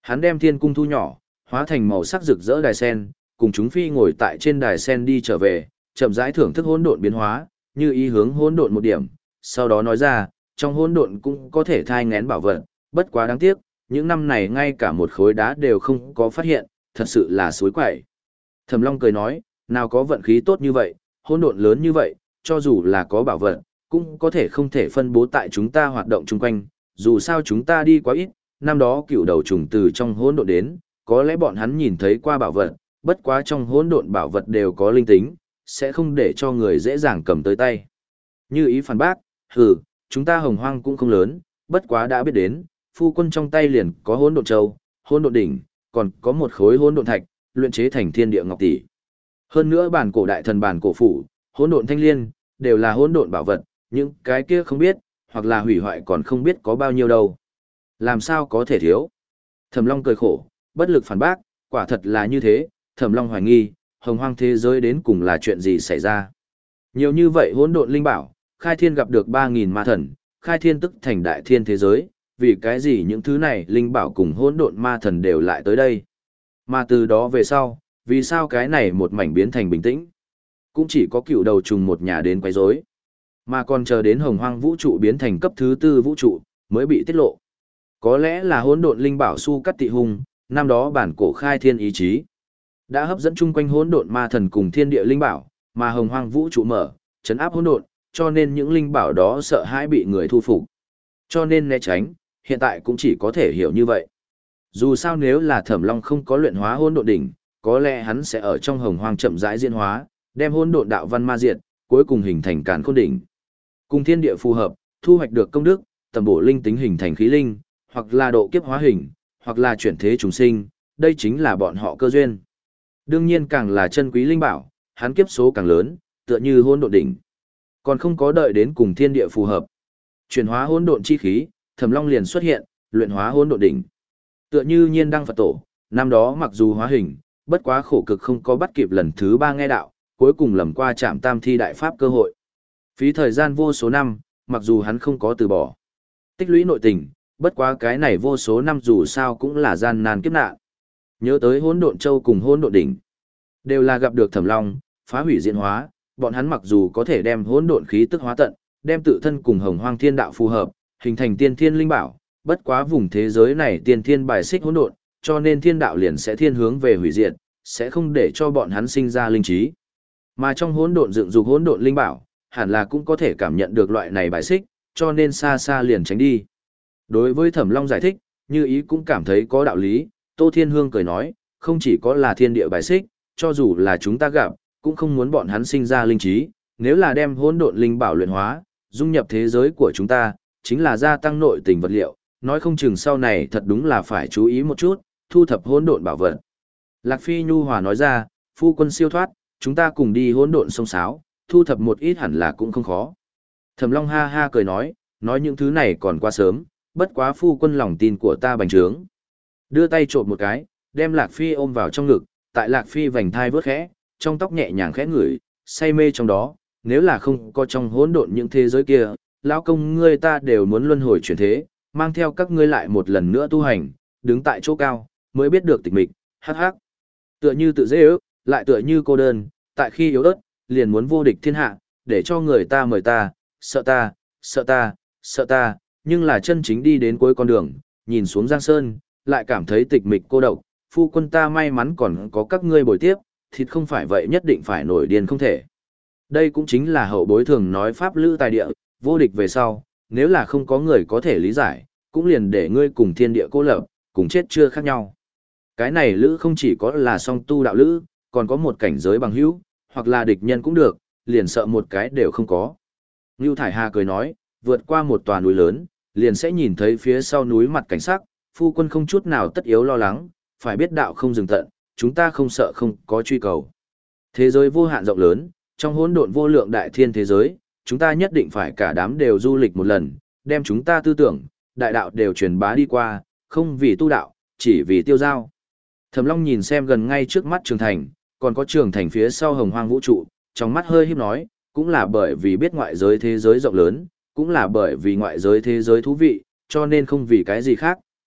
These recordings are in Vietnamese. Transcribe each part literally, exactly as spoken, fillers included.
hắn đem thiên cung thu nhỏ, hóa thành màu sắc rực rỡ đài sen, cùng chúng phi ngồi tại trên đài sen đi trở về, chậm rãi thưởng thức hỗn độn biến hóa, như ý hướng hỗn độn một điểm, sau đó nói ra, trong hỗn độn cũng có thể thai ngén bảo vật, bất quá đáng tiếc, những năm này ngay cả một khối đá đều không có phát hiện, thật sự là suối quậy. Thẩm Long cười nói, nào có vận khí tốt như vậy, hỗn độn lớn như vậy, cho dù là có bảo vật, cũng có thể không thể phân bố tại chúng ta hoạt động chung quanh, dù sao chúng ta đi quá ít, năm đó cựu đầu trùng từ trong hỗn độn đến, có lẽ bọn hắn nhìn thấy qua bảo vật, bất quá trong hỗn độn bảo vật đều có linh tính, sẽ không để cho người dễ dàng cầm tới tay. Như ý phản bác, hừ, chúng ta hồng hoang cũng không lớn, bất quá đã biết đến, phu quân trong tay liền có hỗn độn châu, hỗn độn đỉnh, còn có một khối hỗn độn thạch, luyện chế thành thiên địa ngọc tỷ. Hơn nữa bản cổ đại thần bản cổ phủ, hỗn độn thanh liên, đều là hỗn độn bảo vật, những cái kia không biết, hoặc là hủy hoại còn không biết có bao nhiêu đâu. Làm sao có thể thiếu? Thẩm Long cười khổ, bất lực phản bác, quả thật là như thế, Thẩm Long hoài nghi, hồng hoang thế giới đến cùng là chuyện gì xảy ra. Nhiều như vậy hỗn độn linh bảo, khai thiên gặp được ba nghìn ma thần, khai thiên tức thành đại thiên thế giới, vì cái gì những thứ này linh bảo cùng hỗn độn ma thần đều lại tới đây. Mà từ đó về sau, vì sao cái này một mảnh biến thành bình tĩnh? Cũng chỉ có cựu đầu trùng một nhà đến quấy rối, mà còn chờ đến hồng hoang vũ trụ biến thành cấp thứ tư vũ trụ, mới bị tiết lộ. Có lẽ là hỗn độn linh bảo su cắt tị hung, năm đó bản cổ khai thiên ý chí đã hấp dẫn chung quanh hỗn độn ma thần cùng thiên địa linh bảo, mà hồng hoang vũ trụ mở, chấn áp hỗn độn, cho nên những linh bảo đó sợ hãi bị người thu phục. Cho nên né tránh, hiện tại cũng chỉ có thể hiểu như vậy. Dù sao nếu là Thẩm Long không có luyện hóa hỗn độn đỉnh, có lẽ hắn sẽ ở trong hồng hoang chậm rãi diễn hóa, đem hỗn độn đạo văn ma diệt, cuối cùng hình thành càn khôn đỉnh. Cùng thiên địa phù hợp, thu hoạch được công đức, tầm bổ linh tính hình thành khí linh, hoặc là độ kiếp hóa hình, hoặc là chuyển thế trùng sinh, đây chính là bọn họ cơ duyên. Đương nhiên càng là chân quý linh bảo, hắn kiếp số càng lớn, tựa như hỗn độn đỉnh. Còn không có đợi đến cùng thiên địa phù hợp, chuyển hóa hỗn độn chi khí, Thẩm Long liền xuất hiện, luyện hóa hỗn độn đỉnh. Tựa như Nhiên Đăng Phật Tổ, năm đó mặc dù hóa hình, bất quá khổ cực không có bắt kịp lần thứ ba nghe đạo, cuối cùng lầm qua Trạm Tam Thi đại pháp cơ hội. Phí thời gian vô số năm, mặc dù hắn không có từ bỏ. Tích lũy nội tình, bất quá cái này vô số năm dù sao cũng là gian nan kiếp nạn. Nhớ tới hỗn độn châu cùng hỗn độn đỉnh, đều là gặp được Thẩm Long, phá hủy diễn hóa, bọn hắn mặc dù có thể đem hỗn độn khí tức hóa tận, đem tự thân cùng hồng hoang thiên đạo phù hợp, hình thành tiên thiên linh bảo, bất quá vùng thế giới này tiên thiên bài xích hỗn độn, cho nên thiên đạo liền sẽ thiên hướng về hủy diệt, sẽ không để cho bọn hắn sinh ra linh trí. Mà trong hỗn độn dựng dục hỗn độn linh bảo, hẳn là cũng có thể cảm nhận được loại này bài xích, cho nên xa xa liền tránh đi. Đối với Thẩm Long giải thích, Như Ý cũng cảm thấy có đạo lý, Tô Thiên Hương cười nói, không chỉ có là thiên địa bài xích, cho dù là chúng ta gặp, cũng không muốn bọn hắn sinh ra linh trí, nếu là đem hỗn độn linh bảo luyện hóa, dung nhập thế giới của chúng ta, chính là gia tăng nội tình vật liệu, nói không chừng sau này thật đúng là phải chú ý một chút, thu thập hỗn độn bảo vật. Lạc Phi nhu hòa nói ra, phu quân siêu thoát, chúng ta cùng đi hỗn độn sông sáo, thu thập một ít hẳn là cũng không khó. Thẩm Long ha ha cười nói, nói những thứ này còn quá sớm, bất quá phu quân lòng tin của ta bành trướng. Đưa tay trộm một cái, đem Lạc Phi ôm vào trong ngực, tại Lạc Phi vành thai vớt khẽ, trong tóc nhẹ nhàng khẽ ngửi, say mê trong đó, nếu là không có trong hỗn độn những thế giới kia, lão công ngươi ta đều muốn luân hồi chuyển thế, mang theo các ngươi lại một lần nữa tu hành, đứng tại chỗ cao, mới biết được tịch mịch, hắc hắc. Tựa như tự dễ ước, lại tựa như cô đơn, tại khi yếu ớt, liền muốn vô địch thiên hạ, để cho người ta mời ta, sợ ta, sợ ta, sợ ta, nhưng là chân chính đi đến cuối con đường, nhìn xuống Giang Sơn, lại cảm thấy tịch mịch cô độc, phu quân ta may mắn còn có các ngươi bồi tiếp, thịt không phải vậy nhất định phải nổi điên không thể. Đây cũng chính là hậu bối thường nói pháp lữ tài địa, vô địch về sau, nếu là không có người có thể lý giải, cũng liền để ngươi cùng thiên địa cô lập, cùng chết chưa khác nhau. Cái này lữ không chỉ có là song tu đạo lữ, còn có một cảnh giới bằng hữu, hoặc là địch nhân cũng được, liền sợ một cái đều không có. Ngưu Thải Hà cười nói, vượt qua một tòa núi lớn, liền sẽ nhìn thấy phía sau núi mặt cảnh sắc, phu quân không chút nào tất yếu lo lắng, phải biết đạo không dừng tận, chúng ta không sợ không có truy cầu. Thế giới vô hạn rộng lớn, trong hỗn độn vô lượng đại thiên thế giới, chúng ta nhất định phải cả đám đều du lịch một lần, đem chúng ta tư tưởng, đại đạo đều truyền bá đi qua, không vì tu đạo, chỉ vì tiêu giao. Thẩm Long nhìn xem gần ngay trước mắt trường thành, còn có trường thành phía sau hồng hoang vũ trụ, trong mắt hơi híp nói, cũng là bởi vì biết ngoại giới thế giới rộng lớn, cũng là bởi vì ngoại giới thế giới thú vị, cho nên không vì cái gì khác,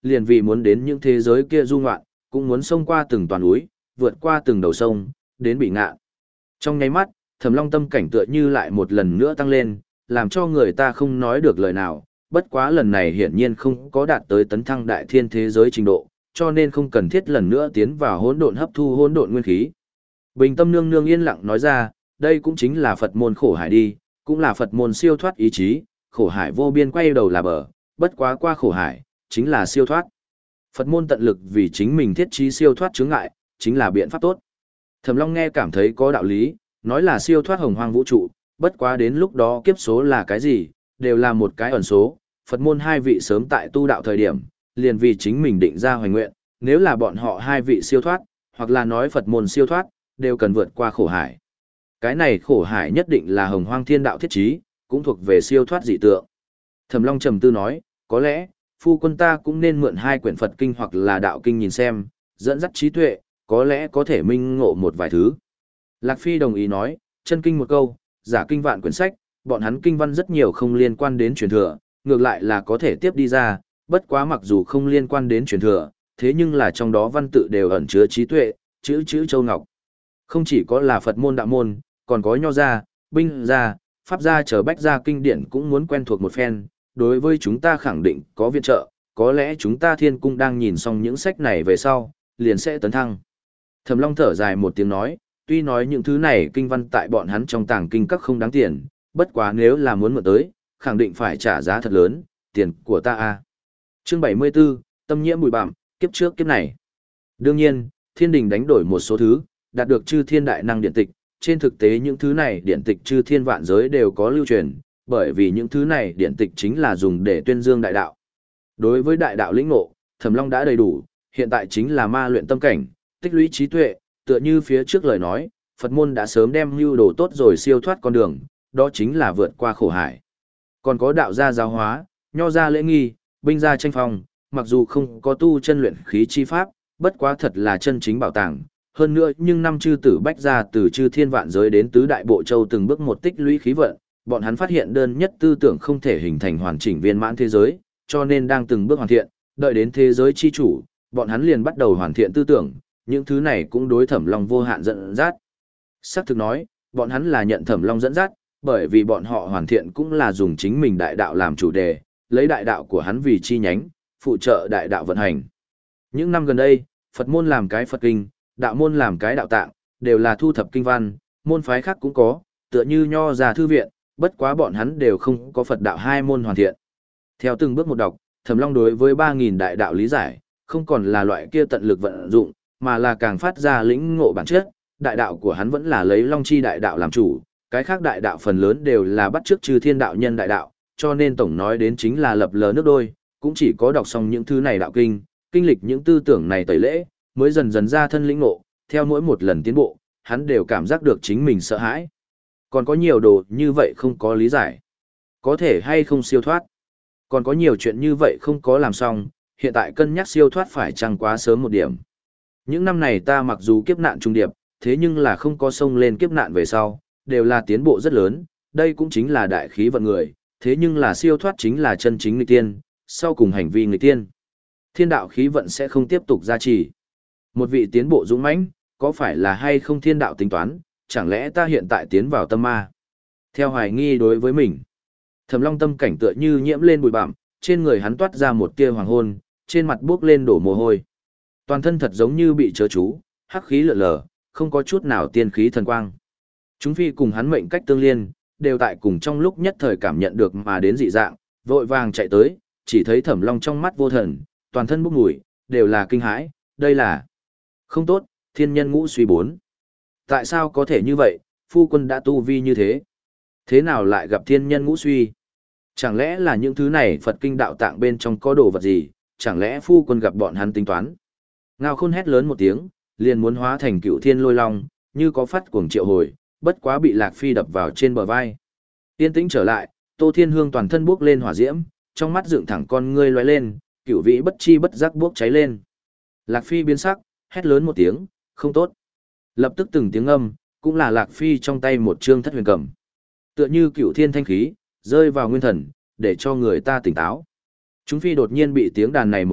liền vì muốn đến những thế giới kia du ngoạn, cũng muốn xông qua từng toàn núi, vượt qua từng đầu sông, đến bị ngạn. Trong nháy mắt, Thẩm Long tâm cảnh tựa như lại một lần nữa tăng lên, làm cho người ta không nói được lời nào, bất quá lần này hiển nhiên không có đạt tới tấn thăng đại thiên thế giới trình độ, cho nên không cần thiết lần nữa tiến vào hỗn độn hấp thu hỗn độn nguyên khí. Bình Tâm nương nương yên lặng nói ra, đây cũng chính là Phật môn khổ hải đi, cũng là Phật môn siêu thoát ý chí, khổ hải vô biên quay đầu là bờ, bất quá qua khổ hải, chính là siêu thoát. Phật môn tận lực vì chính mình thiết trí siêu thoát chướng ngại, chính là biện pháp tốt. Thẩm Long nghe cảm thấy có đạo lý, nói là siêu thoát hồng hoang vũ trụ, bất quá đến lúc đó kiếp số là cái gì, đều là một cái ẩn số. Phật môn hai vị sớm tại tu đạo thời điểm, liền vì chính mình định ra hoài nguyện, nếu là bọn họ hai vị siêu thoát, hoặc là nói Phật môn siêu thoát, đều cần vượt qua khổ hải. Cái này khổ hải nhất định là hồng hoang thiên đạo thiết trí, cũng thuộc về siêu thoát dị tượng. Thẩm Long trầm tư nói, có lẽ, phu quân ta cũng nên mượn hai quyển Phật kinh hoặc là đạo kinh nhìn xem, dẫn dắt trí tuệ, có lẽ có thể minh ngộ một vài thứ. Lạc Phi đồng ý nói, chân kinh một câu, giả kinh vạn quyển sách, bọn hắn kinh văn rất nhiều không liên quan đến truyền thừa, ngược lại là có thể tiếp đi ra, bất quá mặc dù không liên quan đến truyền thừa, thế nhưng là trong đó văn tự đều ẩn chứa trí tuệ, chữ chữ châu ngọc. Không chỉ có là Phật môn đạo môn, còn có nho gia, binh gia, pháp gia chờ bách gia kinh điển cũng muốn quen thuộc một phen, đối với chúng ta khẳng định có viện trợ, có lẽ chúng ta thiên cung đang nhìn xong những sách này về sau, liền sẽ tấn thăng. Thẩm Long thở dài một tiếng nói, tuy nói những thứ này kinh văn tại bọn hắn trong tàng kinh các không đáng tiền, bất quá nếu là muốn mượn tới, khẳng định phải trả giá thật lớn, tiền của ta a. Chương bảy mươi 74, tâm nhiễm bụi bặm, kiếp trước kiếp này. Đương nhiên, thiên đình đánh đổi một số thứ, đạt được chư thiên đại năng điện tịch, trên thực tế những thứ này điện tịch chư thiên vạn giới đều có lưu truyền, bởi vì những thứ này điện tịch chính là dùng để tuyên dương đại đạo. Đối với đại đạo lĩnh ngộ, Thẩm Long đã đầy đủ, hiện tại chính là ma luyện tâm cảnh, tích lũy trí tuệ, tựa như phía trước lời nói, Phật môn đã sớm đem mưu đồ tốt rồi siêu thoát con đường, đó chính là vượt qua khổ hải. Còn có đạo gia giáo hóa, nho gia lễ nghi, binh gia tranh phong, mặc dù không có tu chân luyện khí chi pháp, bất quá thật là chân chính bảo tàng. Hơn nữa nhưng năm chư tử bách gia từ chư thiên vạn giới đến tứ đại bộ châu từng bước một tích lũy khí vận, bọn hắn phát hiện đơn nhất tư tưởng không thể hình thành hoàn chỉnh viên mãn thế giới, cho nên đang từng bước hoàn thiện, đợi đến thế giới chi chủ, bọn hắn liền bắt đầu hoàn thiện tư tưởng, những thứ này cũng đối Thẩm Long vô hạn dẫn dắt. Sắc thực nói, bọn hắn là nhận Thẩm Long dẫn dắt, bởi vì bọn họ hoàn thiện cũng là dùng chính mình đại đạo làm chủ đề, lấy đại đạo của hắn vì chi nhánh, phụ trợ đại đạo vận hành. Những năm gần đây, Phật môn làm cái Phật kinh, đạo môn làm cái đạo tạng, đều là thu thập kinh văn, môn phái khác cũng có, tựa như nho gia thư viện, bất quá bọn hắn đều không có Phật đạo hai môn hoàn thiện. Theo từng bước một đọc, Thẩm Long đối với ba nghìn đại đạo lý giải, không còn là loại kia tận lực vận dụng, mà là càng phát ra lĩnh ngộ bản chất, đại đạo của hắn vẫn là lấy Long Chi đại đạo làm chủ, cái khác đại đạo phần lớn đều là bắt chước chư thiên đạo nhân đại đạo, cho nên tổng nói đến chính là lập lờ nước đôi, cũng chỉ có đọc xong những thứ này đạo kinh, kinh lịch những tư tưởng này tẩy lễ, mới dần dần ra thân lĩnh ngộ, theo mỗi một lần tiến bộ, hắn đều cảm giác được chính mình sợ hãi. Còn có nhiều đồ như vậy không có lý giải. Có thể hay không siêu thoát. Còn có nhiều chuyện như vậy không có làm xong, hiện tại cân nhắc siêu thoát phải chăng quá sớm một điểm. Những năm này ta mặc dù kiếp nạn trung điệp, thế nhưng là không có sông lên kiếp nạn về sau, đều là tiến bộ rất lớn, đây cũng chính là đại khí vận người, thế nhưng là siêu thoát chính là chân chính nghịch tiên, sau cùng hành vi nghịch tiên. Thiên đạo khí vận sẽ không tiếp tục gia trì. Một vị tiến bộ dũng mãnh, có phải là hay không thiên đạo tính toán, chẳng lẽ ta hiện tại tiến vào tâm ma? Theo hoài nghi đối với mình, Thẩm Long tâm cảnh tựa như nhiễm lên bụi bặm, trên người hắn toát ra một tia hoàng hôn, trên mặt buốc lên đổ mồ hôi. Toàn thân thật giống như bị chớ chú, hắc khí lượn lờ, không có chút nào tiên khí thần quang. Chúng phi cùng hắn mệnh cách tương liên, đều tại cùng trong lúc nhất thời cảm nhận được mà đến dị dạng, vội vàng chạy tới, chỉ thấy Thẩm Long trong mắt vô thần, toàn thân bốc mùi, đều là kinh hãi, đây là không tốt, thiên nhân ngũ suy bốn. Tại sao có thể như vậy, phu quân đã tu vi như thế? Thế nào lại gặp thiên nhân ngũ suy? Chẳng lẽ là những thứ này Phật kinh đạo tạng bên trong có đồ vật gì, chẳng lẽ phu quân gặp bọn hắn tính toán? Ngao Khôn hét lớn một tiếng, liền muốn hóa thành cựu thiên lôi long, như có phát cuồng triệu hồi, bất quá bị Lạc Phi đập vào trên bờ vai. Yên tĩnh trở lại, Tô Thiên Hương toàn thân bốc lên hỏa diễm, trong mắt dựng thẳng con ngươi lóe lên, cựu vĩ bất chi bất giác bốc cháy lên. Lạc Phi biến sắc, hét lớn một tiếng, không tốt. Lập tức từng tiếng âm, cũng là Lạc Phi trong tay một trương thất huyền cầm. Tựa như cựu thiên thanh khí, rơi vào nguyên thần, để cho người ta tỉnh táo. Chúng phi đột nhiên bị tiếng đàn này một kích,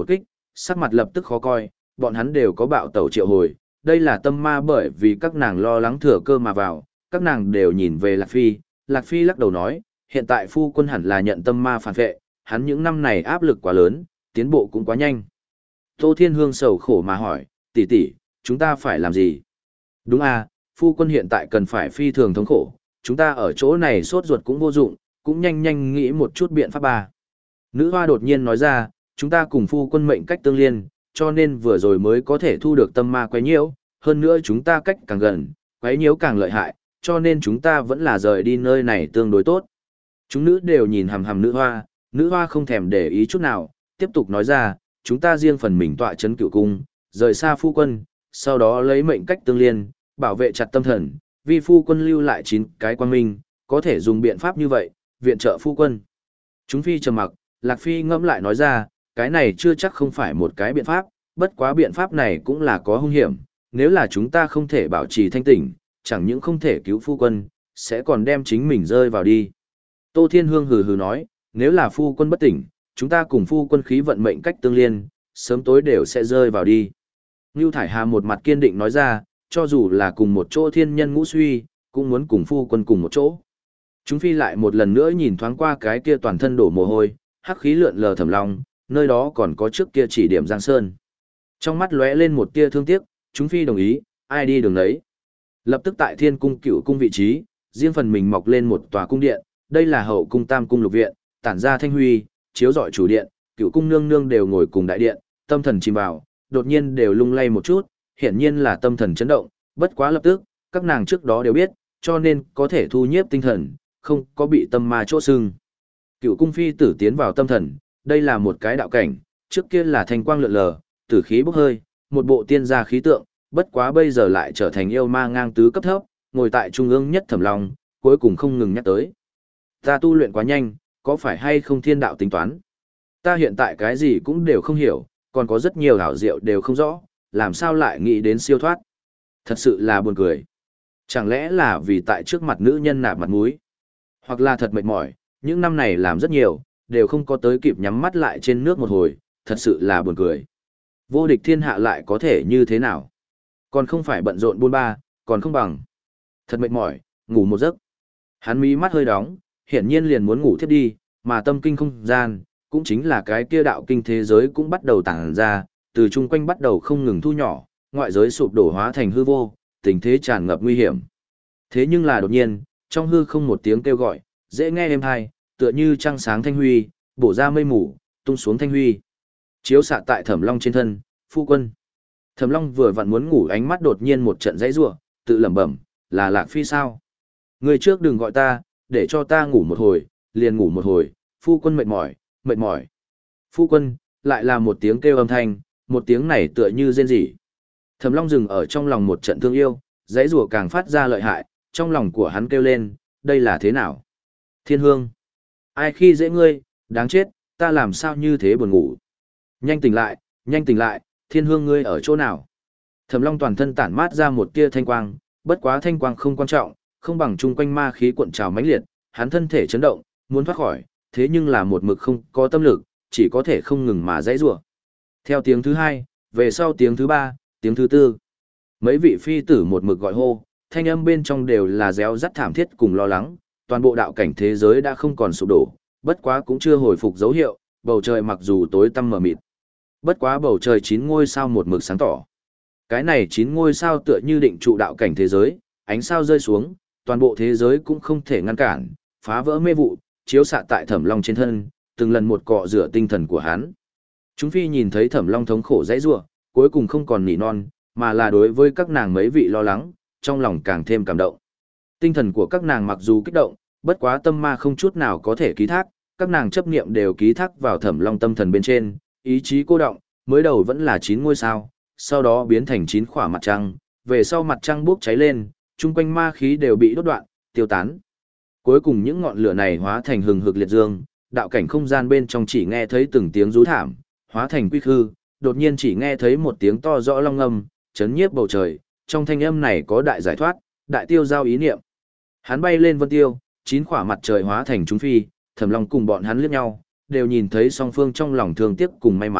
sắc mặt lập tức khó coi, bọn hắn đều có bạo tẩu triệu hồi, đây là tâm ma bởi vì các nàng lo lắng thừa cơ mà vào, các nàng đều nhìn về Lạc Phi, Lạc Phi lắc đầu nói, hiện tại phu quân hẳn là nhận tâm ma phản vệ, hắn những năm này áp lực quá lớn, tiến bộ cũng quá nhanh. Tô Thiên Hương sầu khổ mà hỏi, tỷ tỷ, chúng ta phải làm gì? Đúng à, phu quân hiện tại cần phải phi thường thống khổ, chúng ta ở chỗ này sốt ruột cũng vô dụng, cũng nhanh nhanh nghĩ một chút biện pháp ba. Nữ hoa đột nhiên nói ra, chúng ta cùng phu quân mệnh cách tương liên, cho nên vừa rồi mới có thể thu được tâm ma quấy nhiễu, hơn nữa chúng ta cách càng gần, quấy nhiễu càng lợi hại, cho nên chúng ta vẫn là rời đi nơi này tương đối tốt. Chúng nữ đều nhìn hằm hằm nữ hoa, nữ hoa không thèm để ý chút nào, tiếp tục nói ra, chúng ta riêng phần mình tọa chấn cửu cung, rời xa phu quân, sau đó lấy mệnh cách tương liên, bảo vệ chặt tâm thần, vì phu quân lưu lại chín cái quan minh, có thể dùng biện pháp như vậy, viện trợ phu quân. Chúng phi trầm mặc, Lạc Phi ngẫm lại nói ra, cái này chưa chắc không phải một cái biện pháp, bất quá biện pháp này cũng là có hung hiểm, nếu là chúng ta không thể bảo trì thanh tỉnh, chẳng những không thể cứu phu quân, sẽ còn đem chính mình rơi vào đi. Tô Thiên Hương hừ hừ nói, nếu là phu quân bất tỉnh, chúng ta cùng phu quân khí vận mệnh cách tương liên, sớm tối đều sẽ rơi vào đi. Ngưu Thải Hà một mặt kiên định nói ra, cho dù là cùng một chỗ thiên nhân ngũ suy, cũng muốn cùng phu quân cùng một chỗ. Chúng phi lại một lần nữa nhìn thoáng qua cái kia toàn thân đổ mồ hôi, hắc khí lượn lờ Thẩm Long, nơi đó còn có trước kia chỉ điểm Giang Sơn. Trong mắt lóe lên một tia thương tiếc, chúng phi đồng ý, ai đi đường đấy. Lập tức tại Thiên cung Cửu cung vị trí, riêng phần mình mọc lên một tòa cung điện, đây là hậu cung Tam cung lục viện, tản ra thanh huy, chiếu rọi chủ điện, Cửu cung nương nương đều ngồi cùng đại điện, tâm thần chìm vào, đột nhiên đều lung lay một chút, hiển nhiên là tâm thần chấn động, bất quá lập tức, các nàng trước đó đều biết, cho nên có thể thu nhiếp tinh thần, không có bị tâm ma chỗ sưng. Cửu cung phi tử tiến vào tâm thần, đây là một cái đạo cảnh, trước kia là thanh quang lượn lờ, tử khí bốc hơi, một bộ tiên gia khí tượng, bất quá bây giờ lại trở thành yêu ma ngang tứ cấp thấp, ngồi tại trung ương nhất Thẩm Long, cuối cùng không ngừng nhắc tới. Ta tu luyện quá nhanh, có phải hay không thiên đạo tính toán? Ta hiện tại cái gì cũng đều không hiểu, còn có rất nhiều hảo diệu đều không rõ, làm sao lại nghĩ đến siêu thoát? Thật sự là buồn cười. Chẳng lẽ là vì tại trước mặt nữ nhân nạp mặt mũi? Hoặc là thật mệt mỏi, những năm này làm rất nhiều, đều không có tới kịp nhắm mắt lại trên nước một hồi, thật sự là buồn cười. Vô địch thiên hạ lại có thể như thế nào? Còn không phải bận rộn buôn ba, còn không bằng. Thật mệt mỏi, ngủ một giấc. Hắn mí mắt hơi đóng, hiển nhiên liền muốn ngủ thiếp đi, mà tâm kinh không gian, cũng chính là cái kia đạo kinh thế giới cũng bắt đầu tản ra, từ chung quanh bắt đầu không ngừng thu nhỏ, ngoại giới sụp đổ hóa thành hư vô, tình thế tràn ngập nguy hiểm. Thế nhưng là đột nhiên, trong hư không một tiếng kêu gọi, dễ nghe êm hai, tựa như trăng sáng thanh huy, bổ ra mây mù, tung xuống thanh huy. Chiếu xạ tại Thẩm Long trên thân, phu quân. Thẩm Long vừa vặn muốn ngủ, ánh mắt đột nhiên một trận dãy rủa, tự lẩm bẩm, là Lạc Phi sao? Người trước đừng gọi ta, để cho ta ngủ một hồi, liền ngủ một hồi, phu quân mệt mỏi, mệt mỏi. Phu quân, lại là một tiếng kêu âm thanh, một tiếng này tựa như rên rỉ. Thẩm Long dừng ở trong lòng một trận thương yêu, dãy rủa càng phát ra lợi hại, trong lòng của hắn kêu lên, đây là thế nào? Thiên Hương, ai khi dễ ngươi, đáng chết, ta làm sao như thế buồn ngủ. Nhanh tỉnh lại, nhanh tỉnh lại, Thiên Hương ngươi ở chỗ nào? Thẩm Long toàn thân tản mát ra một tia thanh quang, bất quá thanh quang không quan trọng, không bằng chung quanh ma khí cuộn trào mãnh liệt, hắn thân thể chấn động, muốn thoát khỏi, thế nhưng là một mực không có tâm lực, chỉ có thể không ngừng mà dãy rủa. Theo tiếng thứ hai, về sau tiếng thứ ba, tiếng thứ tư. Mấy vị phi tử một mực gọi hô, thanh âm bên trong đều là réo rắt thảm thiết cùng lo lắng, toàn bộ đạo cảnh thế giới đã không còn sụp đổ, bất quá cũng chưa hồi phục dấu hiệu, bầu trời mặc dù tối tăm mờ mịt. Bất quá bầu trời chín ngôi sao một mực sáng tỏ. Cái này chín ngôi sao tựa như định trụ đạo cảnh thế giới, ánh sao rơi xuống, toàn bộ thế giới cũng không thể ngăn cản, phá vỡ mê vụ, chiếu xạ tại Thẩm Long trên thân, từng lần một cọ rửa tinh thần của hắn. Chúng phi nhìn thấy Thẩm Long thống khổ dãy rủa, cuối cùng không còn nỉ non, mà là đối với các nàng mấy vị lo lắng, trong lòng càng thêm cảm động. Tinh thần của các nàng mặc dù kích động, bất quá tâm ma không chút nào có thể ký thác, các nàng chấp niệm đều ký thác vào Thẩm Long tâm thần bên trên, ý chí cô động, mới đầu vẫn là chín ngôi sao, sau đó biến thành chín khỏa mặt trăng, về sau mặt trăng bốc cháy lên, chung quanh ma khí đều bị đốt đoạn, tiêu tán. Cuối cùng những ngọn lửa này hóa thành hừng hực liệt dương, đạo cảnh không gian bên trong chỉ nghe thấy từng tiếng rú thảm, hóa thành quy khư, đột nhiên chỉ nghe thấy một tiếng to rõ long âm, chấn nhiếp bầu trời, trong thanh âm này có đại giải thoát, đại tiêu giao ý niệm. Hắn bay lên vân tiêu, chín khỏa mặt trời hóa thành chúng phi, Thẩm Long cùng bọn hắn liếc nhau, đều nhìn thấy song phương trong lòng thương tiếc cùng may mắn,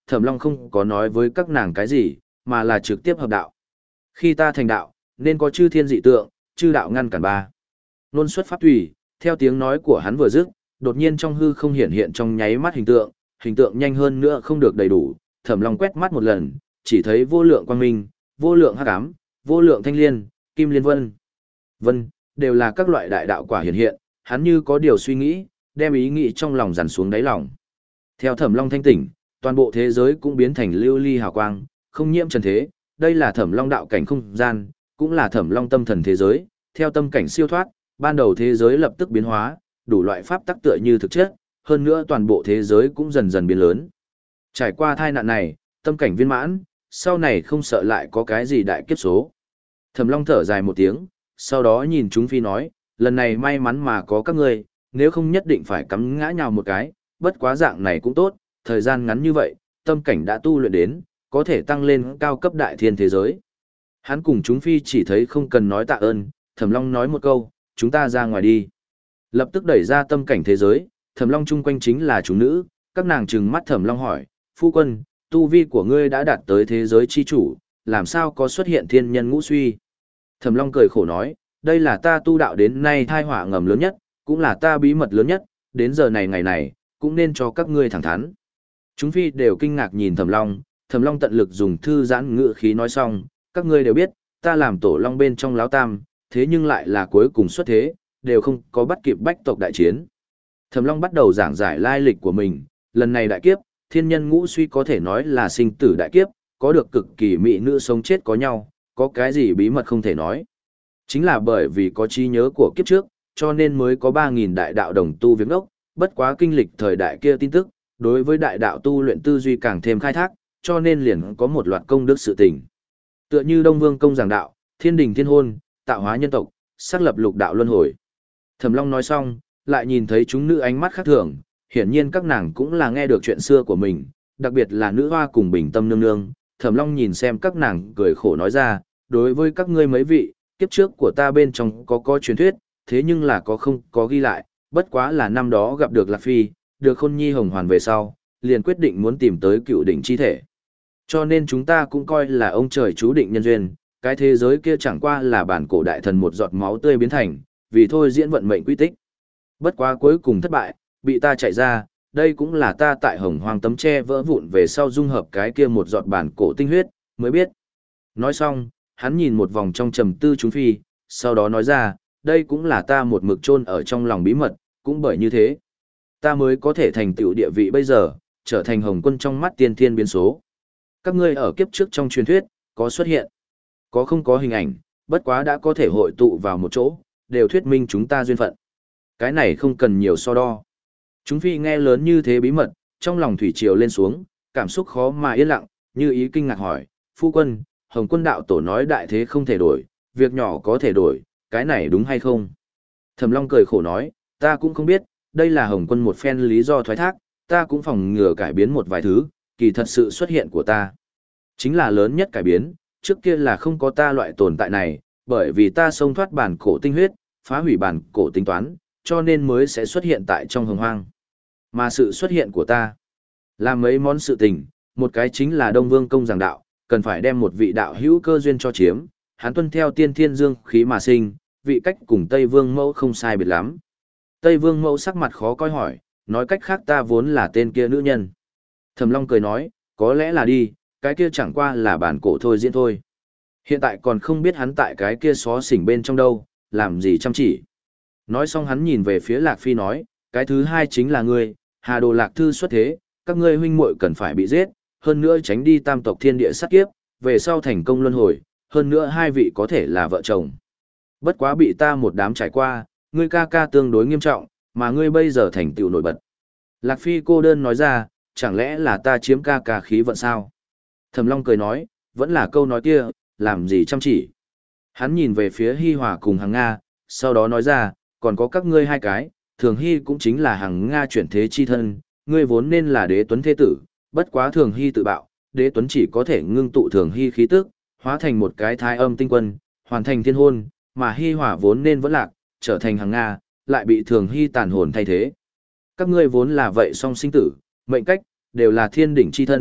Thẩm Long không có nói với các nàng cái gì, mà là trực tiếp hợp đạo. Khi ta thành đạo, nên có chư thiên dị tượng, chư đạo ngăn cản ba. Nôn xuất pháp tùy, theo tiếng nói của hắn vừa dứt, đột nhiên trong hư không hiện hiện trong nháy mắt hình tượng, hình tượng nhanh hơn nữa không được đầy đủ, Thẩm Long quét mắt một lần, chỉ thấy vô lượng quang minh, vô lượng hắc ám, vô lượng thanh liên, kim liên vân. Vân, đều là các loại đại đạo quả hiện hiện, hắn như có điều suy nghĩ, đem ý nghĩ trong lòng dằn xuống đáy lòng. Theo Thẩm Long thanh tỉnh, toàn bộ thế giới cũng biến thành lưu ly hào quang, không nhiễm trần thế, đây là Thẩm Long đạo cảnh không gian, cũng là Thẩm Long tâm thần thế giới, theo tâm cảnh siêu thoát, ban đầu thế giới lập tức biến hóa, đủ loại pháp tắc tựa như thực chất, hơn nữa toàn bộ thế giới cũng dần dần biến lớn. Trải qua tai nạn này, tâm cảnh viên mãn, sau này không sợ lại có cái gì đại kiếp số. Thẩm Long thở dài một tiếng, sau đó nhìn chúng phi nói, lần này may mắn mà có các ngươi, nếu không nhất định phải cắm ngã nhào một cái, bất quá dạng này cũng tốt, thời gian ngắn như vậy, tâm cảnh đã tu luyện đến, có thể tăng lên cao cấp đại thiên thế giới. Hắn cùng chúng phi chỉ thấy không cần nói tạ ơn, Thẩm Long nói một câu, chúng ta ra ngoài đi. Lập tức đẩy ra tâm cảnh thế giới, Thẩm Long chung quanh chính là chúng nữ, các nàng trừng mắt Thẩm Long hỏi, phu quân, tu vi của ngươi đã đạt tới thế giới chi chủ, làm sao có xuất hiện thiên nhân ngũ suy. Thẩm Long cười khổ nói, đây là ta tu đạo đến nay thai họa ngầm lớn nhất, cũng là ta bí mật lớn nhất, đến giờ này ngày này, cũng nên cho các ngươi thẳng thắn. Chúng phi đều kinh ngạc nhìn Thẩm Long, Thẩm Long tận lực dùng thư giãn ngữ khí nói xong, các ngươi đều biết, ta làm tổ long bên trong láo tam, thế nhưng lại là cuối cùng xuất thế, đều không có bắt kịp bách tộc đại chiến. Thẩm Long bắt đầu giảng giải lai lịch của mình, lần này đại kiếp, thiên nhân ngũ suy có thể nói là sinh tử đại kiếp, có được cực kỳ mỹ nữ sống chết có nhau, có cái gì bí mật không thể nói. Chính là bởi vì có trí nhớ của kiếp trước, cho nên mới có ba nghìn đại đạo đồng tu viếng ốc, bất quá kinh lịch thời đại kia tin tức, đối với đại đạo tu luyện tư duy càng thêm khai thác, cho nên liền có một loạt công đức sự tình. Tựa như Đông Vương công giảng đạo, thiên đình thiên hôn, tạo hóa nhân tộc, xác lập lục đạo luân hồi. Thẩm Long nói xong, lại nhìn thấy chúng nữ ánh mắt khác thường, hiển nhiên các nàng cũng là nghe được chuyện xưa của mình, đặc biệt là nữ hoa cùng Bình Tâm nương nương. Thẩm Long nhìn xem các nàng cười khổ nói ra, đối với các ngươi mấy vị, kiếp trước của ta bên trong có có truyền thuyết, thế nhưng là có không có ghi lại, bất quá là năm đó gặp được Lạc Phi, được Khôn Nhi Hồng Hoàn về sau, liền quyết định muốn tìm tới cựu đỉnh chi thể. Cho nên chúng ta cũng coi là ông trời chú định nhân duyên, cái thế giới kia chẳng qua là bản cổ đại thần một giọt máu tươi biến thành, vì thôi diễn vận mệnh quy tích. Bất quá cuối cùng thất bại, bị ta chạy ra, đây cũng là ta tại Hồng Hoang tấm tre vỡ vụn về sau dung hợp cái kia một giọt bản cổ tinh huyết, mới biết. Nói xong, hắn nhìn một vòng trong trầm tư chúng phi, sau đó nói ra, đây cũng là ta một mực chôn ở trong lòng bí mật, cũng bởi như thế, ta mới có thể thành tựu địa vị bây giờ, trở thành Hồng Quân trong mắt tiên thiên biến số. Các ngươi ở kiếp trước trong truyền thuyết, có xuất hiện, có không có hình ảnh, bất quá đã có thể hội tụ vào một chỗ, đều thuyết minh chúng ta duyên phận. Cái này không cần nhiều so đo. Chúng phi nghe lớn như thế bí mật, trong lòng thủy triều lên xuống, cảm xúc khó mà yên lặng, như ý kinh ngạc hỏi, phu quân, Hồng Quân đạo tổ nói đại thế không thể đổi, việc nhỏ có thể đổi, cái này đúng hay không? Thẩm Long cười khổ nói, ta cũng không biết, đây là Hồng Quân một phen lý do thoái thác, ta cũng phòng ngừa cải biến một vài thứ, kỳ thật sự xuất hiện của ta. Chính là lớn nhất cải biến, trước kia là không có ta loại tồn tại này, bởi vì ta xông thoát bản cổ tinh huyết, phá hủy bản cổ tính toán, cho nên mới sẽ xuất hiện tại trong Hồng Hoang. Mà sự xuất hiện của ta, là mấy món sự tình, một cái chính là Đông Vương công giảng đạo, cần phải đem một vị đạo hữu cơ duyên cho chiếm, hắn tuân theo tiên thiên dương khí mà sinh, vị cách cùng Tây Vương mẫu không sai biệt lắm. Tây Vương mẫu sắc mặt khó coi hỏi, nói cách khác ta vốn là tên kia nữ nhân. Thẩm Long cười nói, có lẽ là đi, cái kia chẳng qua là bản cổ thôi diễn thôi. Hiện tại còn không biết hắn tại cái kia xó xỉnh bên trong đâu, làm gì chăm chỉ. Nói xong hắn nhìn về phía Lạc Phi nói, cái thứ hai chính là ngươi, Hà Đồ Lạc Thư xuất thế, các ngươi huynh muội cần phải bị giết, hơn nữa tránh đi tam tộc thiên địa sát kiếp, về sau thành công luân hồi, hơn nữa hai vị có thể là vợ chồng. Bất quá bị ta một đám trải qua, ngươi ca ca tương đối nghiêm trọng, mà ngươi bây giờ thành tựu nổi bật. Lạc Phi cô đơn nói ra, chẳng lẽ là ta chiếm ca ca khí vận sao? Thẩm Long cười nói, vẫn là câu nói kia, làm gì chăm chỉ. Hắn nhìn về phía Hi Hòa cùng Hằng Nga, sau đó nói ra, còn có các ngươi hai cái, Thường Hy cũng chính là Hằng Nga chuyển thế chi thân, ngươi vốn nên là Đế Tuấn thế tử, bất quá Thường Hy tự bạo, Đế Tuấn chỉ có thể ngưng tụ Thường Hy khí tức, hóa thành một cái thái âm tinh quân, hoàn thành thiên hôn, mà Hi Hòa vốn nên vẫn lạc, trở thành Hằng Nga, lại bị Thường Hy tàn hồn thay thế. Các ngươi vốn là vậy song sinh tử, mệnh cách, đều là thiên đỉnh chi thân,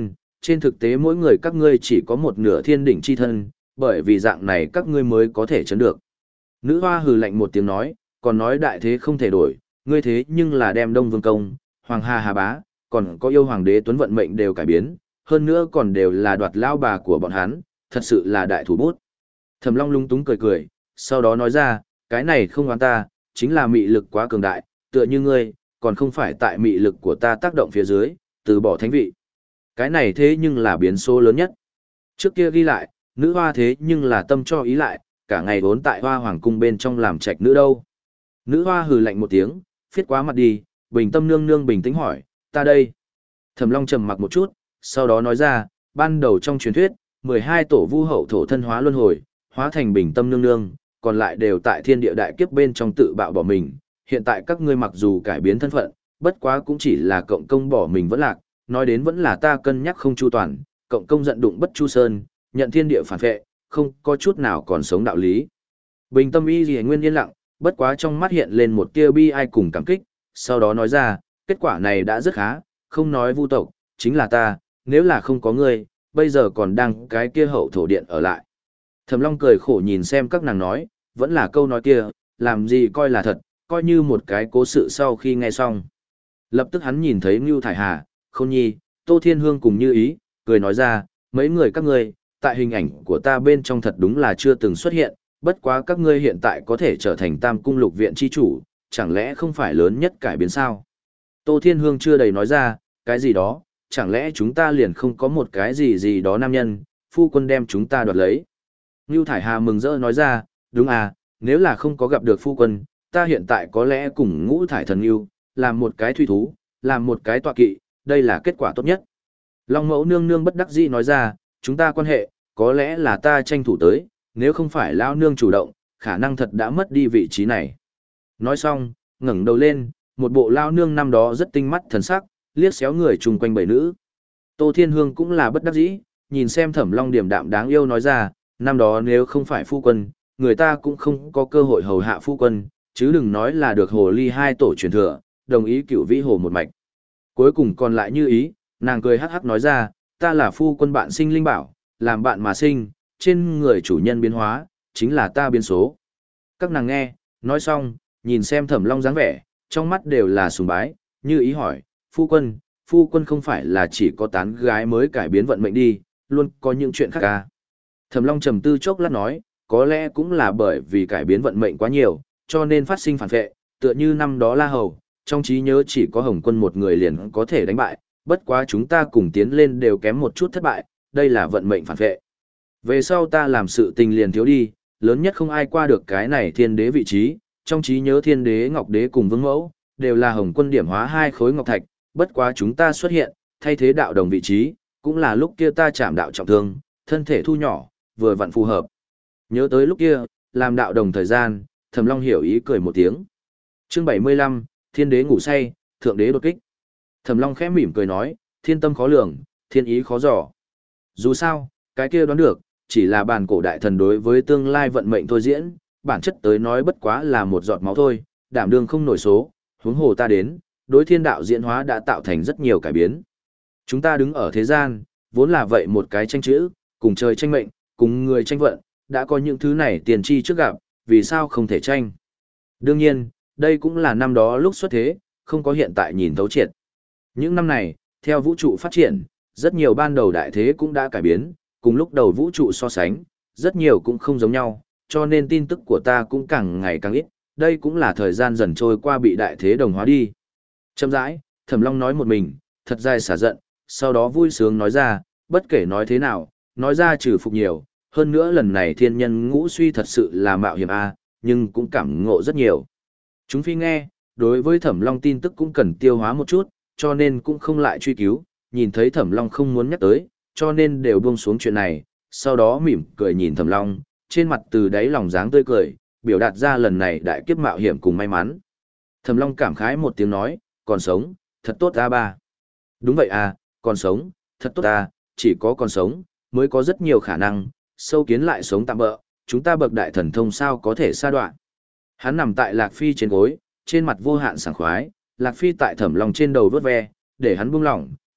trên thực tế mỗi người các ngươi chỉ có một nửa thiên đỉnh chi thân, bởi vì dạng này các ngươi mới có thể chấn được. Nữ hoa hừ lạnh một tiếng nói, còn nói đại thế không thể đổi, ngươi thế nhưng là đem Đông Vương Công, Hoàng Hà Hà Bá, còn có yêu Hoàng đế Tuấn vận mệnh đều cải biến, hơn nữa còn đều là đoạt lao bà của bọn hắn, thật sự là đại thủ bút. Thẩm Long lung túng cười cười, sau đó nói ra, cái này không oán ta, chính là mị lực quá cường đại, tựa như ngươi, còn không phải tại mị lực của ta tác động phía dưới, từ bỏ thánh vị. Cái này thế nhưng là biến số lớn nhất. Trước kia ghi lại, nữ hoa thế nhưng là tâm cho ý lại, cả ngày vốn tại hoa hoàng cung bên trong làm trạch nữ đâu. Nữ hoa hừ lạnh một tiếng, phiết quá mặt đi, bình tâm nương nương bình tĩnh hỏi, ta đây. Thẩm Long trầm mặc một chút, sau đó nói ra, ban đầu trong truyền thuyết, mười hai tổ vu hậu thổ thân hóa luân hồi, hóa thành bình tâm nương nương, còn lại đều tại thiên địa đại kiếp bên trong tự bạo bỏ mình. Hiện tại các ngươi mặc dù cải biến thân phận, bất quá cũng chỉ là cộng công bỏ mình vẫn lạc, nói đến vẫn là ta cân nhắc không chu toàn, cộng công giận đụng bất chu sơn, nhận thiên địa phản vệ, không có chút nào còn sống đạo lý. Bình tâm y gì nguyên yên lặng, bất quá trong mắt hiện lên một tia bi ai cùng cảm kích, sau đó nói ra, kết quả này đã rất khá, không nói vu tộc, chính là ta, nếu là không có ngươi, bây giờ còn đang cái kia hậu thổ điện ở lại. Thẩm Long cười khổ nhìn xem các nàng nói, vẫn là câu nói kia, làm gì coi là thật, coi như một cái cố sự sau khi nghe xong. Lập tức hắn nhìn thấy Ngưu Thải Hà, Khôn Nhi, Tô Thiên Hương cùng Như Ý, cười nói ra, mấy người các ngươi, tại hình ảnh của ta bên trong thật đúng là chưa từng xuất hiện, bất quá các ngươi hiện tại có thể trở thành Tam Cung Lục Viện chi chủ, chẳng lẽ không phải lớn nhất cải biến sao? Tô Thiên Hương chưa đầy nói ra, cái gì đó, chẳng lẽ chúng ta liền không có một cái gì gì đó nam nhân, phu quân đem chúng ta đoạt lấy. Ngưu Thải Hà mừng rỡ nói ra, đúng à, nếu là không có gặp được phu quân, ta hiện tại có lẽ cùng Ngũ Thải Thần Ngưu, làm một cái thủy thú, làm một cái tọa kỵ, đây là kết quả tốt nhất. Long Mẫu nương nương bất đắc dĩ nói ra, chúng ta quan hệ, có lẽ là ta tranh thủ tới, nếu không phải lão nương chủ động, khả năng thật đã mất đi vị trí này. Nói xong, ngẩng đầu lên, một bộ lão nương năm đó rất tinh mắt thần sắc, liếc xéo người chung quanh bảy nữ. Tô Thiên Hương cũng là bất đắc dĩ, nhìn xem Thẩm Long điềm đạm đáng yêu nói ra, năm đó nếu không phải phu quân, người ta cũng không có cơ hội hầu hạ phu quân, chứ đừng nói là được hồ ly hai tổ truyền thừa, đồng ý cửu vĩ hồ một mạch. Cuối cùng còn lại Như Ý, nàng cười hắc hắc nói ra, ta là phu quân bạn sinh linh bảo, làm bạn mà sinh, trên người chủ nhân biến hóa, chính là ta biến số. Các nàng nghe, nói xong, nhìn xem Thẩm Long dáng vẻ, trong mắt đều là sùng bái, Như Ý hỏi, phu quân, phu quân không phải là chỉ có tán gái mới cải biến vận mệnh đi, luôn có những chuyện khác à. Thẩm Long trầm tư chốc lát nói, có lẽ cũng là bởi vì cải biến vận mệnh quá nhiều, cho nên phát sinh phản vệ, tựa như năm đó La Hầu, trong trí nhớ chỉ có Hồng Quân một người liền có thể đánh bại, bất quá chúng ta cùng tiến lên đều kém một chút thất bại, đây là vận mệnh phản vệ. Về sau ta làm sự tình liền thiếu đi, lớn nhất không ai qua được cái này thiên đế vị trí, trong trí nhớ thiên đế ngọc đế cùng vương mẫu, đều là Hồng Quân điểm hóa hai khối ngọc thạch, bất quá chúng ta xuất hiện, thay thế đạo đồng vị trí, cũng là lúc kia ta chạm đạo trọng thương, thân thể thu nhỏ, vừa vặn phù hợp. Nhớ tới lúc kia, làm đạo đồng thời gian, Thẩm Long hiểu ý cười một tiếng. Chương bảy mươi lăm, Thiên đế ngủ say, Thượng đế đột kích. Thẩm Long khẽ mỉm cười nói, thiên tâm khó lường, thiên ý khó dò. Dù sao, cái kia đoán được, chỉ là bàn cổ đại thần đối với tương lai vận mệnh thôi diễn, bản chất tới nói bất quá là một giọt máu thôi, đảm đương không nổi số, huống hồ ta đến, đối thiên đạo diễn hóa đã tạo thành rất nhiều cải biến. Chúng ta đứng ở thế gian, vốn là vậy một cái tranh chữ, cùng trời tranh mệnh, cùng người tranh vận, đã có những thứ này tiền tri trước gặp, vì sao không thể tranh. Đương nhiên, đây cũng là năm đó lúc xuất thế, không có hiện tại nhìn thấu triệt. Những năm này, theo vũ trụ phát triển, rất nhiều ban đầu đại thế cũng đã cải biến, cùng lúc đầu vũ trụ so sánh, rất nhiều cũng không giống nhau, cho nên tin tức của ta cũng càng ngày càng ít, đây cũng là thời gian dần trôi qua bị đại thế đồng hóa đi. Chậm rãi, Thẩm Long nói một mình, thật dài xả giận, sau đó vui sướng nói ra, bất kể nói thế nào, nói ra trừ phục nhiều, hơn nữa lần này thiên nhân ngũ suy thật sự là mạo hiểm a, nhưng cũng cảm ngộ rất nhiều. Chúng phi nghe, đối với Thẩm Long tin tức cũng cần tiêu hóa một chút, cho nên cũng không lại truy cứu, nhìn thấy Thẩm Long không muốn nhắc tới, cho nên đều buông xuống chuyện này, sau đó mỉm cười nhìn Thẩm Long, trên mặt từ đáy lòng dáng tươi cười, biểu đạt ra lần này đại kiếp mạo hiểm cùng may mắn. Thẩm Long cảm khái một tiếng nói, còn sống, thật tốt a ba. Đúng vậy à, còn sống, thật tốt a, chỉ có còn sống, mới có rất nhiều khả năng, sâu kiến lại sống tạm bỡ, chúng ta bậc đại thần thông sao có thể sa đoạn. Hắn nằm tại Lạc Phi trên gối, trên mặt vô hạn sảng khoái, Lạc Phi tại Thẩm Long trên đầu vuốt ve, để hắn buông lỏng,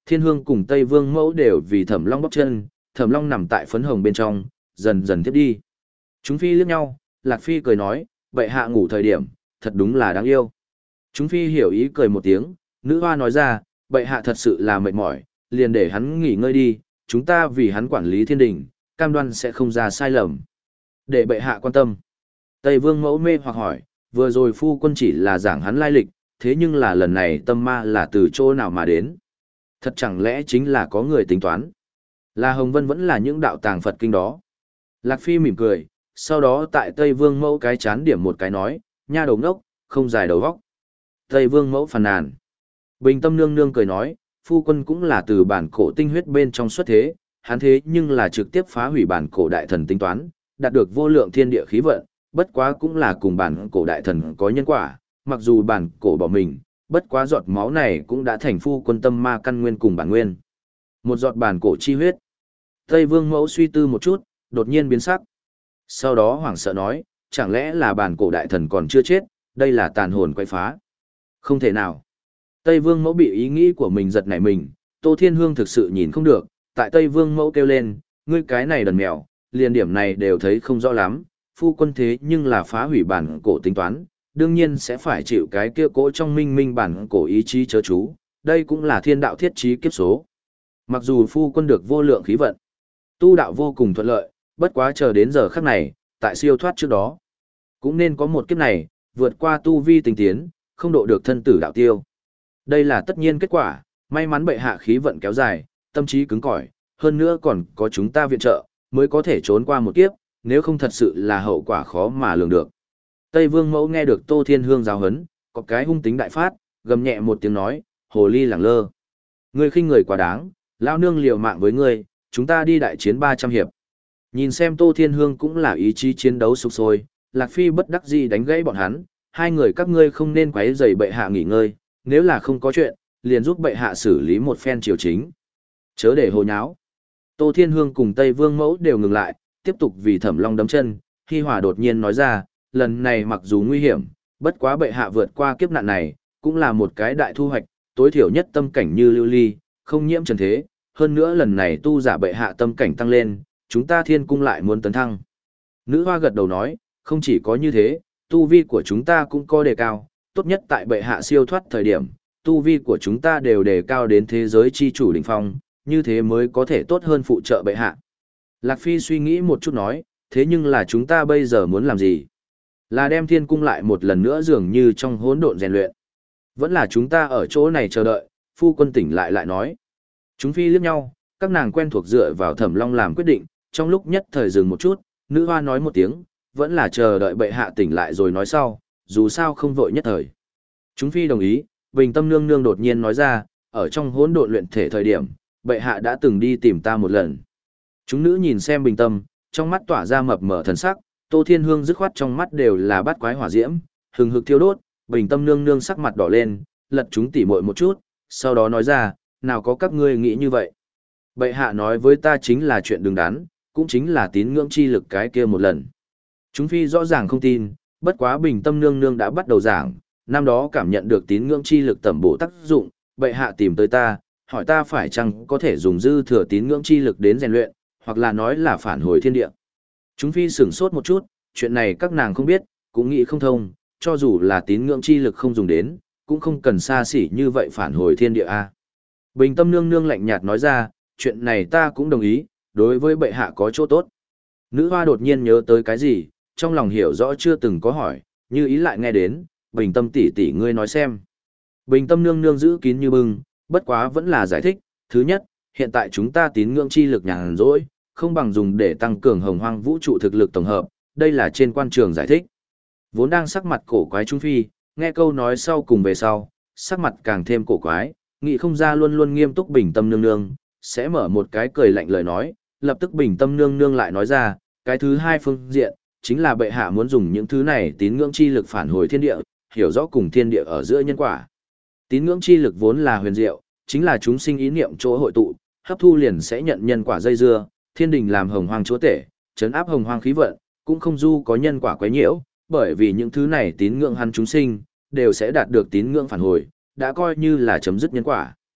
Thiên Hương cùng Tây Vương Mẫu đều vì Thẩm Long bóc chân, Thẩm Long nằm tại phấn hồng bên trong, dần dần tiếp đi. Chúng phi liếc nhau, Lạc Phi cười nói, bệ hạ ngủ thời điểm, thật đúng là đáng yêu. Chúng phi hiểu ý cười một tiếng, nữ hoa nói ra, bệ hạ thật sự là mệt mỏi, liền để hắn nghỉ ngơi đi, chúng ta vì hắn quản lý thiên đình, cam đoan sẽ không ra sai lầm. Để bệ hạ quan tâm. Tây Vương Mẫu mê hoặc hỏi, vừa rồi phu quân chỉ là giảng hắn lai lịch, thế nhưng là lần này tâm ma là từ chỗ nào mà đến? Thật chẳng lẽ chính là có người tính toán? Là Hồng Vân vẫn là những đạo tàng Phật kinh đó. Lạc Phi mỉm cười, sau đó tại Tây Vương Mẫu cái chán điểm một cái nói, nha đầu ngốc, không dài đầu vóc. Tây Vương Mẫu phàn nàn. Bình Tâm nương nương cười nói, phu quân cũng là từ bản cổ tinh huyết bên trong xuất thế, hắn thế nhưng là trực tiếp phá hủy bản cổ đại thần tính toán, đạt được vô lượng thiên địa khí vận, bất quá cũng là cùng bản cổ đại thần có nhân quả, mặc dù bản cổ bỏ mình, bất quá giọt máu này cũng đã thành phu quân tâm ma căn nguyên cùng bản nguyên. Một giọt bản cổ chi huyết. Tây Vương Mẫu suy tư một chút, đột nhiên biến sắc. Sau đó hoảng sợ nói, chẳng lẽ là bản cổ đại thần còn chưa chết, đây là tàn hồn quay phá. Không thể nào. Tây Vương Mẫu bị ý nghĩ của mình giật nảy mình, Tô Thiên Hương thực sự nhìn không được, tại Tây Vương Mẫu kêu lên, ngươi cái này đần mèo, liền điểm này đều thấy không rõ lắm, phu quân thế nhưng là phá hủy bản cổ tính toán, đương nhiên sẽ phải chịu cái kia cỗ trong minh minh bản cổ ý chí chớ chú, đây cũng là thiên đạo thiết trí kiếp số. Mặc dù phu quân được vô lượng khí vận, tu đạo vô cùng thuận lợi, bất quá chờ đến giờ khắc này, tại siêu thoát trước đó, cũng nên có một kiếp này, vượt qua tu vi tinh tiến, không độ được thân tử đạo tiêu. Đây là tất nhiên kết quả, may mắn bệ hạ khí vận kéo dài, tâm trí cứng cỏi, hơn nữa còn có chúng ta viện trợ, mới có thể trốn qua một kiếp, nếu không thật sự là hậu quả khó mà lường được. Tây Vương Mẫu nghe được Tô Thiên Hương giáo huấn, có cái hung tính đại phát, gầm nhẹ một tiếng nói, hồ ly lẳng lơ. Ngươi khinh người quá đáng, lao nương liều mạng với ngươi, chúng ta đi đại chiến ba trăm hiệp. Nhìn xem Tô Thiên Hương cũng là ý chí chiến đấu sục sôi, Lạc Phi bất đắc dĩ đánh gãy bọn hắn, hai người các ngươi không nên quấy rầy bệ hạ nghỉ ngơi, nếu là không có chuyện, liền giúp bệ hạ xử lý một phen triều chính. Chớ để hồ nháo. Tô Thiên Hương cùng Tây Vương Mẫu đều ngừng lại, tiếp tục vì Thẩm Long đấm chân, Hi Hòa đột nhiên nói ra, lần này mặc dù nguy hiểm, bất quá bệ hạ vượt qua kiếp nạn này, cũng là một cái đại thu hoạch, tối thiểu nhất tâm cảnh như lưu ly, không nhiễm trần thế, hơn nữa lần này tu giả bệ hạ tâm cảnh tăng lên, chúng ta thiên cung lại muốn tấn thăng. Nữ hoa gật đầu nói, không chỉ có như thế, tu vi của chúng ta cũng có đề cao, tốt nhất tại bệ hạ siêu thoát thời điểm, tu vi của chúng ta đều đề cao đến thế giới chi chủ đỉnh phong, như thế mới có thể tốt hơn phụ trợ bệ hạ. Lạc Phi suy nghĩ một chút nói, thế nhưng là chúng ta bây giờ muốn làm gì? Là đem thiên cung lại một lần nữa dường như trong hỗn độn rèn luyện. Vẫn là chúng ta ở chỗ này chờ đợi, phu quân tỉnh lại lại nói. Chúng phi liếc nhau, các nàng quen thuộc dựa vào Thẩm Long làm quyết định, trong lúc nhất thời dừng một chút, nữ hoa nói một tiếng, vẫn là chờ đợi bệ hạ tỉnh lại rồi nói sau, dù sao không vội nhất thời. Chúng phi đồng ý, Bình Tâm nương nương đột nhiên nói ra, ở trong hỗn độn luyện thể thời điểm, bệ hạ đã từng đi tìm ta một lần. Chúng nữ nhìn xem Bình Tâm, trong mắt tỏa ra mập mờ thần sắc, Tô Thiên Hương dứt khoát trong mắt đều là bát quái hỏa diễm, hừng hực thiêu đốt, Bình Tâm nương nương sắc mặt đỏ lên, lật chúng tỉ muội một chút, sau đó nói ra, nào có các ngươi nghĩ như vậy. Bệ hạ nói với ta chính là chuyện đứng đắn, cũng chính là tín ngưỡng chi lực cái kia một lần. Chúng phi rõ ràng không tin, bất quá Bình Tâm nương nương đã bắt đầu giảng, năm đó cảm nhận được tín ngưỡng chi lực tẩm bổ tác dụng, bệ hạ tìm tới ta, hỏi ta phải chăng có thể dùng dư thừa tín ngưỡng chi lực đến rèn luyện, hoặc là nói là phản hồi thiên địa. Chúng phi sửng sốt một chút, chuyện này các nàng không biết, cũng nghĩ không thông, cho dù là tín ngưỡng chi lực không dùng đến, cũng không cần xa xỉ như vậy phản hồi thiên địa a. Bình Tâm nương nương lạnh nhạt nói ra, chuyện này ta cũng đồng ý, đối với bệ hạ có chỗ tốt. Nữ hoa đột nhiên nhớ tới cái gì, trong lòng hiểu rõ chưa từng có hỏi, như ý lại nghe đến, Bình Tâm tỷ tỷ ngươi nói xem. Bình Tâm nương nương giữ kín như bưng, bất quá vẫn là giải thích, thứ nhất, hiện tại chúng ta tín ngưỡng chi lực nhàn rỗi, không bằng dùng để tăng cường hồng hoang vũ trụ thực lực tổng hợp, đây là trên quan trường giải thích. Vốn đang sắc mặt cổ quái Trung Phi, nghe câu nói sau cùng về sau, sắc mặt càng thêm cổ quái, nghĩ không ra luôn luôn nghiêm túc Bình Tâm nương nương, sẽ mở một cái cười lạnh lời nói, lập tức Bình Tâm nương nương lại nói ra, cái thứ hai phương diện, chính là bệ hạ muốn dùng những thứ này tín ngưỡng chi lực phản hồi thiên địa, hiểu rõ cùng thiên địa ở giữa nhân quả. Tín ngưỡng chi lực vốn là huyền diệu, chính là chúng sinh ý niệm chỗ hội tụ, hấp thu liền sẽ nhận nhân quả dây dưa, thiên đình làm hồng hoang chúa tể, trấn áp hồng hoang khí vận, cũng không du có nhân quả quấy nhiễu, bởi vì những thứ này tín ngưỡng hắn chúng sinh, đều sẽ đạt được tín ngưỡng phản hồi, đã coi như là chấm dứt nhân quả.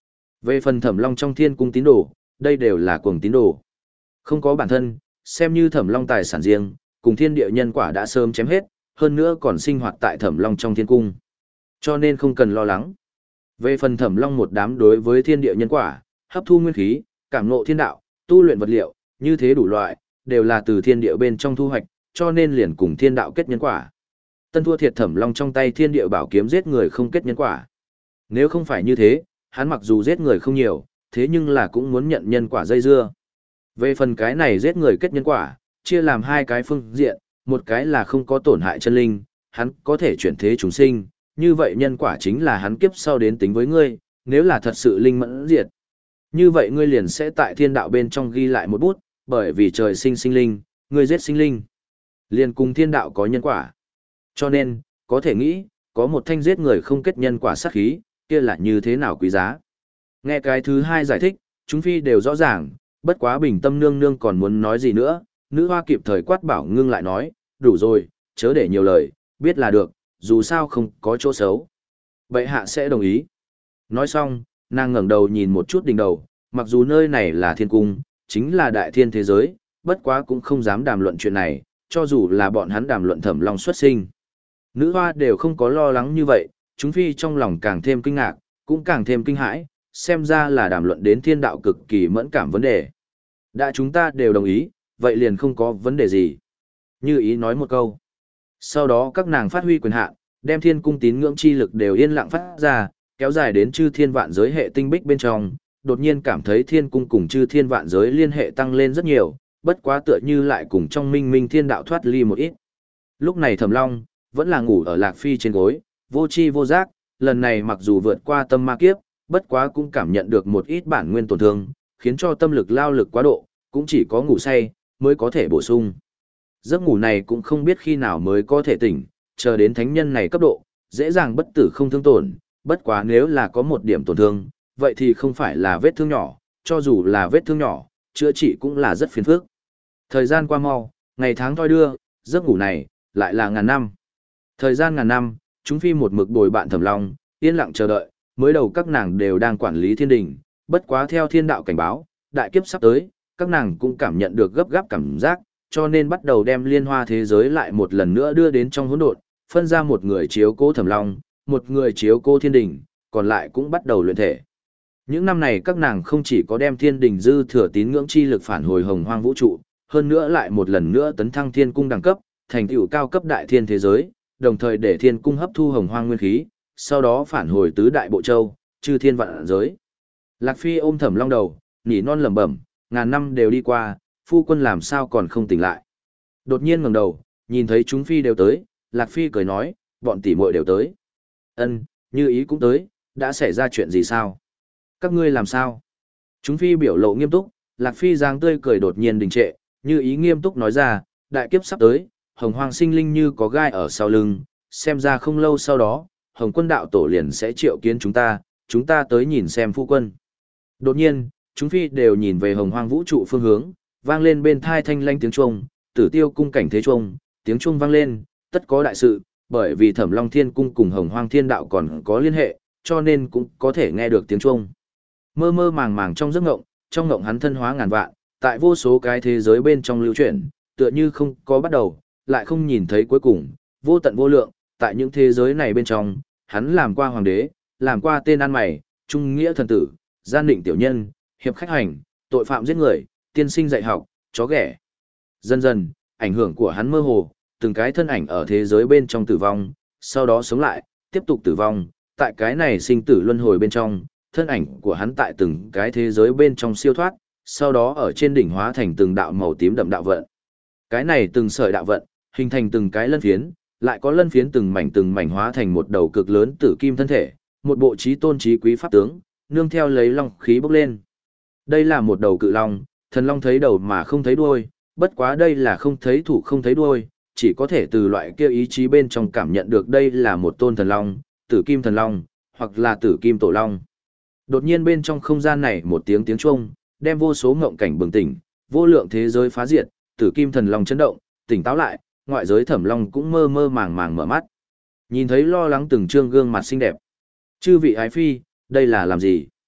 Về phần Thẩm Long trong thiên cung tín đồ, đây đều là cuồng tín đồ. Không có bản thân, xem như Thẩm Long tài sản riêng, cùng thiên địa nhân quả đã sớm chém hết, hơn nữa còn sinh hoạt tại Thẩm Long trong thiên cung. Cho nên không cần lo lắng. Về phần Thẩm Long một đám đối với thiên địa nhân quả, hấp thu nguyên khí, cảm ngộ thiên đạo, tu luyện vật liệu, như thế đủ loại, đều là từ thiên địa bên trong thu hoạch, cho nên liền cùng thiên đạo kết nhân quả. Tân thua thiệt Thẩm Long trong tay thiên địa bảo kiếm giết người không kết nhân quả. Nếu không phải như thế, hắn mặc dù giết người không nhiều, thế nhưng là cũng muốn nhận nhân quả dây dưa. Về phần cái này giết người kết nhân quả, chia làm hai cái phương diện, một cái là không có tổn hại chân linh, hắn có thể chuyển thế chúng sinh, như vậy nhân quả chính là hắn kiếp sau đến tính với ngươi, nếu là thật sự linh mẫn diệt. Như vậy ngươi liền sẽ tại thiên đạo bên trong ghi lại một bút, bởi vì trời sinh sinh linh, ngươi giết sinh linh. Liền cùng thiên đạo có nhân quả. Cho nên, có thể nghĩ, có một thanh giết người không kết nhân quả sát khí, kia là như thế nào quý giá. Nghe cái thứ hai giải thích, chúng phi đều rõ ràng, bất quá bình tâm nương nương còn muốn nói gì nữa, nữ hoa kịp thời quát bảo ngưng lại nói, đủ rồi, chớ để nhiều lời, biết là được, dù sao không có chỗ xấu. Bệ hạ sẽ đồng ý. Nói xong, nàng ngẩng đầu nhìn một chút đỉnh đầu, mặc dù nơi này là thiên cung, chính là đại thiên thế giới, bất quá cũng không dám đàm luận chuyện này, cho dù là bọn hắn đàm luận Thẩm Long xuất sinh. Nữ hoa đều không có lo lắng như vậy, chúng phi trong lòng càng thêm kinh ngạc, cũng càng thêm kinh hãi, xem ra là đàm luận đến thiên đạo cực kỳ mẫn cảm vấn đề. Đã chúng ta đều đồng ý, vậy liền không có vấn đề gì. Như ý nói một câu. Sau đó các nàng phát huy quyền hạn, đem thiên cung tín ngưỡng chi lực đều yên lặng phát ra, kéo dài đến chư thiên vạn giới hệ tinh bích bên trong, đột nhiên cảm thấy thiên cung cùng chư thiên vạn giới liên hệ tăng lên rất nhiều, bất quá tựa như lại cùng trong minh minh thiên đạo thoát ly một ít. Lúc này Thẩm Long vẫn là ngủ ở Lạc Phi trên gối, vô chi vô giác, lần này mặc dù vượt qua tâm ma kiếp, bất quá cũng cảm nhận được một ít bản nguyên tổn thương, khiến cho tâm lực lao lực quá độ, cũng chỉ có ngủ say mới có thể bổ sung. Giấc ngủ này cũng không biết khi nào mới có thể tỉnh, chờ đến thánh nhân này cấp độ, dễ dàng bất tử không thương tổn, bất quá nếu là có một điểm tổn thương, vậy thì không phải là vết thương nhỏ, cho dù là vết thương nhỏ, chữa trị cũng là rất phiền phức. Thời gian qua mau, ngày tháng thoi đưa, giấc ngủ này lại là ngàn năm. Thời gian ngàn năm, chúng phi một mực bồi bạn Thẩm Long, yên lặng chờ đợi, mới đầu các nàng đều đang quản lý thiên đình, bất quá theo thiên đạo cảnh báo, đại kiếp sắp tới, các nàng cũng cảm nhận được gấp gáp cảm giác, cho nên bắt đầu đem liên hoa thế giới lại một lần nữa đưa đến trong hỗn độn, phân ra một người chiếu cố Thẩm Long, một người chiếu cố thiên đình, còn lại cũng bắt đầu luyện thể. Những năm này các nàng không chỉ có đem thiên đình dư thừa tín ngưỡng chi lực phản hồi hồng hoang vũ trụ, hơn nữa lại một lần nữa tấn thăng thiên cung đẳng cấp, thành tựu cao cấp đại thiên thế giới, đồng thời để thiên cung hấp thu hồng hoang nguyên khí, sau đó phản hồi tứ đại bộ châu, chư thiên vạn giới. Lạc Phi ôm Thẩm Long đầu, nhỉ non lẩm bẩm, ngàn năm đều đi qua, phu quân làm sao còn không tỉnh lại. Đột nhiên ngẩng đầu, nhìn thấy chúng phi đều tới, Lạc Phi cười nói, bọn tỷ muội đều tới. Ân, Như ý cũng tới, đã xảy ra chuyện gì sao? Các ngươi làm sao? Chúng phi biểu lộ nghiêm túc, Lạc Phi dáng tươi cười đột nhiên đình trệ, Như ý nghiêm túc nói ra, đại kiếp sắp tới, hồng hoang sinh linh như có gai ở sau lưng, xem ra không lâu sau đó, hồng quân đạo tổ liền sẽ triệu kiến chúng ta, chúng ta tới nhìn xem phu quân. Đột nhiên, chúng phi đều nhìn về hồng hoang vũ trụ phương hướng, vang lên bên thai thanh lanh tiếng chuông, tử tiêu cung cảnh thế chuông, tiếng chuông vang lên, tất có đại sự, bởi vì Thẩm Long Thiên cung cùng hồng hoang thiên đạo còn có liên hệ, cho nên cũng có thể nghe được tiếng chuông. Mơ mơ màng màng trong giấc ngộng, trong ngộng hắn thân hóa ngàn vạn, tại vô số cái thế giới bên trong lưu chuyển, tựa như không có bắt đầu, lại không nhìn thấy cuối cùng, vô tận vô lượng, tại những thế giới này bên trong, hắn làm qua hoàng đế, làm qua tên ăn mày, trung nghĩa thần tử, gian định tiểu nhân, hiệp khách hành, tội phạm giết người, tiên sinh dạy học, chó ghẻ. Dần dần, ảnh hưởng của hắn mơ hồ, từng cái thân ảnh ở thế giới bên trong tử vong, sau đó sống lại, tiếp tục tử vong, tại cái này sinh tử luân hồi bên trong, thân ảnh của hắn tại từng cái thế giới bên trong siêu thoát, sau đó ở trên đỉnh hóa thành từng đạo màu tím đậm đạo vận. Cái này từng sợi đạo vận, hình thành từng cái lân phiến, lại có lân phiến từng mảnh từng mảnh hóa thành một đầu cực lớn tử kim thân thể, một bộ chí tôn chí quý pháp tướng, nương theo lấy long khí bốc lên. Đây là một đầu cự long, thần long thấy đầu mà không thấy đuôi, bất quá đây là không thấy thủ không thấy đuôi, chỉ có thể từ loại kia ý chí bên trong cảm nhận được đây là một tôn thần long, tử kim thần long, hoặc là tử kim tổ long. Đột nhiên bên trong không gian này một tiếng tiếng chuông, đem vô số ngộng cảnh bừng tỉnh, vô lượng thế giới phá diệt, tử kim thần long chấn động, tỉnh táo lại, ngoại giới Thẩm Long cũng mơ mơ màng màng mở mắt. Nhìn thấy lo lắng từng trương gương mặt xinh đẹp. Chư vị ái phi, đây là làm gì?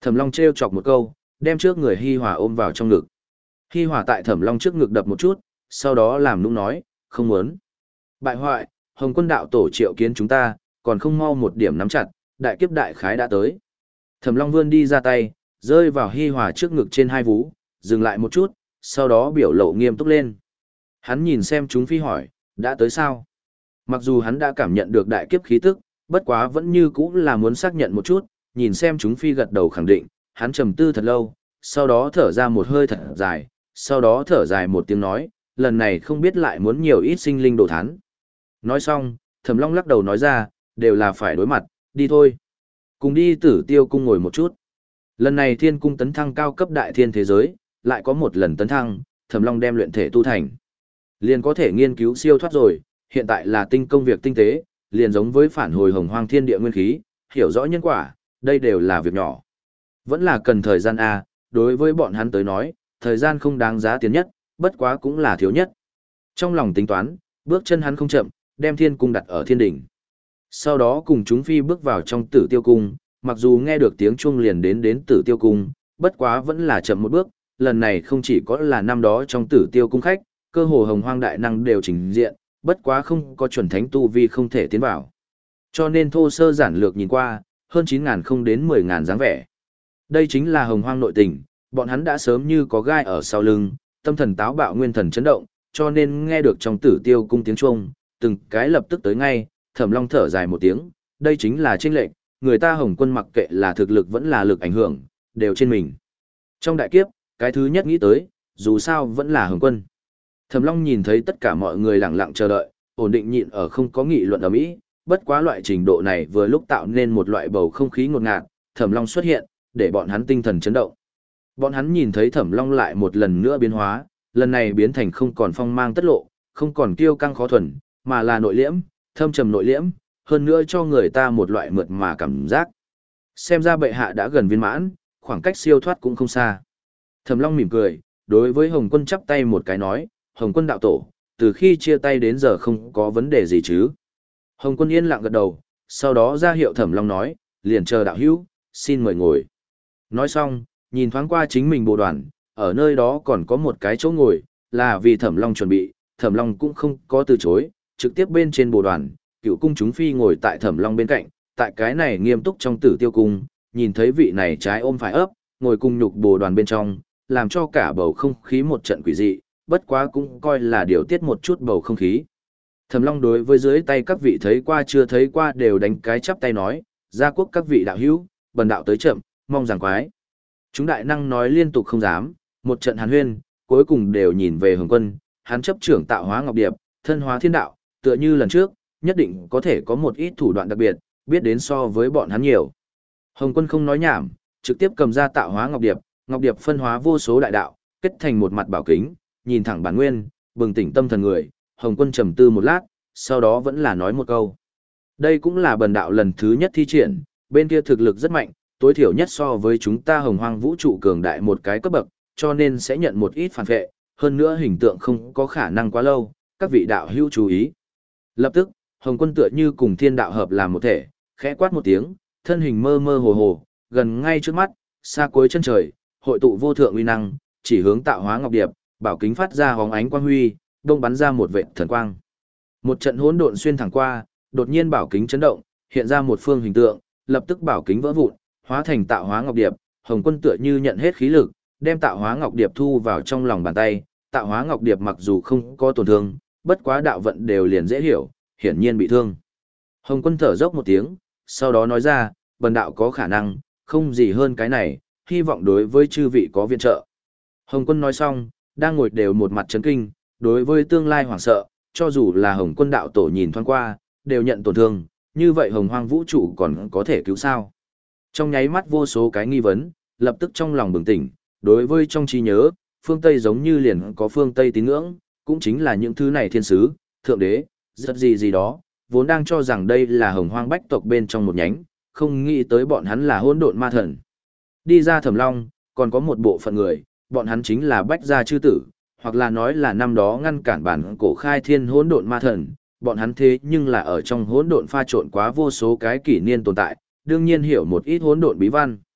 Thẩm Long trêu chọc một câu, đem trước người Hi Hòa ôm vào trong ngực. Hi Hòa tại Thẩm Long trước ngực đập một chút, sau đó làm nũng nói, không muốn. Bại hoại, Hồng Quân đạo tổ triệu kiến chúng ta, còn không mau một điểm nắm chặt, đại kiếp đại khái đã tới. Thẩm Long vươn đi ra tay, rơi vào Hi Hòa trước ngực trên hai vú, dừng lại một chút, sau đó biểu lộ nghiêm túc lên. Hắn nhìn xem chúng phi hỏi, đã tới sao? Mặc dù hắn đã cảm nhận được đại kiếp khí tức, bất quá vẫn như cũ là muốn xác nhận một chút, nhìn xem chúng phi gật đầu khẳng định, hắn trầm tư thật lâu, sau đó thở ra một hơi thật dài, sau đó thở dài một tiếng nói, lần này không biết lại muốn nhiều ít sinh linh đồ thán. Nói xong, Thẩm Long lắc đầu nói ra, đều là phải đối mặt, đi thôi. Cùng đi Tử Tiêu cung ngồi một chút. Lần này Thiên cung tấn thăng cao cấp đại thiên thế giới, lại có một lần tấn thăng, Thẩm Long đem luyện thể tu thành. Liền có thể nghiên cứu siêu thoát rồi, hiện tại là tinh công việc tinh tế, liền giống với phản hồi hồng hoang thiên địa nguyên khí, hiểu rõ nhân quả, đây đều là việc nhỏ. Vẫn là cần thời gian A, đối với bọn hắn tới nói, thời gian không đáng giá tiền nhất, bất quá cũng là thiếu nhất. Trong lòng tính toán, bước chân hắn không chậm, đem thiên cung đặt ở thiên đỉnh. Sau đó cùng chúng phi bước vào trong Tử Tiêu cung, mặc dù nghe được tiếng chuông liền đến đến Tử Tiêu cung, bất quá vẫn là chậm một bước, lần này không chỉ có là năm đó trong Tử Tiêu cung khách, cơ hồ hồng hoang đại năng đều trình diện, bất quá không có chuẩn thánh tu vi không thể tiến vào. Cho nên thô sơ giản lược nhìn qua, hơn chín ngàn không đến mười ngàn dáng vẻ. Đây chính là hồng hoang nội tình, bọn hắn đã sớm như có gai ở sau lưng, tâm thần táo bạo nguyên thần chấn động, cho nên nghe được trong Tử Tiêu cung tiếng chuông, từng cái lập tức tới ngay, Thẩm Long thở dài một tiếng, đây chính là chênh lệch, người ta Hồng Quân mặc kệ là thực lực vẫn là lực ảnh hưởng, đều trên mình. Trong đại kiếp, cái thứ nhất nghĩ tới, dù sao vẫn là Hồng Quân. Thẩm Long nhìn thấy tất cả mọi người lặng lặng chờ đợi, ổn định nhịn ở không có nghị luận ầm ĩ, bất quá loại trình độ này vừa lúc tạo nên một loại bầu không khí ngột ngạt, Thẩm Long xuất hiện, để bọn hắn tinh thần chấn động. Bọn hắn nhìn thấy Thẩm Long lại một lần nữa biến hóa, lần này biến thành không còn phong mang tất lộ, không còn kiêu căng khó thuần, mà là nội liễm, thâm trầm nội liễm, hơn nữa cho người ta một loại mượt mà cảm giác. Xem ra bệ hạ đã gần viên mãn, khoảng cách siêu thoát cũng không xa. Thẩm Long mỉm cười, đối với Hồng Quân chắp tay một cái nói, Hồng Quân đạo tổ, từ khi chia tay đến giờ không có vấn đề gì chứ. Hồng Quân yên lặng gật đầu, sau đó ra hiệu Thẩm Long nói, liền chờ đạo hữu, xin mời ngồi. Nói xong, nhìn thoáng qua chính mình bồ đoàn, ở nơi đó còn có một cái chỗ ngồi, là vì Thẩm Long chuẩn bị, Thẩm Long cũng không có từ chối, trực tiếp bên trên bồ đoàn, cựu cung chúng phi ngồi tại Thẩm Long bên cạnh, tại cái này nghiêm túc trong Tử Tiêu cung, nhìn thấy vị này trái ôm phải ấp, ngồi cùng nhục bồ đoàn bên trong, làm cho cả bầu không khí một trận quỷ dị, bất quá cũng coi là điều tiết một chút bầu không khí. Thẩm Long đối với dưới tay các vị thấy qua chưa thấy qua đều đánh cái chắp tay nói, gia quốc các vị đạo hữu, bần đạo tới chậm, mong rằng quái. Chúng đại năng nói liên tục không dám, một trận hàn huyên, cuối cùng đều nhìn về Hồng Quân, hắn chấp trưởng tạo hóa ngọc điệp, thân hóa thiên đạo, tựa như lần trước, nhất định có thể có một ít thủ đoạn đặc biệt, biết đến so với bọn hắn nhiều. Hồng Quân không nói nhảm, trực tiếp cầm ra tạo hóa ngọc điệp, ngọc điệp phân hóa vô số đại đạo, kết thành một mặt bảo kính, nhìn thẳng bản nguyên, bừng tỉnh tâm thần người, Hồng Quân trầm tư một lát, sau đó vẫn là nói một câu. Đây cũng là bần đạo lần thứ nhất thi triển, bên kia thực lực rất mạnh, tối thiểu nhất so với chúng ta hồng hoang vũ trụ cường đại một cái cấp bậc, cho nên sẽ nhận một ít phản vệ, hơn nữa hình tượng không có khả năng quá lâu, các vị đạo hữu chú ý. Lập tức, Hồng Quân tựa như cùng thiên đạo hợp làm một thể, khẽ quát một tiếng, thân hình mơ mơ hồ hồ, gần ngay trước mắt, xa cuối chân trời, hội tụ vô thượng uy năng, chỉ hướng tạo hóa ngọc điệp, bảo kính phát ra hóng ánh quang huy, đông bắn ra một vệt thần quang. Một trận hỗn độn xuyên thẳng qua, đột nhiên bảo kính chấn động, hiện ra một phương hình tượng, lập tức bảo kính vỡ vụn, hóa thành tạo hóa ngọc điệp, Hồng Quân tựa như nhận hết khí lực, đem tạo hóa ngọc điệp thu vào trong lòng bàn tay, tạo hóa ngọc điệp mặc dù không có tổn thương, bất quá đạo vận đều liền dễ hiểu, hiển nhiên bị thương. Hồng Quân thở dốc một tiếng, sau đó nói ra, bần đạo có khả năng, không gì hơn cái này, hy vọng đối với chư vị có viện trợ. Hồng Quân nói xong, đang ngồi đều một mặt chấn kinh, đối với tương lai hoảng sợ, cho dù là Hồng Quân đạo tổ nhìn thoáng qua, đều nhận tổn thương, như vậy hồng hoang vũ trụ còn có thể cứu sao? Trong nháy mắt vô số cái nghi vấn, lập tức trong lòng bừng tỉnh, đối với trong trí nhớ, phương Tây giống như liền có phương Tây tín ngưỡng, cũng chính là những thứ này thiên sứ, thượng đế, rất gì gì đó, vốn đang cho rằng đây là hồng hoang bách tộc bên trong một nhánh, không nghĩ tới bọn hắn là hỗn độn ma thần. Đi ra Thẩm Long, còn có một bộ phận người, bọn hắn chính là bách gia chư tử, hoặc là nói là năm đó ngăn cản bản cổ khai thiên hỗn độn ma thần, bọn hắn thế nhưng là ở trong hỗn độn pha trộn quá vô số cái kỷ niên tồn tại, đương nhiên hiểu một ít hỗn độn bí văn.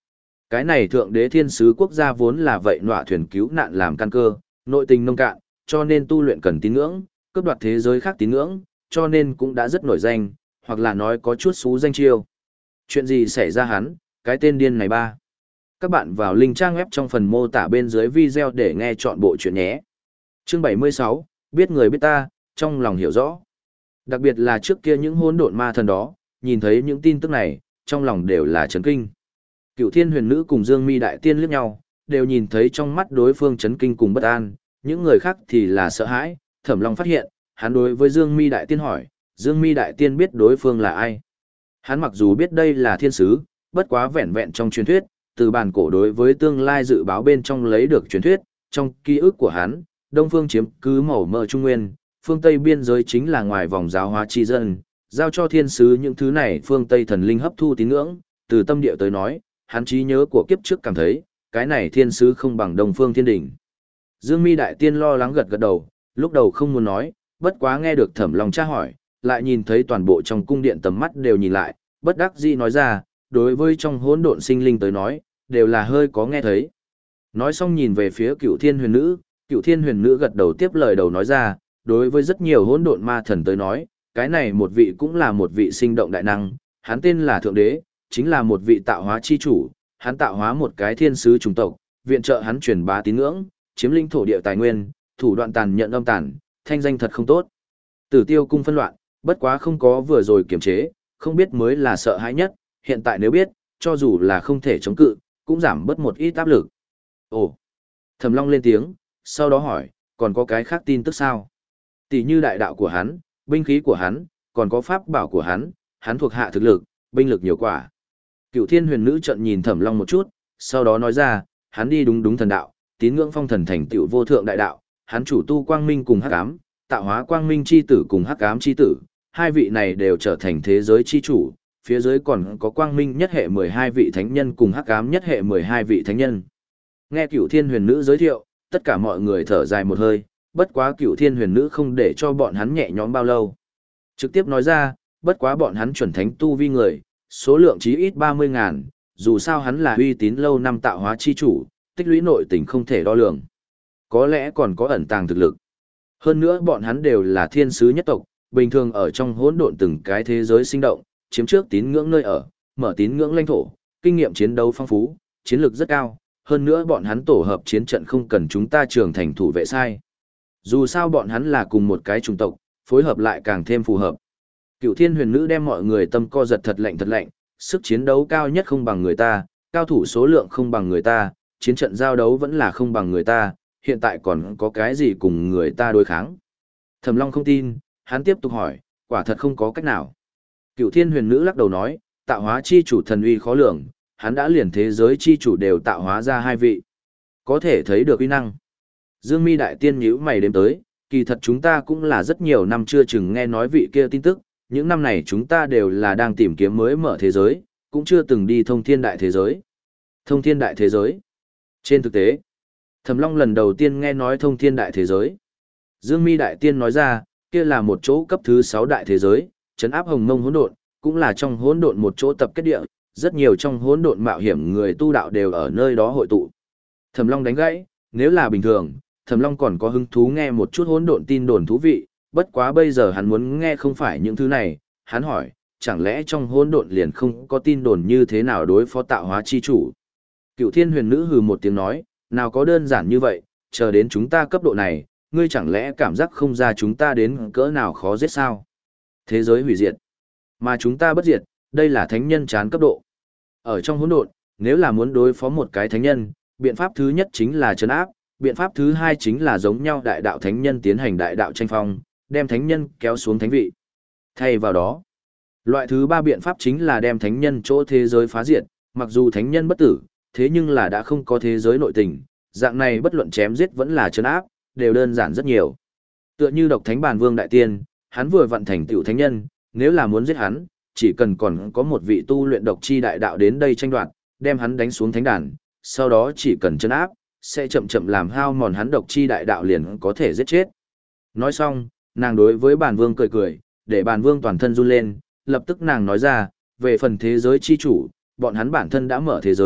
Cái này thượng đế thiên sứ quốc gia vốn là vậy nọa thuyền cứu nạn làm căn cơ, nội tình nông cạn, cho nên tu luyện cần tín ngưỡng, cướp đoạt thế giới khác tín ngưỡng, cho nên cũng đã rất nổi danh, hoặc là nói có chút xú danh chiêu. Chuyện gì xảy ra hắn, cái tên điên này ba. Các bạn vào link trang web trong phần mô tả bên dưới video để nghe chọn bộ chuyện nhé. Chương bảy mươi sáu, biết người biết ta, trong lòng hiểu rõ. Đặc biệt là trước kia những hỗn độn ma thần đó, nhìn thấy những tin tức này, trong lòng đều là chấn kinh. Cựu Thiên Huyền Nữ cùng Dương Mi Đại Tiên liếc nhau, đều nhìn thấy trong mắt đối phương chấn kinh cùng bất an, những người khác thì là sợ hãi. Thẩm Long phát hiện, hắn đối với Dương Mi Đại Tiên hỏi, Dương Mi Đại Tiên biết đối phương là ai? Hắn mặc dù biết đây là thiên sứ, bất quá vẹn vẹn trong truyền thuyết, từ bản cổ đối với tương lai dự báo bên trong lấy được truyền thuyết, trong ký ức của hắn, Đông phương chiếm cứ màu mỡ Trung Nguyên, phương Tây biên giới chính là ngoài vòng giáo hóa chi dân, giao cho thiên sứ những thứ này phương Tây thần linh hấp thu tín ngưỡng, từ tâm địa tới nói, hắn trí nhớ của kiếp trước cảm thấy, cái này thiên sứ không bằng Đông phương thiên đỉnh. Dương Mi Đại Tiên lo lắng gật gật đầu, lúc đầu không muốn nói, bất quá nghe được Thẩm Long tra hỏi, lại nhìn thấy toàn bộ trong cung điện tầm mắt đều nhìn lại, bất đắc dĩ nói ra, đối với trong hỗn độn sinh linh tới nói, đều là hơi có nghe thấy. Nói xong nhìn về phía Cựu Thiên Huyền Nữ, Cựu Thiên Huyền Nữ gật đầu tiếp lời đầu nói ra, đối với rất nhiều hỗn độn ma thần tới nói, cái này một vị cũng là một vị sinh động đại năng, hắn tên là Thượng Đế, chính là một vị tạo hóa chi chủ, hắn tạo hóa một cái thiên sứ chủng tộc, viện trợ hắn truyền bá tín ngưỡng, chiếm lĩnh thổ địa tài nguyên, thủ đoạn tàn nhẫn âm tàn, thanh danh thật không tốt. Tử Tiêu cung phân loạn, bất quá không có vừa rồi kiềm chế, không biết mới là sợ hãi nhất, hiện tại nếu biết, cho dù là không thể chống cự, cũng giảm bớt một ít áp lực. Ồ! Thẩm Long lên tiếng, sau đó hỏi, còn có cái khác tin tức sao? Tỷ như đại đạo của hắn, binh khí của hắn, còn có pháp bảo của hắn, hắn thuộc hạ thực lực, binh lực nhiều quả. Cựu Thiên Huyền Nữ trợn nhìn Thẩm Long một chút, sau đó nói ra, hắn đi đúng đúng thần đạo, tín ngưỡng phong thần thành tựu vô thượng đại đạo, hắn chủ tu quang minh cùng hắc ám, tạo hóa quang minh chi tử cùng hắc ám chi tử, hai vị này đều trở thành thế giới chi chủ, phía dưới còn có quang minh nhất hệ mười hai vị thánh nhân cùng hắc ám nhất hệ mười hai vị thánh nhân. Nghe Cựu Thiên Huyền Nữ giới thiệu, tất cả mọi người thở dài một hơi, bất quá Cựu Thiên Huyền Nữ không để cho bọn hắn nhẹ nhõm bao lâu. Trực tiếp nói ra, bất quá bọn hắn chuẩn thánh tu vi người, số lượng chí ít ba mươi ngàn, dù sao hắn là uy tín lâu năm tạo hóa chi chủ, tích lũy nội tình không thể đo lường. Có lẽ còn có ẩn tàng thực lực. Hơn nữa bọn hắn đều là thiên sứ nhất tộc, bình thường ở trong hỗn độn từng cái thế giới sinh động, chiếm trước tín ngưỡng nơi ở, mở tín ngưỡng lãnh thổ, kinh nghiệm chiến đấu phong phú, chiến lược rất cao, hơn nữa bọn hắn tổ hợp chiến trận không cần chúng ta trưởng thành thủ vệ sai. Dù sao bọn hắn là cùng một cái chủng tộc, phối hợp lại càng thêm phù hợp. Cựu Thiên Huyền Nữ đem mọi người tâm co giật thật lạnh thật lạnh, sức chiến đấu cao nhất không bằng người ta, cao thủ số lượng không bằng người ta, chiến trận giao đấu vẫn là không bằng người ta, hiện tại còn có cái gì cùng người ta đối kháng. Thẩm Long không tin, hắn tiếp tục hỏi, quả thật không có cách nào. Cựu Thiên Huyền Nữ lắc đầu nói, tạo hóa chi chủ thần uy khó lường, hắn đã liền thế giới chi chủ đều tạo hóa ra hai vị. Có thể thấy được uy năng. Dương Mi Đại Tiên nhíu mày đếm tới, kỳ thật chúng ta cũng là rất nhiều năm chưa chừng nghe nói vị kia tin tức, những năm này chúng ta đều là đang tìm kiếm mới mở thế giới, cũng chưa từng đi thông thiên đại thế giới. Thông thiên đại thế giới. Trên thực tế, Thẩm Long lần đầu tiên nghe nói thông thiên đại thế giới. Dương Mi Đại Tiên nói ra, kia là một chỗ cấp thứ sáu đại thế giới, trấn áp hồng mông hỗn độn, cũng là trong hỗn độn một chỗ tập kết địa, rất nhiều trong hỗn độn mạo hiểm người tu đạo đều ở nơi đó hội tụ. Thẩm Long đánh gãy, nếu là bình thường, Thẩm Long còn có hứng thú nghe một chút hỗn độn tin đồn thú vị, bất quá bây giờ hắn muốn nghe không phải những thứ này, hắn hỏi, chẳng lẽ trong hỗn độn liền không có tin đồn như thế nào đối phó tạo hóa chi chủ? Cựu Thiên Huyền Nữ hừ một tiếng nói, nào có đơn giản như vậy, chờ đến chúng ta cấp độ này, ngươi chẳng lẽ cảm giác không ra chúng ta đến cỡ nào khó giết sao? Thế giới hủy diệt, mà chúng ta bất diệt, đây là thánh nhân chán cấp độ. Ở trong hỗn độn, nếu là muốn đối phó một cái thánh nhân, biện pháp thứ nhất chính là trấn áp, biện pháp thứ hai chính là giống nhau đại đạo thánh nhân tiến hành đại đạo tranh phong, đem thánh nhân kéo xuống thánh vị. Thay vào đó, loại thứ ba biện pháp chính là đem thánh nhân chỗ thế giới phá diệt, mặc dù thánh nhân bất tử, thế nhưng là đã không có thế giới nội tình, dạng này bất luận chém giết vẫn là trấn áp, đều đơn giản rất nhiều. Tựa như độc thánh bàn vương đại tiên, hắn vừa vận thành tựu thánh nhân, nếu là muốn giết hắn, chỉ cần còn có một vị tu luyện độc chi đại đạo đến đây tranh đoạt, đem hắn đánh xuống thánh đàn, sau đó chỉ cần trấn áp, sẽ chậm chậm làm hao mòn hắn độc chi đại đạo liền có thể giết chết. Nói xong, nàng đối với bàn vương cười cười, để bàn vương toàn thân run lên, lập tức nàng nói ra, về phần thế giới chi chủ, bọn hắn bản thân đã mở thế giới,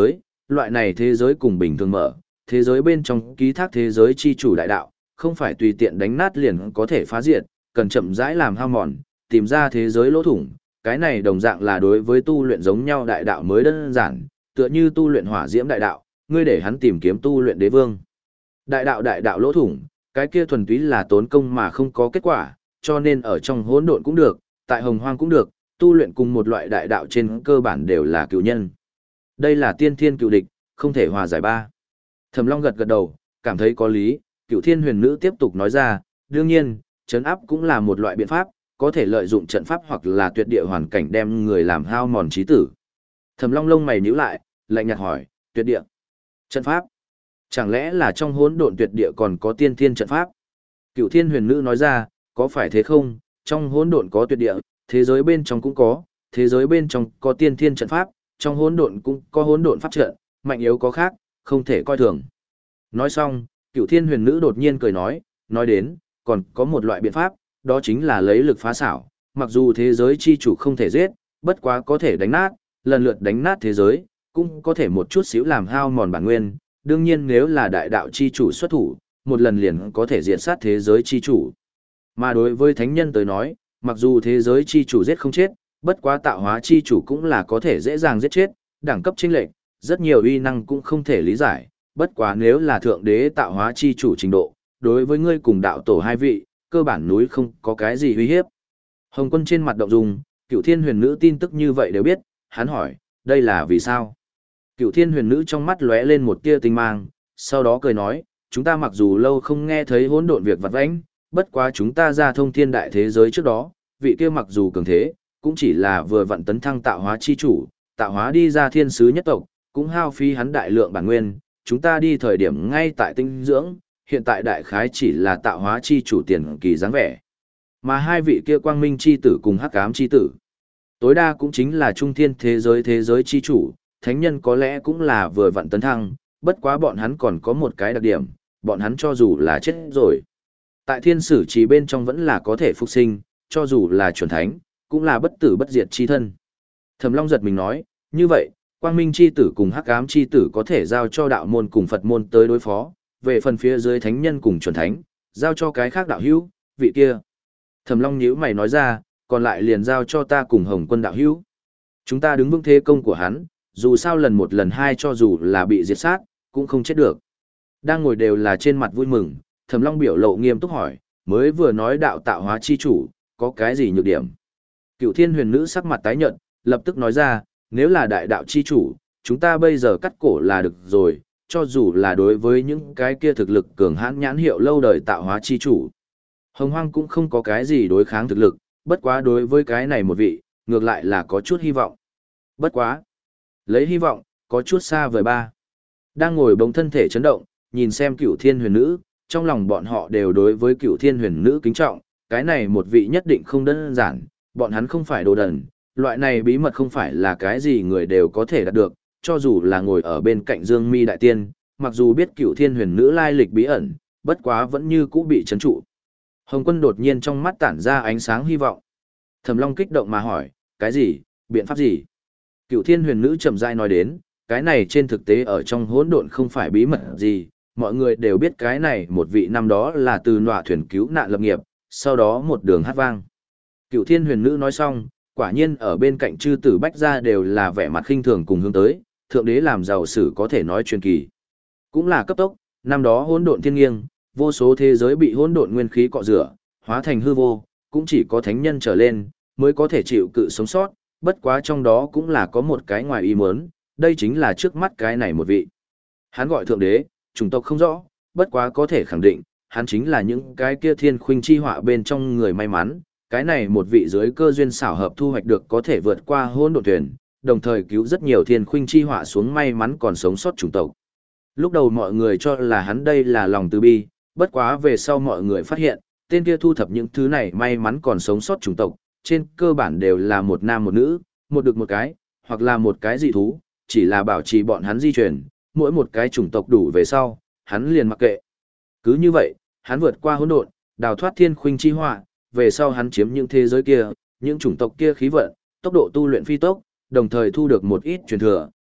loại này thế giới cùng bình thường mở, thế giới bên trong ký thác thế giới chi chủ đại đạo, không phải tùy tiện đánh nát liền có thể phá diệt, cần chậm rãi làm hao mòn, tìm ra thế giới lỗ thủng. Cái này đồng dạng là đối với tu luyện giống nhau đại đạo mới đơn giản, tựa như tu luyện hỏa diễm đại đạo, ngươi để hắn tìm kiếm tu luyện đế vương. Đại đạo đại đạo lỗ thủng, cái kia thuần túy là tốn công mà không có kết quả, cho nên ở trong hỗn độn cũng được, tại hồng hoang cũng được, tu luyện cùng một loại đại đạo trên cơ bản đều là cựu nhân. Đây là tiên thiên cựu địch, không thể hòa giải ba. Thẩm Long gật gật đầu, cảm thấy có lý, Cựu Thiên Huyền Nữ tiếp tục nói ra, đương nhiên, trấn áp cũng là một loại biện pháp, có thể lợi dụng trận pháp hoặc là tuyệt địa hoàn cảnh đem người làm hao mòn trí tử. Thẩm Long lông mày nhíu lại, lạnh nhạt hỏi, tuyệt địa, trận pháp? Chẳng lẽ là trong hỗn độn tuyệt địa còn có tiên thiên trận pháp? Cựu Thiên Huyền Nữ nói ra, có phải thế không, trong hỗn độn có tuyệt địa, thế giới bên trong cũng có, thế giới bên trong có tiên thiên trận pháp, trong hỗn độn cũng có hỗn độn pháp trận, mạnh yếu có khác, không thể coi thường. Nói xong, Cựu Thiên Huyền Nữ đột nhiên cười nói, nói đến, còn có một loại biện pháp, đó chính là lấy lực phá xảo, mặc dù thế giới chi chủ không thể giết, bất quá có thể đánh nát, lần lượt đánh nát thế giới, cũng có thể một chút xíu làm hao mòn bản nguyên, đương nhiên nếu là đại đạo chi chủ xuất thủ, một lần liền có thể diệt sát thế giới chi chủ. Mà đối với thánh nhân tới nói, mặc dù thế giới chi chủ giết không chết, bất quá tạo hóa chi chủ cũng là có thể dễ dàng giết chết, đẳng cấp chênh lệch, rất nhiều uy năng cũng không thể lý giải, bất quá nếu là thượng đế tạo hóa chi chủ trình độ, đối với ngươi cùng đạo tổ hai vị, cơ bản núi không có cái gì uy hiếp. Hồng Quân trên mặt động dung, Cựu Thiên Huyền Nữ tin tức như vậy đều biết, hắn hỏi, đây là vì sao? Cựu Thiên Huyền Nữ trong mắt lóe lên một tia tinh mang, sau đó cười nói, chúng ta mặc dù lâu không nghe thấy hỗn độn việc vặt vãnh, bất quá chúng ta ra thông thiên đại thế giới trước đó, vị kia mặc dù cường thế, cũng chỉ là vừa vận tấn thăng tạo hóa chi chủ, tạo hóa đi ra thiên sứ nhất tộc, cũng hao phí hắn đại lượng bản nguyên, chúng ta đi thời điểm ngay tại tinh dưỡng, hiện tại đại khái chỉ là tạo hóa chi chủ tiền kỳ dáng vẻ. Mà hai vị kia quang minh chi tử cùng hắc ám chi tử, tối đa cũng chính là trung thiên thế giới thế giới chi chủ, thánh nhân có lẽ cũng là vừa vận tấn thăng, bất quá bọn hắn còn có một cái đặc điểm, bọn hắn cho dù là chết rồi, tại thiên sử chỉ bên trong vẫn là có thể phục sinh, cho dù là chuẩn thánh, cũng là bất tử bất diệt chi thân. Thẩm Long giật mình nói, như vậy, quang minh chi tử cùng hắc ám chi tử có thể giao cho đạo môn cùng Phật môn tới đối phó, về phần phía dưới thánh nhân cùng chuẩn thánh, giao cho cái khác đạo hữu, vị kia. Thẩm Long nhíu mày nói ra, còn lại liền giao cho ta cùng Hồng Quân đạo hữu. Chúng ta đứng vững thế công của hắn, dù sao lần một lần hai cho dù là bị diệt sát, cũng không chết được. Đang ngồi đều là trên mặt vui mừng, Thẩm Long biểu lộ nghiêm túc hỏi, mới vừa nói đạo tạo hóa chi chủ, có cái gì nhược điểm? Cựu Thiên Huyền Nữ sắc mặt tái nhợt, lập tức nói ra, nếu là đại đạo chi chủ, chúng ta bây giờ cắt cổ là được rồi, cho dù là đối với những cái kia thực lực cường hãn nhãn hiệu lâu đời tạo hóa chi chủ. Hồng Hoang cũng không có cái gì đối kháng thực lực, bất quá đối với cái này một vị, ngược lại là có chút hy vọng. Bất quá. Lấy hy vọng, có chút xa vời ba. Đang ngồi bỗng thân thể chấn động, nhìn xem Cựu Thiên Huyền Nữ, trong lòng bọn họ đều đối với Cựu Thiên Huyền Nữ kính trọng, cái này một vị nhất định không đơn giản, bọn hắn không phải đồ đần, loại này bí mật không phải là cái gì người đều có thể đạt được, cho dù là ngồi ở bên cạnh Dương Mi Đại Tiên, mặc dù biết Cựu Thiên Huyền Nữ lai lịch bí ẩn, bất quá vẫn như cũ bị trấn trụ. Hồng Quân đột nhiên trong mắt tản ra ánh sáng hy vọng. Thẩm Long kích động mà hỏi, cái gì, biện pháp gì? Cựu Thiên Huyền Nữ chậm rãi nói đến, cái này trên thực tế ở trong hỗn độn không phải bí mật gì, mọi người đều biết cái này một vị năm đó là từ nọa thuyền cứu nạn lập nghiệp, sau đó một đường hát vang. Cựu Thiên Huyền Nữ nói xong, quả nhiên ở bên cạnh chư tử bách gia đều là vẻ mặt khinh thường cùng hướng tới, thượng đế làm giàu sử có thể nói truyền kỳ. Cũng là cấp tốc, năm đó hỗn độn thiên nghiêng, vô số thế giới bị hỗn độn nguyên khí cọ rửa, hóa thành hư vô, cũng chỉ có thánh nhân trở lên mới có thể chịu cự sống sót, bất quá trong đó cũng là có một cái ngoài ý muốn, đây chính là trước mắt cái này một vị. Hắn gọi thượng đế, chủng tộc không rõ, bất quá có thể khẳng định, hắn chính là những cái kia thiên khuynh chi họa bên trong người may mắn, cái này một vị dưới cơ duyên xảo hợp thu hoạch được có thể vượt qua hỗn độn thuyền, đồng thời cứu rất nhiều thiên khuynh chi họa xuống may mắn còn sống sót chủng tộc. Lúc đầu mọi người cho là hắn đây là lòng từ bi, bất quá về sau mọi người phát hiện, tên kia thu thập những thứ này may mắn còn sống sót chủng tộc, trên cơ bản đều là một nam một nữ, một đực một cái, hoặc là một cái dị thú, chỉ là bảo trì bọn hắn di chuyển, mỗi một cái chủng tộc đủ về sau, hắn liền mặc kệ. Cứ như vậy, hắn vượt qua hỗn độn, đào thoát thiên khuynh chi họa, về sau hắn chiếm những thế giới kia, những chủng tộc kia khí vận, tốc độ tu luyện phi tốc, đồng thời thu được một ít truyền thừa,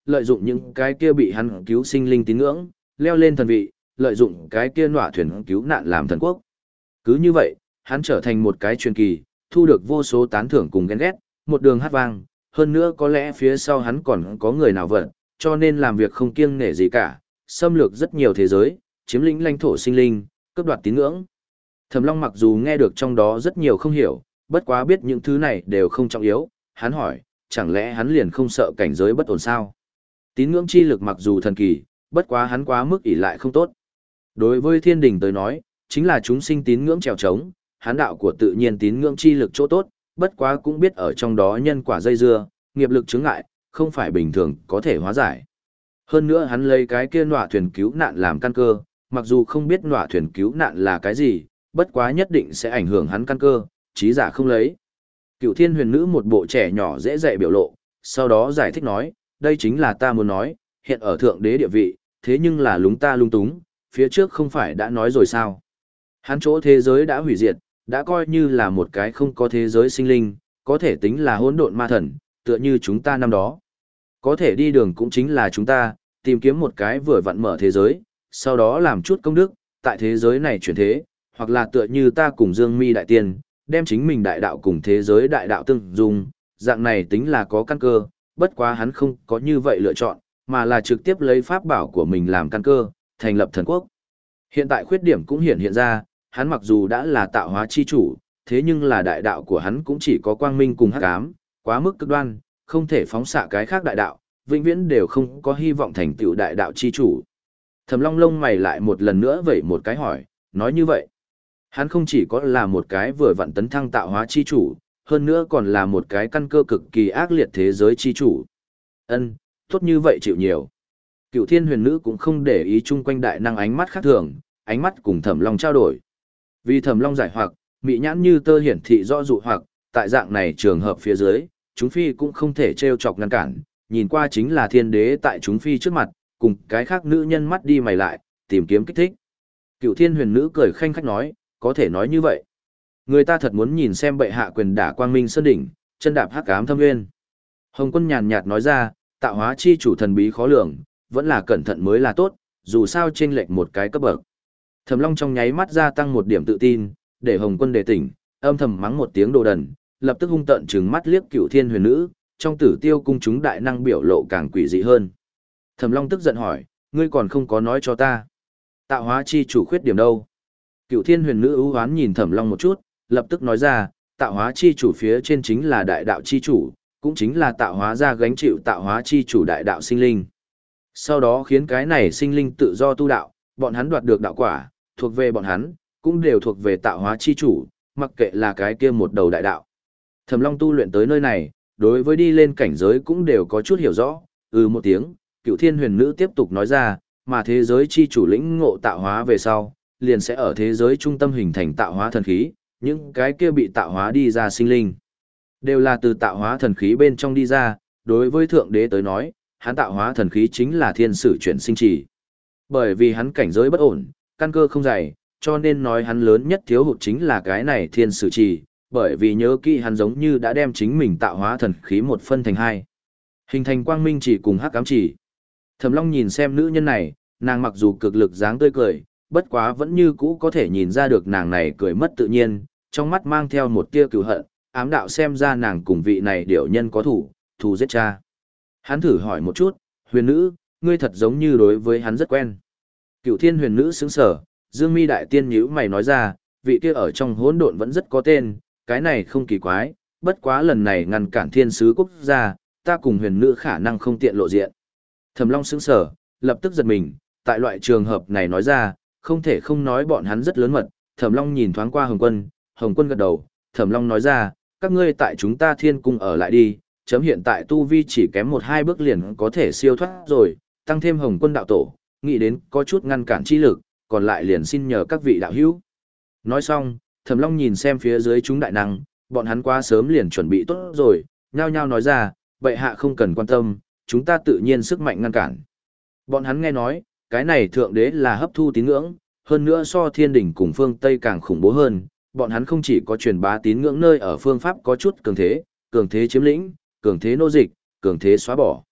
lợi dụng những cái kia bị hắn cứu sinh linh tín ngưỡng, leo lên thần vị, lợi dụng cái kia nọa thuyền cứu nạn làm thần quốc. Cứ như vậy, hắn trở thành một cái truyền kỳ, thu được vô số tán thưởng cùng ghen ghét, một đường hát vang, hơn nữa có lẽ phía sau hắn còn có người nào vật, cho nên làm việc không kiêng nể gì cả, xâm lược rất nhiều thế giới, chiếm lĩnh lãnh thổ sinh linh, cướp đoạt tín ngưỡng. Thẩm Long mặc dù nghe được trong đó rất nhiều không hiểu, bất quá biết những thứ này đều không trọng yếu, hắn hỏi, chẳng lẽ hắn liền không sợ cảnh giới bất ổn sao? Tín ngưỡng chi lực mặc dù thần kỳ, bất quá hắn quá mức ỷ lại không tốt. Đối với thiên đình tới nói, chính là chúng sinh tín ngưỡng trèo trống, hắn đạo của tự nhiên tín ngưỡng chi lực chỗ tốt, bất quá cũng biết ở trong đó nhân quả dây dưa, nghiệp lực chướng ngại, không phải bình thường có thể hóa giải. Hơn nữa hắn lấy cái kia nọa thuyền cứu nạn làm căn cơ, mặc dù không biết nọa thuyền cứu nạn là cái gì, bất quá nhất định sẽ ảnh hưởng hắn căn cơ, trí giả không lấy. Cựu thiên huyền nữ một bộ trẻ nhỏ dễ dạy biểu lộ, sau đó giải thích nói, đây chính là ta muốn nói, hiện ở thượng đế địa vị, thế nhưng là lúng ta lung túng, phía trước không phải đã nói rồi sao. Hắn chỗ thế giới đã hủy diệt, đã coi như là một cái không có thế giới sinh linh, có thể tính là hỗn độn ma thần, tựa như chúng ta năm đó. Có thể đi đường cũng chính là chúng ta, tìm kiếm một cái vừa vặn mở thế giới, sau đó làm chút công đức, tại thế giới này chuyển thế, hoặc là tựa như ta cùng Dương Mi đại tiên, đem chính mình đại đạo cùng thế giới đại đạo tương dung, dạng này tính là có căn cơ, bất quá hắn không có như vậy lựa chọn, mà là trực tiếp lấy pháp bảo của mình làm căn cơ, thành lập thần quốc. Hiện tại khuyết điểm cũng hiện hiện ra, hắn mặc dù đã là tạo hóa chi chủ, thế nhưng là đại đạo của hắn cũng chỉ có quang minh cùng hắc ám, quá mức cực đoan, không thể phóng xạ cái khác đại đạo, vĩnh viễn đều không có hy vọng thành tựu đại đạo chi chủ. Thẩm Long lông mày lại một lần nữa vẩy một cái hỏi, nói như vậy, hắn không chỉ có là một cái vừa vặn tấn thăng tạo hóa chi chủ, hơn nữa còn là một cái căn cơ cực kỳ ác liệt thế giới chi chủ. Ân, tốt như vậy chịu nhiều. Cựu thiên huyền nữ cũng không để ý chung quanh đại năng ánh mắt khác thường, ánh mắt cùng Thẩm Long trao đổi. Vì Thẩm Long giải hoặc, mị nhãn như tơ hiển thị rõ dụ hoặc, tại dạng này trường hợp phía dưới, chúng phi cũng không thể trêu chọc ngăn cản, nhìn qua chính là thiên đế tại chúng phi trước mặt, cùng cái khác nữ nhân mắt đi mày lại, tìm kiếm kích thích. Cựu thiên huyền nữ cười khanh khách nói, có thể nói như vậy. Người ta thật muốn nhìn xem bệ hạ quyền đả quang minh sơn đỉnh, chân đạp hắc ám thâm nguyên. Hồng Quân nhàn nhạt nói ra, tạo hóa chi chủ thần bí khó lường, vẫn là cẩn thận mới là tốt, dù sao chênh lệch một cái cấp bậc. Thẩm Long trong nháy mắt gia tăng một điểm tự tin, để Hồng Quân đề tỉnh, âm thầm mắng một tiếng đồ đần, lập tức hung tợn trừng mắt liếc Cựu thiên huyền nữ, trong Tử Tiêu cung chúng đại năng biểu lộ càng quỷ dị hơn. Thẩm Long tức giận hỏi, ngươi còn không có nói cho ta, tạo hóa chi chủ khuyết điểm đâu? Cựu thiên huyền nữ ưu hoán nhìn Thẩm Long một chút, lập tức nói ra, tạo hóa chi chủ phía trên chính là đại đạo chi chủ, cũng chính là tạo hóa ra gánh chịu tạo hóa chi chủ đại đạo sinh linh. Sau đó khiến cái này sinh linh tự do tu đạo, bọn hắn đoạt được đạo quả, thuộc về bọn hắn, cũng đều thuộc về tạo hóa chi chủ, mặc kệ là cái kia một đầu đại đạo. Thẩm Long tu luyện tới nơi này, đối với đi lên cảnh giới cũng đều có chút hiểu rõ, ừ một tiếng, Cựu thiên huyền nữ tiếp tục nói ra, mà thế giới chi chủ lĩnh ngộ tạo hóa về sau, liền sẽ ở thế giới trung tâm hình thành tạo hóa thần khí, những cái kia bị tạo hóa đi ra sinh linh, đều là từ tạo hóa thần khí bên trong đi ra, đối với thượng đế tới nói, hắn tạo hóa thần khí chính là thiên sử chuyển sinh trì. Bởi vì hắn cảnh giới bất ổn, căn cơ không dày, cho nên nói hắn lớn nhất thiếu hụt chính là cái này thiên sử trì, bởi vì nhớ kỹ hắn giống như đã đem chính mình tạo hóa thần khí một phân thành hai, hình thành quang minh chỉ cùng hắc ám chỉ. Thẩm Long nhìn xem nữ nhân này, nàng mặc dù cực lực dáng tươi cười, bất quá vẫn như cũ có thể nhìn ra được nàng này cười mất tự nhiên, trong mắt mang theo một tia cừu hận, ám đạo xem ra nàng cùng vị này điểu nhân có thủ, thù giết cha. Hắn thử hỏi một chút, huyền nữ, ngươi thật giống như đối với hắn rất quen. Cựu thiên huyền nữ sững sở, Dương Mi đại tiên nhíu mày nói ra, vị kia ở trong hỗn độn vẫn rất có tên, cái này không kỳ quái, bất quá lần này ngăn cản thiên sứ quốc gia, ta cùng huyền nữ khả năng không tiện lộ diện. Thẩm Long sững sở, lập tức giật mình, tại loại trường hợp này nói ra, không thể không nói bọn hắn rất lớn mật. Thẩm Long nhìn thoáng qua Hồng Quân, Hồng Quân gật đầu, Thẩm Long nói ra, các ngươi tại chúng ta thiên cung ở lại đi, chấm hiện tại tu vi chỉ kém một hai bước liền có thể siêu thoát rồi, tăng thêm Hồng Quân đạo tổ, nghĩ đến có chút ngăn cản chi lực, còn lại liền xin nhờ các vị đạo hữu. Nói xong, Thẩm Long nhìn xem phía dưới chúng đại năng, bọn hắn quá sớm liền chuẩn bị tốt rồi, nhao nhao nói ra, bệ hạ không cần quan tâm, chúng ta tự nhiên sức mạnh ngăn cản. Bọn hắn nghe nói, cái này thượng đế là hấp thu tín ngưỡng, hơn nữa so thiên đỉnh cùng phương Tây càng khủng bố hơn, bọn hắn không chỉ có truyền bá tín ngưỡng nơi ở phương pháp có chút cường thế, cường thế chiếm lĩnh, cường thế nô dịch, cường thế xóa bỏ.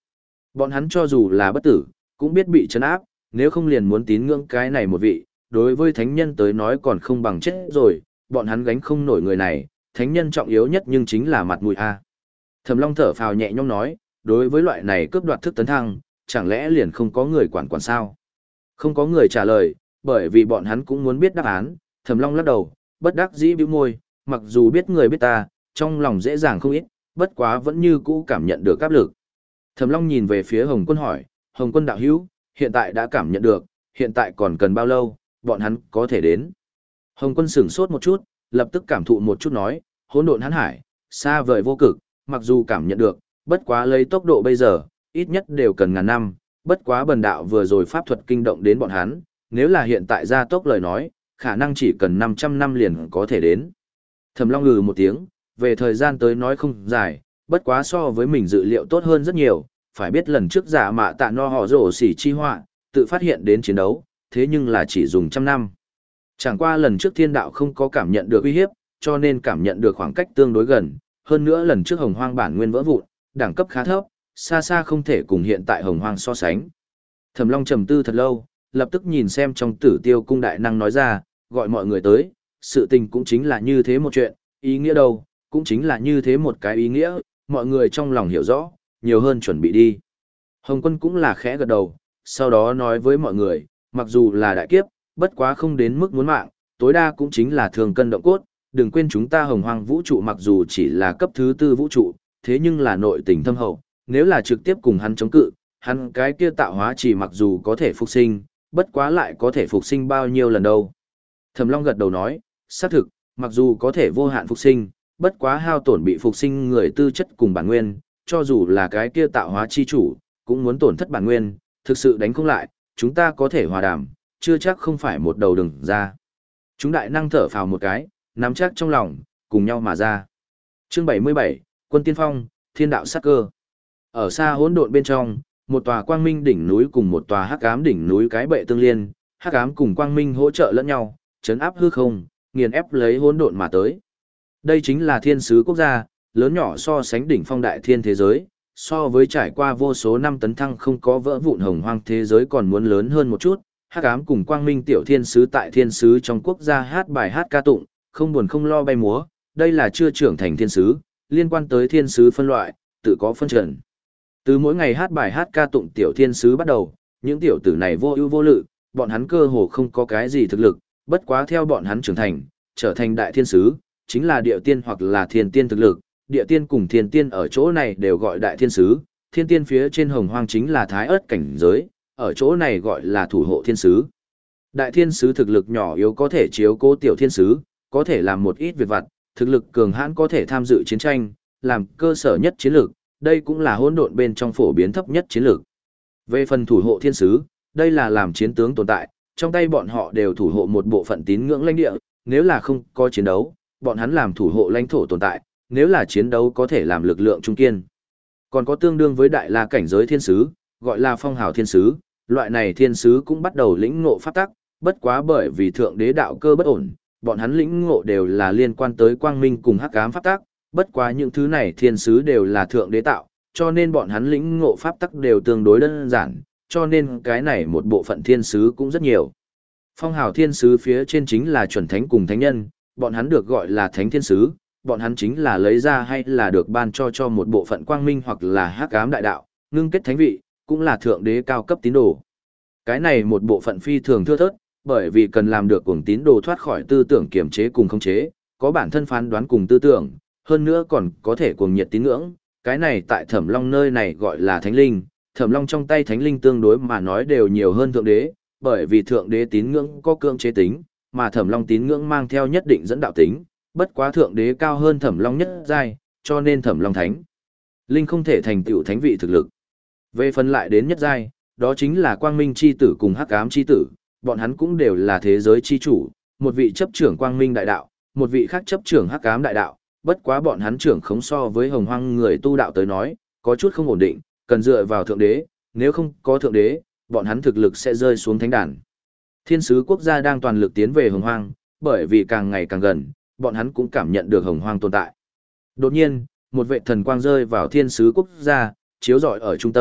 Bọn hắn cho dù là bất tử, cũng biết bị trấn áp, nếu không liền muốn tín ngưỡng cái này một vị, đối với thánh nhân tới nói còn không bằng chết rồi, bọn hắn gánh không nổi người này, thánh nhân trọng yếu nhất nhưng chính là mặt mũi a. Thẩm Long thở phào nhẹ nhõm nói, đối với loại này cướp đoạt thức tấn thăng, chẳng lẽ liền không có người quản quản sao? Không có người trả lời, bởi vì bọn hắn cũng muốn biết đáp án, Thẩm Long lắc đầu, bất đắc dĩ bĩu môi, mặc dù biết người biết ta, trong lòng dễ dàng không ít, bất quá vẫn như cũ cảm nhận được áp lực. Thẩm Long nhìn về phía Hồng Quân hỏi, Hồng Quân đạo hữu, hiện tại đã cảm nhận được, hiện tại còn cần bao lâu, bọn hắn có thể đến. Hồng Quân sửng sốt một chút, lập tức cảm thụ một chút nói, hỗn độn hãn hải, xa vời vô cực, mặc dù cảm nhận được, bất quá lấy tốc độ bây giờ, ít nhất đều cần ngàn năm, bất quá bần đạo vừa rồi pháp thuật kinh động đến bọn hắn, nếu là hiện tại ra tốc lời nói, khả năng chỉ cần năm trăm năm liền có thể đến. Thẩm Long ngừ một tiếng, về thời gian tới nói không dài, bất quá so với mình dự liệu tốt hơn rất nhiều, phải biết lần trước giả mạ tạ no họ rổ xỉ chi họa, tự phát hiện đến chiến đấu, thế nhưng là chỉ dùng trăm năm. Chẳng qua lần trước thiên đạo không có cảm nhận được uy hiếp, cho nên cảm nhận được khoảng cách tương đối gần, hơn nữa lần trước hồng hoang bản nguyên vỡ vụn, đẳng cấp khá thấp, xa xa không thể cùng hiện tại hồng hoang so sánh. Thẩm Long trầm tư thật lâu, lập tức nhìn xem trong Tử Tiêu cung đại năng nói ra, gọi mọi người tới, sự tình cũng chính là như thế một chuyện, ý nghĩa đâu, cũng chính là như thế một cái ý nghĩa, mọi người trong lòng hiểu rõ, nhiều hơn chuẩn bị đi. Hồng Quân cũng là khẽ gật đầu, sau đó nói với mọi người, mặc dù là đại kiếp, bất quá không đến mức muốn mạng, tối đa cũng chính là thường cân động cốt, đừng quên chúng ta hồng hoang vũ trụ mặc dù chỉ là cấp thứ tư vũ trụ, thế nhưng là nội tình thâm hậu, nếu là trực tiếp cùng hắn chống cự, hắn cái kia tạo hóa chỉ mặc dù có thể phục sinh, bất quá lại có thể phục sinh bao nhiêu lần đâu. Thẩm Long gật đầu nói, xác thực, mặc dù có thể vô hạn phục sinh, bất quá hao tổn bị phục sinh người tư chất cùng bản nguyên, cho dù là cái kia tạo hóa chi chủ, cũng muốn tổn thất bản nguyên, thực sự đánh không lại, chúng ta có thể hòa đàm, chưa chắc không phải một đầu đừng ra. Chúng đại năng thở phào một cái, nắm chắc trong lòng, cùng nhau mà ra. Chương bảy mươi bảy, Quân Tiên Phong, Thiên Đạo Sát Cơ. Ở xa hỗn độn bên trong, một tòa quang minh đỉnh núi cùng một tòa hắc ám đỉnh núi cái bệ tương liên, hắc ám cùng quang minh hỗ trợ lẫn nhau, chấn áp hư không, nghiền ép lấy hỗn độn mà tới. Đây chính là thiên sứ quốc gia, lớn nhỏ so sánh đỉnh phong đại thiên thế giới, so với trải qua vô số năm tấn thăng không có vỡ vụn hồng hoang thế giới còn muốn lớn hơn một chút. Hắc ám cùng quang minh tiểu thiên sứ tại thiên sứ trong quốc gia hát bài hát ca tụng, không buồn không lo bay múa, đây là chưa trưởng thành thiên sứ, liên quan tới thiên sứ phân loại, tự có phân trần. Từ mỗi ngày hát bài hát ca tụng tiểu thiên sứ bắt đầu, những tiểu tử này vô ưu vô lự, bọn hắn cơ hồ không có cái gì thực lực, bất quá theo bọn hắn trưởng thành, trở thành đại thiên sứ, chính là địa tiên hoặc là thiên tiên thực lực, địa tiên cùng thiên tiên ở chỗ này đều gọi đại thiên sứ, thiên tiên phía trên hồng hoang chính là thái ớt cảnh giới, ở chỗ này gọi là thủ hộ thiên sứ. Đại thiên sứ thực lực nhỏ yếu có thể chiếu cố tiểu thiên sứ, có thể làm một ít việc vặt, thực lực cường hãn có thể tham dự chiến tranh, làm cơ sở nhất chiến lược, đây cũng là hỗn độn bên trong phổ biến thấp nhất chiến lược. Về phần thủ hộ thiên sứ, đây là làm chiến tướng tồn tại, trong tay bọn họ đều thủ hộ một bộ phận tín ngưỡng lãnh địa, nếu là không có chiến đấu, bọn hắn làm thủ hộ lãnh thổ tồn tại, nếu là chiến đấu có thể làm lực lượng trung kiên. Còn có tương đương với đại la cảnh giới thiên sứ, gọi là phong hào thiên sứ, loại này thiên sứ cũng bắt đầu lĩnh ngộ pháp tắc, bất quá bởi vì thượng đế đạo cơ bất ổn, bọn hắn lĩnh ngộ đều là liên quan tới quang minh cùng hắc ám pháp tắc, bất quá những thứ này thiên sứ đều là thượng đế tạo, cho nên bọn hắn lĩnh ngộ pháp tắc đều tương đối đơn giản, cho nên cái này một bộ phận thiên sứ cũng rất nhiều. Phong hào thiên sứ phía trên chính là chuẩn thánh cùng thánh nhân, bọn hắn được gọi là thánh thiên sứ, bọn hắn chính là lấy ra hay là được ban cho cho một bộ phận quang minh hoặc là hắc ám đại đạo, ngưng kết thánh vị, cũng là thượng đế cao cấp tín đồ. Cái này một bộ phận phi thường thưa thớt, bởi vì cần làm được cuồng tín đồ thoát khỏi tư tưởng kiểm chế cùng khống chế, có bản thân phán đoán cùng tư tưởng, hơn nữa còn có thể cuồng nhiệt tín ngưỡng, cái này tại Thẩm Long nơi này gọi là thánh linh, Thẩm Long trong tay thánh linh tương đối mà nói đều nhiều hơn thượng đế, bởi vì thượng đế tín ngưỡng có cưỡng chế tính, mà Thẩm Long tín ngưỡng mang theo nhất định dẫn đạo tính, bất quá thượng đế cao hơn Thẩm Long nhất giai, cho nên Thẩm Long thánh linh không thể thành tựu thánh vị thực lực. Về phần lại đến nhất giai, đó chính là quang minh chi tử cùng hắc ám chi tử, bọn hắn cũng đều là thế giới chi chủ, một vị chấp trưởng quang minh đại đạo, một vị khác chấp trưởng hắc ám đại đạo, bất quá bọn hắn trưởng khống so với hồng hoang người tu đạo tới nói, có chút không ổn định, cần dựa vào thượng đế, nếu không có thượng đế, bọn hắn thực lực sẽ rơi xuống thánh đàn. Thiên sứ quốc gia đang toàn lực tiến về hồng hoang, bởi vì càng ngày càng gần, bọn hắn cũng cảm nhận được hồng hoang tồn tại. Đột nhiên, một vệ thần quang rơi vào thiên sứ quốc gia, chiếu rọi ở trung tâm,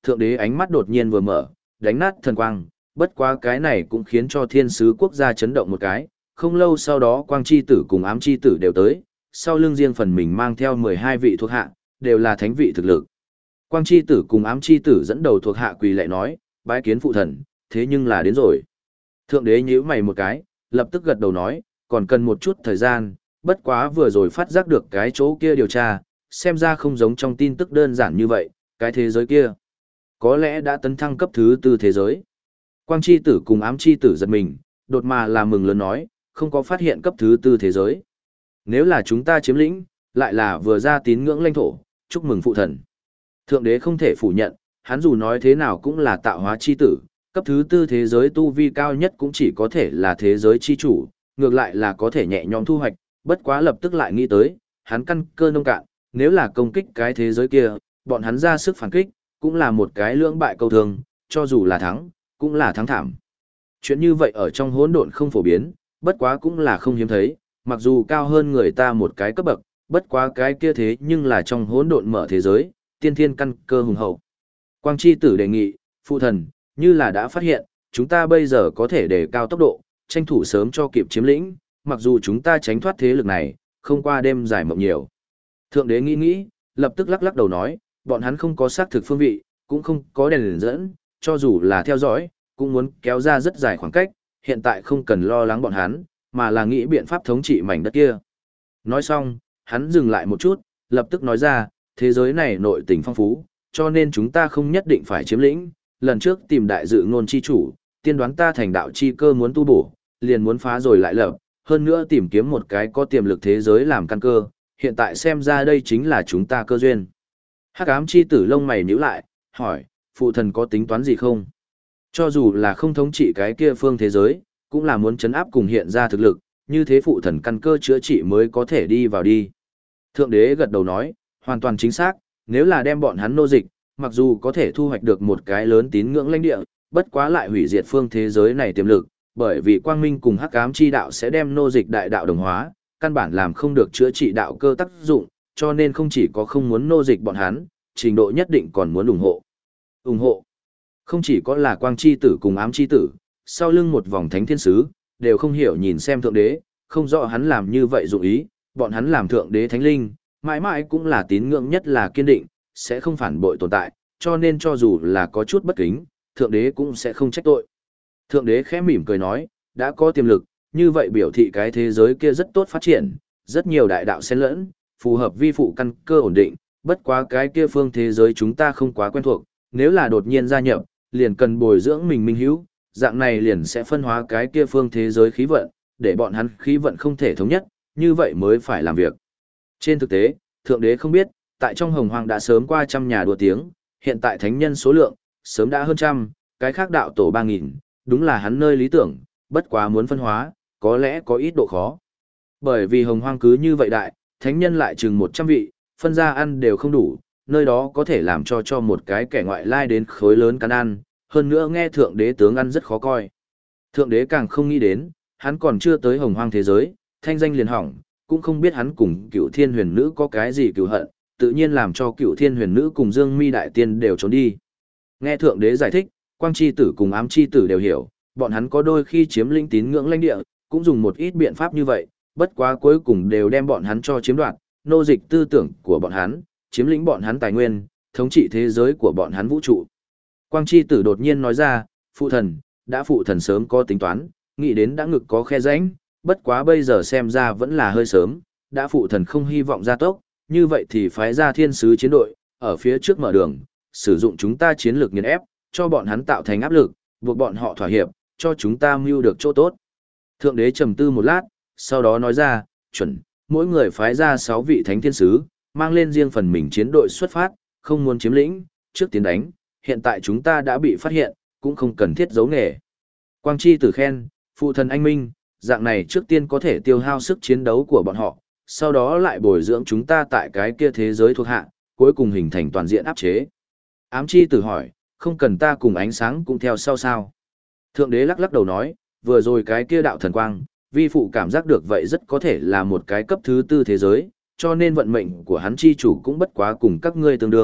thượng đế ánh mắt đột nhiên vừa mở, đánh nát thần quang, bất quá cái này cũng khiến cho thiên sứ quốc gia chấn động một cái, không lâu sau đó quang chi tử cùng ám chi tử đều tới, sau lưng riêng phần mình mang theo mười hai vị thuộc hạ, đều là thánh vị thực lực. Quang chi tử cùng ám chi tử dẫn đầu thuộc hạ quỳ lạy nói, bái kiến phụ thần, thế nhưng là đến rồi. Thượng đế nhíu mày một cái, lập tức gật đầu nói, còn cần một chút thời gian, bất quá vừa rồi phát giác được cái chỗ kia điều tra, xem ra không giống trong tin tức đơn giản như vậy, cái thế giới kia có lẽ đã tấn thăng cấp thứ tư thế giới. Quang chi tử cùng ám chi tử giật mình, đột mà là mừng lớn nói, không có phát hiện cấp thứ tư thế giới. Nếu là chúng ta chiếm lĩnh, lại là vừa ra tín ngưỡng lãnh thổ, chúc mừng phụ thần. Thượng đế không thể phủ nhận, hắn dù nói thế nào cũng là tạo hóa chi tử, cấp thứ tư thế giới tu vi cao nhất cũng chỉ có thể là thế giới chi chủ, ngược lại là có thể nhẹ nhõm thu hoạch, bất quá lập tức lại nghĩ tới, hắn căn cơ nông cạn, nếu là công kích cái thế giới kia, bọn hắn ra sức phản kích, cũng là một cái lưỡng bại câu thương, cho dù là thắng, cũng là thắng thảm. Chuyện như vậy ở trong hỗn độn không phổ biến, bất quá cũng là không hiếm thấy, mặc dù cao hơn người ta một cái cấp bậc, bất quá cái kia thế nhưng là trong hỗn độn mở thế giới, tiên thiên căn cơ hùng hậu. Quang chi tử đề nghị, phụ thần, như là đã phát hiện, chúng ta bây giờ có thể đề cao tốc độ, tranh thủ sớm cho kịp chiếm lĩnh, mặc dù chúng ta tránh thoát thế lực này, không qua đêm dài mộng nhiều. Thượng đế nghĩ nghĩ, lập tức lắc lắc đầu nói, bọn hắn không có xác thực phương vị, cũng không có đèn liền dẫn, cho dù là theo dõi, cũng muốn kéo ra rất dài khoảng cách, hiện tại không cần lo lắng bọn hắn, mà là nghĩ biện pháp thống trị mảnh đất kia. Nói xong, hắn dừng lại một chút, lập tức nói ra, thế giới này nội tình phong phú, cho nên chúng ta không nhất định phải chiếm lĩnh. Lần trước tìm đại dự ngôn chi chủ, tiên đoán ta thành đạo chi cơ muốn tu bổ, liền muốn phá rồi lại lập, hơn nữa tìm kiếm một cái có tiềm lực thế giới làm căn cơ, hiện tại xem ra đây chính là chúng ta cơ duyên. Hắc ám chi tử lông mày nhíu lại, hỏi, phụ thần có tính toán gì không? Cho dù là không thống trị cái kia phương thế giới, cũng là muốn chấn áp cùng hiện ra thực lực, như thế phụ thần căn cơ chữa trị mới có thể đi vào đi. Thượng đế gật đầu nói, hoàn toàn chính xác, nếu là đem bọn hắn nô dịch, mặc dù có thể thu hoạch được một cái lớn tín ngưỡng lãnh địa, bất quá lại hủy diệt phương thế giới này tiềm lực, bởi vì quang minh cùng hắc ám chi đạo sẽ đem nô dịch đại đạo đồng hóa, căn bản làm không được chữa trị đạo cơ tác dụng, cho nên không chỉ có không muốn nô dịch bọn hắn, trình độ nhất định còn muốn ủng hộ. ủng hộ. Không chỉ có là quang chi tử cùng ám chi tử, sau lưng một vòng thánh thiên sứ, đều không hiểu nhìn xem thượng đế, không rõ hắn làm như vậy dụng ý, bọn hắn làm thượng đế thánh linh, mãi mãi cũng là tín ngưỡng nhất là kiên định, sẽ không phản bội tồn tại, cho nên cho dù là có chút bất kính, thượng đế cũng sẽ không trách tội. Thượng đế khẽ mỉm cười nói, đã có tiềm lực, như vậy biểu thị cái thế giới kia rất tốt phát triển, rất nhiều đại đạo xen lẫn, phù hợp vi phụ căn cơ ổn định, bất quá cái kia phương thế giới chúng ta không quá quen thuộc, nếu là đột nhiên gia nhập, liền cần bồi dưỡng mình minh hữu, dạng này liền sẽ phân hóa cái kia phương thế giới khí vận, để bọn hắn khí vận không thể thống nhất, như vậy mới phải làm việc. Trên thực tế, thượng đế không biết, tại trong hồng hoang đã sớm qua trăm nhà đùa tiếng, hiện tại thánh nhân số lượng, sớm đã hơn trăm, cái khác đạo tổ ba nghìn, đúng là hắn nơi lý tưởng, bất quá muốn phân hóa, có lẽ có ít độ khó. Bởi vì hồng hoang cứ như vậy đại, thánh nhân lại chừng một trăm vị, phân ra ăn đều không đủ, nơi đó có thể làm cho cho một cái kẻ ngoại lai đến khối lớn cắn ăn, hơn nữa nghe thượng đế tướng ăn rất khó coi. Thượng đế càng không nghĩ đến, hắn còn chưa tới hồng hoang thế giới, thanh danh liền hỏng, cũng không biết hắn cùng cựu thiên huyền nữ có cái gì cựu hận, tự nhiên làm cho cựu thiên huyền nữ cùng dương mi đại tiên đều trốn đi. Nghe thượng đế giải thích, quang chi tử cùng ám chi tử đều hiểu, bọn hắn có đôi khi chiếm lĩnh tín ngưỡng lãnh địa, cũng dùng một ít biện pháp như vậy, bất quá cuối cùng đều đem bọn hắn cho chiếm đoạt, nô dịch tư tưởng của bọn hắn, chiếm lĩnh bọn hắn tài nguyên, thống trị thế giới của bọn hắn vũ trụ. Quang chi tử đột nhiên nói ra, phụ thần, đã phụ thần sớm có tính toán, nghĩ đến đã ngực có khe rãnh, bất quá bây giờ xem ra vẫn là hơi sớm, đã phụ thần không hy vọng gia tốc, như vậy thì phái ra thiên sứ chiến đội, ở phía trước mở đường, sử dụng chúng ta chiến lược nghiền ép, cho bọn hắn tạo thành áp lực, buộc bọn họ thỏa hiệp, cho chúng ta mưu được chỗ tốt. Thượng đế trầm tư một lát, sau đó nói ra, chuẩn, mỗi người phái ra sáu vị thánh thiên sứ, mang lên riêng phần mình chiến đội xuất phát, không muốn chiếm lĩnh, trước tiến đánh, hiện tại chúng ta đã bị phát hiện, cũng không cần thiết giấu nghề. Quang chi tử khen, phụ thần anh minh, dạng này trước tiên có thể tiêu hao sức chiến đấu của bọn họ, sau đó lại bồi dưỡng chúng ta tại cái kia thế giới thuộc hạ, cuối cùng hình thành toàn diện áp chế. Ám chi tử hỏi, không cần ta cùng ánh sáng cũng theo sau sao? Thượng đế lắc lắc đầu nói, vừa rồi cái kia đạo thần quang, vi phụ cảm giác được vậy rất có thể là một cái cấp thứ tư thế giới, cho nên vận mệnh của hắn chi chủ cũng bất quá cùng các ngươi tương đương,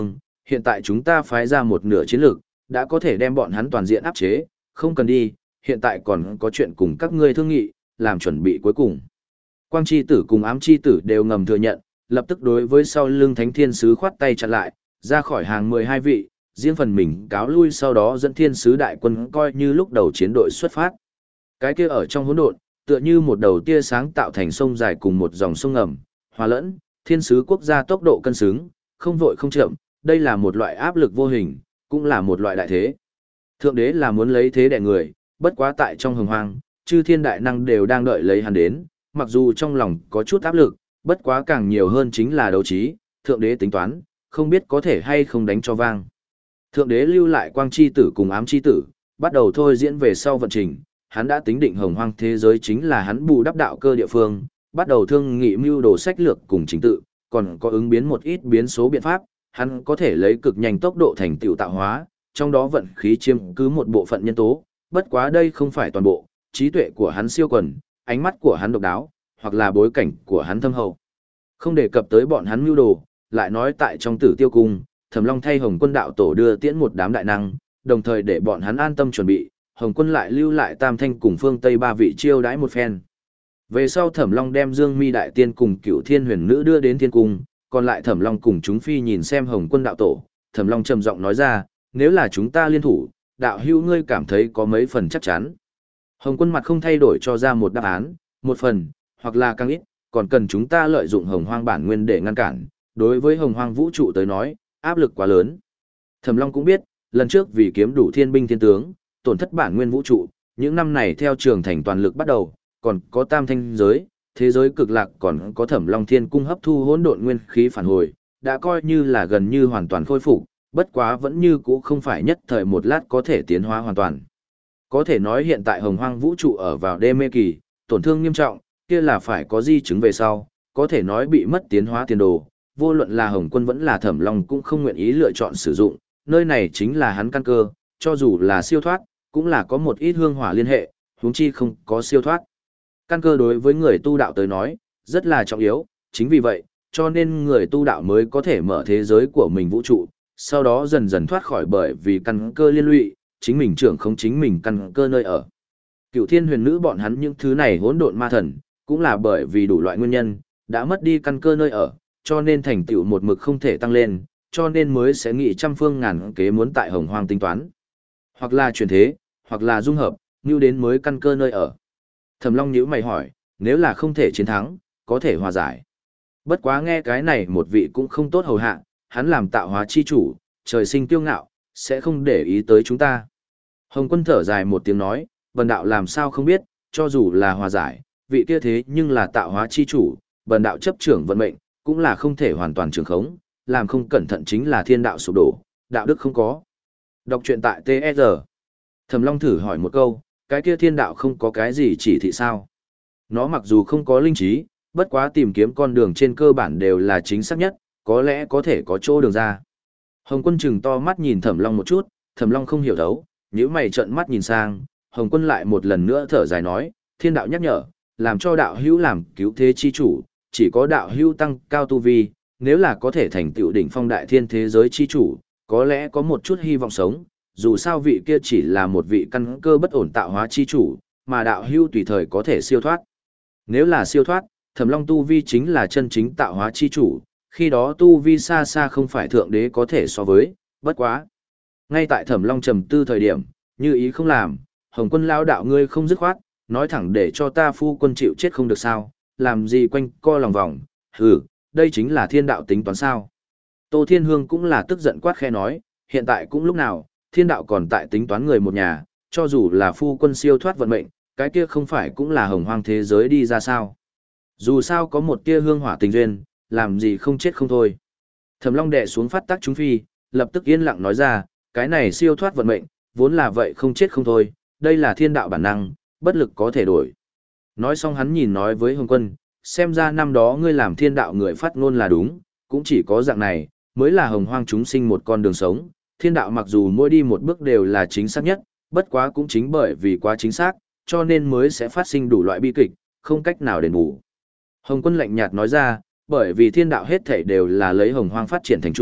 Hiện tại chúng ta phái ra một nửa chiến lược, đã có thể đem bọn hắn toàn diện áp chế, không cần đi, hiện tại còn có chuyện cùng các ngươi thương nghị, làm chuẩn bị cuối cùng. Quang chi tử cùng ám chi tử đều ngầm thừa nhận, lập tức đối với sau lưng thánh thiên sứ khoát tay chặn lại, ra khỏi hàng mười hai vị, riêng phần mình cáo lui sau đó dẫn thiên sứ đại quân coi như lúc đầu chiến đội xuất phát. Cái kia ở trong hỗn độn, tựa như một đầu tia sáng tạo thành sông dài cùng một dòng sông ngầm, hòa lẫn, thiên sứ quốc gia tốc độ cân xứng, không vội không chậm, đây là một loại áp lực vô hình, cũng là một loại đại thế. Thượng đế là muốn lấy thế đè người, bất quá tại trong hồng hoang, chư thiên đại năng đều đang đợi lấy hắn đến, mặc dù trong lòng có chút áp lực, bất quá càng nhiều hơn chính là đấu trí, thượng đế tính toán, không biết có thể hay không đánh cho vang. Thượng đế lưu lại quang chi tử cùng ám chi tử, bắt đầu thôi diễn về sau vận trình, hắn đã tính định hồng hoang thế giới chính là hắn bù đắp đạo cơ địa phương, bắt đầu thương nghị mưu đồ sách lược cùng chính tự, còn có ứng biến một ít biến số biện pháp, hắn có thể lấy cực nhanh tốc độ thành tựu tạo hóa, trong đó vận khí chiếm cứ một bộ phận nhân tố, bất quá đây không phải toàn bộ, trí tuệ của hắn siêu quần, ánh mắt của hắn độc đáo, hoặc là bối cảnh của hắn thâm hậu. Không đề cập tới bọn hắn mưu đồ, lại nói tại trong Tử Tiêu cung, Thẩm Long thay Hồng Quân đạo tổ đưa tiễn một đám đại năng, đồng thời để bọn hắn an tâm chuẩn bị, Hồng Quân lại lưu lại Tam Thanh cùng phương Tây ba vị chiêu đãi một phen. Về sau Thẩm Long đem Dương Mi đại tiên cùng Cửu Thiên Huyền Nữ đưa đến thiên cung, còn lại Thẩm Long cùng chúng phi nhìn xem Hồng Quân đạo tổ, Thẩm Long trầm giọng nói ra, nếu là chúng ta liên thủ, đạo hữu ngươi cảm thấy có mấy phần chắc chắn. Hồng Quân mặt không thay đổi cho ra một đáp án, một phần, hoặc là càng ít, còn cần chúng ta lợi dụng Hồng Hoang bản nguyên để ngăn cản, đối với Hồng Hoang vũ trụ tới nói, áp lực quá lớn. Thẩm Long cũng biết, lần trước vì kiếm đủ thiên binh thiên tướng, tổn thất bản nguyên vũ trụ, những năm này theo trường thành toàn lực bắt đầu, còn có tam thanh giới, thế giới cực lạc còn có Thẩm Long Thiên cung hấp thu hỗn độn nguyên khí phản hồi, đã coi như là gần như hoàn toàn khôi phục, bất quá vẫn như cũ không phải nhất thời một lát có thể tiến hóa hoàn toàn. Có thể nói hiện tại Hồng Hoang vũ trụ ở vào đê mê kỳ, tổn thương nghiêm trọng, kia là phải có di chứng về sau, có thể nói bị mất tiến hóa tiền đồ, vô luận là Hồng Quân vẫn là Thẩm Long cũng không nguyện ý lựa chọn sử dụng, nơi này chính là hắn căn cơ, cho dù là siêu thoát, cũng là có một ít hương hỏa liên hệ, huống chi không có siêu thoát. Căn cơ đối với người tu đạo tới nói, rất là trọng yếu, chính vì vậy, cho nên người tu đạo mới có thể mở thế giới của mình vũ trụ, sau đó dần dần thoát khỏi bởi vì căn cơ liên lụy, chính mình trưởng không chính mình căn cơ nơi ở. Cửu Thiên Huyền Nữ bọn hắn những thứ này hỗn độn ma thần, cũng là bởi vì đủ loại nguyên nhân, đã mất đi căn cơ nơi ở, cho nên thành tựu một mực không thể tăng lên, cho nên mới sẽ nghĩ trăm phương ngàn kế muốn tại Hồng Hoang tính toán. Hoặc là chuyển thế, hoặc là dung hợp, như đến mới căn cơ nơi ở. Thẩm Long nhíu mày hỏi, nếu là không thể chiến thắng, có thể hòa giải. Bất quá nghe cái này một vị cũng không tốt hầu hạ, hắn làm tạo hóa chi chủ, trời sinh kiêu ngạo, sẽ không để ý tới chúng ta. Hồng Quân thở dài một tiếng nói, bần đạo làm sao không biết, cho dù là hòa giải, vị kia thế nhưng là tạo hóa chi chủ, bần đạo chấp trưởng vận mệnh, cũng là không thể hoàn toàn trường khống, làm không cẩn thận chính là thiên đạo sụp đổ, đạo đức không có. Đọc truyện tại tê e rờ. Thẩm Long thử hỏi một câu, cái kia thiên đạo không có cái gì chỉ thị sao? Nó mặc dù không có linh trí, bất quá tìm kiếm con đường trên cơ bản đều là chính xác nhất, có lẽ có thể có chỗ đường ra. Hồng Quân chừng to mắt nhìn Thẩm Long một chút, Thẩm Long không hiểu thấu, nhíu mày trợn mắt nhìn sang, Hồng Quân lại một lần nữa thở dài nói, thiên đạo nhắc nhở, làm cho đạo hữu làm cứu thế chi chủ, chỉ có đạo hữu tăng cao tu vi, nếu là có thể thành tựu đỉnh phong đại thiên thế giới chi chủ, có lẽ có một chút hy vọng sống, dù sao vị kia chỉ là một vị căn cơ bất ổn tạo hóa chi chủ, mà đạo hữu tùy thời có thể siêu thoát. Nếu là siêu thoát, Thẩm Long tu vi chính là chân chính tạo hóa chi chủ, khi đó tu vi xa xa không phải thượng đế có thể so với, bất quá. Ngay tại Thẩm Long trầm tư thời điểm, như ý không làm, Hồng Quân lao đạo ngươi không dứt khoát, nói thẳng để cho ta phu quân chịu chết không được sao, làm gì quanh co lòng vòng, hừ, đây chính là thiên đạo tính toán sao. Tô Thiên Hương cũng là tức giận quát khe nói, hiện tại cũng lúc nào, thiên đạo còn tại tính toán người một nhà, cho dù là phu quân siêu thoát vận mệnh, cái kia không phải cũng là hồng hoang thế giới đi ra sao. Dù sao có một tia hương hỏa tình duyên, làm gì không chết không thôi. Thẩm Long đệ xuống phát tác chúng phi, lập tức yên lặng nói ra, cái này siêu thoát vận mệnh, vốn là vậy không chết không thôi, đây là thiên đạo bản năng, bất lực có thể đổi. Nói xong hắn nhìn nói với Hồng Quân, xem ra năm đó ngươi làm thiên đạo người phát ngôn là đúng, cũng chỉ có dạng này, mới là hồng hoang chúng sinh một con đường sống. Thiên đạo mặc dù mỗi đi một bước đều là chính xác nhất, bất quá cũng chính bởi vì quá chính xác, cho nên mới sẽ phát sinh đủ loại bi kịch, không cách nào đền bù. Hồng Quân lạnh nhạt nói ra, bởi vì thiên đạo hết thảy đều là lấy hồng hoang phát triển thành chủ,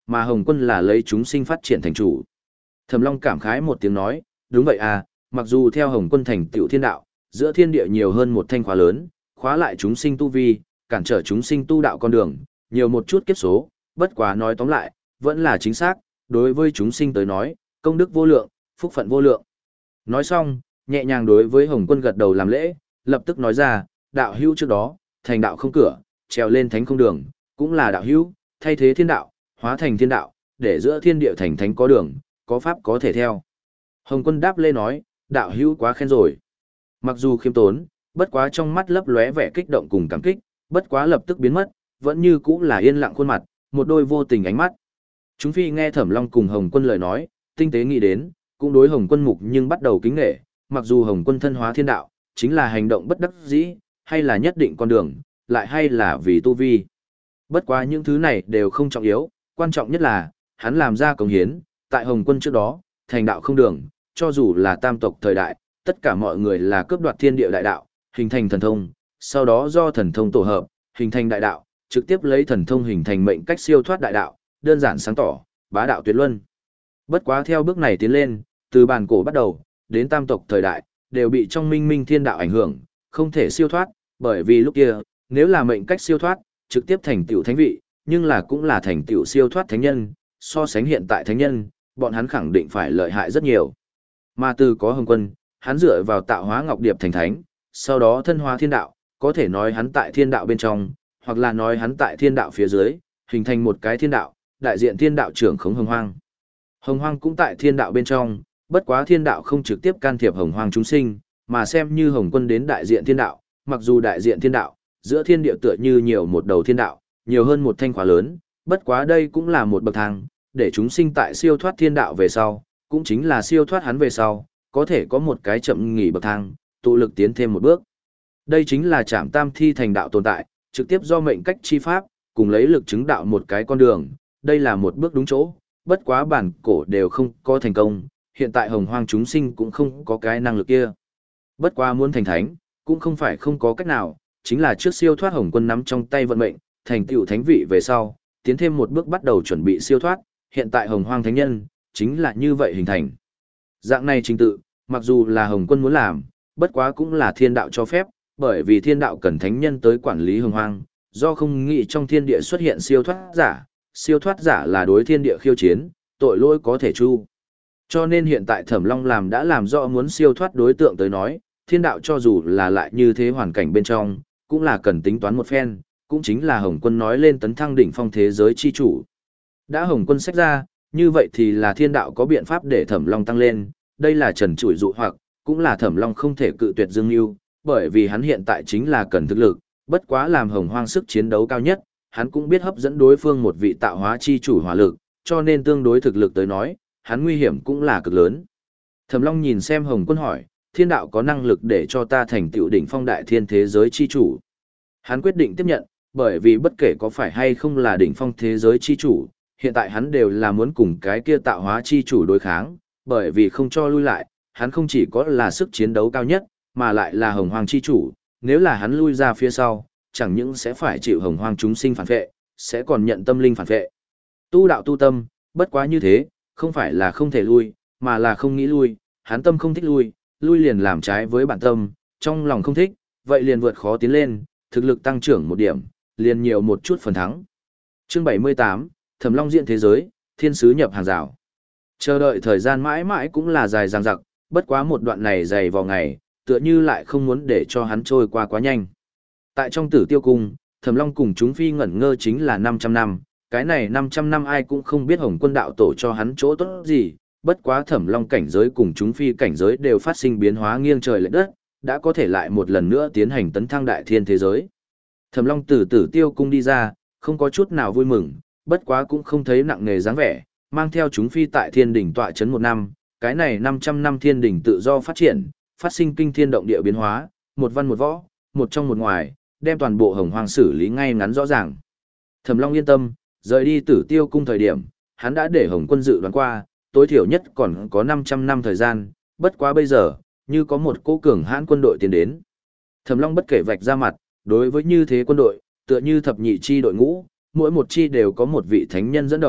mà Hồng Quân là lấy chúng sinh phát triển thành chủ. Thẩm Long cảm khái một tiếng nói, đúng vậy à, mặc dù theo Hồng Quân thành tựu thiên đạo, giữa thiên địa nhiều hơn một thanh khóa lớn, khóa lại chúng sinh tu vi, cản trở chúng sinh tu đạo con đường, nhiều một chút kiếp số, bất quá nói tóm lại, vẫn là chính xác, đối với chúng sinh tới nói, công đức vô lượng, phúc phận vô lượng. Nói xong, nhẹ nhàng đối với Hồng Quân gật đầu làm lễ, lập tức nói ra, đạo hữu trước đó, thành đạo không cửa, trèo lên thánh không đường, cũng là đạo hữu, thay thế thiên đạo, hóa thành thiên đạo, để giữa thiên địa thành thánh có đường, có pháp có thể theo. Hồng Quân đáp lễ nói, đạo hữu quá khen rồi. Mặc dù khiêm tốn, bất quá trong mắt lấp lóe vẻ kích động cùng cảm kích, bất quá lập tức biến mất, vẫn như cũ là yên lặng khuôn mặt, một đôi vô tình ánh mắt. Chúng phi nghe Thẩm Long cùng Hồng Quân lời nói, tinh tế nghĩ đến, cũng đối Hồng Quân mục nhưng bắt đầu kính nể, mặc dù Hồng Quân thân hóa thiên đạo, chính là hành động bất đắc dĩ, hay là nhất định con đường, lại hay là vì tu vi. Bất quá những thứ này đều không trọng yếu, quan trọng nhất là, hắn làm ra công hiến, tại Hồng Quân trước đó, thành đạo không đường, cho dù là tam tộc thời đại, tất cả mọi người là cướp đoạt thiên địa đại đạo, hình thành thần thông, sau đó do thần thông tổ hợp, hình thành đại đạo, trực tiếp lấy thần thông hình thành mệnh cách siêu thoát đại đạo, đơn giản sáng tỏ, bá đạo tuyệt luân. Bất quá theo bước này tiến lên, từ bàn cổ bắt đầu, đến tam tộc thời đại, đều bị trong minh minh thiên đạo ảnh hưởng, không thể siêu thoát, bởi vì lúc kia, nếu là mệnh cách siêu thoát, trực tiếp thành tựu thánh vị, nhưng là cũng là thành tựu siêu thoát thánh nhân, so sánh hiện tại thánh nhân, bọn hắn khẳng định phải lợi hại rất nhiều. Mà từ có Hồng Quân, hắn dựa vào tạo hóa ngọc điệp thành thánh, sau đó thân hóa thiên đạo, có thể nói hắn tại thiên đạo bên trong, hoặc là nói hắn tại thiên đạo phía dưới, hình thành một cái thiên đạo, đại diện thiên đạo trưởng khống hồng hoang. Hồng hoang cũng tại thiên đạo bên trong, bất quá thiên đạo không trực tiếp can thiệp hồng hoang chúng sinh, mà xem như Hồng Quân đến đại diện thiên đạo, mặc dù đại diện thiên đạo, giữa thiên địa tựa như nhiều một đầu thiên đạo, nhiều hơn một thanh khóa lớn, bất quá đây cũng là một bậc thang, để chúng sinh tại siêu thoát thiên đạo về sau, cũng chính là siêu thoát hắn về sau, có thể có một cái chậm nghỉ bậc thang, tụ lực tiến thêm một bước. Đây chính là Trảm Tam Thi thành đạo tồn tại, trực tiếp do mệnh cách chi pháp, cùng lấy lực chứng đạo một cái con đường, đây là một bước đúng chỗ, bất quá bản cổ đều không có thành công, hiện tại hồng hoang chúng sinh cũng không có cái năng lực kia. Bất quá muốn thành thánh, cũng không phải không có cách nào, chính là trước siêu thoát Hồng Quân nắm trong tay vận mệnh, thành tựu thánh vị về sau, tiến thêm một bước bắt đầu chuẩn bị siêu thoát, hiện tại hồng hoang thánh nhân, chính là như vậy hình thành. Dạng này trình tự, mặc dù là Hồng Quân muốn làm, bất quá cũng là thiên đạo cho phép, bởi vì thiên đạo cần thánh nhân tới quản lý hồng hoang, do không nghĩ trong thiên địa xuất hiện siêu thoát giả, siêu thoát giả là đối thiên địa khiêu chiến, tội lỗi có thể chu. Cho nên hiện tại Thẩm Long làm đã làm rõ muốn siêu thoát đối tượng tới nói, thiên đạo cho dù là lại như thế hoàn cảnh bên trong, cũng là cần tính toán một phen, cũng chính là Hồng Quân nói lên tấn thăng đỉnh phong thế giới chi chủ. Đã Hồng Quân sách ra, như vậy thì là thiên đạo có biện pháp để Thẩm Long tăng lên, đây là trần trụi dụ hoặc, cũng là Thẩm Long không thể cự tuyệt Dương Nưu, bởi vì hắn hiện tại chính là cần thực lực, bất quá làm hồng hoang sức chiến đấu cao nhất, hắn cũng biết hấp dẫn đối phương một vị tạo hóa chi chủ hỏa lực, cho nên tương đối thực lực tới nói, hắn nguy hiểm cũng là cực lớn. Thẩm Long nhìn xem Hồng Quân hỏi, thiên đạo có năng lực để cho ta thành tựu đỉnh phong đại thiên thế giới chi chủ. Hắn quyết định tiếp nhận, bởi vì bất kể có phải hay không là đỉnh phong thế giới chi chủ, hiện tại hắn đều là muốn cùng cái kia tạo hóa chi chủ đối kháng, bởi vì không cho lui lại, hắn không chỉ có là sức chiến đấu cao nhất, mà lại là hồng hoang chi chủ, nếu là hắn lui ra phía sau, chẳng những sẽ phải chịu hồng hoang chúng sinh phản vệ, sẽ còn nhận tâm linh phản vệ. Tu đạo tu tâm, bất quá như thế, không phải là không thể lui, mà là không nghĩ lui, hắn tâm không thích lui, lui liền làm trái với bản tâm, trong lòng không thích, vậy liền vượt khó tiến lên, thực lực tăng trưởng một điểm, liền nhiều một chút phần thắng. Chương bảy mươi tám, Thẩm Long diện thế giới, thiên sứ nhập hàng rào. Chờ đợi thời gian mãi mãi cũng là dài dằng dặc, bất quá một đoạn này dày vào ngày, tựa như lại không muốn để cho hắn trôi qua quá nhanh. Tại trong Tử Tiêu cung, Thẩm Long cùng chúng phi ngẩn ngơ chính là năm trăm năm, cái này năm trăm năm ai cũng không biết Hồng Quân đạo tổ cho hắn chỗ tốt gì, bất quá Thẩm Long cảnh giới cùng chúng phi cảnh giới đều phát sinh biến hóa nghiêng trời lệch đất, đã có thể lại một lần nữa tiến hành tấn thăng đại thiên thế giới. Thẩm Long từ Tử Tiêu cung đi ra, không có chút nào vui mừng, bất quá cũng không thấy nặng nề dáng vẻ, mang theo chúng phi tại thiên đỉnh tọa chấn một năm, cái này năm trăm năm thiên đỉnh tự do phát triển, phát sinh kinh thiên động địa biến hóa, một văn một võ, một trong một ngoài, đem toàn bộ hồng hoang xử lý ngay ngắn rõ ràng. Thẩm Long yên tâm, rời đi Tử Tiêu cung thời điểm, hắn đã để Hồng Quân dự đoán qua, tối thiểu nhất còn có năm trăm năm thời gian, bất quá bây giờ, như có một cỗ cường hãn quân đội tiến đến. Thẩm Long bất kể vạch ra mặt, đối với như thế quân đội, tựa như thập nhị chi đội ngũ, mỗi một chi đều có một vị thánh nhân dẫn đầu,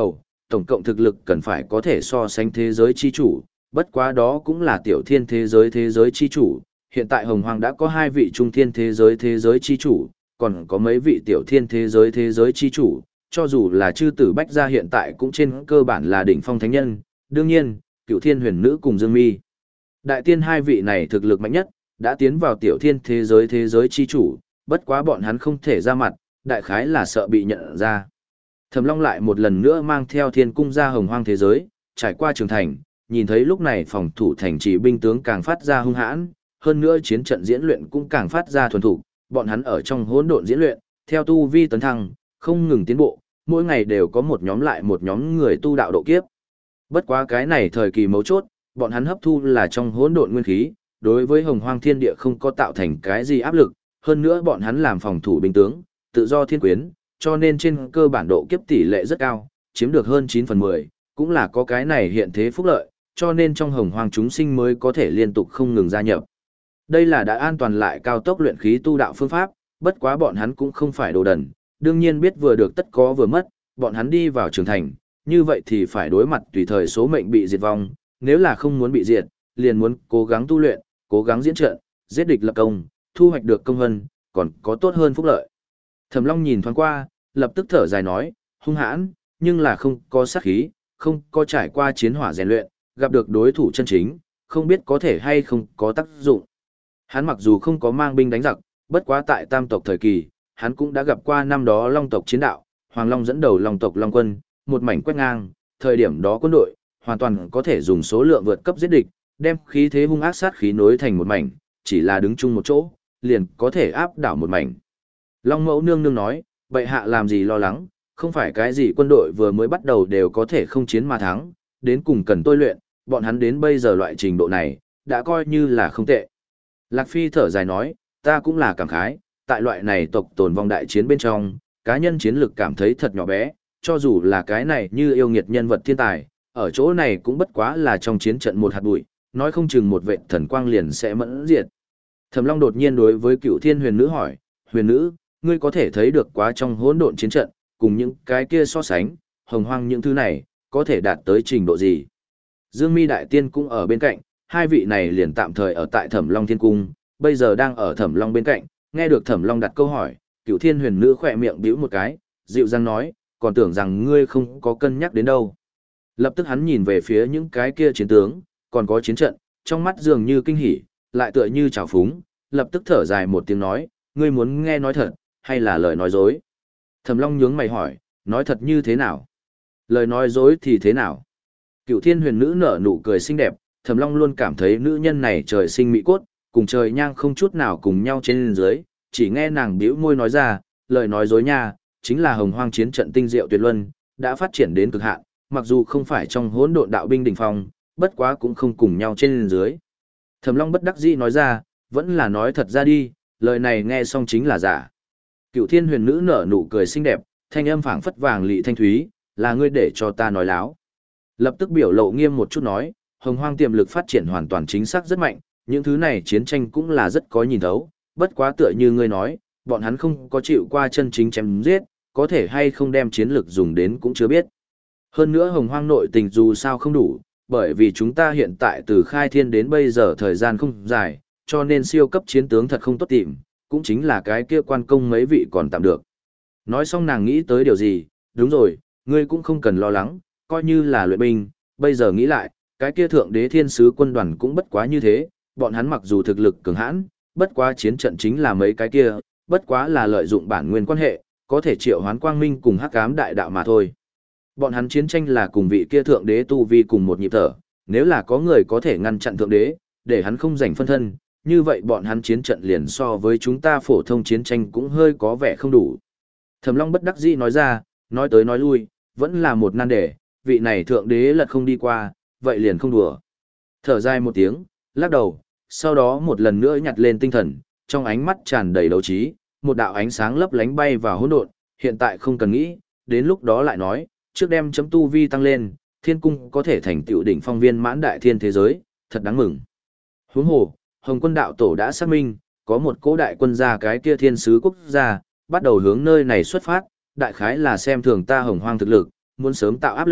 tổng cộng thực lực cần phải có thể so sánh thế giới chi chủ, bất quá đó cũng là tiểu thiên thế giới thế giới chi chủ, hiện tại Hồng Hoang đã có hai vị trung thiên thế giới thế giới chi chủ, còn có mấy vị tiểu thiên thế giới thế giới chi chủ, cho dù là chư tử bách gia hiện tại cũng trên cơ bản là đỉnh phong thánh nhân, đương nhiên, cựu thiên huyền nữ cùng Dương Mi. Đại tiên hai vị này thực lực mạnh nhất, đã tiến vào tiểu thiên thế giới thế giới chi chủ, bất quá bọn hắn không thể ra mặt, đại khái là sợ bị nhận ra. Thẩm Long lại một lần nữa mang theo thiên cung ra Hồng Hoang thế giới, trải qua trường thành, nhìn thấy lúc này phòng thủ thành trì binh tướng càng phát ra hung hãn, hơn nữa chiến trận diễn luyện cũng càng phát ra thuần thủ, bọn hắn ở trong hỗn độn diễn luyện, theo tu vi tấn thăng, không ngừng tiến bộ, mỗi ngày đều có một nhóm lại một nhóm người tu đạo độ kiếp. Bất quá cái này thời kỳ mấu chốt, bọn hắn hấp thu là trong hỗn độn nguyên khí, đối với Hồng Hoang thiên địa không có tạo thành cái gì áp lực, hơn nữa bọn hắn làm phòng thủ binh tướng, tự do thiên quyến, cho nên trên cơ bản độ kiếp tỷ lệ rất cao, chiếm được hơn chín phần mười, cũng là có cái này hiện thế phúc lợi, cho nên trong Hồng Hoang chúng sinh mới có thể liên tục không ngừng gia nhập. Đây là đã an toàn lại cao tốc luyện khí tu đạo phương pháp, bất quá bọn hắn cũng không phải đồ đần, đương nhiên biết vừa được tất có vừa mất, bọn hắn đi vào trường thành, như vậy thì phải đối mặt tùy thời số mệnh bị diệt vong, nếu là không muốn bị diệt, liền muốn cố gắng tu luyện, cố gắng diễn trận, giết địch lập công, thu hoạch được công vân, còn có tốt hơn phúc lợi. Thẩm Long nhìn thoáng qua, lập tức thở dài nói, hung hãn, nhưng là không có sát khí, không có trải qua chiến hỏa rèn luyện, gặp được đối thủ chân chính, không biết có thể hay không có tác dụng. Hắn mặc dù không có mang binh đánh giặc, bất quá tại tam tộc thời kỳ, hắn cũng đã gặp qua năm đó Long tộc chiến đạo, Hoàng Long dẫn đầu Long tộc Long quân, một mảnh quét ngang, thời điểm đó quân đội hoàn toàn có thể dùng số lượng vượt cấp giết địch, đem khí thế hung ác sát khí nối thành một mảnh, chỉ là đứng chung một chỗ, liền có thể áp đảo một mảnh. Long Mẫu nương nương nói, bệ hạ làm gì lo lắng, không phải cái gì quân đội vừa mới bắt đầu đều có thể không chiến mà thắng, đến cùng cần tôi luyện, bọn hắn đến bây giờ loại trình độ này, đã coi như là không tệ. Lạc Phi thở dài nói, ta cũng là cảm khái, tại loại này tộc tồn vong đại chiến bên trong, cá nhân chiến lực cảm thấy thật nhỏ bé, cho dù là cái này như yêu nghiệt nhân vật thiên tài, ở chỗ này cũng bất quá là trong chiến trận một hạt bụi, nói không chừng một vệ thần quang liền sẽ mẫn diệt. Thẩm Long đột nhiên đối với Cửu Thiên Huyền Nữ hỏi, Huyền Nữ, ngươi có thể thấy được quá trong hỗn độn chiến trận, cùng những cái kia so sánh, Hồng Hoang những thứ này, có thể đạt tới trình độ gì? Dương Mi Đại Tiên cũng ở bên cạnh, hai vị này liền tạm thời ở tại Thẩm Long Thiên Cung, bây giờ đang ở Thẩm Long bên cạnh, nghe được Thẩm Long đặt câu hỏi, Cửu Thiên Huyền Nữ khỏe miệng bĩu một cái, dịu dàng nói, còn tưởng rằng ngươi không có cân nhắc đến đâu. Lập tức hắn nhìn về phía những cái kia chiến tướng, còn có chiến trận, trong mắt dường như kinh hỉ, lại tựa như trào phúng, lập tức thở dài một tiếng nói, ngươi muốn nghe nói thật, hay là lời nói dối? Thẩm Long nhướng mày hỏi, nói thật như thế nào? Lời nói dối thì thế nào? Cửu Thiên Huyền Nữ nở nụ cười xinh đẹp, Thẩm Long luôn cảm thấy nữ nhân này trời sinh mỹ cốt, cùng trời nhang không chút nào cùng nhau trên dưới, chỉ nghe nàng bĩu môi nói ra, lời nói dối nha, chính là Hồng Hoang chiến trận tinh diệu tuyệt luân, đã phát triển đến cực hạn, mặc dù không phải trong hỗn độn đạo binh đỉnh phong, bất quá cũng không cùng nhau trên dưới. Thẩm Long bất đắc dĩ nói ra, vẫn là nói thật ra đi, lời này nghe xong chính là giả. Cửu Thiên Huyền Nữ nở nụ cười xinh đẹp, thanh âm phảng phất vàng lị thanh thúy, là ngươi để cho ta nói láo. Lập tức biểu lộ nghiêm một chút nói, Hồng Hoang tiềm lực phát triển hoàn toàn chính xác rất mạnh, những thứ này chiến tranh cũng là rất có nhìn thấu, bất quá tựa như ngươi nói, bọn hắn không có chịu qua chân chính chém giết, có thể hay không đem chiến lực dùng đến cũng chưa biết. Hơn nữa Hồng Hoang nội tình dù sao không đủ, bởi vì chúng ta hiện tại từ khai thiên đến bây giờ thời gian không dài, cho nên siêu cấp chiến tướng thật không tốt tìm, cũng chính là cái kia quan công mấy vị còn tạm được. Nói xong nàng nghĩ tới điều gì, đúng rồi, ngươi cũng không cần lo lắng, coi như là luyện binh, bây giờ nghĩ lại, cái kia thượng đế thiên sứ quân đoàn cũng bất quá như thế, bọn hắn mặc dù thực lực cường hãn, bất quá chiến trận chính là mấy cái kia, bất quá là lợi dụng bản nguyên quan hệ, có thể triệu hoán quang minh cùng hắc ám đại đạo mà thôi. Bọn hắn chiến tranh là cùng vị kia thượng đế tu vi cùng một nhịp thở, nếu là có người có thể ngăn chặn thượng đế, để hắn không giành phân thân, như vậy bọn hắn chiến trận liền so với chúng ta phổ thông chiến tranh cũng hơi có vẻ không đủ. Thẩm Long bất đắc dĩ nói ra, nói tới nói lui, vẫn là một nan đề, vị này thượng đế lật không đi qua, vậy liền không đùa. Thở dài một tiếng, lắc đầu, sau đó một lần nữa nhặt lên tinh thần, trong ánh mắt tràn đầy đấu trí, một đạo ánh sáng lấp lánh bay vào hỗn độn, hiện tại không cần nghĩ, đến lúc đó lại nói, trước đem chấm tu vi tăng lên, thiên cung có thể thành tựu đỉnh phong viên mãn đại thiên thế giới, thật đáng mừng. Huống hồ, Hồng Quân đạo tổ đã xác minh, có một cỗ đại quân ra cái kia thiên sứ quốc gia, bắt đầu hướng nơi này xuất phát, đại khái là xem thường ta Hồng Hoang thực lực, muốn sớm tạo áp lực,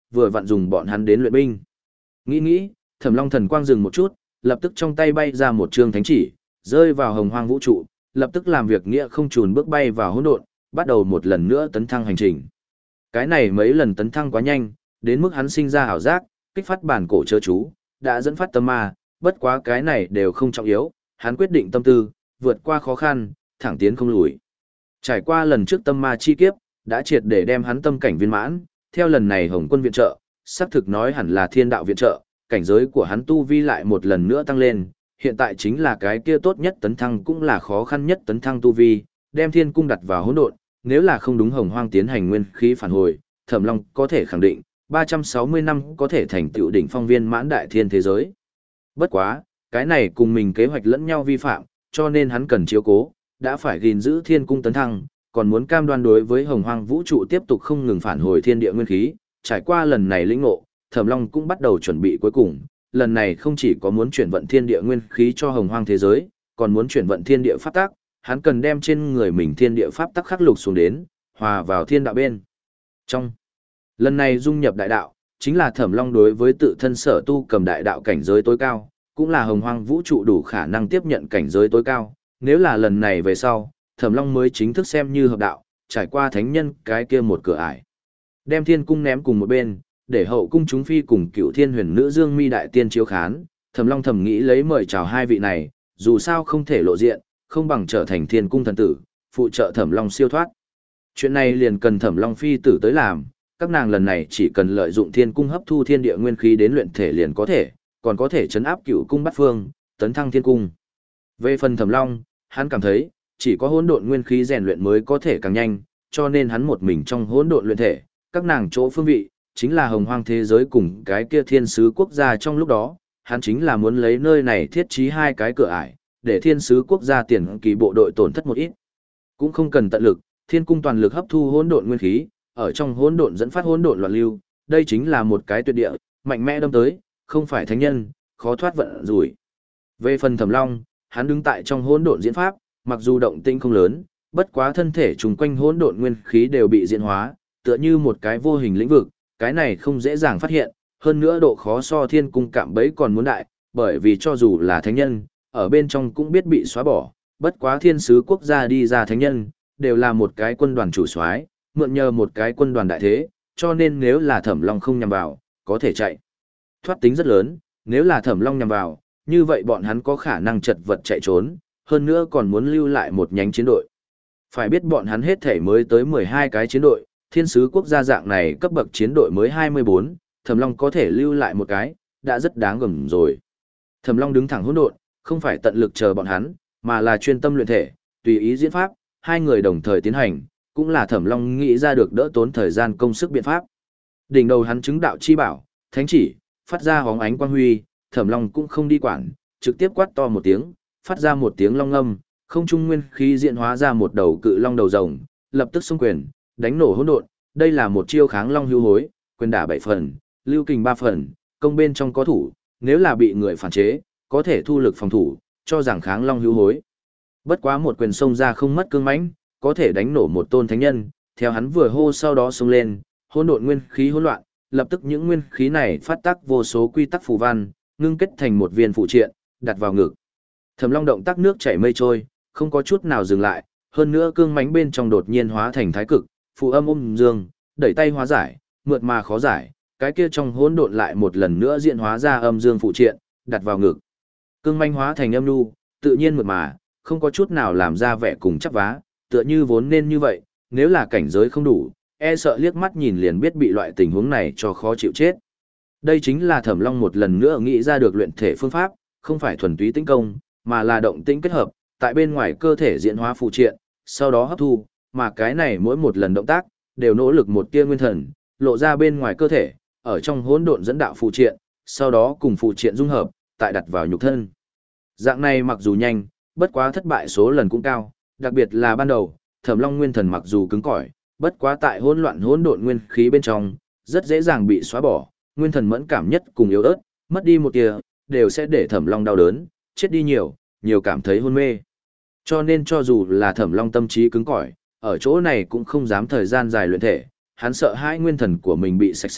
vừa vặn dùng bọn hắn đến luyện binh. Nghĩ nghĩ, Thẩm Long thần quang dừng một chút, lập tức trong tay bay ra một chương thánh chỉ, rơi vào hồng hoang vũ trụ, lập tức làm việc nghĩa không chùn bước bay vào hỗn độn, bắt đầu một lần nữa tấn thăng hành trình. Cái này mấy lần tấn thăng quá nhanh, đến mức hắn sinh ra ảo giác, kích phát bản cổ chớ chú, đã dẫn phát tâm ma, bất quá cái này đều không trọng yếu, hắn quyết định tâm tư, vượt qua khó khăn, thẳng tiến không lùi. Trải qua lần trước tâm ma chi kiếp, đã triệt để đem hắn tâm cảnh viên mãn, theo lần này Hồng Quân viện trợ, xác thực nói hẳn là thiên đạo viện trợ, cảnh giới của hắn tu vi lại một lần nữa tăng lên, hiện tại chính là cái kia tốt nhất tấn thăng cũng là khó khăn nhất tấn thăng tu vi, đem thiên cung đặt vào hỗn độn, nếu là không đúng Hồng Hoang tiến hành nguyên khí phản hồi, Thẩm Long có thể khẳng định, ba trăm sáu mươi năm có thể thành tựu đỉnh phong viên mãn đại thiên thế giới. Bất quá, cái này cùng mình kế hoạch lẫn nhau vi phạm, cho nên hắn cần chiếu cố, đã phải gìn giữ thiên cung tấn thăng, còn muốn cam đoan đối với Hồng Hoang vũ trụ tiếp tục không ngừng phản hồi thiên địa nguyên khí, trải qua lần này lĩnh ngộ, Thẩm Long cũng bắt đầu chuẩn bị cuối cùng, lần này không chỉ có muốn chuyển vận thiên địa nguyên khí cho Hồng Hoang thế giới, còn muốn chuyển vận thiên địa pháp tắc, hắn cần đem trên người mình thiên địa pháp tắc khắc lục xuống đến, hòa vào thiên đạo bên. Trong lần này dung nhập đại đạo, chính là Thẩm Long đối với tự thân sở tu cầm đại đạo cảnh giới tối cao, cũng là Hồng Hoang vũ trụ đủ khả năng tiếp nhận cảnh giới tối cao, nếu là lần này về sau, Thẩm Long mới chính thức xem như hợp đạo, trải qua thánh nhân cái kia một cửa ải. Đem thiên cung ném cùng một bên, để hậu cung chúng phi cùng cựu thiên huyền nữ Dương Mi đại tiên chiếu khán, Thẩm Long thầm nghĩ lấy mời chào hai vị này, dù sao không thể lộ diện, không bằng trở thành thiên cung thần tử, phụ trợ Thẩm Long siêu thoát. Chuyện này liền cần Thẩm Long phi tử tới làm, các nàng lần này chỉ cần lợi dụng thiên cung hấp thu thiên địa nguyên khí đến luyện thể liền có thể, còn có thể chấn áp cựu cung bát phương, tấn thăng thiên cung. Về phần Thẩm Long, hắn cảm thấy, chỉ có hỗn độn nguyên khí rèn luyện mới có thể càng nhanh, cho nên hắn một mình trong hỗn độn luyện thể, các nàng chỗ phương vị, chính là Hồng Hoang thế giới cùng cái kia thiên sứ quốc gia trong lúc đó, hắn chính là muốn lấy nơi này thiết trí hai cái cửa ải, để thiên sứ quốc gia tiền kỳ bộ đội tổn thất một ít. Cũng không cần tận lực, thiên cung toàn lực hấp thu hỗn độn nguyên khí, ở trong hỗn độn dẫn phát hỗn độn loạn lưu, đây chính là một cái tuyệt địa, mạnh mẽ đâm tới, không phải thánh nhân, khó thoát vận rủi. Về phần Thẩm Long, hắn đứng tại trong hỗn độn diễn pháp, mặc dù động tĩnh không lớn, bất quá thân thể trùng quanh hỗn độn nguyên khí đều bị diễn hóa, tựa như một cái vô hình lĩnh vực, cái này không dễ dàng phát hiện, hơn nữa độ khó so thiên cung cạm bẫy còn muốn đại, bởi vì cho dù là thánh nhân, ở bên trong cũng biết bị xóa bỏ, bất quá thiên sứ quốc gia đi ra thánh nhân, đều là một cái quân đoàn chủ soái, mượn nhờ một cái quân đoàn đại thế, cho nên nếu là Thẩm Long không nhằm vào, có thể chạy. Thoát tính rất lớn, nếu là Thẩm Long nhằm vào, như vậy bọn hắn có khả năng chật vật chạy trốn, hơn nữa còn muốn lưu lại một nhánh chiến đội. Phải biết bọn hắn hết thể mới tới mười hai cái chiến đội, thiên sứ quốc gia dạng này cấp bậc chiến đội mới hai mươi bốn, Thẩm Long có thể lưu lại một cái, đã rất đáng gầm rồi. Thẩm Long đứng thẳng hỗn độn, không phải tận lực chờ bọn hắn, mà là chuyên tâm luyện thể, tùy ý diễn pháp, hai người đồng thời tiến hành, cũng là Thẩm Long nghĩ ra được đỡ tốn thời gian công sức biện pháp. Đỉnh đầu hắn chứng đạo chi bảo, thánh chỉ, phát ra hóng ánh quang huy, Thẩm Long cũng không đi quản, trực tiếp quát to một tiếng, phát ra một tiếng long ngâm, không trung nguyên khí diễn hóa ra một đầu cự long đầu rồng, lập tức xung quyền, đánh nổ hỗn độn, đây là một chiêu kháng long hưu hối, quyền đả bảy phần, lưu kình ba phần, công bên trong có thủ, nếu là bị người phản chế, có thể thu lực phòng thủ, cho rằng kháng long hưu hối. Bất quá một quyền xông ra không mất cương mãnh, có thể đánh nổ một tôn thánh nhân, theo hắn vừa hô sau đó xông lên, hỗn độn nguyên khí hỗn loạn, lập tức những nguyên khí này phát tác vô số quy tắc phù văn, ngưng kết thành một viên phụ triện, đặt vào ngực. Thẩm Long động tác nước chảy mây trôi, không có chút nào dừng lại, hơn nữa cương mãnh bên trong đột nhiên hóa thành thái cực, phù âm ôm dương, đẩy tay hóa giải, mượt mà khó giải, cái kia trong hỗn độn lại một lần nữa diễn hóa ra âm dương phụ triện, đặt vào ngực. Cương mãnh hóa thành âm nhu, tự nhiên mượt mà, không có chút nào làm ra vẻ cùng chắp vá, tựa như vốn nên như vậy, nếu là cảnh giới không đủ, e sợ liếc mắt nhìn liền biết bị loại tình huống này cho khó chịu chết. Đây chính là Thẩm Long một lần nữa nghĩ ra được luyện thể phương pháp, không phải thuần túy tĩnh công, mà là động tĩnh kết hợp, tại bên ngoài cơ thể diễn hóa phụ triện, sau đó hấp thu, mà cái này mỗi một lần động tác, đều nỗ lực một tia nguyên thần, lộ ra bên ngoài cơ thể, ở trong hỗn độn dẫn đạo phụ triện, sau đó cùng phụ triện dung hợp, tại đặt vào nhục thân. Dạng này mặc dù nhanh, bất quá thất bại số lần cũng cao, đặc biệt là ban đầu, Thẩm Long nguyên thần mặc dù cứng cỏi, bất quá tại hỗn loạn hỗn độn nguyên khí bên trong, rất dễ dàng bị xóa bỏ, nguyên thần mẫn cảm nhất cùng yếu ớt, mất đi một tia, đều sẽ để Thẩm Long đau đớn, chết đi nhiều, nhiều cảm thấy hôn mê. Cho nên cho dù là Thẩm Long tâm trí cứng cỏi, ở chỗ này cũng không dám thời gian dài luyện thể, hắn sợ hai nguyên thần của mình bị sạch sẽ,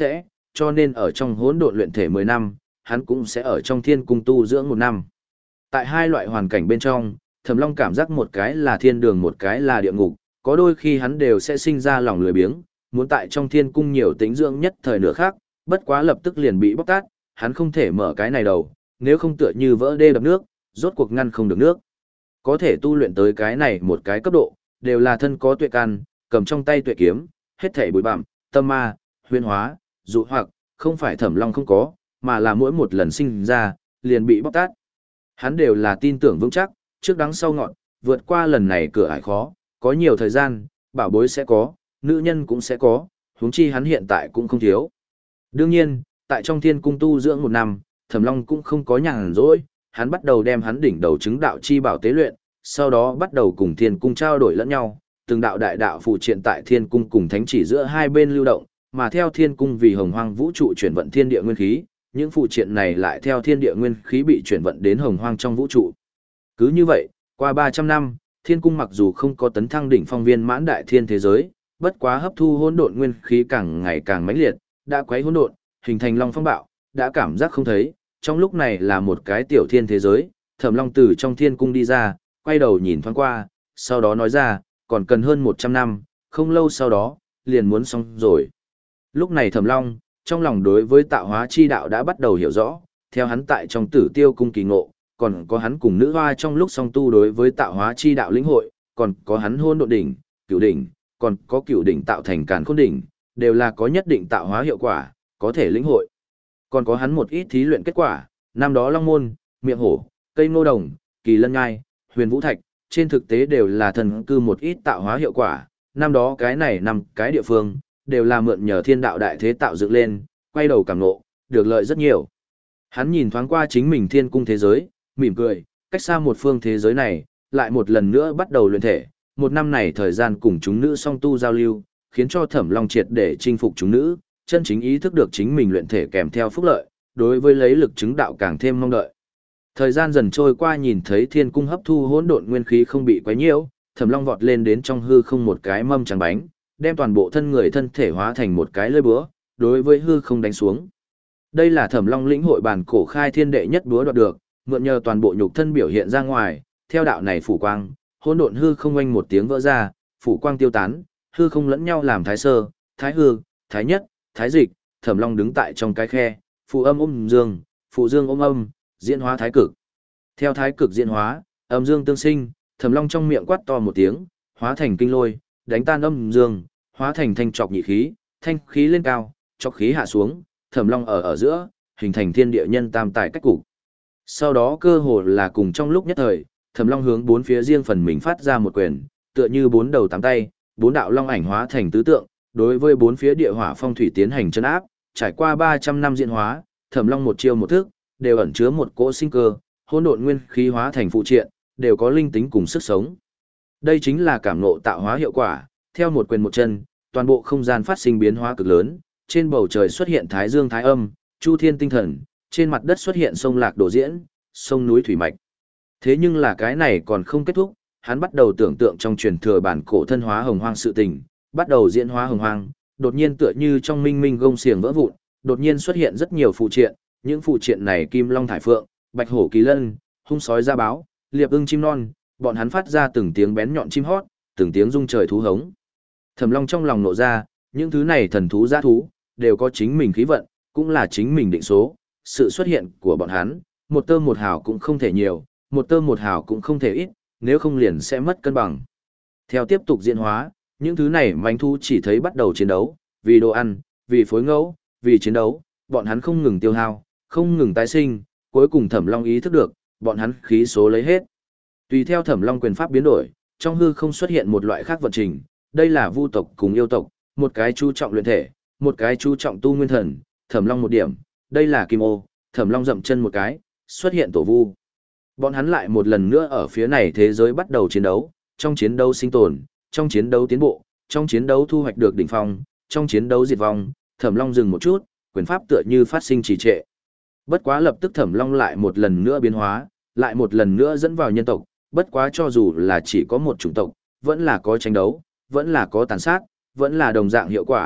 cho nên ở trong hỗn độn luyện thể mười năm, hắn cũng sẽ ở trong thiên cung tu dưỡng một năm. Tại hai loại hoàn cảnh bên trong, Thẩm Long cảm giác một cái là thiên đường một cái là địa ngục, có đôi khi hắn đều sẽ sinh ra lòng lười biếng, muốn tại trong thiên cung nhiều tĩnh dưỡng nhất thời nửa khác, bất quá lập tức liền bị bóc tát, hắn không thể mở cái này đầu, nếu không tựa như vỡ đê đập nước, rốt cuộc ngăn không được nước. Có thể tu luyện tới cái này một cái cấp độ, đều là thân có tuệ căn, cầm trong tay tuệ kiếm, hết thảy bụi bặm, tâm ma, huyễn hóa, dụ hoặc, không phải Thẩm Long không có, mà là mỗi một lần sinh ra, liền bị bóc tát. Hắn đều là tin tưởng vững chắc, trước đắng sau ngọn, vượt qua lần này cửa ải khó, có nhiều thời gian, bảo bối sẽ có, nữ nhân cũng sẽ có, huống chi hắn hiện tại cũng không thiếu. Đương nhiên, tại trong thiên cung tu dưỡng một năm, Thẩm Long cũng không có nhàn rỗi, hắn bắt đầu đem hắn đỉnh đầu chứng đạo chi bảo tế luyện, sau đó bắt đầu cùng thiên cung trao đổi lẫn nhau, từng đạo đại đạo phụ triện tại thiên cung cùng thánh chỉ giữa hai bên lưu động, mà theo thiên cung vì hồng hoang vũ trụ chuyển vận thiên địa nguyên khí, những phụ triện này lại theo thiên địa nguyên khí bị chuyển vận đến hồng hoang trong vũ trụ. Cứ như vậy, qua ba trăm năm, thiên cung mặc dù không có tấn thăng đỉnh phong viên mãn đại thiên thế giới, bất quá hấp thu hỗn độn nguyên khí càng ngày càng mãnh liệt, đã quấy hỗn độn, hình thành long phong bạo, đã cảm giác không thấy, trong lúc này là một cái tiểu thiên thế giới, Thẩm Long từ trong thiên cung đi ra, quay đầu nhìn thoáng qua, sau đó nói ra, còn cần hơn một trăm năm, không lâu sau đó, liền muốn xong rồi. Lúc này Thẩm Long, trong lòng đối với tạo hóa chi đạo đã bắt đầu hiểu rõ, theo hắn tại trong Tử Tiêu cung kỳ ngộ, còn có hắn cùng nữ hoa trong lúc song tu đối với tạo hóa chi đạo lĩnh hội, còn có hắn hôn độn đỉnh, cửu đỉnh, còn có cửu đỉnh tạo thành càn khôn đỉnh, đều là có nhất định tạo hóa hiệu quả, có thể lĩnh hội. Còn có hắn một ít thí luyện kết quả, năm đó Long Môn, Miệng Hổ, Cây Ngô Đồng, Kỳ Lân Ngai, Huyền Vũ Thạch, trên thực tế đều là thần cư một ít tạo hóa hiệu quả, năm đó cái này nằm cái địa phương, đều là mượn nhờ thiên đạo đại thế tạo dựng lên, quay đầu cảm ngộ, được lợi rất nhiều. Hắn nhìn thoáng qua chính mình thiên cung thế giới, mỉm cười, cách xa một phương thế giới này, lại một lần nữa bắt đầu luyện thể, một năm này thời gian cùng chúng nữ song tu giao lưu, khiến cho Thẩm Long triệt để chinh phục chúng nữ, chân chính ý thức được chính mình luyện thể kèm theo phúc lợi, đối với lấy lực chứng đạo càng thêm mong đợi. Thời gian dần trôi qua nhìn thấy thiên cung hấp thu hỗn độn nguyên khí không bị quấy nhiễu, Thẩm Long vọt lên đến trong hư không một cái mâm trắng bánh, đem toàn bộ thân người thân thể hóa thành một cái lưỡi búa, đối với hư không đánh xuống. Đây là Thẩm Long lĩnh hội bản cổ khai thiên đệ nhất búa đoạt được, mượn nhờ toàn bộ nhục thân biểu hiện ra ngoài, theo đạo này phủ quang, hỗn độn hư không oanh một tiếng vỡ ra, phủ quang tiêu tán, hư không lẫn nhau làm thái sơ, thái hư, thái nhất, thái dịch, Thẩm Long đứng tại trong cái khe, phụ âm ôm dương, phụ dương ôm âm, diễn hóa thái cực. Theo thái cực diễn hóa, âm dương tương sinh, Thẩm Long trong miệng quát to một tiếng, hóa thành kinh lôi, đánh tan âm dương, hóa thành thanh trọc nhị khí, thanh khí lên cao, trọc khí hạ xuống, Thẩm Long ở ở giữa, hình thành thiên địa nhân tam tài cách cục. Sau đó cơ hồ là cùng trong lúc nhất thời, Thẩm Long hướng bốn phía riêng phần mình phát ra một quyền, tựa như bốn đầu tám tay, bốn đạo long ảnh hóa thành tứ tượng, đối với bốn phía địa hỏa phong thủy tiến hành trấn áp, trải qua ba trăm năm diễn hóa, Thẩm Long một chiêu một thức, đều ẩn chứa một cỗ sinh cơ, hỗn độn nguyên khí hóa thành phụ triện, đều có linh tính cùng sức sống. Đây chính là cảm ngộ tạo hóa hiệu quả, theo một quyền một chân, toàn bộ không gian phát sinh biến hóa cực lớn, trên bầu trời xuất hiện thái dương thái âm, chu thiên tinh thần, trên mặt đất xuất hiện sông lạc đổ diễn, sông núi thủy mạch. Thế nhưng là cái này còn không kết thúc, hắn bắt đầu tưởng tượng trong truyền thừa bản cổ thân hóa hồng hoang sự tình, bắt đầu diễn hóa hồng hoang, đột nhiên tựa như trong minh minh gông xiềng vỡ vụn, đột nhiên xuất hiện rất nhiều phụ triện, những phụ triện này kim long thải phượng, bạch hổ kỳ lân, hung sói gia báo, liệp ưng chim non, bọn hắn phát ra từng tiếng bén nhọn chim hót, từng tiếng rung trời thú hống. Thẩm Long trong lòng nộ ra, những thứ này thần thú giã thú, đều có chính mình khí vận, cũng là chính mình định số, sự xuất hiện của bọn hắn, một tơ một hào cũng không thể nhiều, một tơ một hào cũng không thể ít, nếu không liền sẽ mất cân bằng. Theo tiếp tục diễn hóa, những thứ này manh thú chỉ thấy bắt đầu chiến đấu, vì đồ ăn, vì phối ngẫu, vì chiến đấu, bọn hắn không ngừng tiêu hao, không ngừng tái sinh, cuối cùng Thẩm Long ý thức được, bọn hắn khí số lấy hết. Tùy theo Thẩm Long quyền pháp biến đổi, trong hư không xuất hiện một loại khác vận trình, đây là vu tộc cùng yêu tộc, một cái chú trọng luyện thể, một cái chú trọng tu nguyên thần, Thẩm Long một điểm, đây là kim ô, Thẩm Long dậm chân một cái, xuất hiện tổ vu. Bọn hắn lại một lần nữa ở phía này thế giới bắt đầu chiến đấu, trong chiến đấu sinh tồn, trong chiến đấu tiến bộ, trong chiến đấu thu hoạch được đỉnh phong, trong chiến đấu diệt vong, Thẩm Long dừng một chút, quyền pháp tựa như phát sinh trì trệ. Bất quá lập tức Thẩm Long lại một lần nữa biến hóa, lại một lần nữa dẫn vào nhân tộc, bất quá cho dù là chỉ có một chủng tộc, vẫn là có tranh đấu, vẫn là có tàn sát, vẫn là đồng dạng hiệu quả,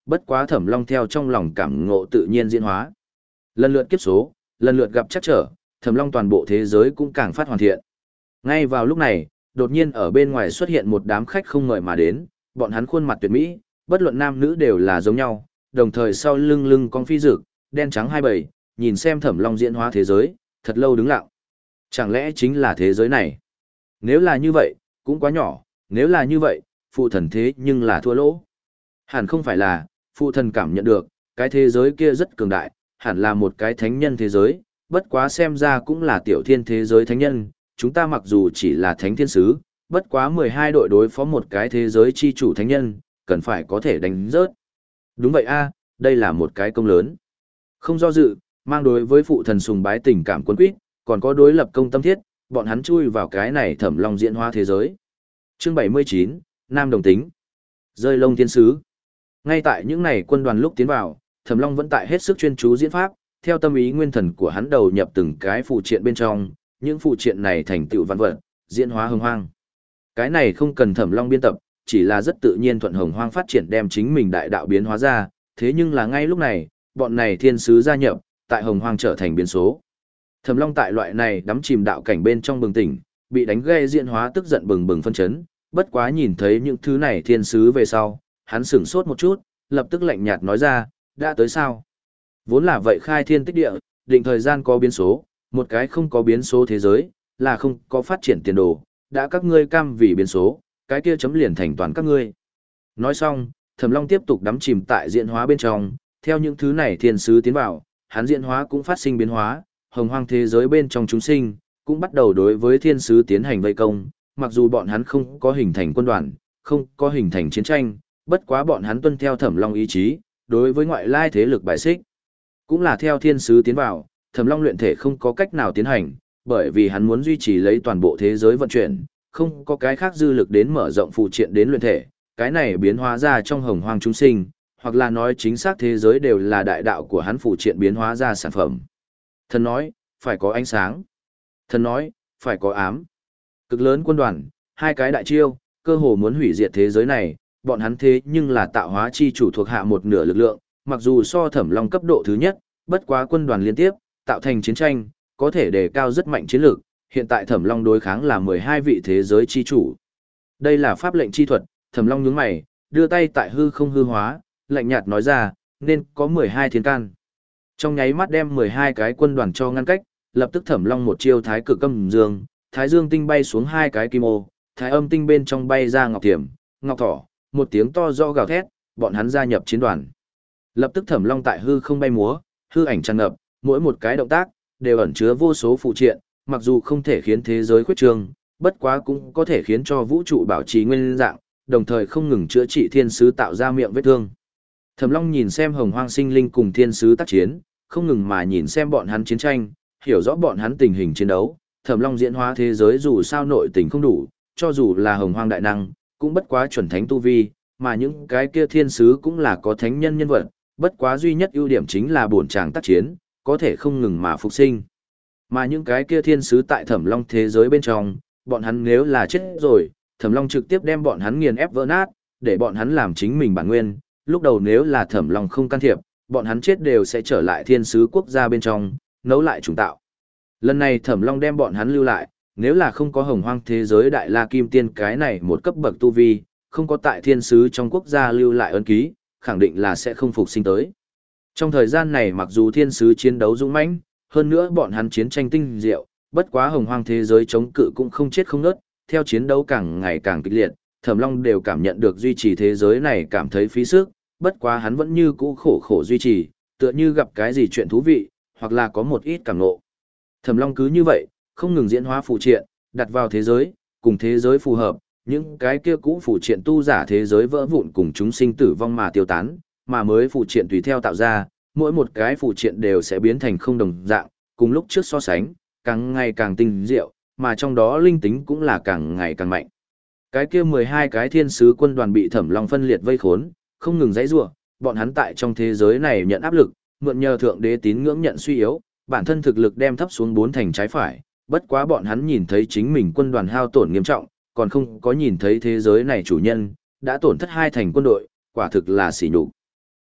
bất quá Thẩm Long theo trong lòng cảm ngộ tự nhiên diễn hóa. Lần lượt kiếp số, lần lượt gặp chắc trở, Thẩm Long toàn bộ thế giới cũng càng phát hoàn thiện. Ngay vào lúc này, đột nhiên ở bên ngoài xuất hiện một đám khách không mời mà đến, bọn hắn khuôn mặt tuyệt mỹ, bất luận nam nữ đều là giống nhau, đồng thời sau lưng lưng con phi dực, đen trắng hai bầy, nhìn xem Thẩm Long diễn hóa thế giới, thật lâu đứng lặng. Chẳng lẽ chính là thế giới này? Nếu là như vậy, cũng quá nhỏ, nếu là như vậy, phụ thần thế nhưng là thua lỗ. Hẳn không phải là, phụ thần cảm nhận được, cái thế giới kia rất cường đại, hẳn là một cái thánh nhân thế giới, bất quá xem ra cũng là tiểu thiên thế giới thánh nhân, chúng ta mặc dù chỉ là thánh thiên sứ, bất quá mười hai đội đối phó một cái thế giới chi chủ thánh nhân, cần phải có thể đánh rớt. Đúng vậy a, đây là một cái công lớn. Không do dự, mang đối với phụ thần sùng bái tình cảm quân quyết, còn có đối lập công tâm thiết, bọn hắn chui vào cái này Thẩm Long diễn hóa thế giới. Chương bảy mươi chín, Nam Đồng Tính. Rơi lông thiên sứ. Ngay tại những này quân đoàn lúc tiến vào, Thẩm Long vẫn tại hết sức chuyên chú diễn pháp, theo tâm ý nguyên thần của hắn đầu nhập từng cái phụ triện bên trong, những phụ triện này thành tựu văn vật, diễn hóa hồng hoang. Cái này không cần Thẩm Long biên tập, chỉ là rất tự nhiên thuận hồng hoang phát triển đem chính mình đại đạo biến hóa ra, thế nhưng là ngay lúc này, bọn này thiên sứ gia nhập, tại hồng hoang trở thành biến số. Thẩm Long tại loại này đắm chìm đạo cảnh bên trong bừng tỉnh, bị đánh gây diễn hóa tức giận bừng bừng phân chấn, bất quá nhìn thấy những thứ này thiên sứ về sau, hắn sửng sốt một chút, lập tức lạnh nhạt nói ra, đã tới sao? Vốn là vậy khai thiên tích địa, định thời gian có biến số, một cái không có biến số thế giới, là không có phát triển tiền đồ, đã các ngươi cam vì biến số, cái kia chấm liền thành toàn các ngươi. Nói xong, Thẩm Long tiếp tục đắm chìm tại diễn hóa bên trong, theo những thứ này thiên sứ tiến vào, hắn diễn hóa cũng phát sinh biến hóa, hồng hoang thế giới bên trong chúng sinh, cũng bắt đầu đối với thiên sứ tiến hành vây công, mặc dù bọn hắn không có hình thành quân đoàn, không có hình thành chiến tranh, bất quá bọn hắn tuân theo Thẩm Long ý chí, đối với ngoại lai thế lực bài xích. Cũng là theo thiên sứ tiến vào, Thẩm Long luyện thể không có cách nào tiến hành, bởi vì hắn muốn duy trì lấy toàn bộ thế giới vận chuyển, không có cái khác dư lực đến mở rộng phụ triện đến luyện thể, cái này biến hóa ra trong hồng hoang chúng sinh, hoặc là nói chính xác thế giới đều là đại đạo của hắn phụ triện biến hóa ra sản phẩm. Thần nói, phải có ánh sáng. Thần nói, phải có ám. Cực lớn quân đoàn, hai cái đại chiêu, cơ hồ muốn hủy diệt thế giới này, bọn hắn thế nhưng là tạo hóa chi chủ thuộc hạ một nửa lực lượng, mặc dù so Thẩm Long cấp độ thứ nhất, bất quá quân đoàn liên tiếp, tạo thành chiến tranh, có thể đề cao rất mạnh chiến lược, hiện tại Thẩm Long đối kháng là mười hai vị thế giới chi chủ. Đây là pháp lệnh chi thuật, Thẩm Long nhướng mày, đưa tay tại hư không hư hóa, lạnh nhạt nói ra, nên có mười hai thiên can. Trong nháy mắt đem mười hai cái quân đoàn cho ngăn cách, lập tức Thẩm Long một chiêu thái cực âm dương, thái dương tinh bay xuống hai cái kim ô, thái âm tinh bên trong bay ra ngọc thiểm, ngọc thỏ, một tiếng to rõ gào thét, bọn hắn gia nhập chiến đoàn. Lập tức Thẩm Long tại hư không bay múa, hư ảnh tràn ngập, mỗi một cái động tác đều ẩn chứa vô số phụ triện, mặc dù không thể khiến thế giới khuyết trương, bất quá cũng có thể khiến cho vũ trụ bảo trì nguyên dạng, đồng thời không ngừng chữa trị thiên sứ tạo ra miệng vết thương. Thẩm Long nhìn xem hồng hoang sinh linh cùng thiên sứ tác chiến, không ngừng mà nhìn xem bọn hắn chiến tranh, hiểu rõ bọn hắn tình hình chiến đấu. Thẩm Long diễn hóa thế giới dù sao nội tình không đủ, cho dù là hồng hoang đại năng, cũng bất quá chuẩn thánh tu vi, mà những cái kia thiên sứ cũng là có thánh nhân nhân vật, bất quá duy nhất ưu điểm chính là bổn tràng tác chiến, có thể không ngừng mà phục sinh. Mà những cái kia thiên sứ tại Thẩm Long thế giới bên trong, bọn hắn nếu là chết rồi, Thẩm Long trực tiếp đem bọn hắn nghiền ép vỡ nát, để bọn hắn làm chính mình bản nguyên, lúc đầu nếu là Thẩm Long không can thiệp, bọn hắn chết đều sẽ trở lại thiên sứ quốc gia bên trong, nấu lại trùng tạo. Lần này Thẩm Long đem bọn hắn lưu lại, nếu là không có hồng hoang thế giới đại la kim tiên cái này một cấp bậc tu vi, không có tại thiên sứ trong quốc gia lưu lại ấn ký, khẳng định là sẽ không phục sinh tới. Trong thời gian này mặc dù thiên sứ chiến đấu dũng mãnh, hơn nữa bọn hắn chiến tranh tinh diệu, bất quá hồng hoang thế giới chống cự cũng không chết không nớt, theo chiến đấu càng ngày càng kịch liệt, Thẩm Long đều cảm nhận được duy trì thế giới này cảm thấy phí sức, bất quá hắn vẫn như cũ khổ khổ duy trì, tựa như gặp cái gì chuyện thú vị, hoặc là có một ít cảm ngộ. Thẩm Long cứ như vậy, không ngừng diễn hóa phụ triện, đặt vào thế giới, cùng thế giới phù hợp, những cái kia cũ phụ triện tu giả thế giới vỡ vụn cùng chúng sinh tử vong mà tiêu tán, mà mới phụ triện tùy theo tạo ra, mỗi một cái phụ triện đều sẽ biến thành không đồng dạng, cùng lúc trước so sánh, càng ngày càng tinh diệu, mà trong đó linh tính cũng là càng ngày càng mạnh. Cái kia mười hai cái thiên sứ quân đoàn bị Thẩm Long phân liệt vây khốn, không ngừng giãy giụa, bọn hắn tại trong thế giới này nhận áp lực, mượn nhờ thượng đế tín ngưỡng nhận suy yếu, bản thân thực lực đem thấp xuống bốn thành trái phải, bất quá bọn hắn nhìn thấy chính mình quân đoàn hao tổn nghiêm trọng, còn không có nhìn thấy thế giới này chủ nhân đã tổn thất hai thành quân đội, quả thực là sỉ nhục.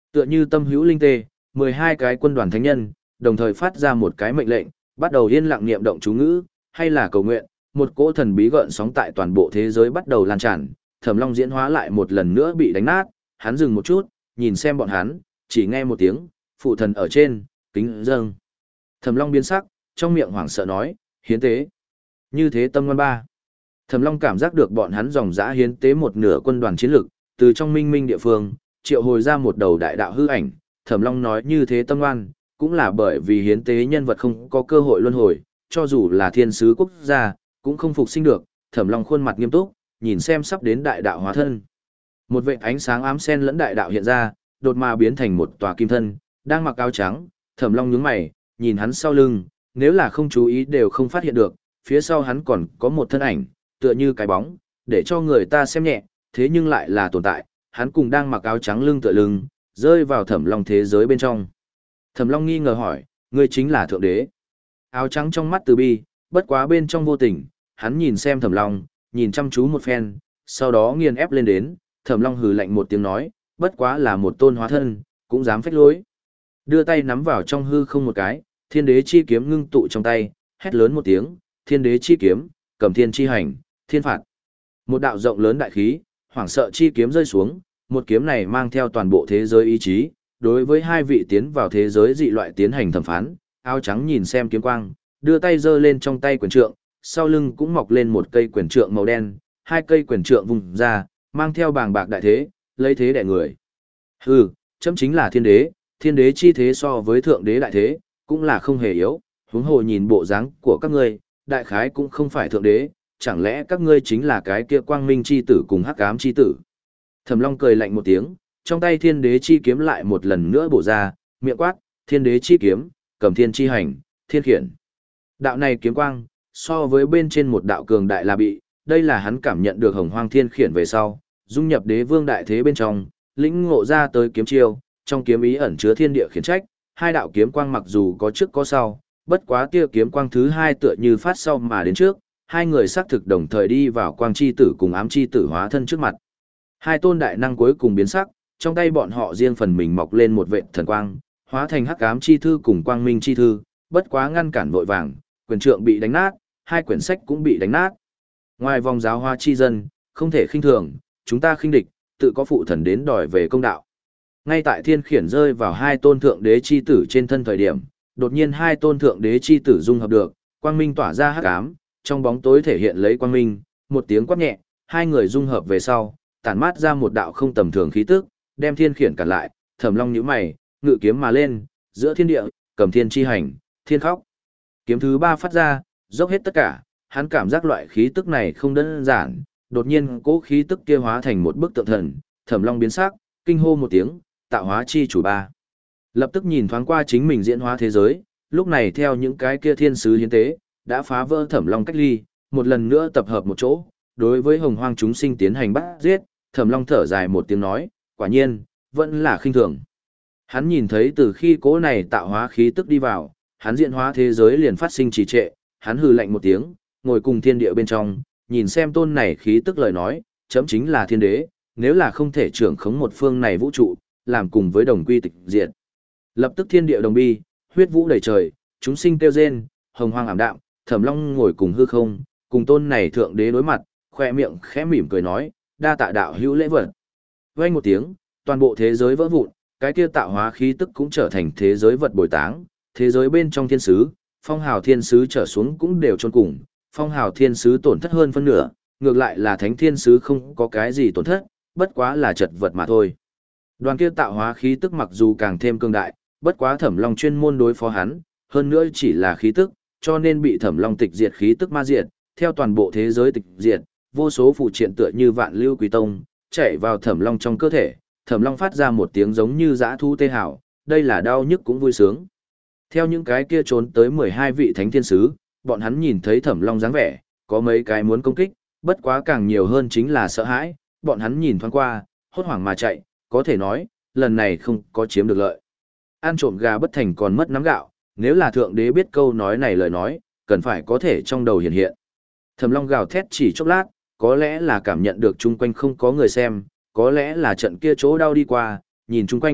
Tựa như tâm hữu linh tê, mười hai cái quân đoàn thánh nhân, đồng thời phát ra một cái mệnh lệnh, bắt đầu yên lặng niệm động chú ngữ, hay là cầu nguyện, một cỗ thần bí gợn sóng tại toàn bộ thế giới bắt đầu lan tràn, Thẩm Long diễn hóa lại một lần nữa bị đánh nát, hắn dừng một chút, nhìn xem bọn hắn, chỉ nghe một tiếng, phụ thần ở trên, kính dâng. Thẩm Long biến sắc, trong miệng hoảng sợ nói, hiến tế. Như thế tâm ngoan ba. Thẩm Long cảm giác được bọn hắn dòng dã hiến tế một nửa quân đoàn chiến lực, từ trong minh minh địa phương, triệu hồi ra một đầu đại đạo hư ảnh. Thẩm Long nói như thế tâm ngoan, cũng là bởi vì hiến tế nhân vật không có cơ hội luân hồi, cho dù là thiên sứ quốc gia, cũng không phục sinh được. Thẩm Long khuôn mặt nghiêm túc, nhìn xem sắp đến đại đạo hóa thân. Một vệt ánh sáng ám sen lẫn đại đạo hiện ra, đột mà biến thành một tòa kim thân, đang mặc áo trắng. Thẩm Long nhướng mày, nhìn hắn sau lưng, nếu là không chú ý đều không phát hiện được, phía sau hắn còn có một thân ảnh, tựa như cái bóng, để cho người ta xem nhẹ, thế nhưng lại là tồn tại, hắn cùng đang mặc áo trắng lưng tựa lưng, rơi vào Thẩm Long thế giới bên trong. Thẩm Long nghi ngờ hỏi, ngươi chính là Thượng Đế. Áo trắng trong mắt từ bi, bất quá bên trong vô tình, hắn nhìn xem Thẩm Long, nhìn chăm chú một phen, sau đó nghiền ép lên đến, Thẩm Long hừ lạnh một tiếng nói, bất quá là một tôn hóa thân, cũng dám phách lối. Đưa tay nắm vào trong hư không một cái, thiên đế chi kiếm ngưng tụ trong tay, hét lớn một tiếng, thiên đế chi kiếm, cầm thiên chi hành, thiên phạt. Một đạo rộng lớn đại khí, hoảng sợ chi kiếm rơi xuống, một kiếm này mang theo toàn bộ thế giới ý chí, đối với hai vị tiến vào thế giới dị loại tiến hành thẩm phán, áo trắng nhìn xem kiếm quang, đưa tay giơ lên trong tay quyền trượng, sau lưng cũng mọc lên một cây quyền trượng màu đen, hai cây quyền trượng vùng ra, mang theo bàng bạc đại thế, lấy thế đè người. Hừ, chấm chính là thiên đế, thiên đế chi thế so với thượng đế đại thế, cũng là không hề yếu, huống hồ nhìn bộ dáng của các ngươi, đại khái cũng không phải thượng đế, chẳng lẽ các ngươi chính là cái kia quang minh chi tử cùng hắc ám chi tử. Thẩm Long cười lạnh một tiếng, trong tay thiên đế chi kiếm lại một lần nữa bổ ra, miệng quát, thiên đế chi kiếm, cầm thiên chi hành, thiên khiển. Đạo này kiếm quang, so với bên trên một đạo cường đại là bị, đây là hắn cảm nhận được hồng hoang thiên khiển về sau, dung nhập đế vương đại thế bên trong, lĩnh ngộ ra tới kiếm chiêu, trong kiếm ý ẩn chứa thiên địa khiển trách, hai đạo kiếm quang mặc dù có trước có sau, bất quá tia kiếm quang thứ hai tựa như phát sau mà đến trước, hai người xác thực đồng thời đi vào quang chi tử cùng ám chi tử hóa thân trước mặt. Hai tôn đại năng cuối cùng biến sắc, trong tay bọn họ riêng phần mình mọc lên một vệt thần quang, hóa thành hắc ám chi thư cùng quang minh chi thư, bất quá ngăn cản vội vàng, quyền trượng bị đánh nát, hai quyển sách cũng bị đánh nát. Ngoài vòng giáo hoa chi dân, không thể khinh thường, chúng ta khinh địch, tự có phụ thần đến đòi về công đạo. Ngay tại thiên khiển rơi vào hai tôn thượng đế chi tử trên thân thời điểm, đột nhiên hai tôn thượng đế chi tử dung hợp được, quang minh tỏa ra hắc ám, trong bóng tối thể hiện lấy quang minh, một tiếng quát nhẹ, hai người dung hợp về sau, tản mát ra một đạo không tầm thường khí tức, đem thiên khiển cản lại, Thẩm Long nhíu mày, ngự kiếm mà lên, giữa thiên địa, cầm thiên chi hành, thiên khóc. Kiếm thứ ba phát ra, dốc hết tất cả, hắn cảm giác loại khí tức này không đơn giản, đột nhiên cố khí tức kia hóa thành một bức tượng thần, Thẩm Long biến sắc, kinh hô một tiếng, tạo hóa chi chủ ba. Lập tức nhìn thoáng qua chính mình diễn hóa thế giới, lúc này theo những cái kia thiên sứ hiến tế, đã phá vỡ Thẩm Long cách ly, một lần nữa tập hợp một chỗ, đối với hồng hoang chúng sinh tiến hành bắt giết, Thẩm Long thở dài một tiếng nói, quả nhiên, vẫn là khinh thường. Hắn nhìn thấy từ khi cỗ này tạo hóa khí tức đi vào, hắn diễn hóa thế giới liền phát sinh trì trệ, hắn hừ lạnh một tiếng, ngồi cùng thiên địa bên trong, nhìn xem tôn này khí tức lời nói, chấm chính là thiên đế, nếu là không thể trưởng khống một phương này vũ trụ, làm cùng với đồng quy tịch diệt. Lập tức thiên địa đồng bi, huyết vũ đầy trời, chúng sinh kêu rên, hồng hoang ảm đạm, Thẩm Long ngồi cùng hư không, cùng tôn này thượng đế đối mặt, khoe miệng khẽ mỉm cười nói, đa tạ đạo hữu lễ vật. Vang một tiếng, toàn bộ thế giới vỡ vụn, cái kia tạo hóa khí tức cũng trở thành thế giới vật bồi táng, thế giới bên trong thiên sứ, phong hào thiên sứ trở xuống cũng đều chôn cùng, phong hào thiên sứ tổn thất hơn phân nửa, ngược lại là thánh thiên sứ không có cái gì tổn thất, bất quá là chật vật mà thôi. Đoàn kia tạo hóa khí tức mặc dù càng thêm cường đại, bất quá Thẩm Long chuyên môn đối phó hắn, hơn nữa chỉ là khí tức, cho nên bị Thẩm Long tịch diệt khí tức ma diệt, theo toàn bộ thế giới tịch diệt, vô số phụ triện tựa như vạn lưu quý tông, chạy vào Thẩm Long trong cơ thể, Thẩm Long phát ra một tiếng giống như dã thu tê hào, đây là đau nhức cũng vui sướng. Theo những cái kia trốn tới mười hai vị thánh thiên sứ, bọn hắn nhìn thấy Thẩm Long dáng vẻ, có mấy cái muốn công kích, bất quá càng nhiều hơn chính là sợ hãi, bọn hắn nhìn thoáng qua, hốt hoảng mà chạy, có thể nói, lần này không có chiếm được lợi. Ăn trộm gà bất thành còn mất nắm gạo, nếu là thượng đế biết câu nói này lời nói, cần phải có thể trong đầu hiện hiện. Thẩm Long gào thét chỉ chốc lát, có lẽ là cảm nhận được chung quanh không có người xem, có lẽ là trận kia chỗ đau đi qua, nhìn chung quanh,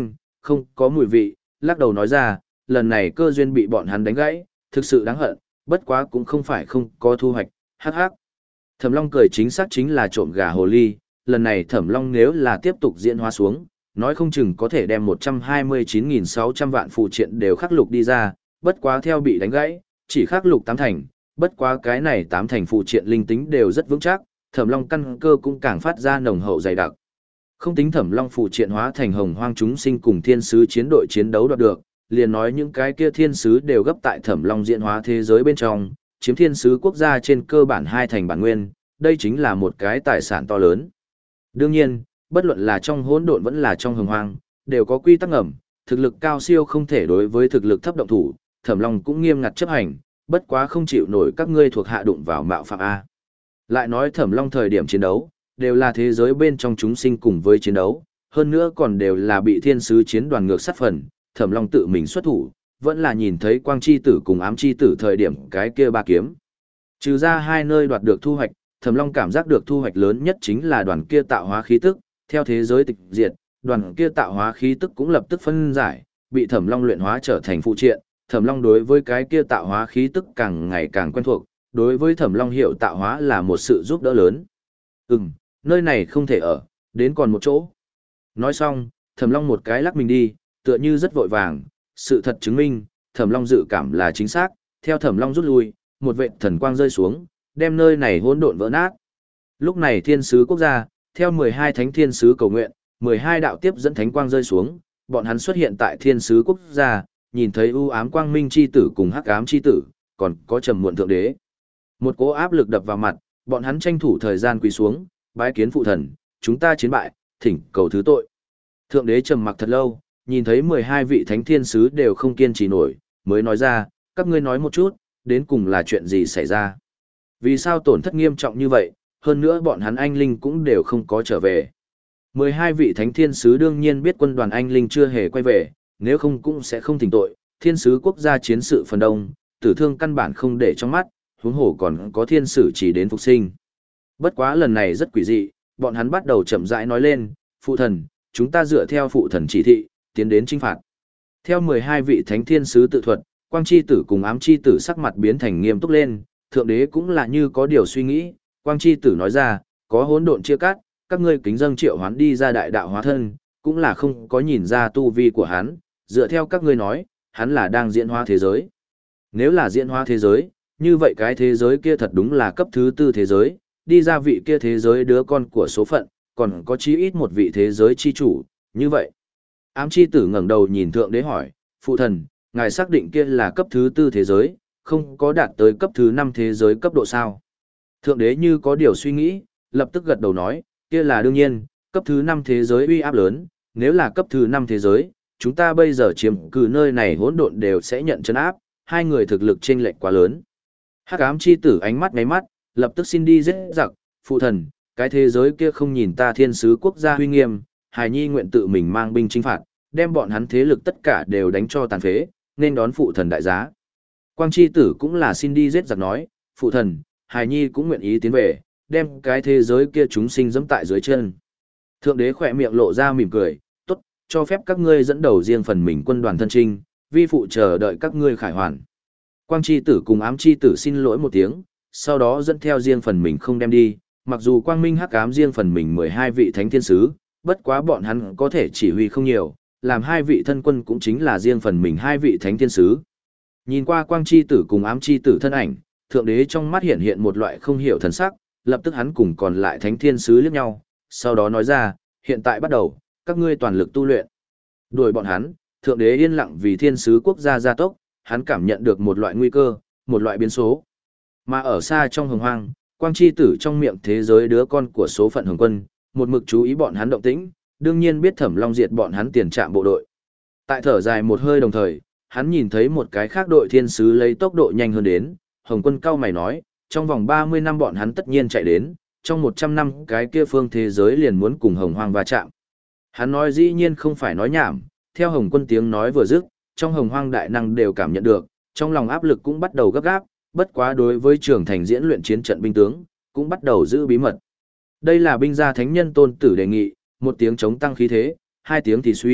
không có mùi vị, lắc đầu nói ra, lần này cơ duyên bị bọn hắn đánh gãy, thực sự đáng hận, bất quá cũng không phải không có thu hoạch, hắc hắc. Thẩm Long cười chính xác chính là trộm gà hồ ly, lần này Thẩm Long nếu là tiếp tục diễn hóa xuống, nói không chừng có thể đem một trăm hai mươi chín nghìn sáu trăm vạn phụ triện đều khắc lục đi ra, bất quá theo bị đánh gãy, chỉ khắc lục tám thành, bất quá cái này tám thành phụ triện linh tính đều rất vững chắc, Thẩm Long căn cơ cũng càng phát ra nồng hậu dày đặc. Không tính Thẩm Long phụ triện hóa thành hồng hoang chúng sinh cùng thiên sứ chiến đội chiến đấu đoạt được, liền nói những cái kia thiên sứ đều gấp tại Thẩm Long diễn hóa thế giới bên trong, chiếm thiên sứ quốc gia trên cơ bản hai thành bản nguyên, đây chính là một cái tài sản to lớn. Đương nhiên, bất luận là trong hỗn độn vẫn là trong hồng hoang, đều có quy tắc ngầm, thực lực cao siêu không thể đối với thực lực thấp động thủ, Thẩm Long cũng nghiêm ngặt chấp hành, bất quá không chịu nổi các ngươi thuộc hạ đụng vào mạo phạm a. Lại nói Thẩm Long thời điểm chiến đấu, đều là thế giới bên trong chúng sinh cùng với chiến đấu, hơn nữa còn đều là bị thiên sứ chiến đoàn ngược sát phần, Thẩm Long tự mình xuất thủ, vẫn là nhìn thấy quang chi tử cùng ám chi tử thời điểm cái kia ba kiếm. Trừ ra hai nơi đoạt được thu hoạch, Thẩm Long cảm giác được thu hoạch lớn nhất chính là đoàn kia tạo hóa khí tức, theo thế giới tịch diệt, đoàn kia tạo hóa khí tức cũng lập tức phân giải, bị Thẩm Long luyện hóa trở thành phụ triện, Thẩm Long đối với cái kia tạo hóa khí tức càng ngày càng quen thuộc, đối với Thẩm Long hiểu tạo hóa là một sự giúp đỡ lớn. Ừm, nơi này không thể ở, đến còn một chỗ. Nói xong, Thẩm Long một cái lắc mình đi, tựa như rất vội vàng, sự thật chứng minh, Thẩm Long dự cảm là chính xác, theo Thẩm Long rút lui, một vệt thần quang rơi xuống, đem nơi này hỗn độn vỡ nát. Lúc này thiên sứ quốc gia, theo mười hai thánh thiên sứ cầu nguyện, mười hai đạo tiếp dẫn thánh quang rơi xuống, bọn hắn xuất hiện tại thiên sứ quốc gia, nhìn thấy u ám quang minh chi tử cùng hắc ám chi tử, còn có trầm muộn thượng đế. Một cỗ áp lực đập vào mặt, bọn hắn tranh thủ thời gian quỳ xuống, bái kiến phụ thần, chúng ta chiến bại, thỉnh cầu thứ tội. Thượng đế trầm mặc thật lâu, nhìn thấy mười hai vị thánh thiên sứ đều không kiên trì nổi, mới nói ra, các ngươi nói một chút, đến cùng là chuyện gì xảy ra. Vì sao tổn thất nghiêm trọng như vậy, hơn nữa bọn hắn anh linh cũng đều không có trở về. mười hai vị thánh thiên sứ đương nhiên biết quân đoàn anh linh chưa hề quay về, nếu không cũng sẽ không thỉnh tội, thiên sứ quốc gia chiến sự phần đông, tử thương căn bản không để trong mắt, huống hồ còn có thiên sử chỉ đến phục sinh. Bất quá lần này rất quỷ dị, bọn hắn bắt đầu chậm rãi nói lên, phụ thần, chúng ta dựa theo phụ thần chỉ thị, tiến đến chinh phạt. Theo mười hai vị thánh thiên sứ tự thuật, quang chi tử cùng ám chi tử sắc mặt biến thành nghiêm túc lên, thượng đế cũng là như có điều suy nghĩ, quang chi tử nói ra, có hỗn độn chia cắt, các ngươi kính dâng triệu hoán đi ra đại đạo hóa thân, cũng là không có nhìn ra tu vi của hắn, dựa theo các ngươi nói, hắn là đang diễn hóa thế giới. Nếu là diễn hóa thế giới, như vậy cái thế giới kia thật đúng là cấp thứ tư thế giới, đi ra vị kia thế giới đứa con của số phận, còn có chí ít một vị thế giới chi chủ, như vậy. Ám chi tử ngẩng đầu nhìn thượng đế hỏi, phụ thần, ngài xác định kia là cấp thứ tư thế giới, không có đạt tới cấp thứ năm thế giới cấp độ sao. Thượng đế như có điều suy nghĩ, lập tức gật đầu nói, kia là đương nhiên, cấp thứ năm thế giới uy áp lớn, nếu là cấp thứ năm thế giới, chúng ta bây giờ chiếm cử nơi này hỗn độn đều sẽ nhận chân áp, hai người thực lực chênh lệch quá lớn. Hắc ám chi tử ánh mắt ngáy mắt, lập tức xin đi giết giặc, phụ thần, cái thế giới kia không nhìn ta thiên sứ quốc gia huy nghiêm, hài nhi nguyện tự mình mang binh chinh phạt, đem bọn hắn thế lực tất cả đều đánh cho tàn phế, nên đón phụ thần đại giá. Quang chi tử cũng là xin đi giết giặc nói, phụ thần, hài nhi cũng nguyện ý tiến về, đem cái thế giới kia chúng sinh dẫm tại dưới chân. Thượng đế khỏe miệng lộ ra mỉm cười, tốt, cho phép các ngươi dẫn đầu riêng phần mình quân đoàn thân trinh, vi phụ chờ đợi các ngươi khải hoàn. Quang chi tử cùng ám chi tử xin lỗi một tiếng, sau đó dẫn theo riêng phần mình không đem đi, mặc dù quang minh hắc ám riêng phần mình mười hai vị thánh thiên sứ, bất quá bọn hắn có thể chỉ huy không nhiều, làm hai vị thân quân cũng chính là riêng phần mình hai vị thánh thiên sứ. Nhìn qua quang chi tử cùng ám chi tử thân ảnh, thượng đế trong mắt hiện hiện một loại không hiểu thần sắc, lập tức hắn cùng còn lại thánh thiên sứ liếc nhau, sau đó nói ra, hiện tại bắt đầu, các ngươi toàn lực tu luyện. Đuổi bọn hắn, thượng đế yên lặng vì thiên sứ quốc gia gia tốc, hắn cảm nhận được một loại nguy cơ, một loại biến số. Mà ở xa trong hồng hoang, quang chi tử trong miệng thế giới đứa con của số phận hồng quân, một mực chú ý bọn hắn động tĩnh, đương nhiên biết Thẩm Long diệt bọn hắn tiền trạm bộ đội. Tại thở dài một hơi đồng thời, hắn nhìn thấy một cái khác đội thiên sứ lấy tốc độ nhanh hơn đến, hồng quân cao mày nói, trong vòng ba mươi năm bọn hắn tất nhiên chạy đến, trong một trăm năm cái kia phương thế giới liền muốn cùng hồng hoang va chạm. Hắn nói dĩ nhiên không phải nói nhảm, theo hồng quân tiếng nói vừa dứt, trong hồng hoang đại năng đều cảm nhận được, trong lòng áp lực cũng bắt đầu gấp gáp, bất quá đối với trưởng thành diễn luyện chiến trận binh tướng, cũng bắt đầu giữ bí mật. Đây là binh gia thánh nhân tôn tử đề nghị, một tiếng chống tăng khí thế, hai tiếng thì suy,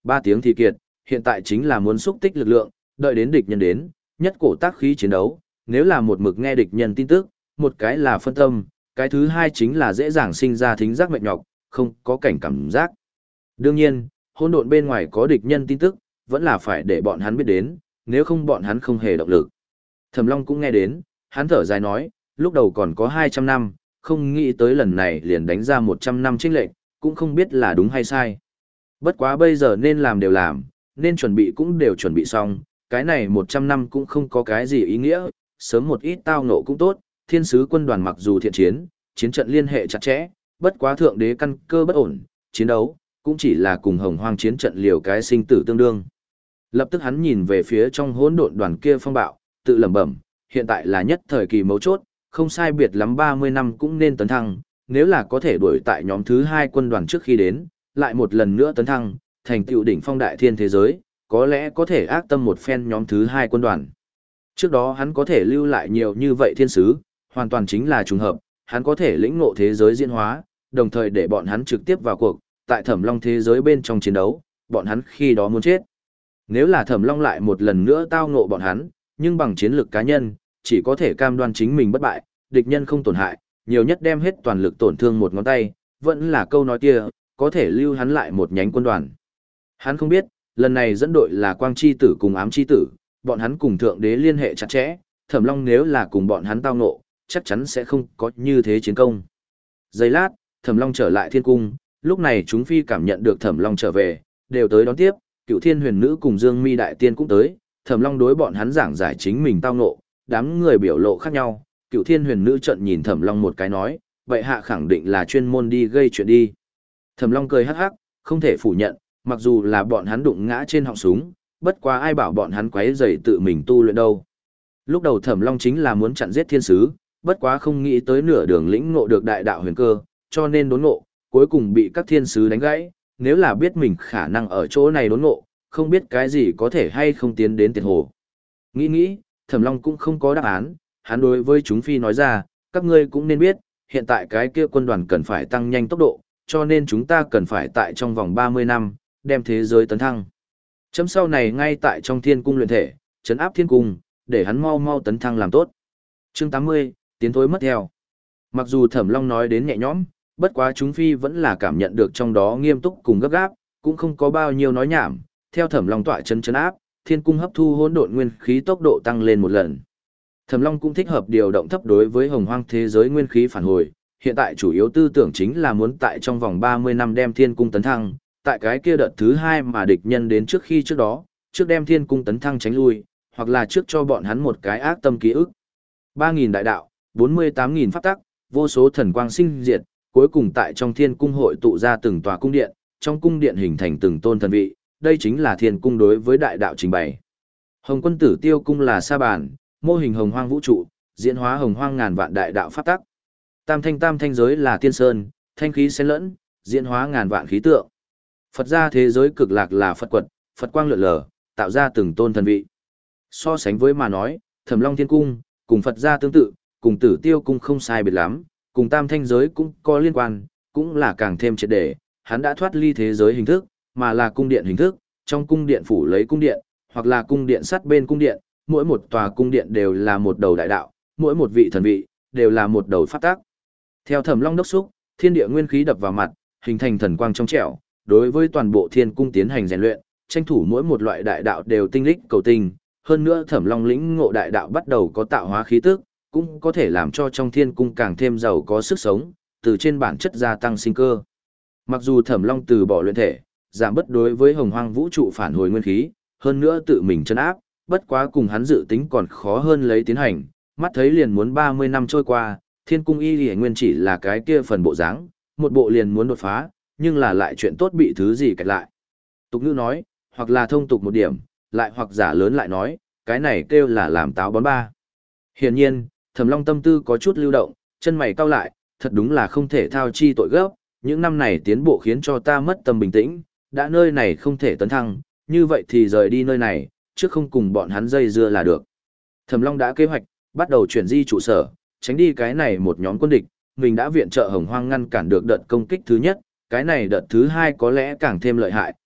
Ba tiếng thì kiệt, hiện tại chính là muốn xúc tích lực lượng, đợi đến địch nhân đến, nhất cổ tác khí chiến đấu, nếu là một mực nghe địch nhân tin tức, một cái là phân tâm, cái thứ hai chính là dễ dàng sinh ra thính giác mệt nhọc, không có cảnh cảm giác. Đương nhiên, hỗn độn bên ngoài có địch nhân tin tức, vẫn là phải để bọn hắn biết đến, nếu không bọn hắn không hề động lực. Thẩm Long cũng nghe đến, hắn thở dài nói, lúc đầu còn có hai trăm năm, không nghĩ tới lần này liền đánh ra một trăm năm chênh lệch, cũng không biết là đúng hay sai. Bất quá bây giờ nên làm đều làm, nên chuẩn bị cũng đều chuẩn bị xong, cái này một trăm năm cũng không có cái gì ý nghĩa, sớm một ít tao ngộ cũng tốt, thiên sứ quân đoàn mặc dù thiện chiến, chiến trận liên hệ chặt chẽ, bất quá thượng đế căn cơ bất ổn, chiến đấu, cũng chỉ là cùng hồng hoang chiến trận liều cái sinh tử tương đương. Lập tức hắn nhìn về phía trong hỗn độn đoàn kia phong bạo, tự lẩm bẩm, hiện tại là nhất thời kỳ mấu chốt, không sai biệt lắm ba mươi năm cũng nên tấn thăng, nếu là có thể đuổi tại nhóm thứ hai quân đoàn trước khi đến, lại một lần nữa tấn thăng, thành tựu đỉnh phong đại thiên thế giới, có lẽ có thể ác tâm một phen nhóm thứ hai quân đoàn. Trước đó hắn có thể lưu lại nhiều như vậy thiên sứ, hoàn toàn chính là trùng hợp, hắn có thể lĩnh ngộ thế giới diễn hóa, đồng thời để bọn hắn trực tiếp vào cuộc, tại Thẩm Long thế giới bên trong chiến đấu, bọn hắn khi đó muốn chết. Nếu là Thẩm Long lại một lần nữa tao ngộ bọn hắn, nhưng bằng chiến lược cá nhân, chỉ có thể cam đoan chính mình bất bại, địch nhân không tổn hại, nhiều nhất đem hết toàn lực tổn thương một ngón tay, vẫn là câu nói kia, có thể lưu hắn lại một nhánh quân đoàn. Hắn không biết, lần này dẫn đội là Quang Chi Tử cùng Ám Chi Tử, bọn hắn cùng Thượng Đế liên hệ chặt chẽ, Thẩm Long nếu là cùng bọn hắn tao ngộ, chắc chắn sẽ không có như thế chiến công. Giây lát, Thẩm Long trở lại thiên cung, lúc này chúng phi cảm nhận được Thẩm Long trở về, đều tới đón tiếp, Cựu Thiên Huyền Nữ cùng Dương Mi Đại Tiên cũng tới, Thẩm Long đối bọn hắn giảng giải chính mình tao ngộ, đám người biểu lộ khác nhau, Cựu Thiên Huyền Nữ trợn nhìn Thẩm Long một cái nói, vậy hạ khẳng định là chuyên môn đi gây chuyện đi. Thẩm Long cười hắc hắc, không thể phủ nhận, mặc dù là bọn hắn đụng ngã trên họng súng, bất quá ai bảo bọn hắn quấy rầy tự mình tu luyện đâu. Lúc đầu Thẩm Long chính là muốn chặn giết thiên sứ, bất quá không nghĩ tới nửa đường lĩnh ngộ được đại đạo huyền cơ, cho nên đốn ngộ, cuối cùng bị các thiên sứ đánh gãy, nếu là biết mình khả năng ở chỗ này đốn ngộ, không biết cái gì có thể hay không tiến đến tiệt hồ. Nghĩ nghĩ, Thẩm Long cũng không có đáp án, hắn đối với chúng phi nói ra, các ngươi cũng nên biết, hiện tại cái kia quân đoàn cần phải tăng nhanh tốc độ, cho nên chúng ta cần phải tại trong vòng ba mươi năm, đem thế giới tấn thăng. Chấm sau này ngay tại trong thiên cung luyện thể, trấn áp thiên cung, để hắn mau mau tấn thăng làm tốt. Chương tám mươi, tiến thối mất theo. Mặc dù Thẩm Long nói đến nhẹ nhõm, bất quá chúng phi vẫn là cảm nhận được trong đó nghiêm túc cùng gấp gáp, cũng không có bao nhiêu nói nhảm, theo Thẩm Long tọa chân trấn áp, thiên cung hấp thu hỗn độn nguyên khí tốc độ tăng lên một lần. Thẩm Long cũng thích hợp điều động thấp đối với hồng hoang thế giới nguyên khí phản hồi, hiện tại chủ yếu tư tưởng chính là muốn tại trong vòng ba mươi năm đem thiên cung tấn thăng, tại cái kia đợt thứ hai mà địch nhân đến trước khi trước đó, trước đem thiên cung tấn thăng tránh lui, hoặc là trước cho bọn hắn một cái ác tâm ký ức. ba nghìn đại đạo, bốn mươi tám nghìn pháp tắc, vô số thần quang sinh diệt, cuối cùng tại trong thiên cung hội tụ ra từng tòa cung điện, trong cung điện hình thành từng tôn thần vị, đây chính là thiên cung đối với đại đạo trình bày. Hồng Quân Tử Tiêu cung là sa bàn, mô hình hồng hoang vũ trụ, diễn hóa hồng hoang ngàn vạn đại đạo pháp tắc. Tam thanh tam thanh giới là tiên sơn, thanh khí xen lẫn, diễn hóa ngàn vạn khí tượng. Phật gia thế giới cực lạc là Phật quật, Phật quang lượn lờ, tạo ra từng tôn thần vị. So sánh với mà nói, Thẩm Long Thiên cung cùng Phật gia tương tự, cùng Tử Tiêu cung không sai biệt lắm, cùng tam thanh giới cũng có liên quan, cũng là càng thêm triệt để, hắn đã thoát ly thế giới hình thức, mà là cung điện hình thức, trong cung điện phủ lấy cung điện, hoặc là cung điện sát bên cung điện, mỗi một tòa cung điện đều là một đầu đại đạo, mỗi một vị thần vị đều là một đầu pháp tắc. Theo Thẩm Long đốc xúc, thiên địa nguyên khí đập vào mặt, hình thành thần quang trong trẻo, đối với toàn bộ thiên cung tiến hành rèn luyện, tranh thủ mỗi một loại đại đạo đều tinh lích cầu tinh, hơn nữa Thẩm Long lĩnh ngộ đại đạo bắt đầu có tạo hóa khí tức, cũng có thể làm cho trong thiên cung càng thêm giàu có sức sống, từ trên bản chất gia tăng sinh cơ. Mặc dù Thẩm Long từ bỏ luyện thể, giảm bất đối với hồng hoang vũ trụ phản hồi nguyên khí, hơn nữa tự mình chân áp, bất quá cùng hắn dự tính còn khó hơn lấy tiến hành, mắt thấy liền muốn ba mươi năm trôi qua, thiên cung y lìa nguyên chỉ là cái kia phần bộ dáng, một bộ liền muốn đột phá, nhưng là lại chuyện tốt bị thứ gì kẹt lại. Tục ngữ nói, hoặc là thông tục một điểm, lại hoặc giả lớn lại nói, cái này kêu là làm táo bón ba. Hiển nhiên, Thẩm Long tâm tư có chút lưu động, chân mày cau lại, thật đúng là không thể thao chi tội gấp, những năm này tiến bộ khiến cho ta mất tâm bình tĩnh, đã nơi này không thể tấn thăng, như vậy thì rời đi nơi này, trước không cùng bọn hắn dây dưa là được. Thẩm Long đã kế hoạch, bắt đầu chuyển di trụ sở, tránh đi cái này một nhóm quân địch, mình đã viện trợ Hồng Hoang ngăn cản được đợt công kích thứ nhất, cái này đợt thứ hai có lẽ càng thêm lợi hại,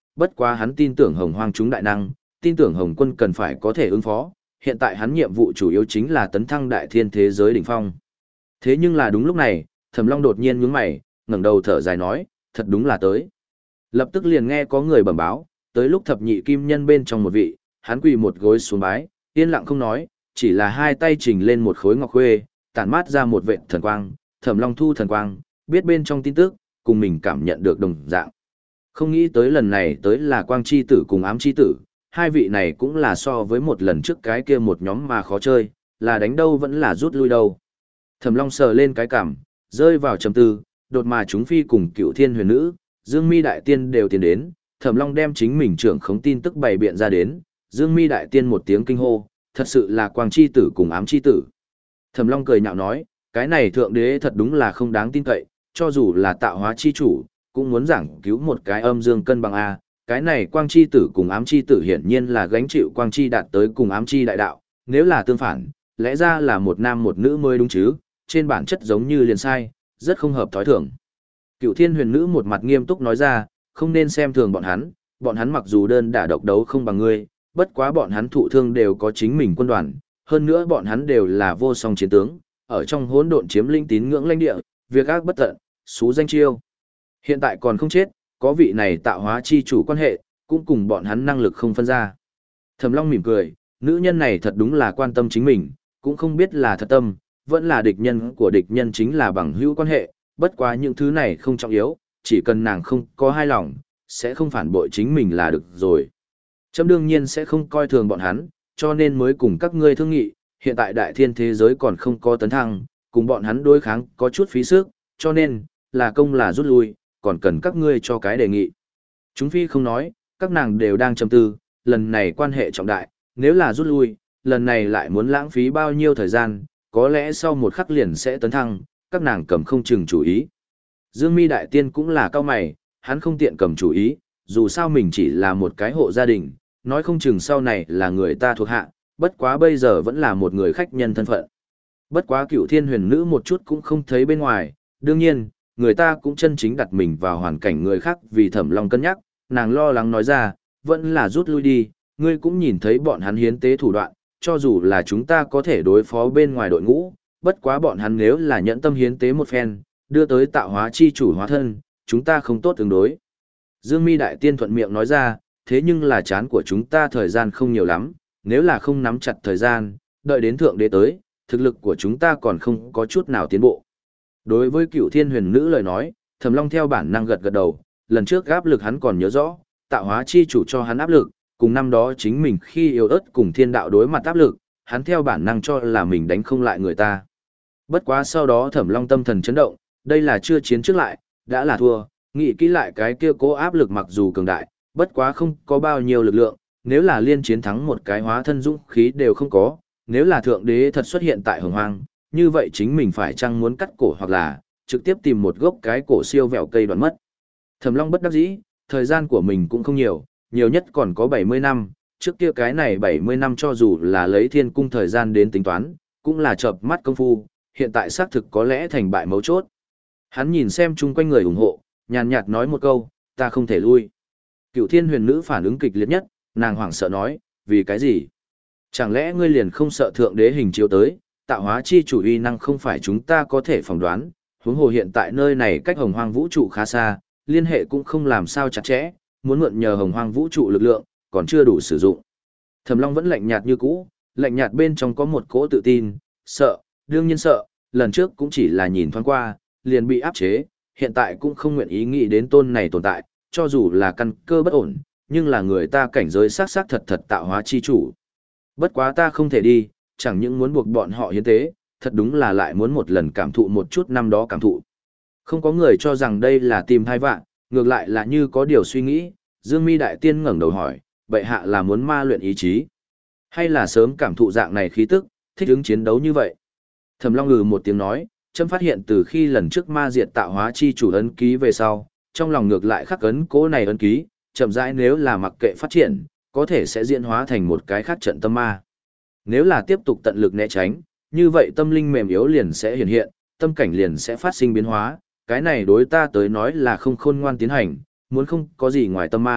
bất quá hắn tin tưởng Hồng Hoang chúng đại năng, tin tưởng Hồng Quân cần phải có thể ứng phó, hiện tại hắn nhiệm vụ chủ yếu chính là tấn thăng đại thiên thế giới đỉnh phong. Thế nhưng là đúng lúc này, Thẩm Long đột nhiên nhướng mày, ngẩng đầu thở dài nói, thật đúng là tới. Lập tức liền nghe có người bẩm báo, tới lúc thập nhị kim nhân bên trong một vị, hắn quỳ một gối xuống bái, yên lặng không nói, chỉ là hai tay trình lên một khối ngọc khuê, tản mát ra một vệt thần quang, Thẩm Long thu thần quang, biết bên trong tin tức, cùng mình cảm nhận được đồng dạng. Không nghĩ tới lần này tới là quang chi tử cùng ám chi tử, hai vị này cũng là so với một lần trước cái kia một nhóm mà khó chơi, là đánh đâu vẫn là rút lui đâu. Thẩm Long sờ lên cái cằm, rơi vào trầm tư, đột mà chúng phi cùng Cựu Thiên Huyền Nữ, Dương Mi đại tiên đều tiến đến, Thẩm Long đem chính mình trưởng khống tin tức bày biện ra đến, Dương Mi đại tiên một tiếng kinh hô, thật sự là quang chi tử cùng ám chi tử. Thẩm Long cười nhạo nói, cái này thượng đế thật đúng là không đáng tin cậy, cho dù là tạo hóa chi chủ, cũng muốn giảng cứu một cái âm dương cân bằng a. Cái này quang chi tử cùng ám chi tử hiển nhiên là gánh chịu quang chi đạt tới cùng ám chi đại đạo, nếu là tương phản, lẽ ra là một nam một nữ mới đúng chứ, trên bản chất giống như liền sai, rất không hợp thói thường. Cựu Thiên Huyền Nữ một mặt nghiêm túc nói ra, không nên xem thường bọn hắn, bọn hắn mặc dù đơn đả độc đấu không bằng ngươi, bất quá bọn hắn thụ thương đều có chính mình quân đoàn, hơn nữa bọn hắn đều là vô song chiến tướng, ở trong hỗn độn chiếm linh tín ngưỡng lãnh địa, việc ác bất tận, xú danh chiêu. Hiện tại còn không chết, có vị này tạo hóa chi chủ quan hệ, cũng cùng bọn hắn năng lực không phân ra. Thẩm Long mỉm cười, nữ nhân này thật đúng là quan tâm chính mình, cũng không biết là thật tâm, vẫn là địch nhân của địch nhân chính là bằng hữu quan hệ, bất quá những thứ này không trọng yếu, chỉ cần nàng không có hai lòng, sẽ không phản bội chính mình là được rồi. Trâm đương nhiên sẽ không coi thường bọn hắn, cho nên mới cùng các ngươi thương nghị, hiện tại đại thiên thế giới còn không có tấn thăng, cùng bọn hắn đối kháng có chút phí sức, cho nên, là công là rút lui, còn cần các ngươi cho cái đề nghị. Chúng phi không nói, các nàng đều đang trầm tư, lần này quan hệ trọng đại, nếu là rút lui, lần này lại muốn lãng phí bao nhiêu thời gian, có lẽ sau một khắc liền sẽ tấn thăng, các nàng cầm không chừng chủ ý. Dương Mi đại tiên cũng là cao mày, hắn không tiện cầm chủ ý, dù sao mình chỉ là một cái hộ gia đình, nói không chừng sau này là người ta thuộc hạ, bất quá bây giờ vẫn là một người khách nhân thân phận. Bất quá Cựu Thiên Huyền Nữ một chút cũng không thấy bên ngoài, đương nhiên, người ta cũng chân chính đặt mình vào hoàn cảnh người khác vì Thẩm Long cân nhắc, nàng lo lắng nói ra, vẫn là rút lui đi, ngươi cũng nhìn thấy bọn hắn hiến tế thủ đoạn, cho dù là chúng ta có thể đối phó bên ngoài đội ngũ, bất quá bọn hắn nếu là nhẫn tâm hiến tế một phen, đưa tới tạo hóa chi chủ hóa thân, chúng ta không tốt ứng đối. Dương Mi đại tiên thuận miệng nói ra, thế nhưng là chán của chúng ta thời gian không nhiều lắm, nếu là không nắm chặt thời gian, đợi đến thượng đế tới, thực lực của chúng ta còn không có chút nào tiến bộ. Đối với Cựu Thiên Huyền Nữ lời nói, Thẩm Long theo bản năng gật gật đầu, lần trước áp lực hắn còn nhớ rõ, tạo hóa chi chủ cho hắn áp lực, cùng năm đó chính mình khi yêu ớt cùng thiên đạo đối mặt áp lực, hắn theo bản năng cho là mình đánh không lại người ta. Bất quá sau đó Thẩm Long tâm thần chấn động, đây là chưa chiến trước lại, đã là thua, nghĩ kỹ lại cái kia cố áp lực mặc dù cường đại, bất quá không có bao nhiêu lực lượng, nếu là liên chiến thắng một cái hóa thân dũng khí đều không có, nếu là thượng đế thật xuất hiện tại Hồng Hoang, như vậy chính mình phải chăng muốn cắt cổ hoặc là trực tiếp tìm một gốc cái cổ siêu vẹo cây đoạn mất. Thẩm Long bất đắc dĩ, thời gian của mình cũng không nhiều, nhiều nhất còn có bảy mươi năm, trước kia cái này bảy mươi năm cho dù là lấy thiên cung thời gian đến tính toán, cũng là chợp mắt công phu, hiện tại xác thực có lẽ thành bại mấu chốt. Hắn nhìn xem chung quanh người ủng hộ, nhàn nhạt nói một câu, ta không thể lui. Cựu Thiên Huyền Nữ phản ứng kịch liệt nhất, nàng hoảng sợ nói, vì cái gì? Chẳng lẽ ngươi liền không sợ thượng đế hình chiếu tới, tạo hóa chi chủ uy năng không phải chúng ta có thể phỏng đoán, huống hồ hiện tại nơi này cách Hồng Hoang vũ trụ khá xa, liên hệ cũng không làm sao chặt chẽ, muốn mượn nhờ Hồng Hoang vũ trụ lực lượng, còn chưa đủ sử dụng. Thẩm Long vẫn lạnh nhạt như cũ, lạnh nhạt bên trong có một cỗ tự tin, sợ, đương nhiên sợ, lần trước cũng chỉ là nhìn thoáng qua, liền bị áp chế, hiện tại cũng không nguyện ý nghĩ đến tôn này tồn tại, cho dù là căn cơ bất ổn, nhưng là người ta cảnh giới sát sát thật thật tạo hóa chi chủ. Bất quá ta không thể đi, chẳng những muốn buộc bọn họ hiến tế, thật đúng là lại muốn một lần cảm thụ một chút năm đó cảm thụ. Không có người cho rằng đây là tìm thai vạn, ngược lại là như có điều suy nghĩ, Dương Mi đại tiên ngẩng đầu hỏi, bệ hạ là muốn ma luyện ý chí, hay là sớm cảm thụ dạng này khí tức, thích ứng chiến đấu như vậy? Thẩm Long ngừ một tiếng nói, chấm phát hiện từ khi lần trước ma diệt tạo hóa chi chủ ấn ký về sau, trong lòng ngược lại khắc ấn cố này ấn ký, chậm rãi nếu là mặc kệ phát triển, có thể sẽ diễn hóa thành một cái khác trận tâm ma. Nếu là tiếp tục tận lực né tránh, như vậy tâm linh mềm yếu liền sẽ hiện hiện, tâm cảnh liền sẽ phát sinh biến hóa, cái này đối ta tới nói là không khôn ngoan tiến hành, muốn không có gì ngoài tâm ma,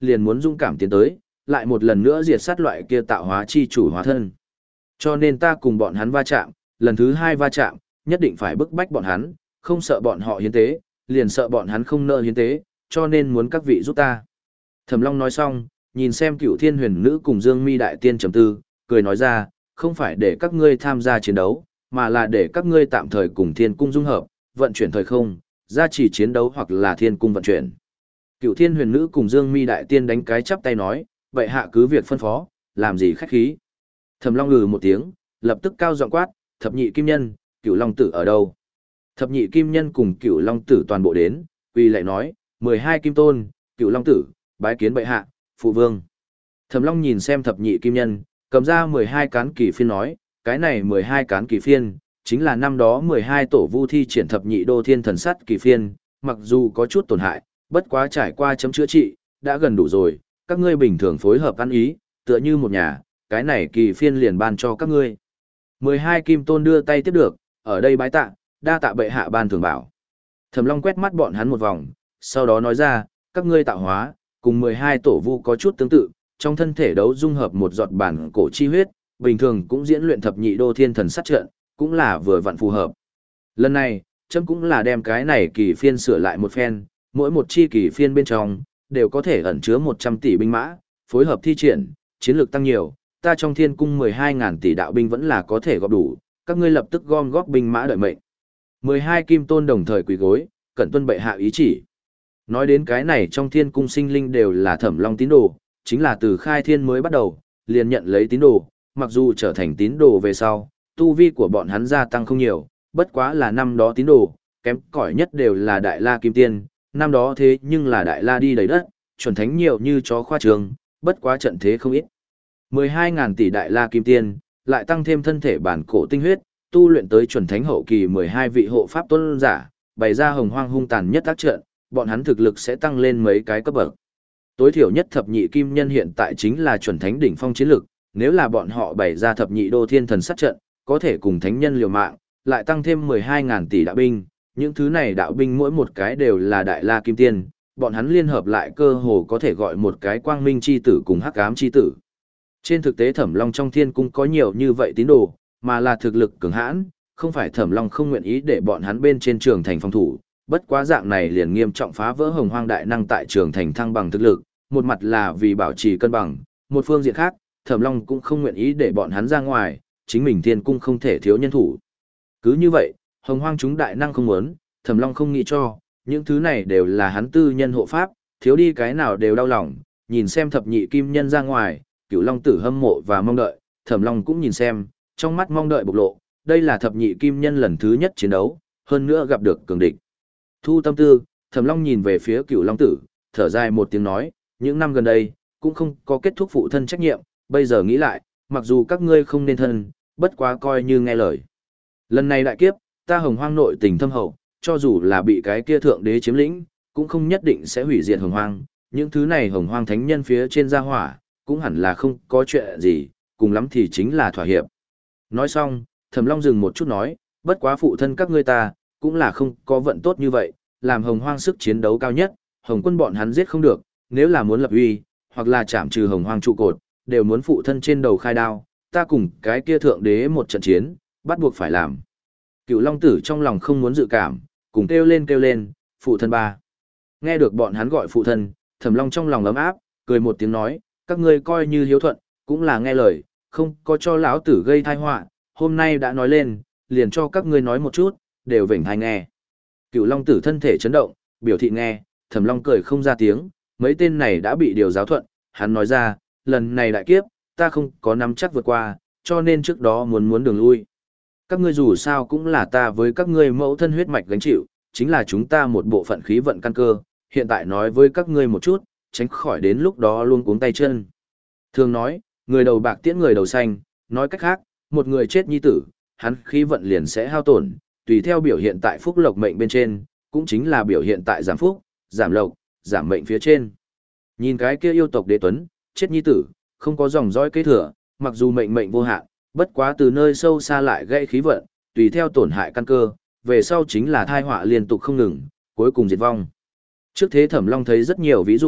liền muốn dũng cảm tiến tới, lại một lần nữa diệt sát loại kia tạo hóa chi chủ hóa thân. Cho nên ta cùng bọn hắn va chạm, lần thứ hai va chạm, nhất định phải bức bách bọn hắn, không sợ bọn họ hiến tế, liền sợ bọn hắn không nợ hiến tế, cho nên muốn các vị giúp ta. Thẩm Long nói xong, nhìn xem Cửu Thiên Huyền Nữ cùng Dương Mi đại tiên trầm tư, cười nói ra, không phải để các ngươi tham gia chiến đấu, mà là để các ngươi tạm thời cùng Thiên Cung dung hợp, vận chuyển thời không, gia trì chiến đấu hoặc là Thiên Cung vận chuyển. Cửu Thiên Huyền Nữ cùng Dương Mi đại tiên đánh cái chắp tay nói, vậy hạ cứ việc phân phó, làm gì khách khí. Thẩm Long ngừ một tiếng, lập tức cao giọng quát, thập nhị kim nhân, Cửu Long tử ở đâu? Thập nhị kim nhân cùng Cửu Long tử toàn bộ đến, quỳ lại nói, mười hai kim tôn, Cửu Long tử, bái kiến bệ hạ, phụ vương. Thẩm Long nhìn xem thập nhị kim nhân, cầm ra mười hai cán kỳ phiên nói, cái này mười hai cán kỳ phiên, chính là năm đó mười hai tổ vu thi triển thập nhị đô thiên thần sắt kỳ phiên, mặc dù có chút tổn hại, bất quá trải qua chấm chữa trị, đã gần đủ rồi, các ngươi bình thường phối hợp ăn ý, tựa như một nhà, cái này kỳ phiên liền ban cho các ngươi. mười hai kim tôn đưa tay tiếp được, ở đây bái tạ, đa tạ bệ hạ ban thường bảo. Thẩm Long quét mắt bọn hắn một vòng, sau đó nói ra, các ngươi tạo hóa, cùng mười hai tổ vu có chút tương tự, trong thân thể đấu dung hợp một giọt bản cổ chi huyết, bình thường cũng diễn luyện thập nhị đô thiên thần sát trận, cũng là vừa vặn phù hợp. Lần này, chấm cũng là đem cái này kỳ phiên sửa lại một phen, mỗi một chi kỳ phiên bên trong, đều có thể ẩn chứa một trăm tỷ binh mã, phối hợp thi triển, chiến lược tăng nhiều, ta trong thiên cung mười hai ngàn tỷ đạo binh vẫn là có thể góp đủ, các ngươi lập tức gom góp binh mã đợi mệnh. mười hai kim tôn đồng thời quỳ gối, cẩn tuân bệ hạ ý chỉ. Nói đến cái này trong thiên cung sinh linh đều là Thẩm Long tín đồ, chính là từ khai thiên mới bắt đầu, liền nhận lấy tín đồ, mặc dù trở thành tín đồ về sau, tu vi của bọn hắn gia tăng không nhiều, bất quá là năm đó tín đồ, kém cỏi nhất đều là Đại La Kim Tiên, năm đó thế nhưng là Đại La đi đầy đất, chuẩn thánh nhiều như chó khoa trường, bất quá trận thế không ít. mười hai ngàn tỷ Đại La Kim Tiên, lại tăng thêm thân thể bản cổ tinh huyết, tu luyện tới chuẩn thánh hậu kỳ mười hai vị hộ pháp tôn giả, bày ra hồng hoang hung tàn nhất tác trận, bọn hắn thực lực sẽ tăng lên mấy cái cấp bậc. Tối thiểu nhất thập nhị kim nhân hiện tại chính là chuẩn thánh đỉnh phong chiến lực, nếu là bọn họ bày ra thập nhị đô thiên thần sát trận, có thể cùng thánh nhân liều mạng, lại tăng thêm mười hai ngàn tỷ đạo binh, những thứ này đạo binh mỗi một cái đều là Đại La Kim Tiên, bọn hắn liên hợp lại cơ hồ có thể gọi một cái quang minh chi tử cùng hắc ám chi tử. Trên thực tế Thẩm Long trong thiên cung có nhiều như vậy tín đồ, mà là thực lực cường hãn, không phải Thẩm Long không nguyện ý để bọn hắn bên trên trường thành phòng thủ, bất quá dạng này liền nghiêm trọng phá vỡ hồng hoang đại năng tại trường thành thăng bằng thực lực, một mặt là vì bảo trì cân bằng, một phương diện khác, Thẩm Long cũng không nguyện ý để bọn hắn ra ngoài, chính mình thiên cung không thể thiếu nhân thủ. Cứ như vậy, hồng hoang chúng đại năng không muốn, Thẩm Long không nghĩ cho, những thứ này đều là hắn tư nhân hộ pháp, thiếu đi cái nào đều đau lòng, nhìn xem thập nhị kim nhân ra ngoài, Cửu Long tử hâm mộ và mong đợi, Thẩm Long cũng nhìn xem, trong mắt mong đợi bộc lộ, đây là thập nhị kim nhân lần thứ nhất chiến đấu, hơn nữa gặp được cường địch. Thu tâm tư, Thẩm Long nhìn về phía Cửu Long tử, thở dài một tiếng nói, những năm gần đây, cũng không có kết thúc phụ thân trách nhiệm, bây giờ nghĩ lại, mặc dù các ngươi không nên thân, bất quá coi như nghe lời. Lần này đại kiếp, ta hồng hoang nội tình thâm hậu, cho dù là bị cái kia thượng đế chiếm lĩnh, cũng không nhất định sẽ hủy diệt hồng hoang, những thứ này hồng hoang thánh nhân phía trên gia hỏa, cũng hẳn là không có chuyện gì, cùng lắm thì chính là thỏa hiệp. Nói xong, Thẩm Long dừng một chút nói, bất quá phụ thân các ngươi ta, cũng là không có vận tốt như vậy, làm hồng hoang sức chiến đấu cao nhất, hồng quân bọn hắn giết không được, nếu là muốn lập uy, hoặc là chạm trừ hồng hoang trụ cột, đều muốn phụ thân trên đầu khai đao, ta cùng cái kia thượng đế một trận chiến, bắt buộc phải làm. Cựu Long tử trong lòng không muốn dự cảm, cùng kêu lên kêu lên, phụ thân ba. Nghe được bọn hắn gọi phụ thân, Thẩm Long trong lòng ấm áp, cười một tiếng nói, các ngươi coi như hiếu thuận, cũng là nghe lời, không có cho lão tử gây tai họa, hôm nay đã nói lên, liền cho các ngươi nói một chút, đều vểnh tai nghe. Cựu Long tử thân thể chấn động, biểu thị nghe, Thẩm Long cười không ra tiếng, mấy tên này đã bị điều giáo thuận, hắn nói ra, lần này đại kiếp, ta không có nắm chắc vượt qua, cho nên trước đó muốn muốn đường lui. Các ngươi dù sao cũng là ta với các ngươi mẫu thân huyết mạch gánh chịu, chính là chúng ta một bộ phận khí vận căn cơ, hiện tại nói với các ngươi một chút, tránh khỏi đến lúc đó luôn cuống tay chân. Thường nói, người đầu bạc tiễn người đầu xanh, nói cách khác, một người chết nhi tử, hắn khí vận liền sẽ hao tổn, tùy theo biểu hiện tại phúc lộc mệnh bên trên, cũng chính là biểu hiện tại giảm phúc, giảm lộc, giảm mệnh phía trên. Nhìn cái kia yêu tộc đế tuấn, chết nhi tử, không có dòng dõi kế thừa, mặc dù mệnh mệnh vô hạn, bất quá từ nơi sâu xa lại gây khí vận, tùy theo tổn hại căn cơ, về sau chính là thai họa liên tục không ngừng, cuối cùng diệt vong. Trước thế Thẩm Long thấy rất nhiều ví dụ,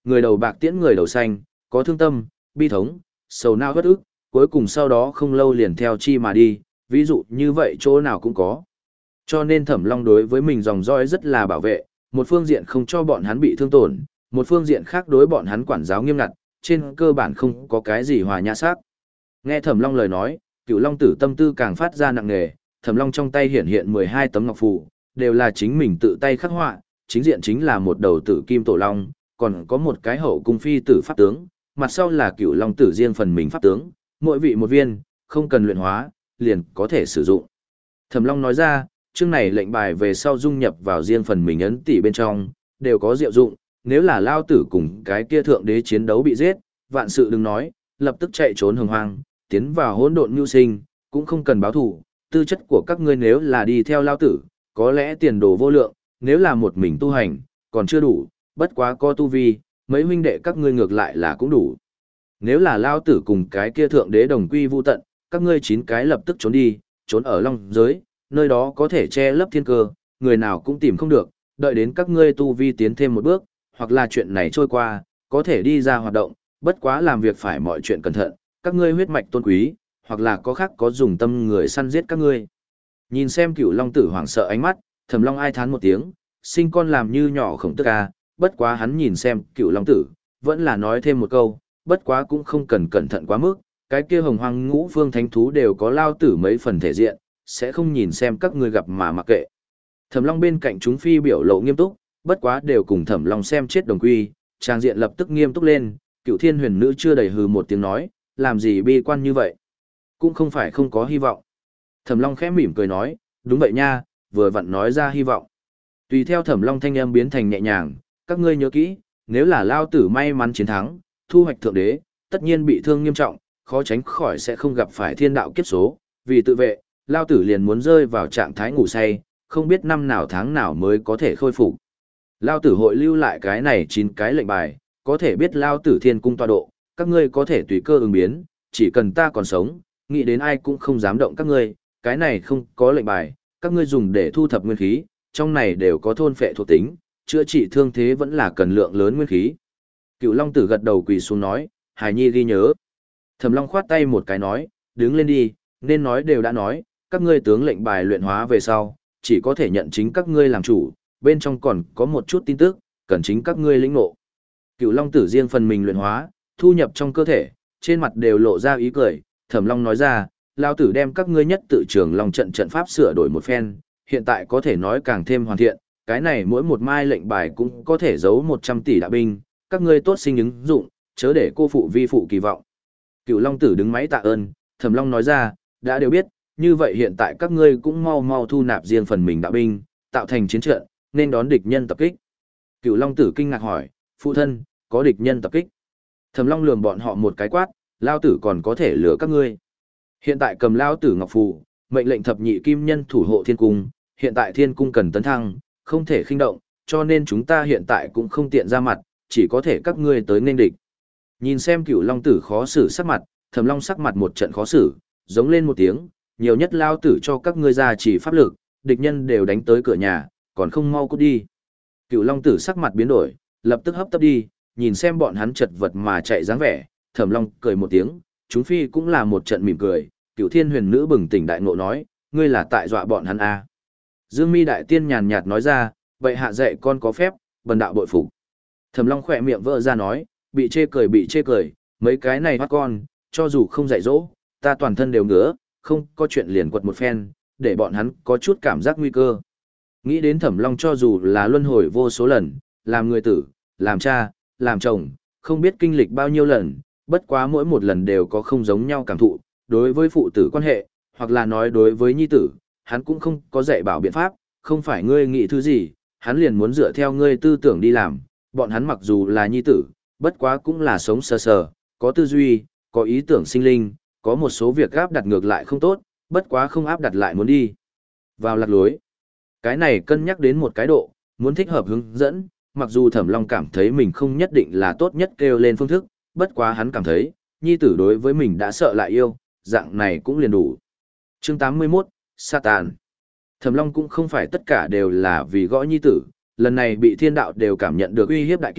người đầu bạc tiễn người đầu xanh, có thương tâm, bi thống, sầu não bất ức, cuối cùng sau đó không lâu liền theo chi mà đi, ví dụ như vậy chỗ nào cũng có. Cho nên Thẩm Long đối với mình dòng dõi rất là bảo vệ, một phương diện không cho bọn hắn bị thương tổn, một phương diện khác đối bọn hắn quản giáo nghiêm ngặt, trên cơ bản không có cái gì hòa nhã sắc. Nghe Thẩm Long lời nói, Cửu Long Tử tâm tư càng phát ra nặng nề, Thẩm Long trong tay hiện hiện mười hai tấm ngọc phù, đều là chính mình tự tay khắc họa, chính diện chính là một đầu tử kim tổ long, còn có một cái hậu cung phi tử pháp tướng, mặt sau là Cửu Long Tử riêng phần mình pháp tướng, mỗi vị một viên, không cần luyện hóa, liền có thể sử dụng. Thẩm Long nói ra, chương này lệnh bài về sau dung nhập vào riêng phần mình ấn tỷ bên trong, đều có diệu dụng, nếu là lao tử cùng cái kia thượng đế chiến đấu bị giết, vạn sự đừng nói, lập tức chạy trốn hồng hoang, tiến vào hỗn độn nhu sinh, cũng không cần báo thù, tư chất của các ngươi nếu là đi theo lao tử, có lẽ tiền đồ vô lượng, nếu là một mình tu hành, còn chưa đủ, bất quá có tu vi, mấy huynh đệ các ngươi ngược lại là cũng đủ. Nếu là lao tử cùng cái kia thượng đế đồng quy vu tận, các ngươi chín cái lập tức trốn đi, trốn ở long giới, nơi đó có thể che lấp thiên cơ, người nào cũng tìm không được, đợi đến các ngươi tu vi tiến thêm một bước, hoặc là chuyện này trôi qua, có thể đi ra hoạt động, bất quá làm việc phải mọi chuyện cẩn thận, các ngươi huyết mạch tôn quý, hoặc là có khác có dùng tâm người săn giết các ngươi. Nhìn xem Cửu Long Tử hoảng sợ ánh mắt, Thẩm Long ai thán một tiếng, sinh con làm như nhỏ khổng tức a, bất quá hắn nhìn xem Cửu Long Tử, vẫn là nói thêm một câu, bất quá cũng không cần cẩn thận quá mức, cái kia hồng hoang ngũ phương thánh thú đều có lao tử mấy phần thể diện, sẽ không nhìn xem các ngươi gặp mà mặc kệ. Thẩm Long bên cạnh chúng phi biểu lộ nghiêm túc, bất quá đều cùng Thẩm Long xem chết đồng quy, trang diện lập tức nghiêm túc lên, Cửu Thiên Huyền Nữ chưa đầy hừ một tiếng nói, làm gì bi quan như vậy? Cũng không phải không có hy vọng. Thẩm Long khẽ mỉm cười nói, đúng vậy nha, vừa vặn nói ra hy vọng. Tùy theo Thẩm Long thanh âm biến thành nhẹ nhàng, các ngươi nhớ kỹ, nếu là lao tử may mắn chiến thắng, thu hoạch thượng đế, tất nhiên bị thương nghiêm trọng, khó tránh khỏi sẽ không gặp phải thiên đạo kiếp số, vì tự vệ, lao tử liền muốn rơi vào trạng thái ngủ say, không biết năm nào tháng nào mới có thể khôi phục. Lao tử hội lưu lại cái này chín cái lệnh bài, có thể biết lao tử thiên cung tọa độ, các ngươi có thể tùy cơ ứng biến, chỉ cần ta còn sống, nghĩ đến ai cũng không dám động các ngươi, cái này không có lệnh bài, các ngươi dùng để thu thập nguyên khí, trong này đều có thôn phệ thuộc tính, chữa trị thương thế vẫn là cần lượng lớn nguyên khí. Cựu Long Tử gật đầu quỳ xuống nói, Hải Nhi ghi nhớ. Thẩm Long khoát tay một cái nói, đứng lên đi, nên nói đều đã nói, các ngươi tướng lệnh bài luyện hóa về sau, chỉ có thể nhận chính các ngươi làm chủ, bên trong còn có một chút tin tức, cần chính các ngươi lĩnh ngộ. Cựu Long Tử riêng phần mình luyện hóa, thu nhập trong cơ thể, trên mặt đều lộ ra ý cười, Thẩm Long nói ra, lao tử đem các ngươi nhất tự trường Long trận trận pháp sửa đổi một phen, hiện tại có thể nói càng thêm hoàn thiện, cái này mỗi một mai lệnh bài cũng có thể giấu một trăm tỷ đạo binh, các ngươi tốt sinh ứng dụng, chớ để cô phụ vi phụ kỳ vọng. Cựu Long Tử đứng máy tạ ơn, Thẩm Long nói ra, đã đều biết, như vậy hiện tại các ngươi cũng mau mau thu nạp riêng phần mình đạo binh, tạo thành chiến trận, nên đón địch nhân tập kích. Cựu Long Tử kinh ngạc hỏi, phụ thân, có địch nhân tập kích? Thẩm Long lườm bọn họ một cái quát, lao tử còn có thể lừa các ngươi. Hiện tại cầm lao tử ngọc phù, mệnh lệnh thập nhị kim nhân thủ hộ thiên cung, hiện tại thiên cung cần tấn thăng, không thể khinh động, cho nên chúng ta hiện tại cũng không tiện ra mặt, chỉ có thể các ngươi tới nên địch. Nhìn xem Cửu Long Tử khó xử sắc mặt, Thẩm Long sắc mặt một trận khó xử, giống lên một tiếng, nhiều nhất lao tử cho các ngươi ra chỉ pháp lực, địch nhân đều đánh tới cửa nhà, còn không mau cút đi. Cửu Long Tử sắc mặt biến đổi, lập tức hấp tấp đi, nhìn xem bọn hắn chật vật mà chạy dáng vẻ, Thẩm Long cười một tiếng, chúng phi cũng là một trận mỉm cười, Cửu Thiên Huyền Nữ bừng tỉnh đại ngộ nói, ngươi là tại dọa bọn hắn à. Dương Mi đại tiên nhàn nhạt nói ra, vậy hạ dạy con có phép, bần đạo bội phục. Thẩm Long khỏe miệng vỡ ra nói, bị chê cười bị chê cười, mấy cái này bắt con, cho dù không dạy dỗ, ta toàn thân đều ngứa, không có chuyện liền quật một phen, để bọn hắn có chút cảm giác nguy cơ. Nghĩ đến Thẩm Long cho dù là luân hồi vô số lần, làm người tử, làm cha, làm chồng, không biết kinh lịch bao nhiêu lần, bất quá mỗi một lần đều có không giống nhau cảm thụ, đối với phụ tử quan hệ, hoặc là nói đối với nhi tử, hắn cũng không có dạy bảo biện pháp, không phải ngươi nghĩ thứ gì, hắn liền muốn dựa theo ngươi tư tưởng đi làm, bọn hắn mặc dù là nhi tử, bất quá cũng là sống sờ sờ, có tư duy, có ý tưởng sinh linh, có một số việc áp đặt ngược lại không tốt, bất quá không áp đặt lại muốn đi vào lạc lối. Cái này cân nhắc đến một cái độ, muốn thích hợp hướng dẫn, mặc dù Thẩm Long cảm thấy mình không nhất định là tốt nhất kêu lên phương thức, bất quá hắn cảm thấy, nhi tử đối với mình đã sợ lại yêu, dạng này cũng liền đủ. Chương tám mươi mốt, Satan. Thẩm Long cũng không phải tất cả đều là vì gõ nhi tử, lần này bị thiên đạo đều cảm nhận được uy hiếp đại kiếp,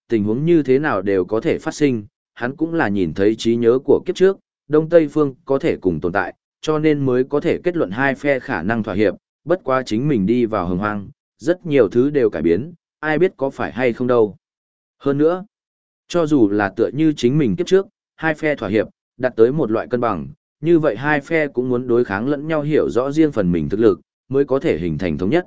tình huống như thế nào đều có thể phát sinh, hắn cũng là nhìn thấy trí nhớ của kiếp trước, Đông Tây Phương có thể cùng tồn tại, cho nên mới có thể kết luận hai phe khả năng thỏa hiệp, bất quá chính mình đi vào hồng hoang, rất nhiều thứ đều cải biến, ai biết có phải hay không đâu. Hơn nữa, cho dù là tựa như chính mình kiếp trước, hai phe thỏa hiệp, đạt tới một loại cân bằng, như vậy hai phe cũng muốn đối kháng lẫn nhau hiểu rõ riêng phần mình thực lực, mới có thể hình thành thống nhất.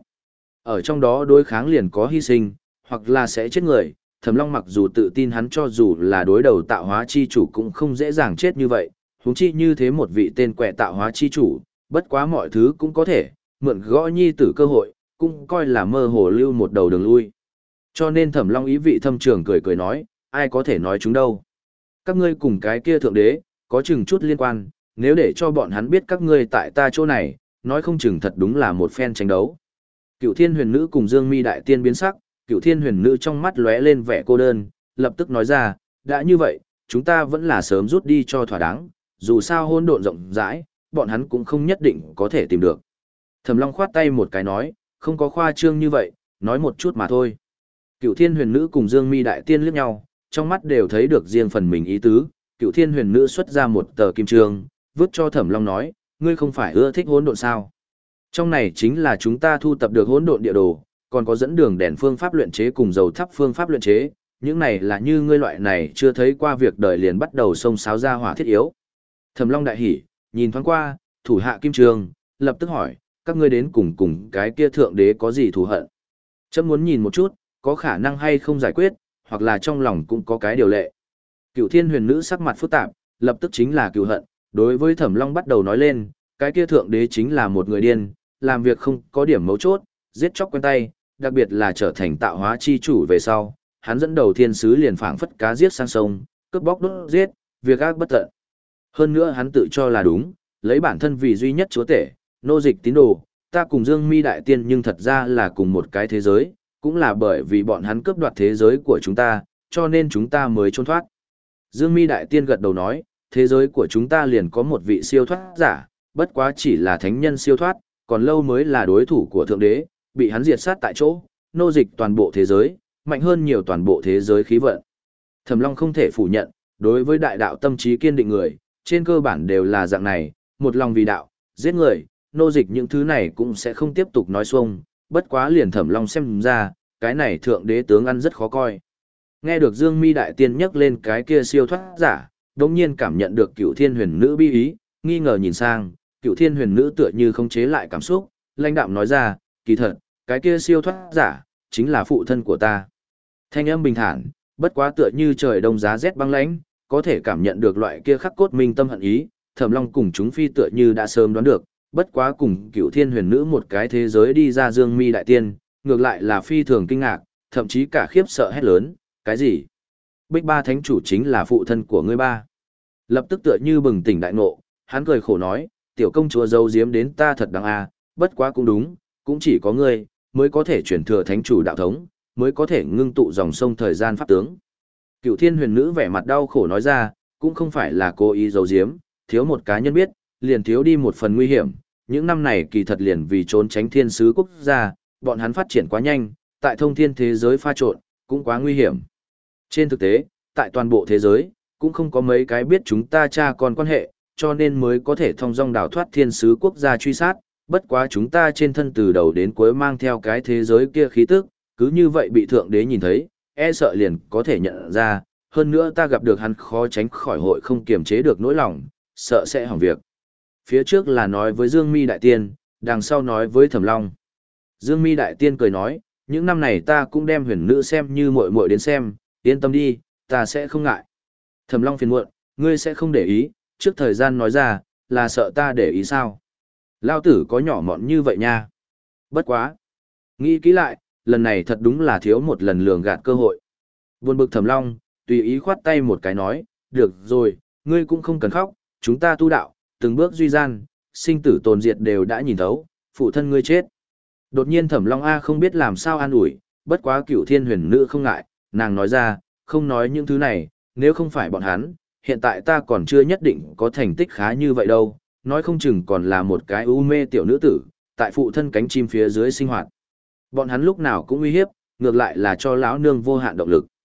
Ở trong đó đối kháng liền có hy sinh, hoặc là sẽ chết người, Thẩm Long mặc dù tự tin hắn cho dù là đối đầu tạo hóa chi chủ cũng không dễ dàng chết như vậy, huống chi như thế một vị tên quẹ tạo hóa chi chủ, bất quá mọi thứ cũng có thể, mượn gõ nhi tử cơ hội, cũng coi là mơ hồ lưu một đầu đường lui. Cho nên Thẩm Long ý vị thâm trường cười cười nói, ai có thể nói chúng đâu. Các ngươi cùng cái kia thượng đế, có chừng chút liên quan, nếu để cho bọn hắn biết các ngươi tại ta chỗ này, nói không chừng thật đúng là một phen tranh đấu. Cựu Thiên Huyền Nữ cùng Dương Mi Đại Tiên biến sắc, Cựu Thiên Huyền Nữ trong mắt lóe lên vẻ cô đơn, lập tức nói ra, đã như vậy, chúng ta vẫn là sớm rút đi cho thỏa đáng, dù sao hỗn độn rộng rãi, bọn hắn cũng không nhất định có thể tìm được. Thẩm Long khoát tay một cái nói, không có khoa trương như vậy, nói một chút mà thôi. Cựu Thiên Huyền Nữ cùng Dương Mi Đại Tiên liếc nhau, trong mắt đều thấy được riêng phần mình ý tứ. Cựu Thiên Huyền Nữ xuất ra một tờ kim chương, vứt cho Thẩm Long nói, ngươi không phải ưa thích hỗn độn sao? Trong này chính là chúng ta thu tập được hỗn độn địa đồ, còn có dẫn đường đèn phương pháp luyện chế cùng dầu thắp phương pháp luyện chế, những này là như ngươi loại này chưa thấy qua việc đời liền bắt đầu xông xáo ra hỏa thiết yếu. Thẩm Long đại hỉ, nhìn thoáng qua, thủ hạ kim trường, lập tức hỏi, các ngươi đến cùng cùng cái kia thượng đế có gì thù hận? Chấm muốn nhìn một chút, có khả năng hay không giải quyết, hoặc là trong lòng cũng có cái điều lệ. Cựu Thiên Huyền Nữ sắc mặt phức tạp, lập tức chính là cựu hận, đối với Thẩm Long bắt đầu nói lên, cái kia thượng đế chính là một người điên, làm việc không có điểm mấu chốt, giết chóc quen tay, đặc biệt là trở thành tạo hóa chi chủ về sau, hắn dẫn đầu thiên sứ liền phảng phất cá giết sang sông, cướp bóc đốt giết, việc ác bất tận. Hơn nữa hắn tự cho là đúng, lấy bản thân vì duy nhất chúa tể, nô dịch tín đồ, ta cùng Dương Mi Đại Tiên nhưng thật ra là cùng một cái thế giới, cũng là bởi vì bọn hắn cướp đoạt thế giới của chúng ta, cho nên chúng ta mới trốn thoát. Dương Mi Đại Tiên gật đầu nói, thế giới của chúng ta liền có một vị siêu thoát giả, bất quá chỉ là thánh nhân siêu thoát, còn lâu mới là đối thủ của thượng đế, bị hắn diệt sát tại chỗ, nô dịch toàn bộ thế giới, mạnh hơn nhiều toàn bộ thế giới khí vận. Thẩm Long không thể phủ nhận, đối với đại đạo tâm trí kiên định người, trên cơ bản đều là dạng này, một lòng vì đạo, giết người, nô dịch những thứ này cũng sẽ không tiếp tục nói xuông, bất quá liền Thẩm Long xem ra, cái này thượng đế tướng ăn rất khó coi. Nghe được Dương Mi Đại Tiên nhắc lên cái kia siêu thoát giả, đống nhiên cảm nhận được Cựu Thiên Huyền Nữ bi ý, nghi ngờ nhìn sang, Cựu Thiên Huyền Nữ tựa như không chế lại cảm xúc, lãnh đạm nói ra, kỳ thật, cái kia siêu thoát giả, chính là phụ thân của ta. Thanh âm bình thản, bất quá tựa như trời đông giá rét băng lãnh, có thể cảm nhận được loại kia khắc cốt minh tâm hận ý, Thẩm Long cùng chúng phi tựa như đã sớm đoán được, bất quá cùng Cựu Thiên Huyền Nữ một cái thế giới đi ra Dương Mi Đại Tiên, ngược lại là phi thường kinh ngạc, thậm chí cả khiếp sợ hét lớn, cái gì? Bích Ba Thánh Chủ chính là phụ thân của ngươi ba. Lập tức tựa như bừng tỉnh đại ngộ, hắn cười khổ nói, tiểu công chúa giấu giếm đến ta thật đáng a, bất quá cũng đúng, cũng chỉ có ngươi mới có thể truyền thừa Thánh Chủ đạo thống, mới có thể ngưng tụ dòng sông thời gian pháp tướng. Cựu Thiên Huyền Nữ vẻ mặt đau khổ nói ra, cũng không phải là cố ý giấu giếm, thiếu một cá nhân biết, liền thiếu đi một phần nguy hiểm, những năm này kỳ thật liền vì trốn tránh thiên sứ quốc gia, bọn hắn phát triển quá nhanh, tại thông thiên thế giới pha trộn, cũng quá nguy hiểm. Trên thực tế, tại toàn bộ thế giới, cũng không có mấy cái biết chúng ta cha con quan hệ, cho nên mới có thể thông dong đào thoát thiên sứ quốc gia truy sát, bất quá chúng ta trên thân từ đầu đến cuối mang theo cái thế giới kia khí tức, cứ như vậy bị thượng đế nhìn thấy, e sợ liền có thể nhận ra, hơn nữa ta gặp được hắn khó tránh khỏi hội không kiềm chế được nỗi lòng, sợ sẽ hỏng việc. Phía trước là nói với Dương Mi Đại Tiên, đằng sau nói với Thẩm Long. Dương Mi Đại Tiên cười nói, những năm này ta cũng đem huyền nữ xem như muội muội đến xem, yên tâm đi, ta sẽ không ngại. Thẩm Long phiền muộn, ngươi sẽ không để ý, trước thời gian nói ra, là sợ ta để ý sao? Lao tử có nhỏ mọn như vậy nha. Bất quá. Nghĩ kỹ lại, lần này thật đúng là thiếu một lần lường gạt cơ hội. Buồn bực Thẩm Long, tùy ý khoát tay một cái nói, được rồi, ngươi cũng không cần khóc, chúng ta tu đạo, từng bước duy gian, sinh tử tồn diệt đều đã nhìn thấu, phụ thân ngươi chết. Đột nhiên Thẩm Long A không biết làm sao an ủi, bất quá Cửu Thiên Huyền Nữ không ngại, nàng nói ra, không nói những thứ này, nếu không phải bọn hắn, hiện tại ta còn chưa nhất định có thành tích khá như vậy đâu, nói không chừng còn là một cái u mê tiểu nữ tử, tại phụ thân cánh chim phía dưới sinh hoạt. Bọn hắn lúc nào cũng uy hiếp, ngược lại là cho lão nương vô hạn động lực.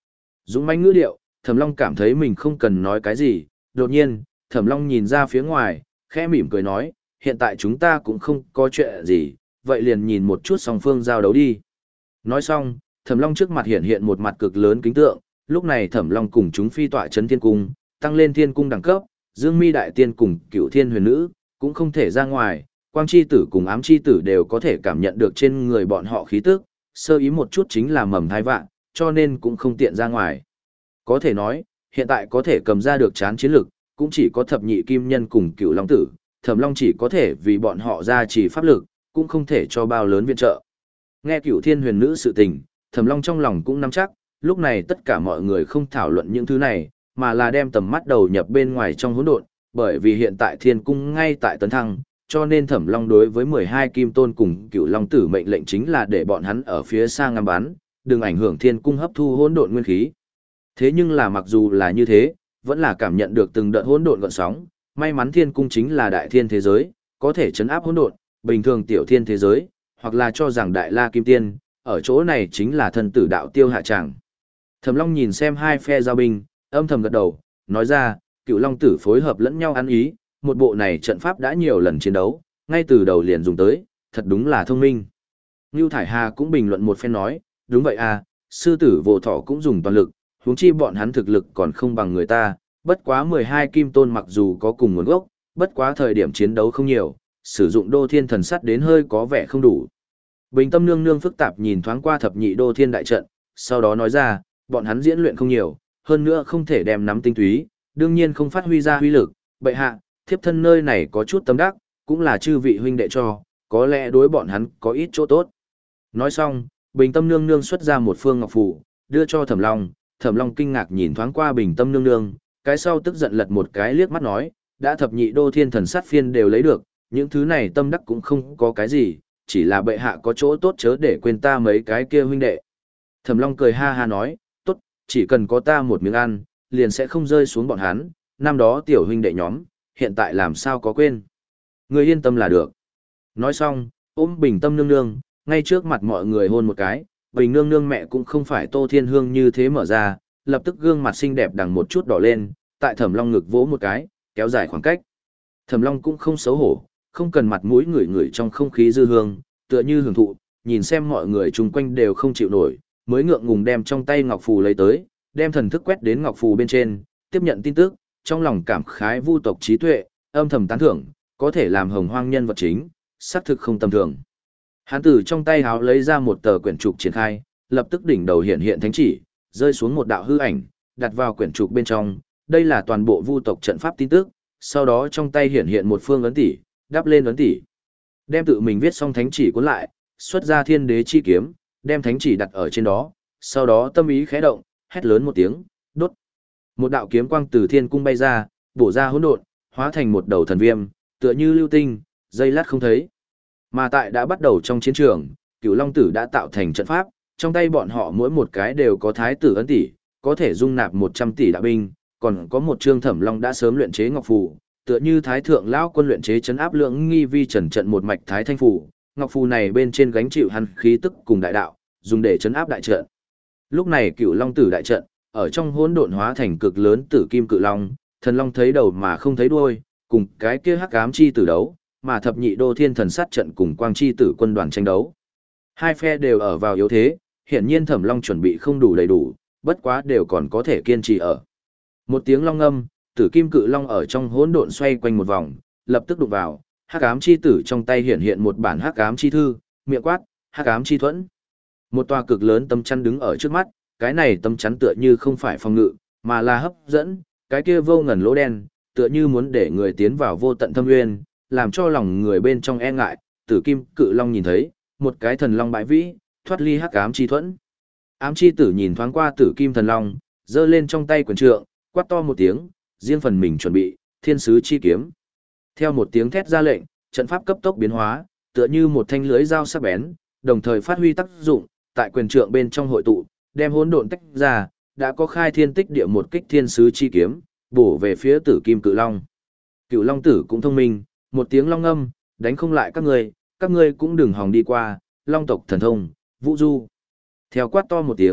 Dũng mãnh ngữ điệu, Thẩm Long cảm thấy mình không cần nói cái gì, đột nhiên, Thẩm Long nhìn ra phía ngoài, khẽ mỉm cười nói, hiện tại chúng ta cũng không có chuyện gì, vậy liền nhìn một chút song phương giao đấu đi. Nói xong, Thẩm Long trước mặt hiện hiện một mặt cực lớn kính tượng, lúc này Thẩm Long cùng chúng phi tọa chấn thiên cung, tăng lên thiên cung đẳng cấp, Dương Mi đại tiên cùng Cửu Thiên huyền nữ, cũng không thể ra ngoài, Quang chi tử cùng Ám chi tử đều có thể cảm nhận được trên người bọn họ khí tức, sơ ý một chút chính là mầm thai vạn, cho nên cũng không tiện ra ngoài. Có thể nói, hiện tại có thể cầm ra được chán chiến lực, cũng chỉ có thập nhị kim nhân cùng Cửu Long tử, Thẩm Long chỉ có thể vì bọn họ ra chỉ pháp lực, cũng không thể cho bao lớn viện trợ. Nghe Cửu Thiên huyền nữ sự tình, Thẩm Long trong lòng cũng nắm chắc, lúc này tất cả mọi người không thảo luận những thứ này, mà là đem tầm mắt đầu nhập bên ngoài trong hỗn độn, bởi vì hiện tại Thiên cung ngay tại tấn thăng, cho nên Thẩm Long đối với mười hai kim tôn cùng Cửu Long tử mệnh lệnh chính là để bọn hắn ở phía xa ngắm bắn, đừng ảnh hưởng Thiên cung hấp thu hỗn độn nguyên khí. Thế nhưng là mặc dù là như thế, vẫn là cảm nhận được từng đợt hỗn độn gợn sóng, may mắn Thiên cung chính là đại thiên thế giới, có thể chấn áp hỗn độn, bình thường tiểu thiên thế giới, hoặc là cho rằng đại la kim tiên, ở chỗ này chính là thân tử đạo tiêu hạ tràng. Thẩm Long nhìn xem hai phe giao binh, âm thầm gật đầu, nói ra, Cựu Long tử phối hợp lẫn nhau ăn ý, một bộ này trận pháp đã nhiều lần chiến đấu, ngay từ đầu liền dùng tới, thật đúng là thông minh. Ngưu Thải Hà cũng bình luận một phen nói, đúng vậy à, sư tử vô thọ cũng dùng toàn lực, huống chi bọn hắn thực lực còn không bằng người ta, bất quá mười hai kim tôn mặc dù có cùng nguồn gốc, bất quá thời điểm chiến đấu không nhiều, sử dụng đô thiên thần sắt đến hơi có vẻ không đủ. Bình Tâm nương nương phức tạp nhìn thoáng qua thập nhị đô thiên đại trận, sau đó nói ra, bọn hắn diễn luyện không nhiều, hơn nữa không thể đem nắm tinh túy, đương nhiên không phát huy ra huy lực, bệ hạ, thiếp thân nơi này có chút tâm đắc, cũng là chư vị huynh đệ cho, có lẽ đối bọn hắn có ít chỗ tốt. Nói xong, Bình Tâm nương nương xuất ra một phương ngọc phù, đưa cho Thẩm Long, Thẩm Long kinh ngạc nhìn thoáng qua Bình Tâm nương nương, cái sau tức giận lật một cái liếc mắt nói, đã thập nhị đô thiên thần sát phiên đều lấy được, những thứ này tâm đắc cũng không có cái gì, chỉ là bệ hạ có chỗ tốt chớ để quên ta mấy cái kia huynh đệ. Thẩm Long cười ha ha nói, tốt, chỉ cần có ta một miếng ăn, liền sẽ không rơi xuống bọn hắn, năm đó tiểu huynh đệ nhóm, hiện tại làm sao có quên. Người yên tâm là được. Nói xong, ôm Bình Tâm nương nương, ngay trước mặt mọi người hôn một cái, Bình nương nương mẹ cũng không phải Tô Thiên Hương như thế mở ra, lập tức gương mặt xinh đẹp đằng một chút đỏ lên, tại Thẩm Long ngực vỗ một cái, kéo dài khoảng cách. Thẩm Long cũng không xấu hổ, không cần mặt mũi ngửi ngửi trong không khí dư hương, tựa như hưởng thụ, nhìn xem mọi người chung quanh đều không chịu nổi, mới ngượng ngùng đem trong tay ngọc phù lấy tới, đem thần thức quét đến ngọc phù bên trên, tiếp nhận tin tức, trong lòng cảm khái vu tộc trí tuệ, âm thầm tán thưởng, có thể làm hồng hoang nhân vật chính, xác thực không tầm thường. Hán tử trong tay háo lấy ra một tờ quyển trục triển khai, lập tức đỉnh đầu hiện hiện thánh chỉ, rơi xuống một đạo hư ảnh, đặt vào quyển trục bên trong, đây là toàn bộ vu tộc trận pháp tin tức, sau đó trong tay hiện hiện một phương ấn tỷ, đắp lên ấn tỷ. Đem tự mình viết xong thánh chỉ cuốn lại, xuất ra thiên đế chi kiếm, đem thánh chỉ đặt ở trên đó, sau đó tâm ý khẽ động, hét lớn một tiếng, đốt. Một đạo kiếm quang từ thiên cung bay ra, bổ ra hỗn độn, hóa thành một đầu thần viêm, tựa như lưu tinh, dây lát không thấy. Mà tại đã bắt đầu trong chiến trường, Cửu Long tử đã tạo thành trận pháp, trong tay bọn họ mỗi một cái đều có thái tử ấn tỷ, có thể dung nạp một trăm tỷ đạo binh, còn có một trương Thẩm Long đã sớm luyện chế ngọc phù, tựa như thái thượng lão quân luyện chế trấn áp lượng nghi vi trần trận một mạch thái thanh phù, ngọc phù này bên trên gánh chịu hắn khí tức cùng đại đạo, dùng để trấn áp đại trận. Lúc này Cửu Long tử đại trận, ở trong hỗn độn hóa thành cực lớn tử kim cự long, thần long thấy đầu mà không thấy đuôi, cùng cái kia hắc ám chi tử đấu, mà thập nhị đô thiên thần sát trận cùng quang chi tử quân đoàn tranh đấu. Hai phe đều ở vào yếu thế, hiển nhiên Thẩm Long chuẩn bị không đủ đầy đủ, bất quá đều còn có thể kiên trì ở. Một tiếng long ngâm, tử kim cự long ở trong hỗn độn xoay quanh một vòng, lập tức đụng vào, hắc ám chi tử trong tay hiện hiện một bản hắc ám chi thư, miệng quát, hắc ám chi thuẫn. Một tòa cực lớn tấm chắn đứng ở trước mắt, cái này tấm chắn tựa như không phải phòng ngự, mà là hấp dẫn, cái kia vô ngần lỗ đen, tựa như muốn để người tiến vào vô tận thâm nguyên, làm cho lòng người bên trong e ngại, tử kim cự long nhìn thấy, một cái thần long bãi vĩ, thoát ly hắc ám chi thuẫn. Ám chi tử nhìn thoáng qua tử kim thần long, giơ lên trong tay quyền trượng, quát to một tiếng, riêng phần mình chuẩn bị, thiên sứ chi kiếm. Theo một tiếng thét ra lệnh, trận pháp cấp tốc biến hóa, tựa như một thanh lưới dao sắc bén, đồng thời phát huy tác dụng, tại quyền trượng bên trong hội tụ, đem hỗn độn tách ra, đã có khai thiên tích địa một kích thiên sứ chi kiếm, bổ về phía tử kim cự long. Cựu long tử cũng thông minh, một tiếng long âm, đánh không lại các ngươi, các ngươi cũng đừng hòng đi qua, long tộc thần thông, vũ du. Theo quát to một tiếng,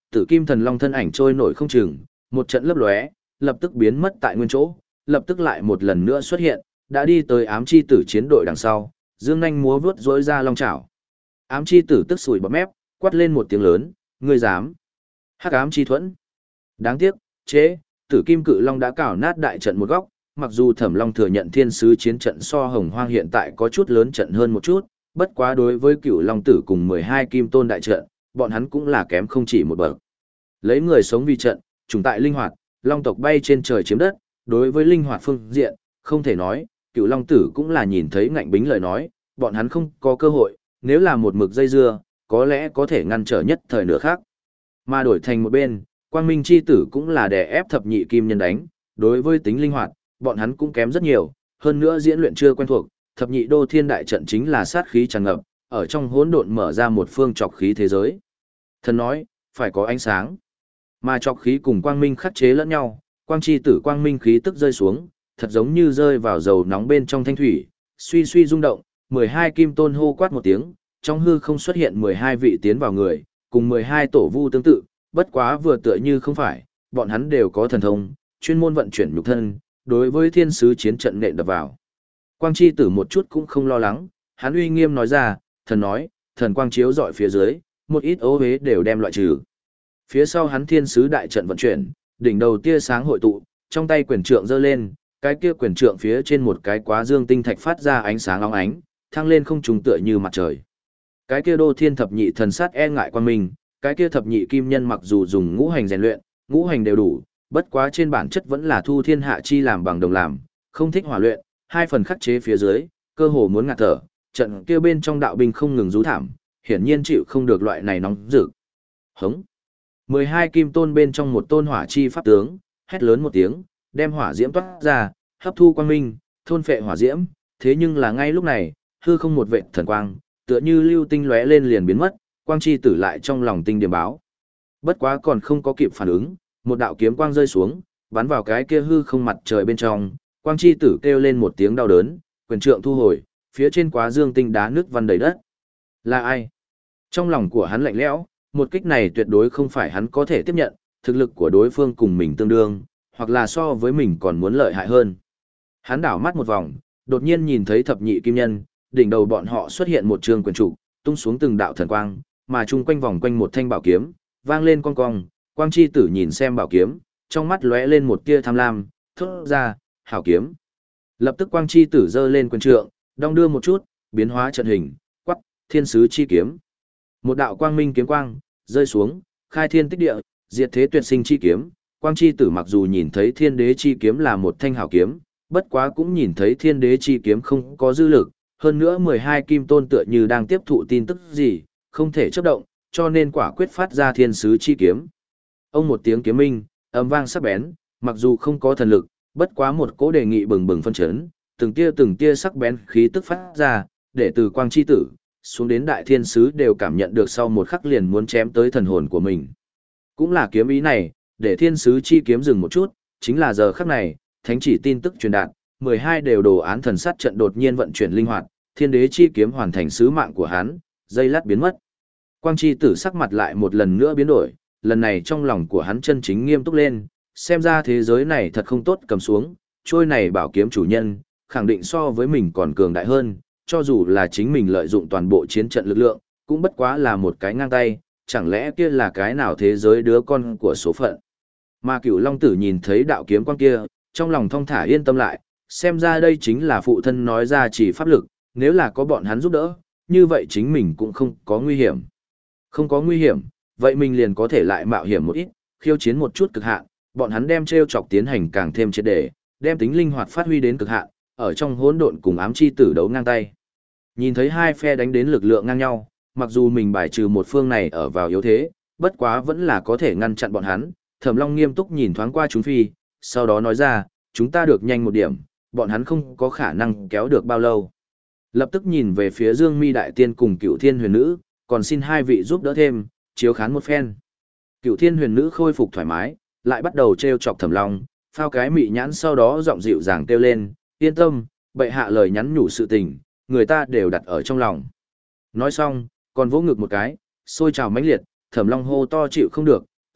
Tử Kim Thần Long thân ảnh trôi nổi không chừng, một trận lấp lóe, lập tức biến mất tại nguyên chỗ, lập tức lại một lần nữa xuất hiện, đã đi tới ám chi tử chiến đội đằng sau, dương nhanh múa vướt rỗi ra long chảo. Ám chi tử tức sủi bọt mép, quát lên một tiếng lớn, ngươi dám. Hắc ám chi thuẫn. Đáng tiếc, chế, Tử Kim Cự Long đã cào nát đại trận một góc, mặc dù Thẩm Long thừa nhận thiên sứ chiến trận so Hồng Hoang hiện tại có chút lớn trận hơn một chút, bất quá đối với Cửu Long Tử cùng mười hai Kim Tôn đại trận, bọn hắn cũng là kém không chỉ một bậc. Lấy người sống vì trận, trùng tại linh hoạt, long tộc bay trên trời chiếm đất, đối với linh hoạt phương diện, không thể nói, Cửu Long Tử cũng là nhìn thấy ngạnh bính lời nói, bọn hắn không có cơ hội, nếu là một mực dây dưa, có lẽ có thể ngăn trở nhất thời nửa khác. Mà đổi thành một bên, Quang Minh chi tử cũng là đè ép thập nhị kim nhân đánh, đối với tính linh hoạt, bọn hắn cũng kém rất nhiều, hơn nữa diễn luyện chưa quen thuộc, thập nhị đô thiên đại trận chính là sát khí tràn ngập, ở trong hỗn độn mở ra một phương trọc khí thế giới. Thần nói, phải có ánh sáng. Mà trọc khí cùng quang minh khắc chế lẫn nhau, quang chi tử quang minh khí tức rơi xuống, thật giống như rơi vào dầu nóng bên trong thanh thủy, suy suy rung động, mười hai kim tôn hô quát một tiếng, trong hư không xuất hiện mười hai vị tiến vào người, cùng mười hai tổ vu tương tự, bất quá vừa tựa như không phải, bọn hắn đều có thần thông, chuyên môn vận chuyển nhục thân, đối với thiên sứ chiến trận nện đập vào. Quang chi tử một chút cũng không lo lắng, hắn uy nghiêm nói ra, thần nói, thần quang chiếu dọi phía dưới, một ít ố hế đều đem loại trừ. Phía sau hắn thiên sứ đại trận vận chuyển, đỉnh đầu tia sáng hội tụ, trong tay quyền trượng giơ lên, cái kia quyền trượng phía trên một cái quá dương tinh thạch phát ra ánh sáng óng ánh, thăng lên không trùng tựa như mặt trời. Cái kia đô thiên thập nhị thần sát e ngại quan minh, cái kia thập nhị kim nhân mặc dù dùng ngũ hành rèn luyện, ngũ hành đều đủ, bất quá trên bản chất vẫn là thu thiên hạ chi làm bằng đồng làm, không thích hỏa luyện, hai phần khắc chế phía dưới, cơ hồ muốn ngạt thở, trận kia bên trong đạo binh không ngừng rú thảm, hiển nhiên chịu không được loại này nóng rực. Hống. mười hai kim tôn bên trong một tôn hỏa chi pháp tướng, hét lớn một tiếng, đem hỏa diễm toát ra, hấp thu quang minh, thôn phệ hỏa diễm, thế nhưng là ngay lúc này, hư không một vệt thần quang, tựa như lưu tinh lóe lên liền biến mất, quang chi tử lại trong lòng tinh điểm báo. Bất quá còn không có kịp phản ứng, một đạo kiếm quang rơi xuống, bắn vào cái kia hư không mặt trời bên trong, quang chi tử kêu lên một tiếng đau đớn, quyền trượng thu hồi, phía trên quá dương tinh đá nước văn đầy đất. Là ai? Trong lòng của hắn lạnh lẽo, một kích này tuyệt đối không phải hắn có thể tiếp nhận, thực lực của đối phương cùng mình tương đương, hoặc là so với mình còn muốn lợi hại hơn. Hắn đảo mắt một vòng, đột nhiên nhìn thấy thập nhị kim nhân, đỉnh đầu bọn họ xuất hiện một trường quyền trụ, tung xuống từng đạo thần quang, mà chung quanh vòng quanh một thanh bảo kiếm, vang lên cong cong, quang chi tử nhìn xem bảo kiếm, trong mắt lóe lên một tia tham lam, thốt ra, hảo kiếm. Lập tức quang chi tử giơ lên quyền trượng, đong đưa một chút, biến hóa trận hình, quắc, thiên sứ chi kiếm. Một đạo quang minh kiếm quang, rơi xuống, khai thiên tích địa, diệt thế tuyệt sinh chi kiếm. Quang chi tử mặc dù nhìn thấy thiên đế chi kiếm là một thanh hảo kiếm, bất quá cũng nhìn thấy thiên đế chi kiếm không có dư lực, hơn nữa mười hai kim tôn tựa như đang tiếp thụ tin tức gì, không thể chấp động, cho nên quả quyết phát ra thiên sứ chi kiếm. Ông một tiếng kiếm minh, âm vang sắc bén, mặc dù không có thần lực, bất quá một cỗ đề nghị bừng bừng phân chấn, từng tia từng tia sắc bén khí tức phát ra, để từ quang chi tử xuống đến đại thiên sứ đều cảm nhận được sau một khắc liền muốn chém tới thần hồn của mình. Cũng là kiếm ý này, để thiên sứ chi kiếm dừng một chút, chính là giờ khắc này, thánh chỉ tin tức truyền đạt, mười hai đều đồ án thần sát trận đột nhiên vận chuyển linh hoạt, thiên đế chi kiếm hoàn thành sứ mạng của hắn, dây lát biến mất. Quang chi tử sắc mặt lại một lần nữa biến đổi, lần này trong lòng của hắn chân chính nghiêm túc lên, xem ra thế giới này thật không tốt cầm xuống, trôi này bảo kiếm chủ nhân, khẳng định so với mình còn cường đại hơn, cho dù là chính mình lợi dụng toàn bộ chiến trận lực lượng, cũng bất quá là một cái ngang tay, chẳng lẽ kia là cái nào thế giới đứa con của số phận. Mà Cửu Long Tử nhìn thấy đạo kiếm quang kia, trong lòng thong thả yên tâm lại, xem ra đây chính là phụ thân nói ra chỉ pháp lực, nếu là có bọn hắn giúp đỡ, như vậy chính mình cũng không có nguy hiểm. Không có nguy hiểm, vậy mình liền có thể lại mạo hiểm một ít, khiêu chiến một chút cực hạn, bọn hắn đem treo chọc tiến hành càng thêm triệt để, đem tính linh hoạt phát huy đến cực hạn, ở trong hỗn độn cùng ám chi tử đấu ngang tay. Nhìn thấy hai phe đánh đến lực lượng ngang nhau, mặc dù mình bài trừ một phương này ở vào yếu thế, bất quá vẫn là có thể ngăn chặn bọn hắn. Thẩm Long nghiêm túc nhìn thoáng qua chúng phi, sau đó nói ra, chúng ta được nhanh một điểm, bọn hắn không có khả năng kéo được bao lâu. Lập tức nhìn về phía Dương Mi Đại Tiên cùng Cửu Thiên Huyền Nữ, còn xin hai vị giúp đỡ thêm, chiếu khán một phen. Cửu Thiên Huyền Nữ khôi phục thoải mái, lại bắt đầu trêu chọc Thẩm Long, phao cái mị nhãn sau đó giọng dịu dàng kêu lên, yên tâm, bệ hạ lời nhắn nhủ sự tình, người ta đều đặt ở trong lòng. Nói xong, còn vỗ ngực một cái, sôi trào mãnh liệt, Thẩm Long hô to chịu không được,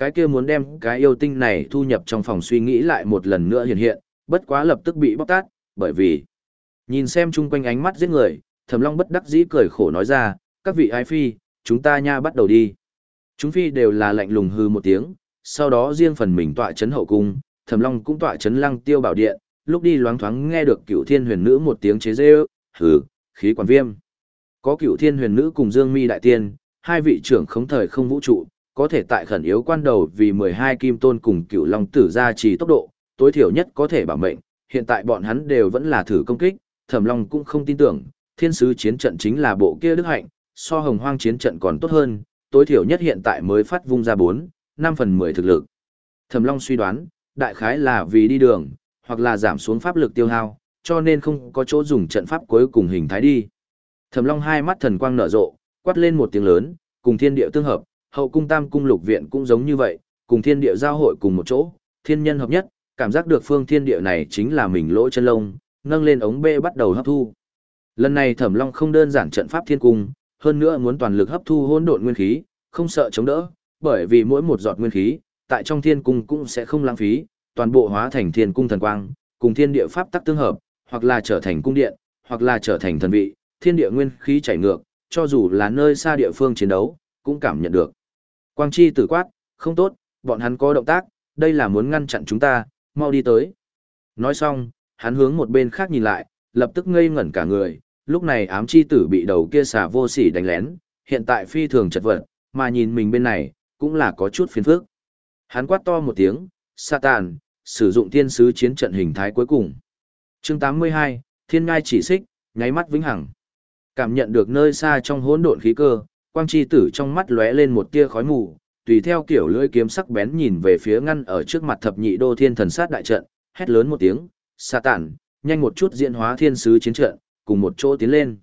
cái kia muốn đem cái yêu tinh này thu nhập trong phòng suy nghĩ lại một lần nữa hiện hiện, bất quá lập tức bị bóc tát, bởi vì nhìn xem chung quanh ánh mắt giết người, Thẩm Long bất đắc dĩ cười khổ nói ra, các vị ái phi, chúng ta nha bắt đầu đi. Chúng phi đều là lạnh lùng hư một tiếng, sau đó riêng phần mình tọa chấn hậu cung, Thẩm Long cũng tọa chấn Lăng Tiêu bảo điện, lúc đi loáng thoáng nghe được Cửu Thiên Huyền Nữ một tiếng chế giễu, hừ, khí quản viêm. Có Cửu Thiên Huyền Nữ cùng Dương Mi đại tiên, hai vị trưởng khống thời không vũ trụ, có thể tại khẩn yếu quan đầu vì mười hai kim tôn cùng Cửu Long tử gia trì tốc độ, tối thiểu nhất có thể bảo mệnh, hiện tại bọn hắn đều vẫn là thử công kích, Thẩm Long cũng không tin tưởng, thiên sứ chiến trận chính là bộ kia đức hạnh, so hồng hoang chiến trận còn tốt hơn, tối thiểu nhất hiện tại mới phát vung ra bốn, năm phần mười thực lực. Thẩm Long suy đoán, đại khái là vì đi đường, hoặc là giảm xuống pháp lực tiêu hao, cho nên không có chỗ dùng trận pháp cuối cùng hình thái đi. Thẩm Long hai mắt thần quang nở rộ, quát lên một tiếng lớn, cùng thiên địa tương hợp, hậu cung tam cung lục viện cũng giống như vậy, cùng thiên địa giao hội cùng một chỗ, thiên nhân hợp nhất, cảm giác được phương thiên địa này chính là mình lỗ chân lông, nâng lên ống bê bắt đầu hấp thu. Lần này Thẩm Long không đơn giản trận pháp thiên cung, hơn nữa muốn toàn lực hấp thu hỗn độn nguyên khí, không sợ chống đỡ, bởi vì mỗi một giọt nguyên khí, tại trong thiên cung cũng sẽ không lãng phí, toàn bộ hóa thành thiên cung thần quang, cùng thiên địa pháp tắc tương hợp, hoặc là trở thành cung điện, hoặc là trở thành thần vị, thiên địa nguyên khí chảy ngược, cho dù là nơi xa địa phương chiến đấu, cũng cảm nhận được. Quang chi tử quát, không tốt, bọn hắn có động tác, đây là muốn ngăn chặn chúng ta, mau đi tới. Nói xong, hắn hướng một bên khác nhìn lại, lập tức ngây ngẩn cả người, lúc này ám chi tử bị đầu kia xà vô sỉ đánh lén, hiện tại phi thường chật vật, mà nhìn mình bên này, cũng là có chút phiền phức. Hắn quát to một tiếng, Satan, sử dụng thiên sứ chiến trận hình thái cuối cùng. Chương tám mươi hai, Thiên Ngai chỉ xích, nháy mắt vĩnh hằng. Cảm nhận được nơi xa trong hỗn độn khí cơ, quang chi tử trong mắt lóe lên một tia khói mù, tùy theo kiểu lưỡi kiếm sắc bén nhìn về phía ngăn ở trước mặt thập nhị đô thiên thần sát đại trận, hét lớn một tiếng, Satan, nhanh một chút diễn hóa thiên sứ chiến trận, cùng một chỗ tiến lên.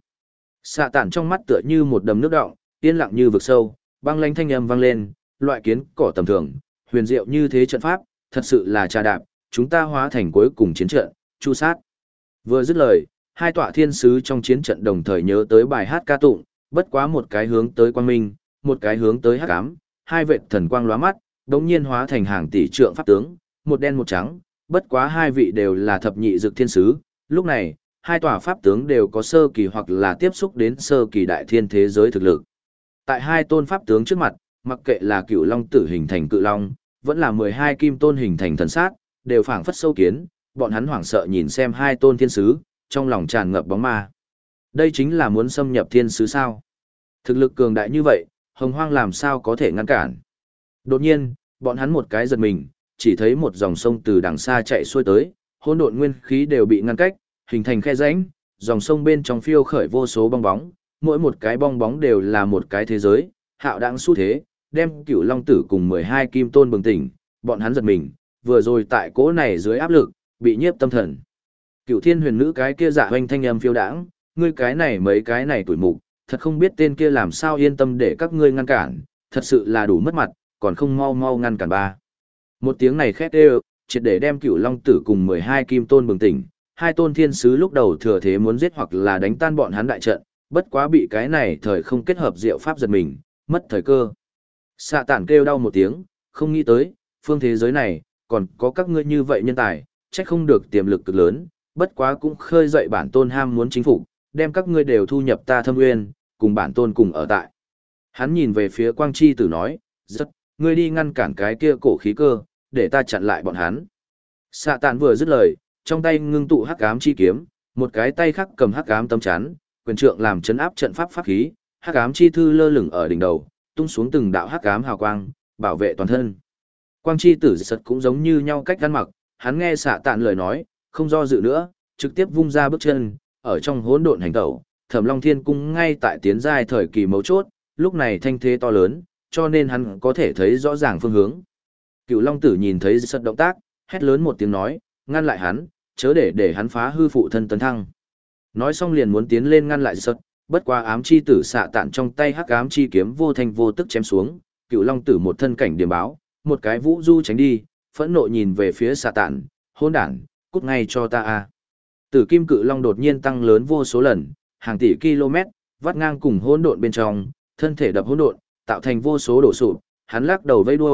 Satan trong mắt tựa như một đầm nước đọng, yên lặng như vực sâu, băng lãnh thanh âm vang lên, loại kiến cỏ tầm thường, huyền diệu như thế trận pháp, thật sự là trà đạp, chúng ta hóa thành cuối cùng chiến trận, chu sát. Vừa dứt lời, hai tọa thiên sứ trong chiến trận đồng thời nhớ tới bài hát ca tụng, bất quá một cái hướng tới quang minh, một cái hướng tới hắc ám, hai vệt thần quang lóa mắt, đống nhiên hóa thành hàng tỷ trượng pháp tướng, một đen một trắng, bất quá hai vị đều là thập nhị dực thiên sứ, lúc này, hai tòa pháp tướng đều có sơ kỳ hoặc là tiếp xúc đến sơ kỳ đại thiên thế giới thực lực. Tại hai tôn pháp tướng trước mặt, mặc kệ là cựu long tử hình thành cự long, vẫn là mười hai kim tôn hình thành thần sát, đều phảng phất sâu kiến, bọn hắn hoảng sợ nhìn xem hai tôn thiên sứ, trong lòng tràn ngập bóng ma. Đây chính là muốn xâm nhập thiên sứ sao? Thực lực cường đại như vậy, hồng hoang làm sao có thể ngăn cản? Đột nhiên, bọn hắn một cái giật mình, chỉ thấy một dòng sông từ đằng xa chạy xuôi tới, hỗn độn nguyên khí đều bị ngăn cách, hình thành khe rãnh, dòng sông bên trong phiêu khởi vô số bong bóng, mỗi một cái bong bóng đều là một cái thế giới, hạo đãng xu thế, đem Cửu Long tử cùng mười hai kim tôn bừng tỉnh, bọn hắn giật mình, vừa rồi tại cỗ này dưới áp lực, bị nhiếp tâm thần. Cửu Thiên Huyền Nữ cái kia dạ hoành thanh âm phiêu đãng, ngươi cái này mấy cái này tuổi mục, thật không biết tên kia làm sao yên tâm để các ngươi ngăn cản, thật sự là đủ mất mặt, còn không mau mau ngăn cản ba. Một tiếng này khét đều, triệt để đem Cửu Long tử cùng mười hai kim tôn bừng tỉnh, hai tôn thiên sứ lúc đầu thừa thế muốn giết hoặc là đánh tan bọn hắn đại trận, bất quá bị cái này thời không kết hợp diệu pháp giật mình, mất thời cơ. Xạ tản kêu đau một tiếng, không nghĩ tới, phương thế giới này, còn có các ngươi như vậy nhân tài, trách không được tiềm lực cực lớn, bất quá cũng khơi dậy bản tôn ham muốn chính phủ, đem các ngươi đều thu nhập ta thâm nguyên, cùng bản tôn cùng ở tại. Hắn nhìn về phía Quang Chi Tử nói, rất, ngươi đi ngăn cản cái kia cổ khí cơ, để ta chặn lại bọn hắn. Xạ tản vừa dứt lời, trong tay ngưng tụ hắc ám chi kiếm, một cái tay khác cầm hắc ám tấm chắn, quyền trượng làm chấn áp trận pháp pháp khí, hắc ám chi thư lơ lửng ở đỉnh đầu, tung xuống từng đạo hắc ám hào quang, bảo vệ toàn thân. Quang Chi Tử sật cũng giống như nhau cách ăn mặc, hắn nghe Xạ Tạn lời nói, không do dự nữa, trực tiếp vung ra bước chân, ở trong hỗn độn hành tẩu. Thẩm Long Thiên Cung ngay tại tiến giai thời kỳ mấu chốt, lúc này thanh thế to lớn, cho nên hắn có thể thấy rõ ràng phương hướng. Cựu Long Tử nhìn thấy sật động tác, hét lớn một tiếng nói, ngăn lại hắn, chớ để để hắn phá hư phụ thân tấn thăng. Nói xong liền muốn tiến lên ngăn lại sật, bất quá ám chi tử Xạ Tạn trong tay hắc ám chi kiếm vô thanh vô tức chém xuống, Cựu Long Tử một thân cảnh điểm báo, một cái vũ du tránh đi, phẫn nộ nhìn về phía Xạ Tạn, hỗn đản, cút ngay cho ta a. Tử kim cự long đột nhiên tăng lớn vô số lần, hàng tỷ km, vắt ngang cùng hỗn độn bên trong, thân thể đập hỗn độn, tạo thành vô số đổ sụp, hắn lắc đầu vẫy đuôi,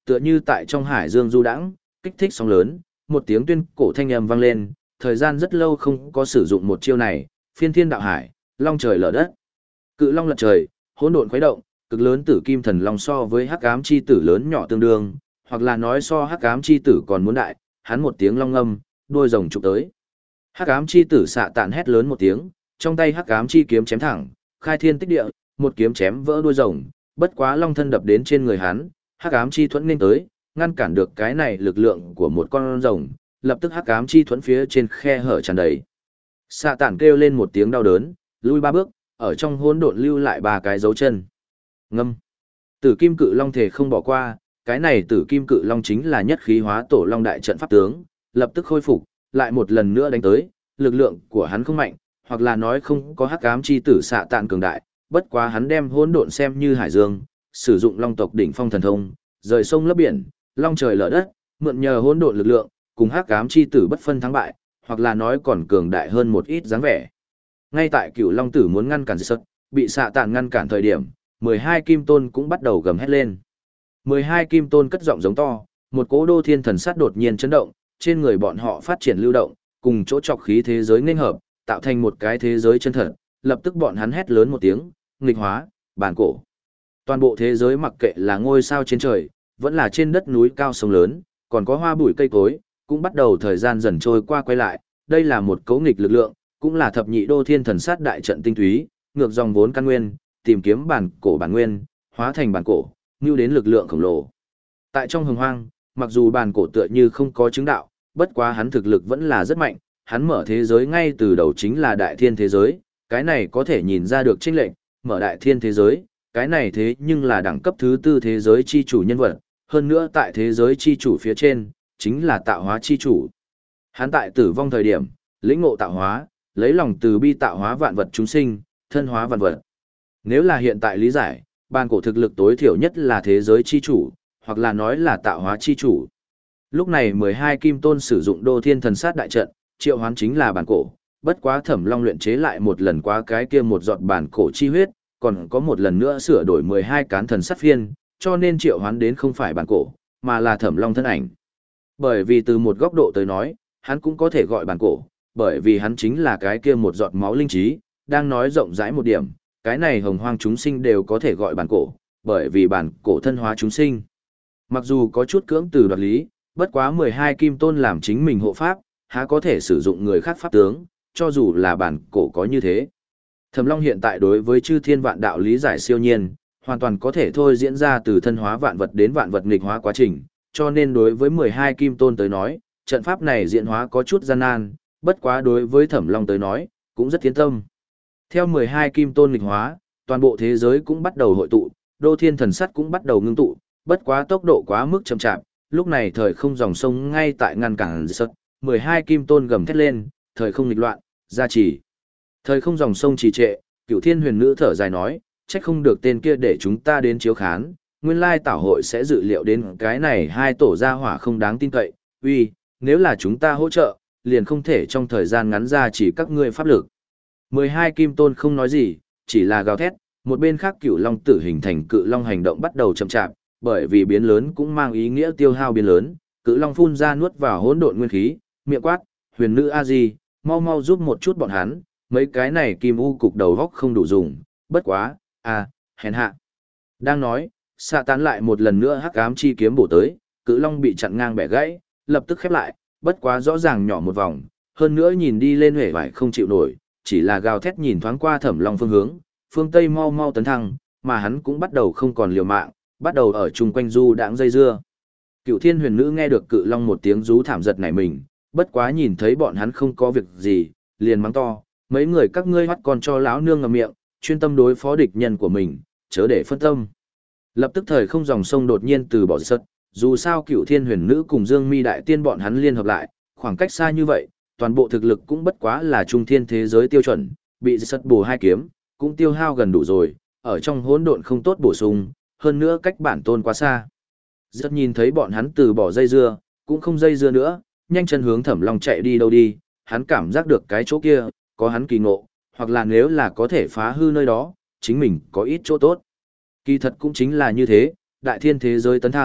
Tựa như tại trong hải dương du đãng, kích thích sóng lớn, một tiếng tuyên cổ thanh âm vang lên, thời gian rất lâu không có sử dụng một chiêu này, phiên thiên đạo hải, long trời lở đất. Cự long lật trời, hỗn độn khuấy động, cực lớn tử kim thần long so với hắc ám chi tử lớn nhỏ tương đương, hoặc là nói so hắc ám chi tử còn muốn đại, hắn một tiếng long ngâm, đuôi rồng chụp tới. Hắc ám chi tử xạ tản hét lớn một tiếng, trong tay hắc ám chi kiếm chém thẳng, khai thiên tích địa, một kiếm chém vỡ đuôi rồng, bất quá long thân đập đến trên người hắn, hắc ám chi thuẫn nên tới, ngăn cản được cái này lực lượng của một con rồng, lập tức hắc ám chi thuẫn phía trên khe hở tràn đầy. Xạ tản kêu lên một tiếng đau đớn, lui ba bước, ở trong hỗn độn lưu lại ba cái dấu chân. Ngâm. Tử kim cự long thể không bỏ qua, cái này tử kim cự long chính là nhất khí hóa tổ long đại trận pháp tướng, lập tức khôi phục, lại một lần nữa đánh tới, lực lượng của hắn không mạnh, hoặc là nói không có hắc ám chi tử xạ tạn cường đại, bất quá hắn đem hỗn độn xem như hải dương, sử dụng long tộc đỉnh phong thần thông, rời sông lấp biển, long trời lở đất, mượn nhờ hỗn độn lực lượng, cùng hắc ám chi tử bất phân thắng bại, hoặc là nói còn cường đại hơn một ít dáng vẻ. Ngay tại Cửu Long tử muốn ngăn cản sật, bị xạ tạn ngăn cản thời điểm, mười hai kim tôn cũng bắt đầu gầm hét lên. mười hai kim tôn cất giọng giống to, một cỗ đô thiên thần sát đột nhiên chấn động, trên người bọn họ phát triển lưu động, cùng chỗ trọc khí thế giới nên hợp, tạo thành một cái thế giới chân thật, lập tức bọn hắn hét lớn một tiếng, nghịch hóa, bản cổ. Toàn bộ thế giới mặc kệ là ngôi sao trên trời, vẫn là trên đất núi cao sông lớn, còn có hoa bụi cây cối, cũng bắt đầu thời gian dần trôi qua quay lại, đây là một cấu nghịch lực lượng, cũng là thập nhị đô thiên thần sát đại trận tinh túy, ngược dòng vốn căn nguyên, tìm kiếm bản cổ bản nguyên, hóa thành bản cổ, như đến lực lượng khổng lồ. Tại trong hồng hoang, mặc dù bản cổ tựa như không có chứng đạo, bất quá hắn thực lực vẫn là rất mạnh, hắn mở thế giới ngay từ đầu chính là đại thiên thế giới, cái này có thể nhìn ra được chênh lệnh, mở đại thiên thế giới, cái này thế nhưng là đẳng cấp thứ tư thế giới chi chủ nhân vật, hơn nữa tại thế giới chi chủ phía trên, chính là tạo hóa chi chủ. Hắn tại tử vong thời điểm, lĩnh ngộ tạo hóa, lấy lòng từ bi tạo hóa vạn vật chúng sinh, thân hóa vạn vật. Nếu là hiện tại lý giải, bản cổ thực lực tối thiểu nhất là thế giới chi chủ, hoặc là nói là tạo hóa chi chủ. Lúc này mười hai kim tôn sử dụng đô thiên thần sát đại trận, triệu hoán chính là bản cổ, bất quá Thẩm Long luyện chế lại một lần qua cái kia một giọt bản cổ chi huyết, còn có một lần nữa sửa đổi mười hai cán thần sát phiên, cho nên triệu hoán đến không phải bản cổ, mà là Thẩm Long thân ảnh. Bởi vì từ một góc độ tới nói, hắn cũng có thể gọi bản cổ, bởi vì hắn chính là cái kia một giọt máu linh trí, đang nói rộng rãi một điểm, cái này hồng hoang chúng sinh đều có thể gọi bản cổ, bởi vì bản cổ thân hóa chúng sinh. Mặc dù có chút cưỡng từ đoạt lý, bất quá mười hai kim tôn làm chính mình hộ pháp, há có thể sử dụng người khác pháp tướng, cho dù là bản cổ có như thế. Thẩm Long hiện tại đối với chư thiên vạn đạo lý giải siêu nhiên, hoàn toàn có thể thôi diễn ra từ thân hóa vạn vật đến vạn vật nghịch hóa quá trình, cho nên đối với mười hai kim tôn tới nói, trận pháp này diễn hóa có chút gian nan, bất quá đối với Thẩm Long tới nói, cũng rất tiến tâm. Theo mười hai kim tôn nghịch hóa, toàn bộ thế giới cũng bắt đầu hội tụ, đô thiên thần sắt cũng bắt đầu ngưng tụ, bất quá tốc độ quá mức chậm chạp, lúc này thời không dòng sông ngay tại ngăn cản sật, mười hai kim tôn gầm thét lên, thời không nghịch loạn, gia trì. Thời không dòng sông trì trệ, Cửu Thiên Huyền Nữ thở dài nói, trách không được tên kia để chúng ta đến chiếu khán, nguyên lai tảo hội sẽ dự liệu đến cái này hai tổ gia hỏa không đáng tin cậy, uy, nếu là chúng ta hỗ trợ, liền không thể trong thời gian ngắn ra chỉ các ngươi pháp lực. mười hai kim tôn không nói gì, chỉ là gào thét, một bên khác Cửu Long tử hình thành cự long hành động bắt đầu chậm chạp, bởi vì biến lớn cũng mang ý nghĩa tiêu hao biến lớn, cự long phun ra nuốt vào hỗn độn nguyên khí, miệng quát, huyền nữ a di, mau mau giúp một chút bọn hắn, mấy cái này kim u cục đầu góc không đủ dùng, bất quá, à, hèn hạ. Đang nói, xạ tán lại một lần nữa hắc ám chi kiếm bổ tới, cự long bị chặn ngang bẻ gãy, lập tức khép lại, bất quá rõ ràng nhỏ một vòng, hơn nữa nhìn đi lên huệ vải không chịu nổi, chỉ là gào thét nhìn thoáng qua Thẩm Long phương hướng, phương Tây mau mau tấn thăng, mà hắn cũng bắt đầu không còn liều mạng, bắt đầu ở chung quanh du đãng dây dưa. Cựu Thiên Huyền Nữ nghe được cự long một tiếng rú thảm giật nảy mình, bất quá nhìn thấy bọn hắn không có việc gì, liền mắng to, mấy người các ngươi bắt con cho lão nương ngậm miệng, chuyên tâm đối phó địch nhân của mình, chớ để phân tâm. Lập tức thời không dòng sông đột nhiên từ bỏ sật, dù sao Cựu Thiên Huyền Nữ cùng Dương Mi đại tiên bọn hắn liên hợp lại, khoảng cách xa như vậy, toàn bộ thực lực cũng bất quá là trung thiên thế giới tiêu chuẩn, bị sật bổ hai kiếm, cũng tiêu hao gần đủ rồi, ở trong hỗn độn không tốt bổ sung, hơn nữa cách bản tôn quá xa. Rất nhìn thấy bọn hắn từ bỏ dây dưa, cũng không dây dưa nữa, nhanh chân hướng Thẩm Long chạy đi đâu đi, hắn cảm giác được cái chỗ kia, có hắn kỳ ngộ, hoặc là nếu là có thể phá hư nơi đó, chính mình có ít chỗ tốt. Kỳ thật cũng chính là như thế, đại thiên thế giới tấn thăng,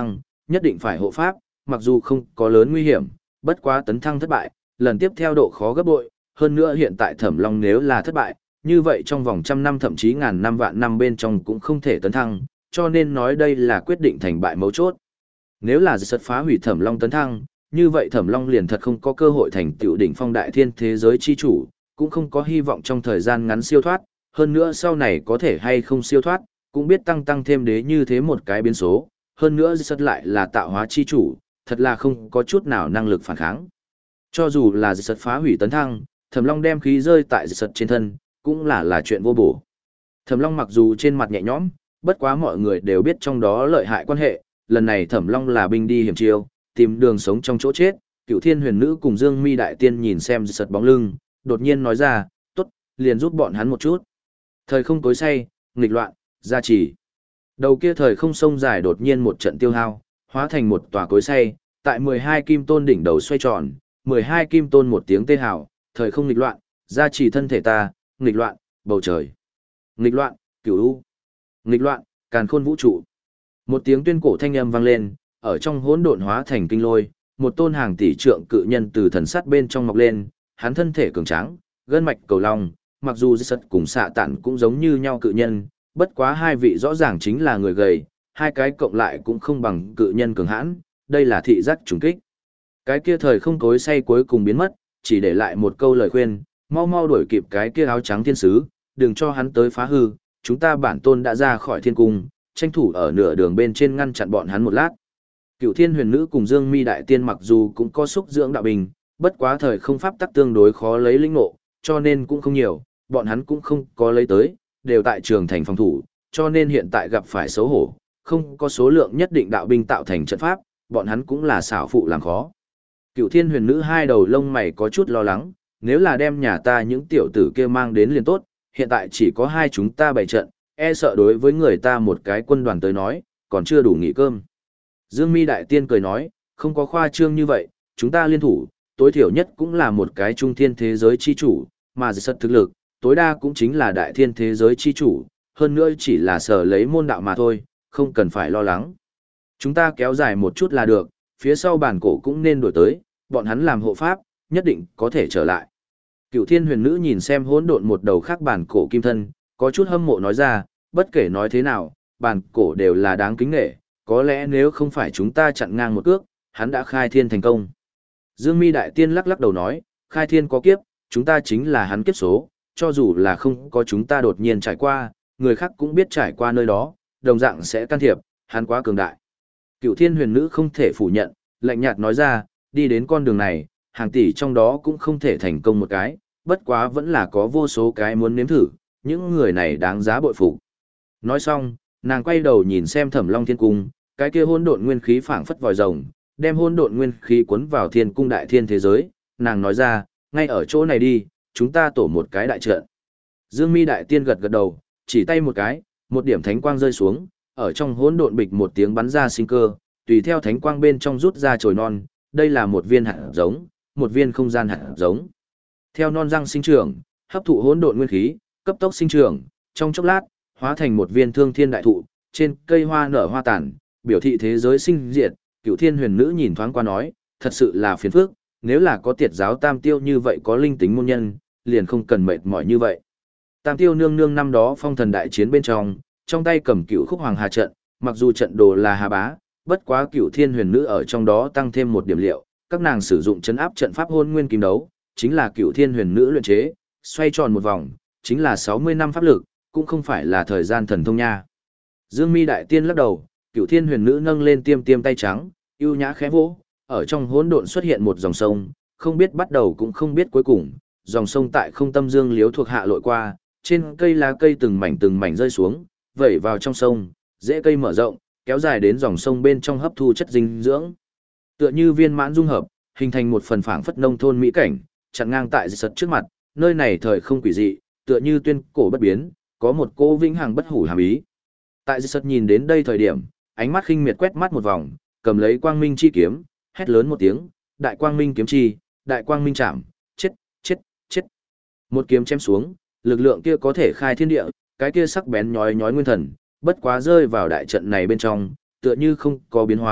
nhất định phải hộ pháp, mặc dù không có lớn nguy hiểm, bất quá tấn thăng thất bại, lần tiếp theo độ khó gấp bội, hơn nữa hiện tại Thẩm Long nếu là thất bại, như vậy trong vòng trăm năm thậm chí ngàn năm vạn năm bên trong cũng không thể tấn thăng, cho nên nói đây là quyết định thành bại mấu chốt. Nếu là giật phá hủy Thẩm Long tấn thăng, như vậy Thẩm Long liền thật không có cơ hội thành tựu đỉnh phong đại thiên thế giới chi chủ, cũng không có hy vọng trong thời gian ngắn siêu thoát, hơn nữa sau này có thể hay không siêu thoát, cũng biết tăng tăng thêm đế như thế một cái biến số, hơn nữa giật lại là tạo hóa chi chủ, thật là không có chút nào năng lực phản kháng. Cho dù là giật phá hủy tấn thăng, Thẩm Long đem khí rơi tại giật trên thân, cũng là là chuyện vô bổ. Thẩm Long mặc dù trên mặt nhẹ nhõm, bất quá mọi người đều biết trong đó lợi hại quan hệ, lần này Thẩm Long là binh đi hiểm chiêu, tìm đường sống trong chỗ chết, Cửu Thiên Huyền Nữ cùng Dương Mi đại tiên nhìn xem giật bóng lưng, đột nhiên nói ra, "Tốt, liền giúp bọn hắn một chút." Thời không tối say, nghịch loạn, gia trì. Đầu kia thời không sông dài đột nhiên một trận tiêu hao, hóa thành một tòa cối say, tại mười hai kim tôn đỉnh đầu xoay tròn, mười hai kim tôn một tiếng tê hào, thời không nghịch loạn, gia trì thân thể ta, nghịch loạn, bầu trời. Nghịch loạn, cửu u. Nghịch loạn, càn khôn vũ trụ. Một tiếng tuyên cổ thanh âm vang lên, ở trong hỗn độn hóa thành kinh lôi, một tôn hàng tỷ trượng cự nhân từ thần sắt bên trong mọc lên, hắn thân thể cường tráng, gân mạch cầu long, mặc dù sắt cùng xạ tản cũng giống như nhau cự nhân, bất quá hai vị rõ ràng chính là người gầy, hai cái cộng lại cũng không bằng cự nhân cường hãn, đây là thị giác trùng kích. Cái kia thời không tối say cuối cùng biến mất, chỉ để lại một câu lời khuyên, mau mau đuổi kịp cái kia áo trắng thiên sứ, đừng cho hắn tới phá hư, chúng ta bản tôn đã ra khỏi thiên cung, tranh thủ ở nửa đường bên trên ngăn chặn bọn hắn một lát. Cựu Thiên Huyền Nữ cùng Dương Mi đại tiên mặc dù cũng có xúc dưỡng đạo bình, bất quá thời không pháp tắc tương đối khó lấy linh ngộ, cho nên cũng không nhiều, bọn hắn cũng không có lấy tới, đều tại trường thành phòng thủ, cho nên hiện tại gặp phải xấu hổ, không có số lượng nhất định đạo binh tạo thành trận pháp, bọn hắn cũng là xảo phụ làm khó. Cựu Thiên Huyền Nữ hai đầu lông mày có chút lo lắng, nếu là đem nhà ta những tiểu tử kia mang đến liền tốt, hiện tại chỉ có hai chúng ta bày trận, e sợ đối với người ta một cái quân đoàn tới nói, còn chưa đủ nghỉ cơm. Dương Mi đại tiên cười nói, không có khoa trương như vậy, chúng ta liên thủ, tối thiểu nhất cũng là một cái trung thiên thế giới chi chủ, mà giật thực lực, tối đa cũng chính là đại thiên thế giới chi chủ, hơn nữa chỉ là sở lấy môn đạo mà thôi, không cần phải lo lắng. Chúng ta kéo dài một chút là được, phía sau bản cổ cũng nên đổi tới, bọn hắn làm hộ pháp, nhất định có thể trở lại. Cựu Thiên Huyền Nữ nhìn xem hỗn độn một đầu khác bản cổ kim thân, có chút hâm mộ nói ra, bất kể nói thế nào, bản cổ đều là đáng kính nể, có lẽ nếu không phải chúng ta chặn ngang một cước, hắn đã khai thiên thành công. Dương Mi đại tiên lắc lắc đầu nói, khai thiên có kiếp, chúng ta chính là hắn kiếp số, cho dù là không có chúng ta đột nhiên trải qua, người khác cũng biết trải qua nơi đó, đồng dạng sẽ can thiệp, hắn quá cường đại. Cựu Thiên Huyền Nữ không thể phủ nhận, lạnh nhạt nói ra, đi đến con đường này, hàng tỷ trong đó cũng không thể thành công một cái, bất quá vẫn là có vô số cái muốn nếm thử, những người này đáng giá bội phục. Nói xong, nàng quay đầu nhìn xem Thẩm Long Thiên Cung, cái kia hỗn độn nguyên khí phảng phất vòi rồng, đem hỗn độn nguyên khí cuốn vào Thiên Cung đại thiên thế giới, nàng nói ra, ngay ở chỗ này đi, chúng ta tổ một cái đại trận. Dương Mi đại tiên gật gật đầu, chỉ tay một cái, một điểm thánh quang rơi xuống, ở trong hỗn độn bịch một tiếng bắn ra sinh cơ, tùy theo thánh quang bên trong rút ra chồi non, đây là một viên hạt giống, một viên không gian hạt giống. Theo non răng sinh trưởng, hấp thụ hỗn độn nguyên khí, cấp tốc sinh trưởng, trong chốc lát, hóa thành một viên thương thiên đại thụ, trên cây hoa nở hoa tàn, biểu thị thế giới sinh diệt. Cựu Thiên Huyền Nữ nhìn thoáng qua nói, thật sự là phiền phức, nếu là có tiệt giáo tam tiêu như vậy có linh tính môn nhân, liền không cần mệt mỏi như vậy. Tam tiêu nương nương năm đó phong thần đại chiến bên trong, trong tay cầm cựu khúc hoàng hà trận, mặc dù trận đồ là hà bá, bất quá Cựu Thiên Huyền Nữ ở trong đó tăng thêm một điểm liệu, các nàng sử dụng chấn áp trận pháp hôn nguyên kim đấu, chính là Cựu Thiên Huyền Nữ luyện chế, xoay tròn một vòng, chính là sáu mươi năm pháp lực, cũng không phải là thời gian thần thông nha. Dương Mi đại tiên lắc đầu, Cựu Thiên Huyền Nữ nâng lên tiêm tiêm tay trắng, ưu nhã khẽ vỗ, ở trong hỗn độn xuất hiện một dòng sông, không biết bắt đầu cũng không biết cuối cùng, dòng sông tại không tâm dương liếu thuộc hạ lội qua, trên cây lá cây từng mảnh từng mảnh rơi xuống, vẩy vào trong sông, rễ cây mở rộng, kéo dài đến dòng sông bên trong hấp thu chất dinh dưỡng. Tựa như viên mãn dung hợp, hình thành một phần phảng phất nông thôn mỹ cảnh, chặn ngang tại sật trước mặt, nơi này thời không quỷ dị, tựa như tuyên cổ bất biến, có một cô vĩnh hằng bất hủ hàm ý. Tại sật nhìn đến đây thời điểm, ánh mắt khinh miệt quét mắt một vòng, cầm lấy quang minh chi kiếm, hét lớn một tiếng, đại quang minh kiếm chi, đại quang minh chạm, chết, chết, chết. Một kiếm chém xuống, lực lượng kia có thể khai thiên địa, cái kia sắc bén nhói nhói nguyên thần, bất quá rơi vào đại trận này bên trong, tựa như không có biến hóa,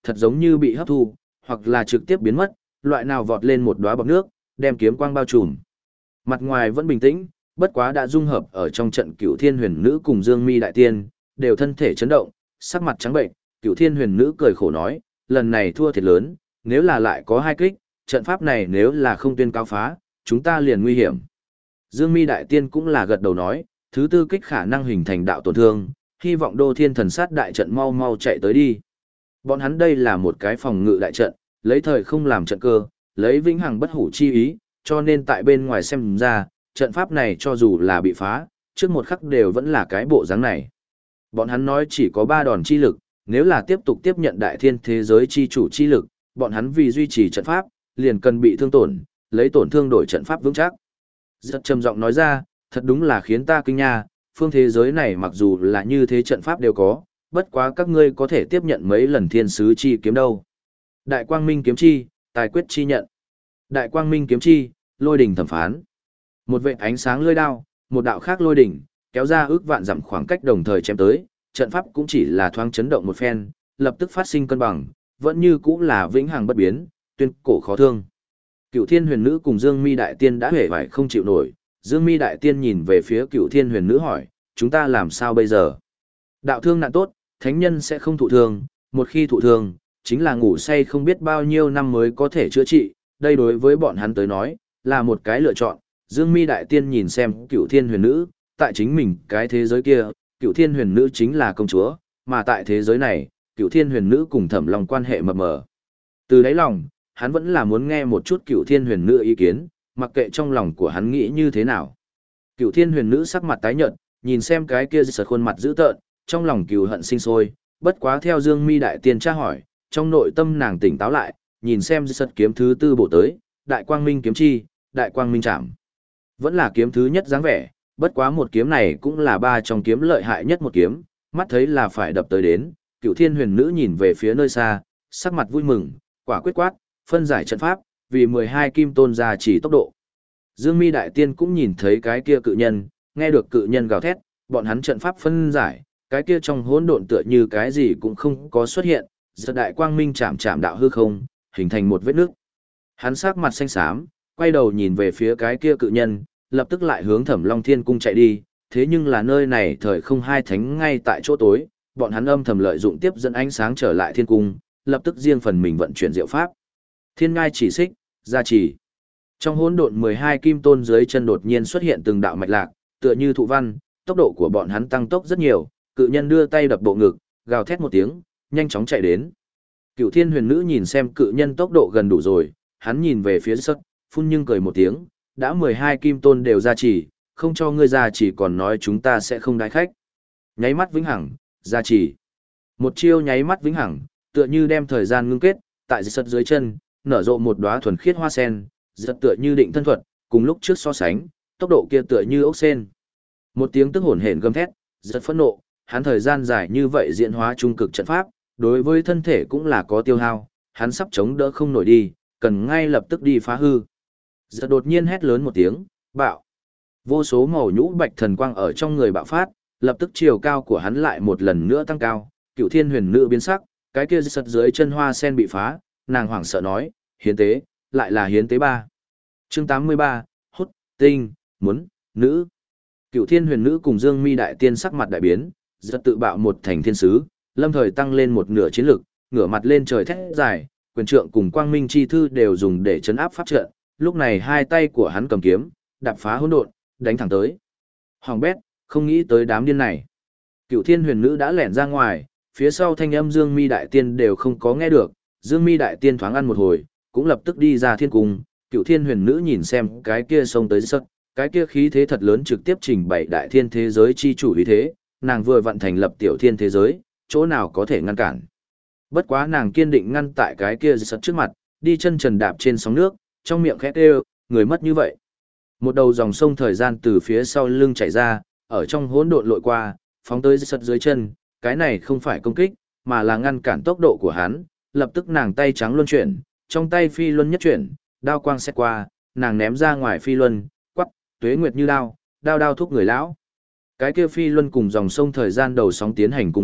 thật giống như bị hấp thu, hoặc là trực tiếp biến mất, loại nào vọt lên một đóa bọt nước, đem kiếm quang bao trùm. Mặt ngoài vẫn bình tĩnh, bất quá đã dung hợp ở trong trận Cửu Thiên Huyền Nữ cùng Dương Mi đại tiên, đều thân thể chấn động, sắc mặt trắng bệnh, Cửu Thiên Huyền Nữ cười khổ nói, lần này thua thiệt lớn, nếu là lại có hai kích, trận pháp này nếu là không tuyên cao phá, chúng ta liền nguy hiểm. Dương Mi đại tiên cũng là gật đầu nói, thứ tư kích khả năng hình thành đạo tổn thương, hy vọng Đô Thiên Thần Sát đại trận mau mau chạy tới đi. Bọn hắn đây là một cái phòng ngự đại trận, lấy thời không làm trận cơ, lấy vĩnh hằng bất hủ chi ý, cho nên tại bên ngoài xem ra, trận pháp này cho dù là bị phá, trước một khắc đều vẫn là cái bộ dáng này. Bọn hắn nói chỉ có ba đòn chi lực, nếu là tiếp tục tiếp nhận đại thiên thế giới chi chủ chi lực, bọn hắn vì duy trì trận pháp, liền cần bị thương tổn, lấy tổn thương đổi trận pháp vững chắc. Rất trầm giọng nói ra, thật đúng là khiến ta kinh nha, phương thế giới này mặc dù là như thế trận pháp đều có, bất quá các ngươi có thể tiếp nhận mấy lần thiên sứ chi kiếm đâu. Đại quang minh kiếm chi, tài quyết chi nhận. Đại quang minh kiếm chi, lôi đỉnh thẩm phán. Một vệt ánh sáng lưỡi đao, một đạo khác lôi đỉnh, kéo ra ước vạn dặm khoảng cách đồng thời chém tới, trận pháp cũng chỉ là thoáng chấn động một phen, lập tức phát sinh cân bằng, vẫn như cũng là vĩnh hằng bất biến, tuyên cổ khó thương. Cửu Thiên Huyền Nữ cùng Dương Mi đại tiên đã hề vải không chịu nổi, Dương Mi đại tiên nhìn về phía Cửu Thiên Huyền Nữ hỏi, chúng ta làm sao bây giờ? Đạo thương nạn tốt, thánh nhân sẽ không thụ thương, một khi thụ thương, chính là ngủ say không biết bao nhiêu năm mới có thể chữa trị, đây đối với bọn hắn tới nói, là một cái lựa chọn. Dương Mi đại tiên nhìn xem Cửu Thiên Huyền Nữ, tại chính mình cái thế giới kia, Cửu Thiên Huyền Nữ chính là công chúa, mà tại thế giới này, Cửu Thiên Huyền Nữ cùng Thẩm Long quan hệ mập mờ. Từ đáy lòng, hắn vẫn là muốn nghe một chút Cửu Thiên Huyền Nữ ý kiến, mặc kệ trong lòng của hắn nghĩ như thế nào. Cửu Thiên Huyền Nữ sắc mặt tái nhợt, nhìn xem cái kia sật khuôn mặt dữ tợn, trong lòng cừu hận sinh sôi, bất quá theo Dương Mi đại tiên tra hỏi, trong nội tâm nàng tỉnh táo lại, nhìn xem sật kiếm thứ tư bổ tới, Đại Quang Minh kiếm chi, Đại Quang Minh trảm. Vẫn là kiếm thứ nhất dáng vẻ, bất quá một kiếm này cũng là ba trong kiếm lợi hại nhất một kiếm, mắt thấy là phải đập tới đến, Cửu Thiên Huyền Nữ nhìn về phía nơi xa, sắc mặt vui mừng, quả quyết quát, phân giải trận pháp, vì mười hai kim tôn gia chỉ tốc độ. Dương Mi đại tiên cũng nhìn thấy cái kia cự nhân, nghe được cự nhân gào thét, bọn hắn trận pháp phân giải, cái kia trong hỗn độn tựa như cái gì cũng không có xuất hiện, giật Đại Quang Minh chạm chạm đạo hư không, hình thành một vết nước. Hắn sắc mặt xanh xám, quay đầu nhìn về phía cái kia cự nhân, lập tức lại hướng Thẩm Long Thiên cung chạy đi, thế nhưng là nơi này thời không hai thánh ngay tại chỗ tối, bọn hắn âm thầm lợi dụng tiếp dẫn ánh sáng trở lại thiên cung, lập tức riêng phần mình vận chuyển diệu pháp. Thiên ngai chỉ xích, gia trì. Trong hỗn độn mười hai kim tôn dưới chân đột nhiên xuất hiện từng đạo mạch lạc, tựa như thụ văn, tốc độ của bọn hắn tăng tốc rất nhiều, cự nhân đưa tay đập bộ ngực, gào thét một tiếng, nhanh chóng chạy đến. Cửu Thiên Huyền Nữ nhìn xem cự nhân tốc độ gần đủ rồi, hắn nhìn về phía sất, phun nhưng cười một tiếng, đã mười hai kim tôn đều gia trì, không cho ngươi gia trì còn nói chúng ta sẽ không đái khách. Nháy mắt vĩnh hằng, gia trì. Một chiêu nháy mắt vĩnh hằng, tựa như đem thời gian ngưng kết, tại sất dưới chân, nở rộ một đóa thuần khiết hoa sen, rất tựa như định thân thuật, cùng lúc trước so sánh, tốc độ kia tựa như ốc sen. Một tiếng tức hổn hển gầm thét, rất phẫn nộ, hắn thời gian dài như vậy diễn hóa trung cực trận pháp, đối với thân thể cũng là có tiêu hao, hắn sắp chống đỡ không nổi đi, cần ngay lập tức đi phá hư. Rất đột nhiên hét lớn một tiếng, bạo. Vô số màu nhũ bạch thần quang ở trong người bạo phát, lập tức chiều cao của hắn lại một lần nữa tăng cao, Cửu Thiên Huyền Nữ biến sắc, cái kia sật dưới chân hoa sen bị phá, nàng hoảng sợ nói, hiến tế, lại là hiến tế ba. Chương tám mươi ba, hút, tinh, muốn, nữ. Cửu Thiên Huyền Nữ cùng Dương Mi đại tiên sắc mặt đại biến, rất tự bạo một thành thiên sứ, lâm thời tăng lên một nửa chiến lực, ngửa mặt lên trời thét dài, quyền trượng cùng quang minh chi thư đều dùng để chấn áp pháp trận, lúc này hai tay của hắn cầm kiếm, đạp phá hỗn độn, đánh thẳng tới. Hoàng bét, không nghĩ tới đám điên này. Cửu Thiên Huyền Nữ đã lẻn ra ngoài, phía sau thanh âm Dương Mi đại tiên đều không có nghe được, Dương Mi đại tiên thoáng ăn một hồi, cũng lập tức đi ra thiên cung, Cửu Thiên Huyền Nữ nhìn xem cái kia xông tới sất, cái kia khí thế thật lớn trực tiếp trình bày đại thiên thế giới chi chủ ý thế, nàng vừa vận thành lập tiểu thiên thế giới, chỗ nào có thể ngăn cản. Bất quá nàng kiên định ngăn tại cái kia sất trước mặt, đi chân trần đạp trên sóng nước, trong miệng khẽ kêu, người mất như vậy. Một đầu dòng sông thời gian từ phía sau lưng chảy ra, ở trong hỗn độn lội qua, phóng tới sất dưới chân, cái này không phải công kích, mà là ngăn cản tốc độ của hắn, lập tức nàng tay trắng luân chuyển, trong tay phi luân nhất chuyển, đao quang xét qua, nàng ném ra ngoài phi luân, quắc, tuế nguyệt như đao, đao đao thúc người lão. Cái kia phi luân cùng dòng sông thời gian đầu sóng tiến hành cùng lúc,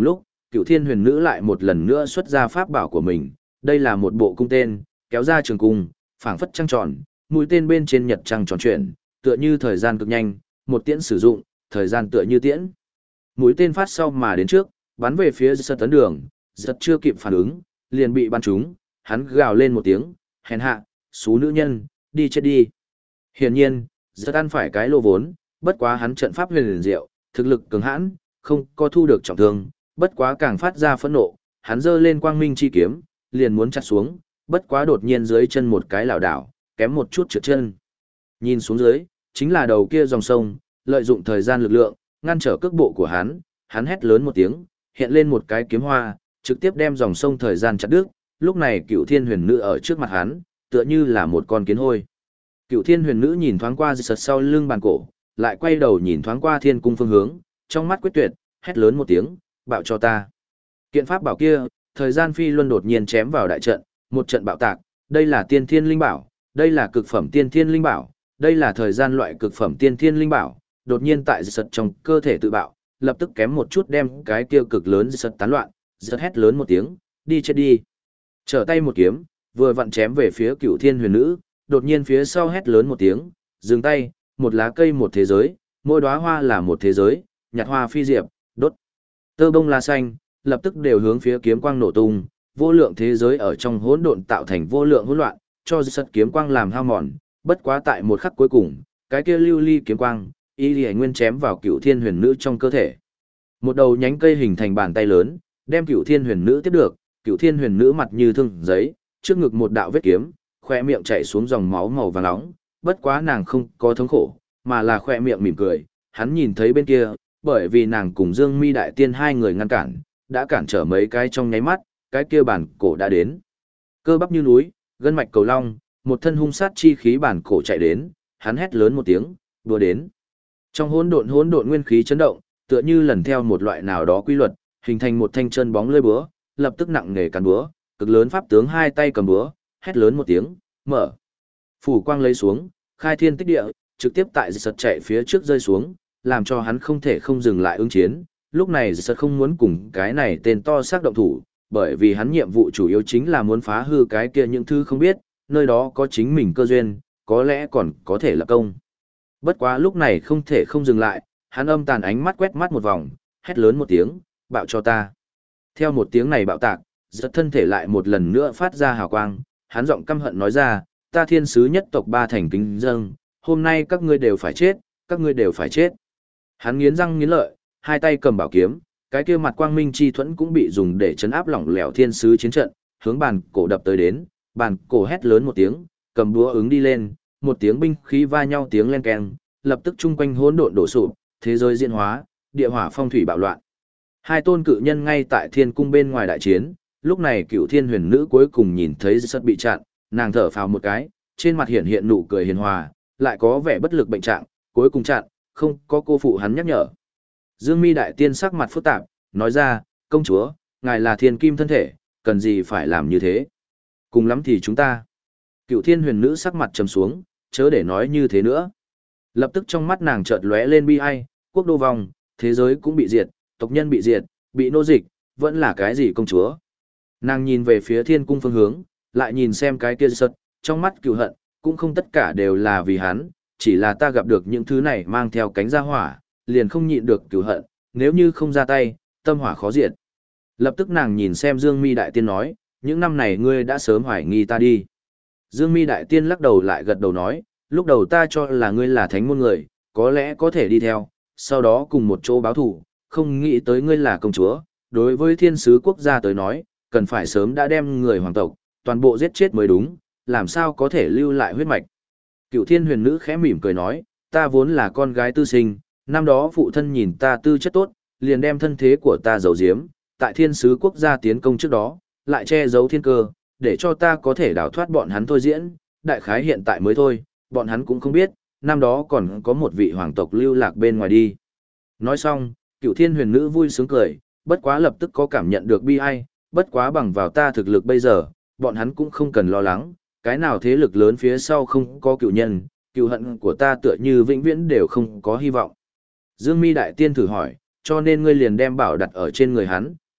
Cựu thiên huyền nữ lại một lần nữa xuất ra pháp bảo của mình, đây là một bộ cung tên, kéo ra trường cung, phảng phất trăng tròn, mũi tên bên trên nhật trăng tròn chuyển, tựa như thời gian cực nhanh, một tiễn sử dụng, thời gian tựa như tiễn. Mũi tên phát sau mà đến trước, bắn về phía giật tấn đường, giật chưa kịp phản ứng, liền bị bắn trúng, hắn gào lên một tiếng, hèn hạ, xú nữ nhân, đi chết đi. Hiển nhiên, giật ăn phải cái lô vốn, bất quá hắn trận pháp huyền liền diệu, thực lực cường hãn, không có thu được trọng thương, bất quá càng phát ra phẫn nộ, hắn giơ lên quang minh chi kiếm, liền muốn chặt xuống, bất quá đột nhiên dưới chân một cái lảo đảo, kém một chút trượt chân. Nhìn xuống dưới, chính là đầu kia dòng sông, lợi dụng thời gian lực lượng, ngăn trở cước bộ của hắn, hắn hét lớn một tiếng, hiện lên một cái kiếm hoa, trực tiếp đem dòng sông thời gian chặt đứt, lúc này Cựu Thiên Huyền Nữ ở trước mặt hắn, tựa như là một con kiến hôi. Cựu Thiên Huyền Nữ nhìn thoáng qua giật sau lưng bàn cổ, lại quay đầu nhìn thoáng qua thiên cung phương hướng, trong mắt quyết tuyệt, hét lớn một tiếng, bạo cho ta. Kiện pháp bảo kia, thời gian phi luân đột nhiên chém vào đại trận, một trận bạo tạc, đây là tiên thiên linh bảo, đây là cực phẩm tiên thiên linh bảo, đây là thời gian loại cực phẩm tiên thiên linh bảo, đột nhiên tại giật trong cơ thể tự bạo, lập tức kém một chút đem cái kia cực lớn giật tán loạn, giật hét lớn một tiếng, đi chết đi. Trở tay một kiếm, vừa vặn chém về phía Cựu Thiên Huyền Nữ, đột nhiên phía sau hét lớn một tiếng, dừng tay, một lá cây một thế giới, mỗi đóa hoa là một thế giới, nhặt hoa phi diệp, đốt. Tơ bông lá xanh, lập tức đều hướng phía kiếm quang nổ tung, vô lượng thế giới ở trong hỗn độn tạo thành vô lượng hỗn loạn, cho giật kiếm quang làm hao mòn, bất quá tại một khắc cuối cùng, cái kia lưu ly kiếm quang, y lì nguyên chém vào Cựu Thiên Huyền Nữ trong cơ thể. Một đầu nhánh cây hình thành bàn tay lớn, đem Cựu Thiên Huyền Nữ tiếp được, Cựu Thiên Huyền Nữ mặt như thương giấy, trước ngực một đạo vết kiếm, khoe miệng chảy xuống dòng máu màu vàng nóng, bất quá nàng không có thống khổ, mà là khoe miệng mỉm cười, hắn nhìn thấy bên kia, bởi vì nàng cùng Dương Mi Đại Tiên hai người ngăn cản, đã cản trở mấy cái trong nháy mắt, cái kia bản cổ đã đến. Cơ bắp như núi, gân mạch cầu long, một thân hung sát chi khí bản cổ chạy đến, hắn hét lớn một tiếng, đùa đến. Trong hỗn độn hỗn độn nguyên khí chấn động, tựa như lần theo một loại nào đó quy luật, hình thành một thanh chân bóng lưỡi búa, lập tức nặng nề cắn búa, cực lớn pháp tướng hai tay cầm búa, hét lớn một tiếng, mở. Phủ quang lấy xuống, khai thiên tích địa, trực tiếp tại giật chạy phía trước rơi xuống, làm cho hắn không thể không dừng lại ứng chiến. Lúc này giật không muốn cùng cái này tên to xác động thủ, bởi vì hắn nhiệm vụ chủ yếu chính là muốn phá hư cái kia những thứ không biết, nơi đó có chính mình cơ duyên, có lẽ còn có thể lập công. Bất quá lúc này không thể không dừng lại, hắn âm tàn ánh mắt quét mắt một vòng, hét lớn một tiếng, bạo cho ta. Theo một tiếng này bạo tạc, giật thân thể lại một lần nữa phát ra hào quang, hắn giọng căm hận nói ra, ta thiên sứ nhất tộc ba thành kính dâng, hôm nay các ngươi đều phải chết, các ngươi đều phải chết. Hắn nghiến răng nghiến lợi, hai tay cầm bảo kiếm, cái kia mặt quang minh chi thuẫn cũng bị dùng để chấn áp lỏng lẻo thiên sứ chiến trận, hướng bàn cổ đập tới đến, bàn cổ hét lớn một tiếng, cầm búa ứng đi lên, một tiếng binh khí va nhau tiếng len keng, lập tức chung quanh hỗn độn đổ sụp, thế giới diễn hóa, địa hỏa phong thủy bạo loạn. Hai tôn cự nhân ngay tại thiên cung bên ngoài đại chiến, lúc này Cựu Thiên Huyền Nữ cuối cùng nhìn thấy giật bị chặn, nàng thở phào một cái, trên mặt hiện hiện nụ cười hiền hòa, lại có vẻ bất lực bệnh trạng, cuối cùng chặn, không có cô phụ hắn nhắc nhở. Dương Mi Đại Tiên sắc mặt phức tạp, nói ra, công chúa, ngài là thiên kim thân thể, cần gì phải làm như thế? Cùng lắm thì chúng ta. Cựu Thiên Huyền Nữ sắc mặt trầm xuống, chớ để nói như thế nữa. Lập tức trong mắt nàng chợt lóe lên bi ai, quốc đô vong, thế giới cũng bị diệt, tộc nhân bị diệt, bị nô dịch, vẫn là cái gì công chúa? Nàng nhìn về phía thiên cung phương hướng, lại nhìn xem cái kia sật, trong mắt cựu hận, cũng không tất cả đều là vì hắn, chỉ là ta gặp được những thứ này mang theo cánh ra hỏa, liền không nhịn được cựu hận, nếu như không ra tay, tâm hỏa khó diệt. Lập tức nàng nhìn xem Dương Mi Đại Tiên nói, những năm này ngươi đã sớm hoài nghi ta đi. Dương Mi Đại Tiên lắc đầu lại gật đầu nói, lúc đầu ta cho là ngươi là thánh môn người, có lẽ có thể đi theo, sau đó cùng một chỗ báo thủ, không nghĩ tới ngươi là công chúa, đối với thiên sứ quốc gia tới nói, cần phải sớm đã đem người hoàng tộc, toàn bộ giết chết mới đúng, làm sao có thể lưu lại huyết mạch. Cựu Thiên Huyền Nữ khẽ mỉm cười nói, ta vốn là con gái tư sinh, năm đó phụ thân nhìn ta tư chất tốt, liền đem thân thế của ta giấu giếm, tại thiên sứ quốc gia tiến công trước đó, lại che giấu thiên cơ, để cho ta có thể đào thoát bọn hắn thôi diễn, đại khái hiện tại mới thôi, bọn hắn cũng không biết, năm đó còn có một vị hoàng tộc lưu lạc bên ngoài đi. Nói xong, Cựu Thiên Huyền Nữ vui sướng cười, bất quá lập tức có cảm nhận được bi ai, bất quá bằng vào ta thực lực bây giờ, bọn hắn cũng không cần lo lắng, cái nào thế lực lớn phía sau không có cựu nhân, cựu hận của ta tựa như vĩnh viễn đều không có hy vọng. Dương Mi Đại Tiên thử hỏi, cho nên ngươi liền đem bảo đặt ở trên người hắn,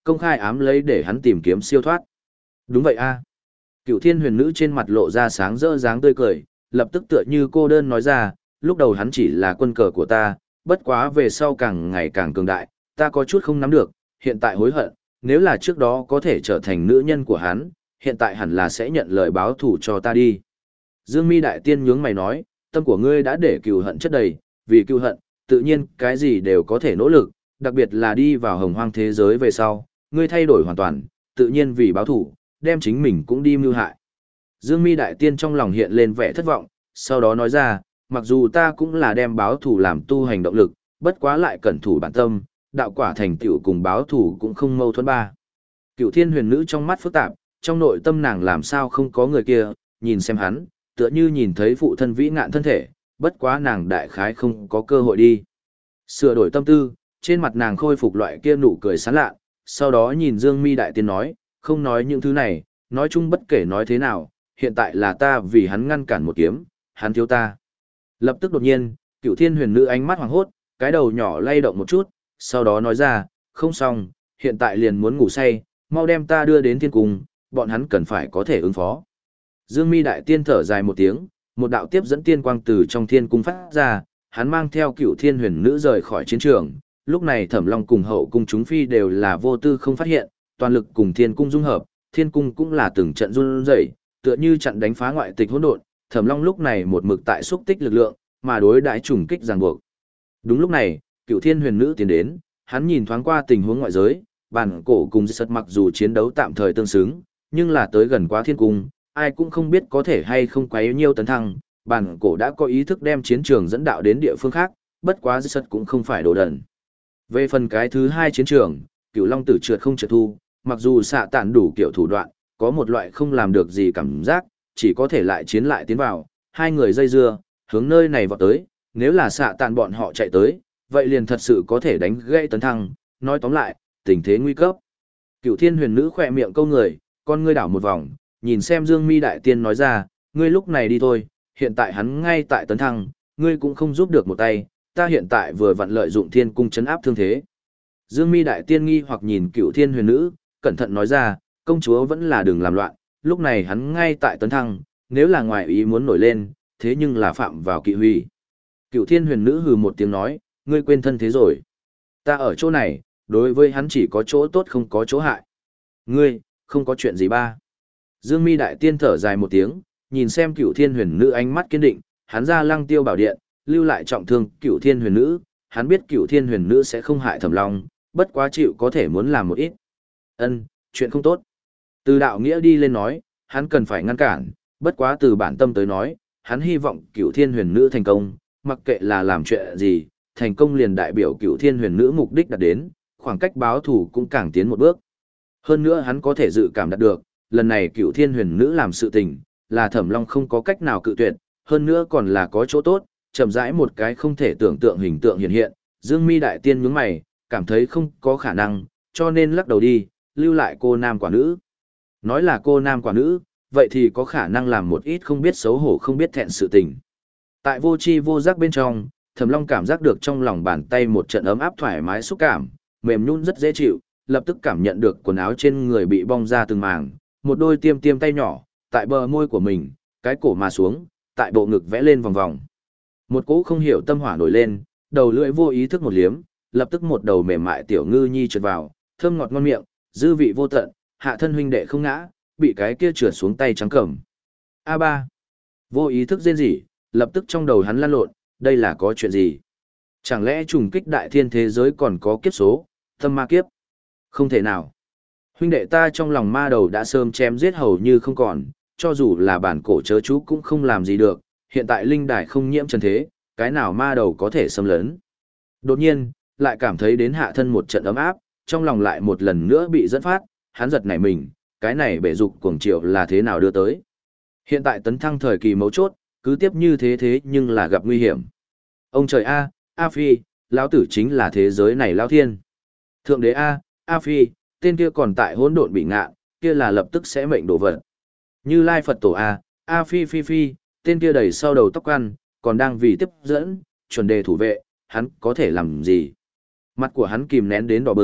công khai ám lấy để hắn tìm kiếm siêu thoát. Đúng vậy a. Cựu thiên huyền nữ trên mặt lộ ra sáng rỡ dáng tươi cười, lập tức tựa như cô đơn nói ra, lúc đầu hắn chỉ là quân cờ của ta, bất quá về sau càng ngày càng cường đại, ta có chút không nắm được, hiện tại hối hận, nếu là trước đó có thể trở thành nữ nhân của hắn, hiện tại hẳn là sẽ nhận lời báo thù cho ta đi. Dương Mi đại tiên nhướng mày nói, tâm của ngươi đã để cừu hận chất đầy, vì cừu hận, tự nhiên cái gì đều có thể nỗ lực, đặc biệt là đi vào hồng hoang thế giới về sau, ngươi thay đổi hoàn toàn, tự nhiên vì báo thù, đem chính mình cũng đi mưu hại. Dương Mi đại tiên trong lòng hiện lên vẻ thất vọng, sau đó nói ra, mặc dù ta cũng là đem báo thù làm tu hành động lực, bất quá lại cẩn thủ bản tâm, đạo quả thành tựu cùng báo thù cũng không mâu thuẫn ba. Cựu thiên huyền nữ trong mắt phức tạp, trong nội tâm nàng làm sao không có người kia, nhìn xem hắn, tựa như nhìn thấy phụ thân vĩ ngạn thân thể, bất quá nàng đại khái không có cơ hội đi. Sửa đổi tâm tư, trên mặt nàng khôi phục loại kia nụ cười sán lạ, sau đó nhìn Dương Mi đại tiên nói, không nói những thứ này, nói chung bất kể nói thế nào, hiện tại là ta vì hắn ngăn cản một kiếm, hắn thiếu ta. Lập tức đột nhiên, cựu thiên huyền nữ ánh mắt hoàng hốt, cái đầu nhỏ lay động một chút, sau đó nói ra, không xong, hiện tại liền muốn ngủ say, mau đem ta đưa đến thiên cung, bọn hắn cần phải có thể ứng phó. Dương Mi đại tiên thở dài một tiếng, một đạo tiếp dẫn tiên quang từ trong thiên cung phát ra, hắn mang theo cựu thiên huyền nữ rời khỏi chiến trường. Lúc này Thẩm Long cùng hậu cung chúng phi đều là vô tư không phát hiện, toàn lực cùng thiên cung dung hợp, thiên cung cũng là từng trận run rẩy, tựa như trận đánh phá ngoại tịch hỗn độn. Thẩm Long lúc này một mực tại xúc tích lực lượng, mà đối đãi trùng kích ràng buộc. Đúng lúc này, cựu thiên huyền nữ tiến đến, hắn nhìn thoáng qua tình huống ngoại giới, bản cổ cùng Dư Sật mặc dù chiến đấu tạm thời tương xứng, nhưng là tới gần quá thiên cung, ai cũng không biết có thể hay không quấy nhiêu tấn thăng, bản cổ đã có ý thức đem chiến trường dẫn đạo đến địa phương khác, bất quá Dư Sật cũng không phải đồ đần. Về phần cái thứ hai chiến trường, cựu long tử trượt không trượt thu, mặc dù xạ tản đủ kiểu thủ đoạn, có một loại không làm được gì cảm giác, chỉ có thể lại chiến lại tiến vào, hai người dây dưa, hướng nơi này vọt tới, nếu là xạ tản bọn họ chạy tới, vậy liền thật sự có thể đánh gãy tấn thăng, nói tóm lại, tình thế nguy cấp. Cựu thiên huyền nữ khỏe miệng câu người, con ngươi đảo một vòng, nhìn xem Dương Mi đại tiên nói ra, ngươi lúc này đi thôi, hiện tại hắn ngay tại tấn thăng, ngươi cũng không giúp được một tay, ta hiện tại vừa vặn lợi dụng thiên cung chấn áp thương thế. Dương Mi đại tiên nghi hoặc nhìn cựu thiên huyền nữ, cẩn thận nói ra, công chúa vẫn là đừng làm loạn, lúc này hắn ngay tại tấn thăng, nếu là ngoài ý muốn nổi lên, thế nhưng là phạm vào kỵ huy. Cựu thiên huyền nữ hừ một tiếng nói, ngươi quên thân thế rồi. Ta ở chỗ này, đối với hắn chỉ có chỗ tốt không có chỗ hại. Ngươi, không có chuyện gì ba. Dương Mi đại tiên thở dài một tiếng, nhìn xem cựu thiên huyền nữ ánh mắt kiên định, hắn ra lăng tiêu bảo điện, lưu lại trọng thương cựu thiên huyền nữ, hắn biết cựu thiên huyền nữ sẽ không hại Thẩm Long, bất quá chịu có thể muốn làm một ít. Ân, chuyện không tốt. Từ đạo nghĩa đi lên nói, hắn cần phải ngăn cản, bất quá từ bản tâm tới nói, hắn hy vọng cựu thiên huyền nữ thành công, mặc kệ là làm chuyện gì, thành công liền đại biểu cựu thiên huyền nữ mục đích đạt đến, khoảng cách báo thù cũng càng tiến một bước. Hơn nữa hắn có thể dự cảm đạt được, lần này cựu thiên huyền nữ làm sự tình, là Thẩm Long không có cách nào cự tuyệt, hơn nữa còn là có chỗ tốt, chậm rãi một cái không thể tưởng tượng hình tượng hiện hiện, Dương Mi đại tiên nhướng mày, cảm thấy không có khả năng, cho nên lắc đầu đi, lưu lại cô nam quả nữ. Nói là cô nam quả nữ, vậy thì có khả năng làm một ít không biết xấu hổ không biết thẹn sự tình. Tại vô tri vô giác bên trong, Thẩm Long cảm giác được trong lòng bàn tay một trận ấm áp thoải mái xúc cảm, mềm nhũn rất dễ chịu, lập tức cảm nhận được quần áo trên người bị bong ra từng mảng, một đôi tiêm tiêm tay nhỏ, tại bờ môi của mình, cái cổ mà xuống, tại bộ ngực vẽ lên vòng vòng. Một cỗ không hiểu tâm hỏa nổi lên, đầu lưỡi vô ý thức một liếm, lập tức một đầu mềm mại tiểu ngư nhi trượt vào, thơm ngọt ngon miệng, dư vị vô tận, hạ thân huynh đệ không ngã, bị cái kia trượt xuống tay trắng cẩm. A ba. Vô ý thức rên rỉ, lập tức trong đầu hắn lăn lộn, đây là có chuyện gì? Chẳng lẽ trùng kích đại thiên thế giới còn có kiếp số, tâm ma kiếp? Không thể nào. Huynh đệ ta trong lòng ma đầu đã sớm chém giết hầu như không còn, cho dù là bản cổ chớ chú cũng không làm gì được, hiện tại linh đài không nhiễm trần thế, cái nào ma đầu có thể xâm lấn. Đột nhiên, lại cảm thấy đến hạ thân một trận ấm áp, trong lòng lại một lần nữa bị dẫn phát, hắn giật nảy mình, cái này bể dục cuồng triệu là thế nào đưa tới. Hiện tại tấn thăng thời kỳ mấu chốt, cứ tiếp như thế thế nhưng là gặp nguy hiểm. Ông trời A, A Phi, lão tử chính là thế giới này lão thiên. Thượng đế A, A Phi, tên kia còn tại hỗn độn bị ngạ, kia là lập tức sẽ mệnh đổ vật. Như Lai Phật tổ A, A Phi Phi Phi, tên kia đầy sau đầu tóc ăn, còn đang vì tiếp dẫn, chuẩn đề thủ vệ, hắn có thể làm gì? Mặt của hắn kìm nén đến đỏ bừng,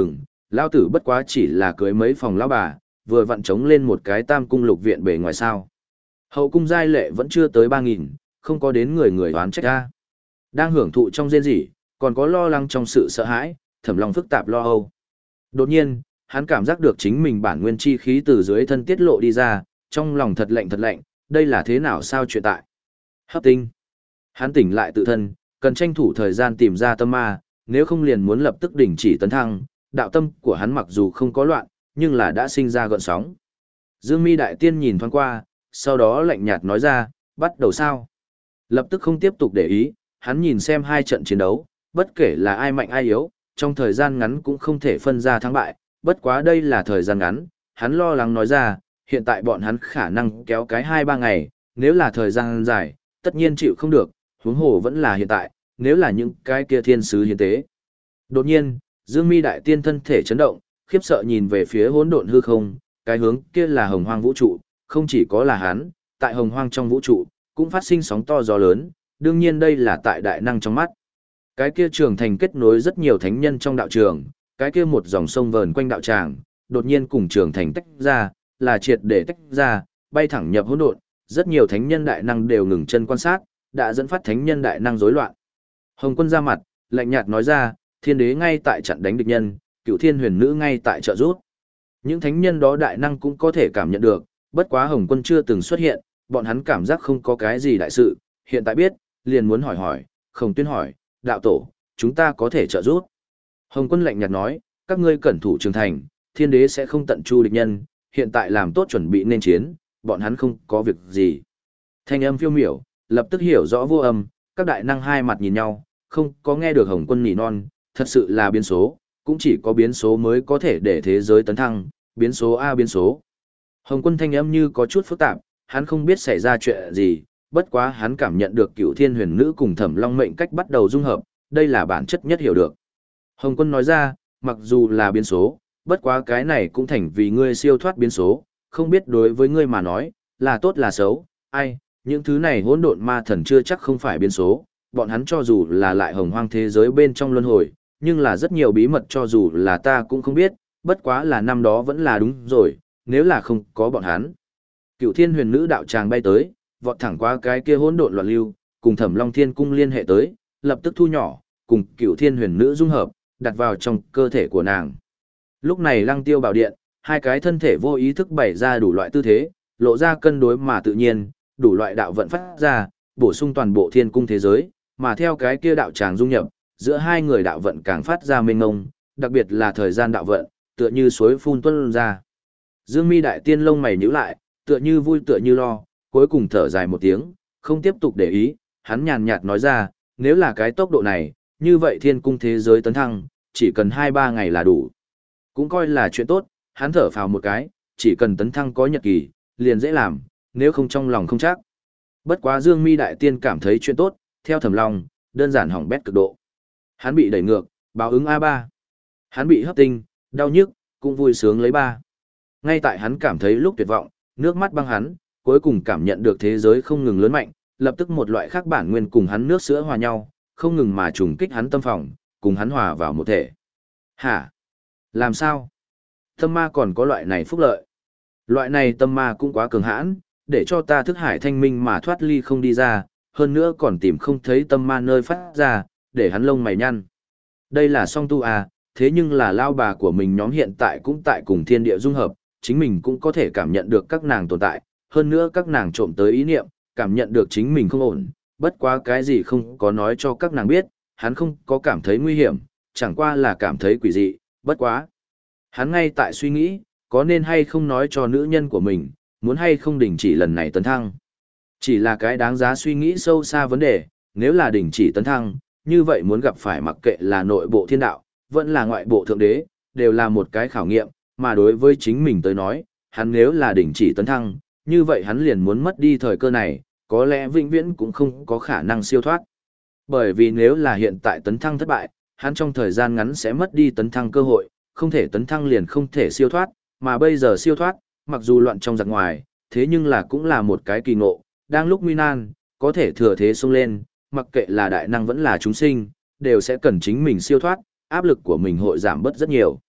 lao tử bất quá chỉ là cưới mấy phòng lão bà, vừa vặn trống lên một cái tam cung lục viện bề ngoài sao. Hậu cung giai lệ vẫn chưa tới ba nghìn, không có đến người người đoán trách ra. Đang hưởng thụ trong rên rỉ, còn có lo lắng trong sự sợ hãi, Thẩm Long phức tạp lo âu. Đột nhiên, hắn cảm giác được chính mình bản nguyên chi khí từ dưới thân tiết lộ đi ra, trong lòng thật lạnh thật lạnh, đây là thế nào sao chuyện tại. Hấp tinh. Hắn tỉnh lại tự thân, cần tranh thủ thời gian tìm ra tâm ma, nếu không liền muốn lập tức đình chỉ tấn thăng, đạo tâm của hắn mặc dù không có loạn, nhưng là đã sinh ra gợn sóng. Dương Mi đại tiên nhìn thoáng qua, sau đó lạnh nhạt nói ra, bắt đầu sao? Lập tức không tiếp tục để ý, hắn nhìn xem hai trận chiến đấu, bất kể là ai mạnh ai yếu, trong thời gian ngắn cũng không thể phân ra thắng bại, bất quá đây là thời gian ngắn, hắn lo lắng nói ra, hiện tại bọn hắn khả năng kéo cái hai ba ngày, nếu là thời gian dài, tất nhiên chịu không được, huống hồ vẫn là hiện tại, nếu là những cái kia thiên sứ hiến tế. Đột nhiên, Dương Mi đại tiên thân thể chấn động, khiếp sợ nhìn về phía hỗn độn hư không, cái hướng kia là hồng hoang vũ trụ, không chỉ có là hắn, tại hồng hoang trong vũ trụ, cũng phát sinh sóng to gió lớn, đương nhiên đây là tại đại năng trong mắt. Cái kia trường thành kết nối rất nhiều thánh nhân trong đạo trường, cái kia một dòng sông vờn quanh đạo tràng, đột nhiên cùng trường thành tách ra, là triệt để tách ra, bay thẳng nhập hỗn độn, rất nhiều thánh nhân đại năng đều ngừng chân quan sát, đã dẫn phát thánh nhân đại năng rối loạn. Hồng Quân ra mặt, lạnh nhạt nói ra, thiên đế ngay tại chặn đánh địch nhân, cựu thiên huyền nữ ngay tại trợ rút. Những thánh nhân đó đại năng cũng có thể cảm nhận được, bất quá Hồng Quân chưa từng xuất hiện, bọn hắn cảm giác không có cái gì đại sự, hiện tại biết, liền muốn hỏi hỏi, Khổng Tuyên hỏi, đạo tổ, chúng ta có thể trợ giúp. Hồng Quân lạnh nhạt nói, các ngươi cẩn thủ trường thành, thiên đế sẽ không tận chu địch nhân, hiện tại làm tốt chuẩn bị nên chiến, bọn hắn không có việc gì. Thanh âm phiêu miểu, lập tức hiểu rõ vô âm, các đại năng hai mặt nhìn nhau, không có nghe được Hồng Quân nỉ non, thật sự là biến số, cũng chỉ có biến số mới có thể để thế giới tấn thăng, biến số A biến số. Hồng Quân thanh âm như có chút phức tạp, hắn không biết xảy ra chuyện gì, bất quá hắn cảm nhận được cựu thiên huyền nữ cùng Thẩm Long mệnh cách bắt đầu dung hợp, đây là bản chất nhất hiểu được. Hồng Quân nói ra, mặc dù là biến số, bất quá cái này cũng thành vì ngươi siêu thoát biến số, không biết đối với ngươi mà nói, là tốt là xấu, ai, những thứ này hỗn độn ma thần chưa chắc không phải biến số, bọn hắn cho dù là lại hồng hoang thế giới bên trong luân hồi, nhưng là rất nhiều bí mật cho dù là ta cũng không biết, bất quá là năm đó vẫn là đúng rồi, nếu là không có bọn hắn. Cựu thiên huyền nữ đạo tràng bay tới, vọt thẳng qua cái kia hỗn độn loạn lưu, cùng Thẩm Long Thiên cung liên hệ tới, lập tức thu nhỏ, cùng Cựu thiên huyền nữ dung hợp, đặt vào trong cơ thể của nàng. Lúc này Lăng Tiêu Bảo Điện, hai cái thân thể vô ý thức bày ra đủ loại tư thế, lộ ra cân đối mà tự nhiên, đủ loại đạo vận phát ra, bổ sung toàn bộ thiên cung thế giới, mà theo cái kia đạo tràng dung nhập, giữa hai người đạo vận càng phát ra mênh mông, đặc biệt là thời gian đạo vận, tựa như suối phun tuôn ra. Dương Mi đại tiên lông mày nhíu lại, tựa như vui tựa như lo, cuối cùng thở dài một tiếng, không tiếp tục để ý, hắn nhàn nhạt nói ra, nếu là cái tốc độ này, như vậy thiên cung thế giới tấn thăng, chỉ cần hai ba ngày là đủ. Cũng coi là chuyện tốt, hắn thở phào một cái, chỉ cần tấn thăng có nhật kỳ, liền dễ làm, nếu không trong lòng không chắc. Bất quá Dương Mi đại tiên cảm thấy chuyện tốt, theo Thẩm Long, đơn giản hỏng bét cực độ. Hắn bị đẩy ngược, báo ứng a ba. Hắn bị hấp tinh, đau nhức, cũng vui sướng lấy ba. Ngay tại hắn cảm thấy lúc tuyệt vọng, nước mắt băng hắn, cuối cùng cảm nhận được thế giới không ngừng lớn mạnh, lập tức một loại khác bản nguyên cùng hắn nước sữa hòa nhau, không ngừng mà trùng kích hắn tâm phòng, cùng hắn hòa vào một thể. Hả? Làm sao? Tâm ma còn có loại này phúc lợi. Loại này tâm ma cũng quá cường hãn, để cho ta thức hải thanh minh mà thoát ly không đi ra, hơn nữa còn tìm không thấy tâm ma nơi phát ra, để hắn lông mày nhăn. Đây là song tu à, thế nhưng là lao bà của mình nhóm hiện tại cũng tại cùng thiên địa dung hợp, chính mình cũng có thể cảm nhận được các nàng tồn tại, hơn nữa các nàng trộm tới ý niệm, cảm nhận được chính mình không ổn, bất quá cái gì không có nói cho các nàng biết, hắn không có cảm thấy nguy hiểm, chẳng qua là cảm thấy quỷ dị, bất quá. Hắn ngay tại suy nghĩ, có nên hay không nói cho nữ nhân của mình, muốn hay không đình chỉ lần này tấn thăng. Chỉ là cái đáng giá suy nghĩ sâu xa vấn đề, nếu là đình chỉ tấn thăng, như vậy muốn gặp phải mặc kệ là nội bộ thiên đạo, vẫn là ngoại bộ thượng đế, đều là một cái khảo nghiệm, mà đối với chính mình tới nói, hắn nếu là đình chỉ tấn thăng, như vậy hắn liền muốn mất đi thời cơ này, có lẽ vĩnh viễn cũng không có khả năng siêu thoát. Bởi vì nếu là hiện tại tấn thăng thất bại, hắn trong thời gian ngắn sẽ mất đi tấn thăng cơ hội, không thể tấn thăng liền không thể siêu thoát, mà bây giờ siêu thoát, mặc dù loạn trong giặc ngoài, thế nhưng là cũng là một cái kỳ ngộ, đang lúc nguy nan, có thể thừa thế xông lên, mặc kệ là đại năng vẫn là chúng sinh, đều sẽ cần chính mình siêu thoát, áp lực của mình hội giảm bớt rất nhiều.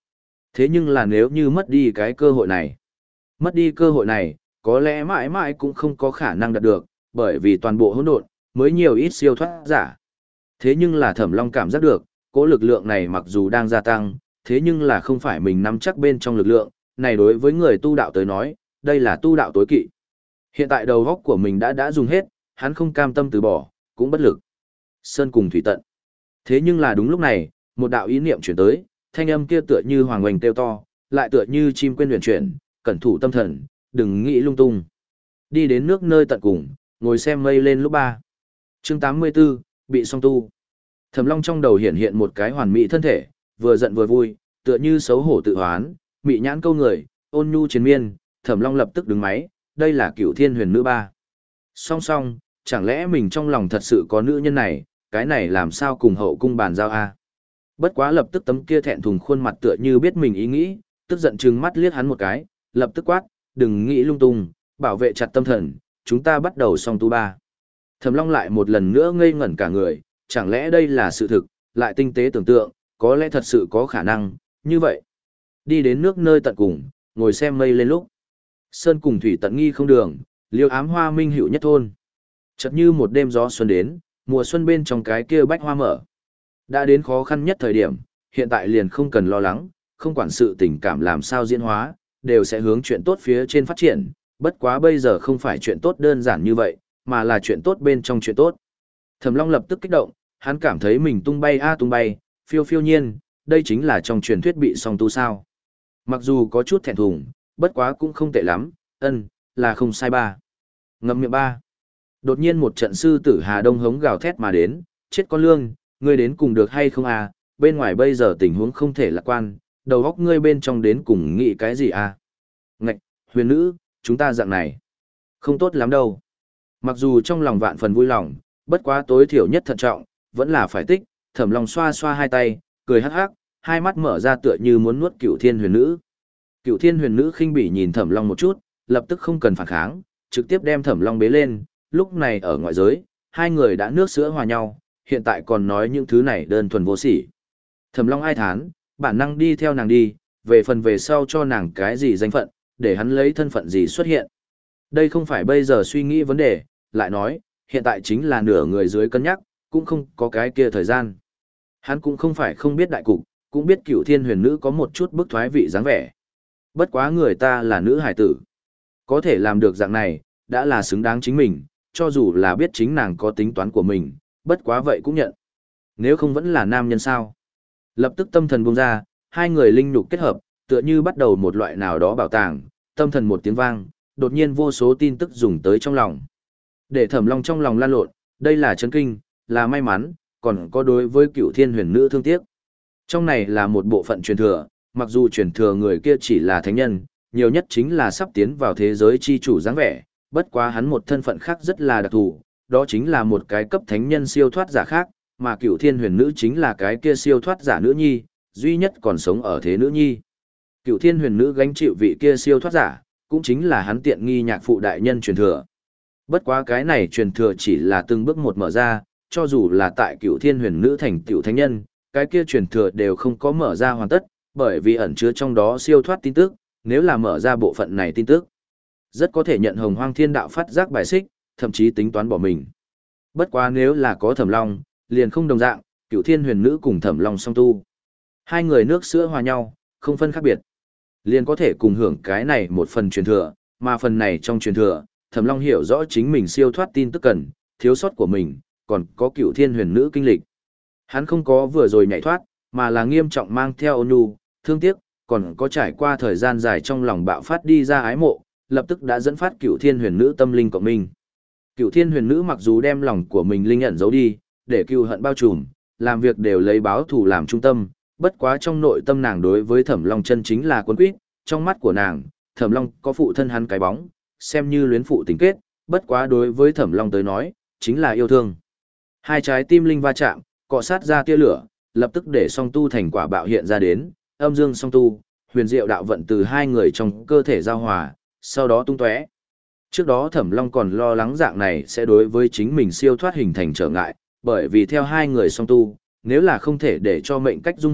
Thế nhưng là nếu như mất đi cái cơ hội này, mất đi cơ hội này, có lẽ mãi mãi cũng không có khả năng đạt được, bởi vì toàn bộ hỗn độn mới nhiều ít siêu thoát giả. Thế nhưng là Thẩm Long cảm giác được, cỗ lực lượng này mặc dù đang gia tăng, thế nhưng là không phải mình nắm chắc bên trong lực lượng, này đối với người tu đạo tới nói, đây là tu đạo tối kỵ. Hiện tại đầu óc của mình đã đã dùng hết, hắn không cam tâm từ bỏ, cũng bất lực. Sơn cùng thủy tận. Thế nhưng là đúng lúc này, một đạo ý niệm chuyển tới, thanh âm kia tựa như hoàng oanh kêu to, lại tựa như chim quên huyền chuyển, cẩn thủ tâm thần, đừng nghĩ lung tung. Đi đến nước nơi tận cùng, ngồi xem mây lên lúc ba. Chương tám mươi 84, bị song tu. Thẩm Long trong đầu hiện hiện một cái hoàn mỹ thân thể, vừa giận vừa vui, tựa như xấu hổ tự hoán, mị nhãn câu người, ôn nhu chiến miên, Thẩm Long lập tức đứng máy, đây là Cửu Thiên Huyền Nữ ba. Song song, chẳng lẽ mình trong lòng thật sự có nữ nhân này, cái này làm sao cùng hậu cung bàn giao a? Bất quá lập tức tấm kia thẹn thùng khuôn mặt tựa như biết mình ý nghĩ, tức giận trừng mắt liếc hắn một cái, lập tức quát, đừng nghĩ lung tung, bảo vệ chặt tâm thần, chúng ta bắt đầu song tu ba. Thẩm Long lại một lần nữa ngây ngẩn cả người, chẳng lẽ đây là sự thực, lại tinh tế tưởng tượng, có lẽ thật sự có khả năng, như vậy. Đi đến nước nơi tận cùng, ngồi xem mây lên lúc. Sơn cùng thủy tận nghi không đường, liêu ám hoa minh hữu nhất thôn. Chợt như một đêm gió xuân đến, mùa xuân bên trong cái kia bách hoa mở. Đã đến khó khăn nhất thời điểm, hiện tại liền không cần lo lắng, không quản sự tình cảm làm sao diễn hóa, đều sẽ hướng chuyện tốt phía trên phát triển, bất quá bây giờ không phải chuyện tốt đơn giản như vậy, mà là chuyện tốt bên trong chuyện tốt. Thẩm Long lập tức kích động, hắn cảm thấy mình tung bay a tung bay, phiêu phiêu nhiên, đây chính là trong truyền thuyết bị song tu sao. Mặc dù có chút thẹn thùng, bất quá cũng không tệ lắm, ân, là không sai ba. Ngậm miệng ba. Đột nhiên một trận sư tử Hà Đông hống gào thét mà đến, chết con lương, ngươi đến cùng được hay không à, bên ngoài bây giờ tình huống không thể lạc quan, đầu óc ngươi bên trong đến cùng nghĩ cái gì à. Ngạch, huyền nữ, chúng ta dạng này, không tốt lắm đâu. Mặc dù trong lòng vạn phần vui lòng, bất quá tối thiểu nhất thận trọng, vẫn là phải tích, Thẩm Long xoa xoa hai tay, cười hắc hắc, hai mắt mở ra tựa như muốn nuốt Cửu Thiên Huyền Nữ. Cửu Thiên Huyền Nữ khinh bỉ nhìn Thẩm Long một chút, lập tức không cần phản kháng, trực tiếp đem Thẩm Long bế lên, lúc này ở ngoại giới, hai người đã nước sữa hòa nhau, hiện tại còn nói những thứ này đơn thuần vô sỉ. Thẩm Long ai thán, bản năng đi theo nàng đi, về phần về sau cho nàng cái gì danh phận, để hắn lấy thân phận gì xuất hiện. Đây không phải bây giờ suy nghĩ vấn đề, lại nói, hiện tại chính là nửa người dưới cân nhắc, cũng không có cái kia thời gian. Hắn cũng không phải không biết đại cục, cũng biết Cửu Thiên Huyền Nữ có một chút bức thoái vị dáng vẻ. Bất quá người ta là nữ hải tử. Có thể làm được dạng này, đã là xứng đáng chính mình, cho dù là biết chính nàng có tính toán của mình, bất quá vậy cũng nhận. Nếu không vẫn là nam nhân sao? Lập tức tâm thần buông ra, hai người linh nhục kết hợp, tựa như bắt đầu một loại nào đó bảo tàng, tâm thần một tiếng vang, đột nhiên vô số tin tức dùng tới trong lòng. Để Thẩm Long trong lòng lan lộn, đây là chấn kinh, là may mắn, còn có đối với Cửu Thiên Huyền Nữ thương tiếc. Trong này là một bộ phận truyền thừa, mặc dù truyền thừa người kia chỉ là thánh nhân, nhiều nhất chính là sắp tiến vào thế giới chi chủ dáng vẻ, bất quá hắn một thân phận khác rất là đặc thù, đó chính là một cái cấp thánh nhân siêu thoát giả khác, mà Cửu Thiên Huyền Nữ chính là cái kia siêu thoát giả nữ nhi, duy nhất còn sống ở thế nữ nhi. Cửu Thiên Huyền Nữ gánh chịu vị kia siêu thoát giả, cũng chính là hắn tiện nghi nhạc phụ đại nhân truyền thừa. Bất quá cái này truyền thừa chỉ là từng bước một mở ra, cho dù là tại Cửu Thiên Huyền Nữ thành tiểu thánh nhân, cái kia truyền thừa đều không có mở ra hoàn tất, bởi vì ẩn chứa trong đó siêu thoát tin tức, nếu là mở ra bộ phận này tin tức, rất có thể nhận Hồng Hoang Thiên Đạo phát giác bài xích, thậm chí tính toán bỏ mình. Bất quá nếu là có Thẩm Long, liền không đồng dạng, Cửu Thiên Huyền Nữ cùng Thẩm Long song tu. Hai người nước sữa hòa nhau, không phân khác biệt. Liền có thể cùng hưởng cái này một phần truyền thừa, mà phần này trong truyền thừa, Thẩm Long hiểu rõ chính mình siêu thoát tin tức cần, thiếu sót của mình, còn có Cửu Thiên Huyền Nữ kinh lịch. Hắn không có vừa rồi nhảy thoát, mà là nghiêm trọng mang theo ôn nhu, thương tiếc, còn có trải qua thời gian dài trong lòng bạo phát đi ra ái mộ, lập tức đã dẫn phát Cửu Thiên Huyền Nữ tâm linh cộng minh. Cửu Thiên Huyền Nữ mặc dù đem lòng của mình linh ẩn giấu đi, để cừu hận bao trùm, làm việc đều lấy báo thù làm trung tâm, bất quá trong nội tâm nàng đối với Thẩm Long chân chính là cuốn quýt, trong mắt của nàng, Thẩm Long có phụ thân hắn cái bóng, xem như luyến phụ tình kết, bất quá đối với Thẩm Long tới nói, chính là yêu thương. Hai trái tim linh va chạm, cọ sát ra tia lửa, lập tức để song tu thành quả bạo hiện ra đến, âm dương song tu, huyền diệu đạo vận từ hai người trong cơ thể giao hòa, sau đó tung tóe. Trước đó Thẩm Long còn lo lắng dạng này sẽ đối với chính mình siêu thoát hình thành trở ngại, bởi vì theo hai người song tu, nếu là không thể để cho mệnh cách dung hợp,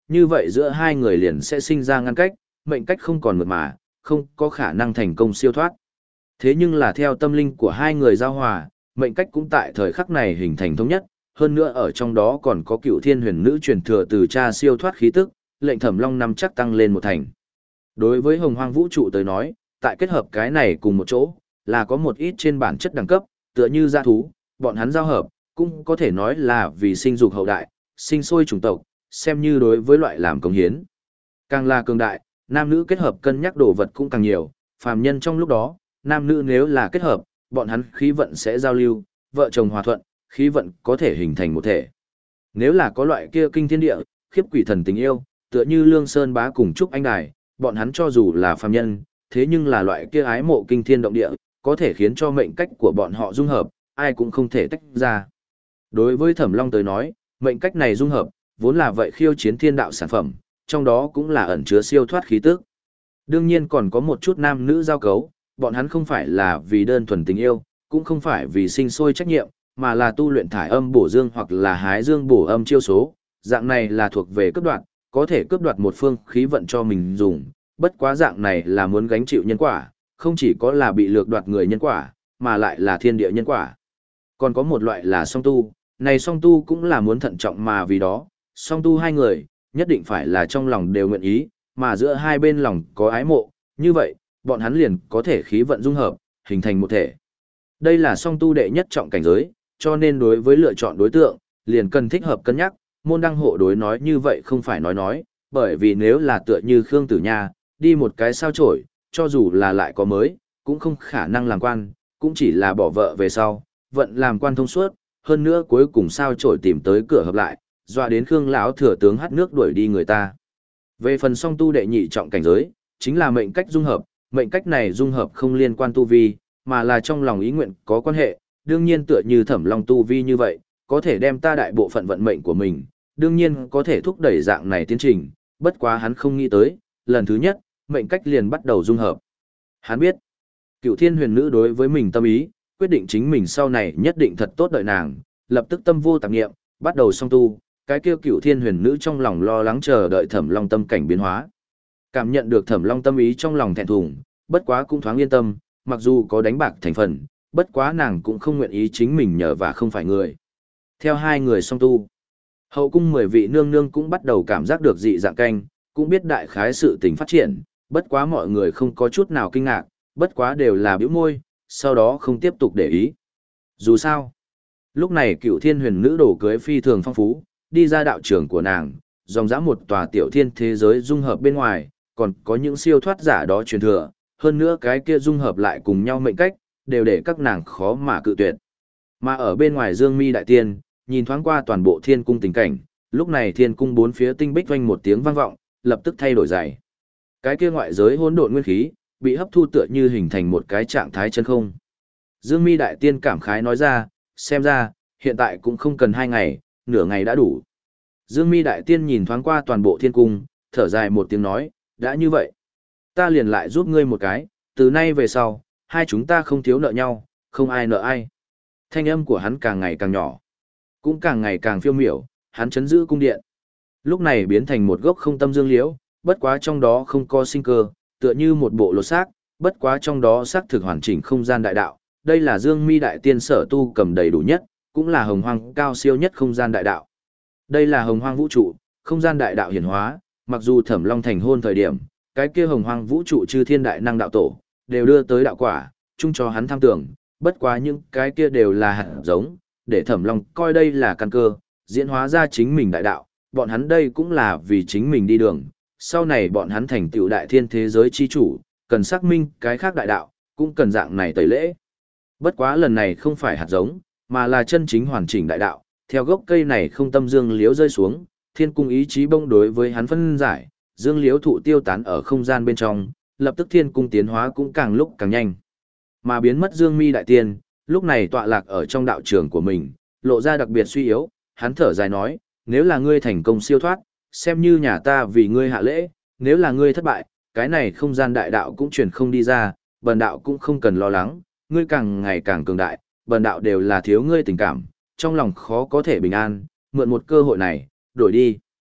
như vậy giữa hai người liền sẽ sinh ra ngăn cách, mệnh cách không còn mượt mà, không có khả năng thành công siêu thoát. Thế nhưng là theo tâm linh của hai người giao hòa, mệnh cách cũng tại thời khắc này hình thành thống nhất, hơn nữa ở trong đó còn có cựu thiên huyền nữ truyền thừa từ cha siêu thoát khí tức, lệnh Thẩm Long nắm chắc tăng lên một thành. Đối với Hồng Hoang vũ trụ tới nói, tại kết hợp cái này cùng một chỗ, là có một ít trên bản chất đẳng cấp, tựa như gia thú, bọn hắn giao hợp, cũng có thể nói là vì sinh dục hậu đại, sinh sôi chủng tộc, xem như đối với loại làm công hiến. Càng là cường đại, nam nữ kết hợp cân nhắc đồ vật cũng càng nhiều, phàm nhân trong lúc đó, nam nữ nếu là kết hợp, bọn hắn khí vận sẽ giao lưu, vợ chồng hòa thuận, khí vận có thể hình thành một thể. Nếu là có loại kia kinh thiên địa, khiếp quỷ thần tình yêu, tựa như Lương Sơn Bá cùng Trúc Anh Đài, bọn hắn cho dù là phàm nhân, thế nhưng là loại kia ái mộ kinh thiên động địa, có thể khiến cho mệnh cách của bọn họ dung hợp, ai cũng không thể tách ra. Đối với Thẩm Long tới nói, mệnh cách này dung hợp, vốn là vậy khiêu chiến thiên đạo sản phẩm, trong đó cũng là ẩn chứa siêu thoát khí tức. Đương nhiên còn có một chút nam nữ giao cấu, bọn hắn không phải là vì đơn thuần tình yêu, cũng không phải vì sinh sôi trách nhiệm, mà là tu luyện thải âm bổ dương hoặc là hái dương bổ âm chiêu số, dạng này là thuộc về cấp đoạt, có thể cướp đoạt một phương khí vận cho mình dùng, bất quá dạng này là muốn gánh chịu nhân quả, không chỉ có là bị lược đoạt người nhân quả, mà lại là thiên địa nhân quả. Còn có một loại là song tu, này song tu cũng là muốn thận trọng mà vì đó, song tu hai người, nhất định phải là trong lòng đều nguyện ý, mà giữa hai bên lòng có ái mộ, như vậy, bọn hắn liền có thể khí vận dung hợp, hình thành một thể. Đây là song tu đệ nhất trọng cảnh giới, cho nên đối với lựa chọn đối tượng, liền cần thích hợp cân nhắc, môn đăng hộ đối nói như vậy không phải nói nói, bởi vì nếu là tựa như Khương Tử Nha, đi một cái sao chổi, cho dù là lại có mới, cũng không khả năng làm quan, cũng chỉ là bỏ vợ về sau, vận làm quan thông suốt, hơn nữa cuối cùng sao chổi tìm tới cửa hợp lại, dọa đến Khương lão thừa tướng hắt nước đuổi đi người ta. Về phần song tu đệ nhị trọng cảnh giới, chính là mệnh cách dung hợp, mệnh cách này dung hợp không liên quan tu vi, mà là trong lòng ý nguyện có quan hệ, đương nhiên tựa như Thẩm Long tu vi như vậy, có thể đem ta đại bộ phận vận mệnh của mình, đương nhiên có thể thúc đẩy dạng này tiến trình, bất quá hắn không nghĩ tới, lần thứ nhất, mệnh cách liền bắt đầu dung hợp. Hắn biết, Cựu Thiên Huyền Nữ đối với mình tâm ý, quyết định chính mình sau này nhất định thật tốt đợi nàng, lập tức tâm vô tạp nghiệm, bắt đầu song tu, cái kêu Cựu Thiên Huyền Nữ trong lòng lo lắng chờ đợi Thẩm Long tâm cảnh biến hóa. Cảm nhận được Thẩm Long tâm ý trong lòng thẹn thùng, bất quá cũng thoáng yên tâm, mặc dù có đánh bạc thành phần, bất quá nàng cũng không nguyện ý chính mình nhờ và không phải người. Theo hai người song tu, hậu cung mười vị nương nương cũng bắt đầu cảm giác được dị dạng canh, cũng biết đại khái sự tình phát triển, bất quá mọi người không có chút nào kinh ngạc, bất quá đều là bĩu môi, sau đó không tiếp tục để ý. Dù sao, lúc này Cựu Thiên Huyền Nữ đồ cưới phi thường phong phú, đi ra đạo trường của nàng, dòng dã một tòa tiểu thiên thế giới dung hợp bên ngoài, còn có những siêu thoát giả đó truyền thừa, hơn nữa cái kia dung hợp lại cùng nhau mệnh cách, đều để các nàng khó mà cự tuyệt. Mà ở bên ngoài Dương Mi đại tiên, nhìn thoáng qua toàn bộ thiên cung tình cảnh, lúc này thiên cung bốn phía tinh bích vang một tiếng vang vọng, lập tức thay đổi dày. Cái kia ngoại giới hỗn độn nguyên khí, bị hấp thu tựa như hình thành một cái trạng thái chân không. Dương Mi đại tiên cảm khái nói ra, xem ra, hiện tại cũng không cần hai ngày, nửa ngày đã đủ. Dương Mi đại tiên nhìn thoáng qua toàn bộ thiên cung, thở dài một tiếng nói, đã như vậy, ta liền lại giúp ngươi một cái, từ nay về sau, hai chúng ta không thiếu nợ nhau, không ai nợ ai. Thanh âm của hắn càng ngày càng nhỏ, cũng càng ngày càng phiêu miểu, hắn chấn giữ cung điện. Lúc này biến thành một gốc không tâm dương liễu, bất quá trong đó không có sinh cơ, tựa như một bộ lột xác, bất quá trong đó xác thực hoàn chỉnh không gian đại đạo. Đây là Dương Mi đại tiên sở tu cầm đầy đủ nhất, cũng là hồng hoang cao siêu nhất không gian đại đạo. Đây là hồng hoang vũ trụ, không gian đại đạo hiển hóa, mặc dù Thẩm Long thành hôn thời điểm, cái kia hồng hoang vũ trụ chư thiên đại năng đạo tổ, đều đưa tới đạo quả, chung cho hắn tham tưởng, bất quá những cái kia đều là hạt giống, để Thẩm Long coi đây là căn cơ, diễn hóa ra chính mình đại đạo, bọn hắn đây cũng là vì chính mình đi đường, sau này bọn hắn thành tựu đại thiên thế giới chi chủ, cần xác minh cái khác đại đạo, cũng cần dạng này tẩy lễ. Bất quá lần này không phải hạt giống, mà là chân chính hoàn chỉnh đại đạo, theo gốc cây này không tâm dương liễu rơi xuống, thiên cung ý chí bông đối với hắn phân giải, dương liễu thụ tiêu tán ở không gian bên trong, lập tức thiên cung tiến hóa cũng càng lúc càng nhanh. Mà biến mất Dương Mi đại tiên, lúc này tọa lạc ở trong đạo trường của mình, lộ ra đặc biệt suy yếu, hắn thở dài nói, nếu là ngươi thành công siêu thoát, xem như nhà ta vì ngươi hạ lễ, nếu là ngươi thất bại, cái này không gian đại đạo cũng truyền không đi ra, bần đạo cũng không cần lo lắng, ngươi càng ngày càng cường đại, bần đạo đều là thiếu ngươi tình cảm, trong lòng khó có thể bình an, mượn một cơ hội này, đổi đi.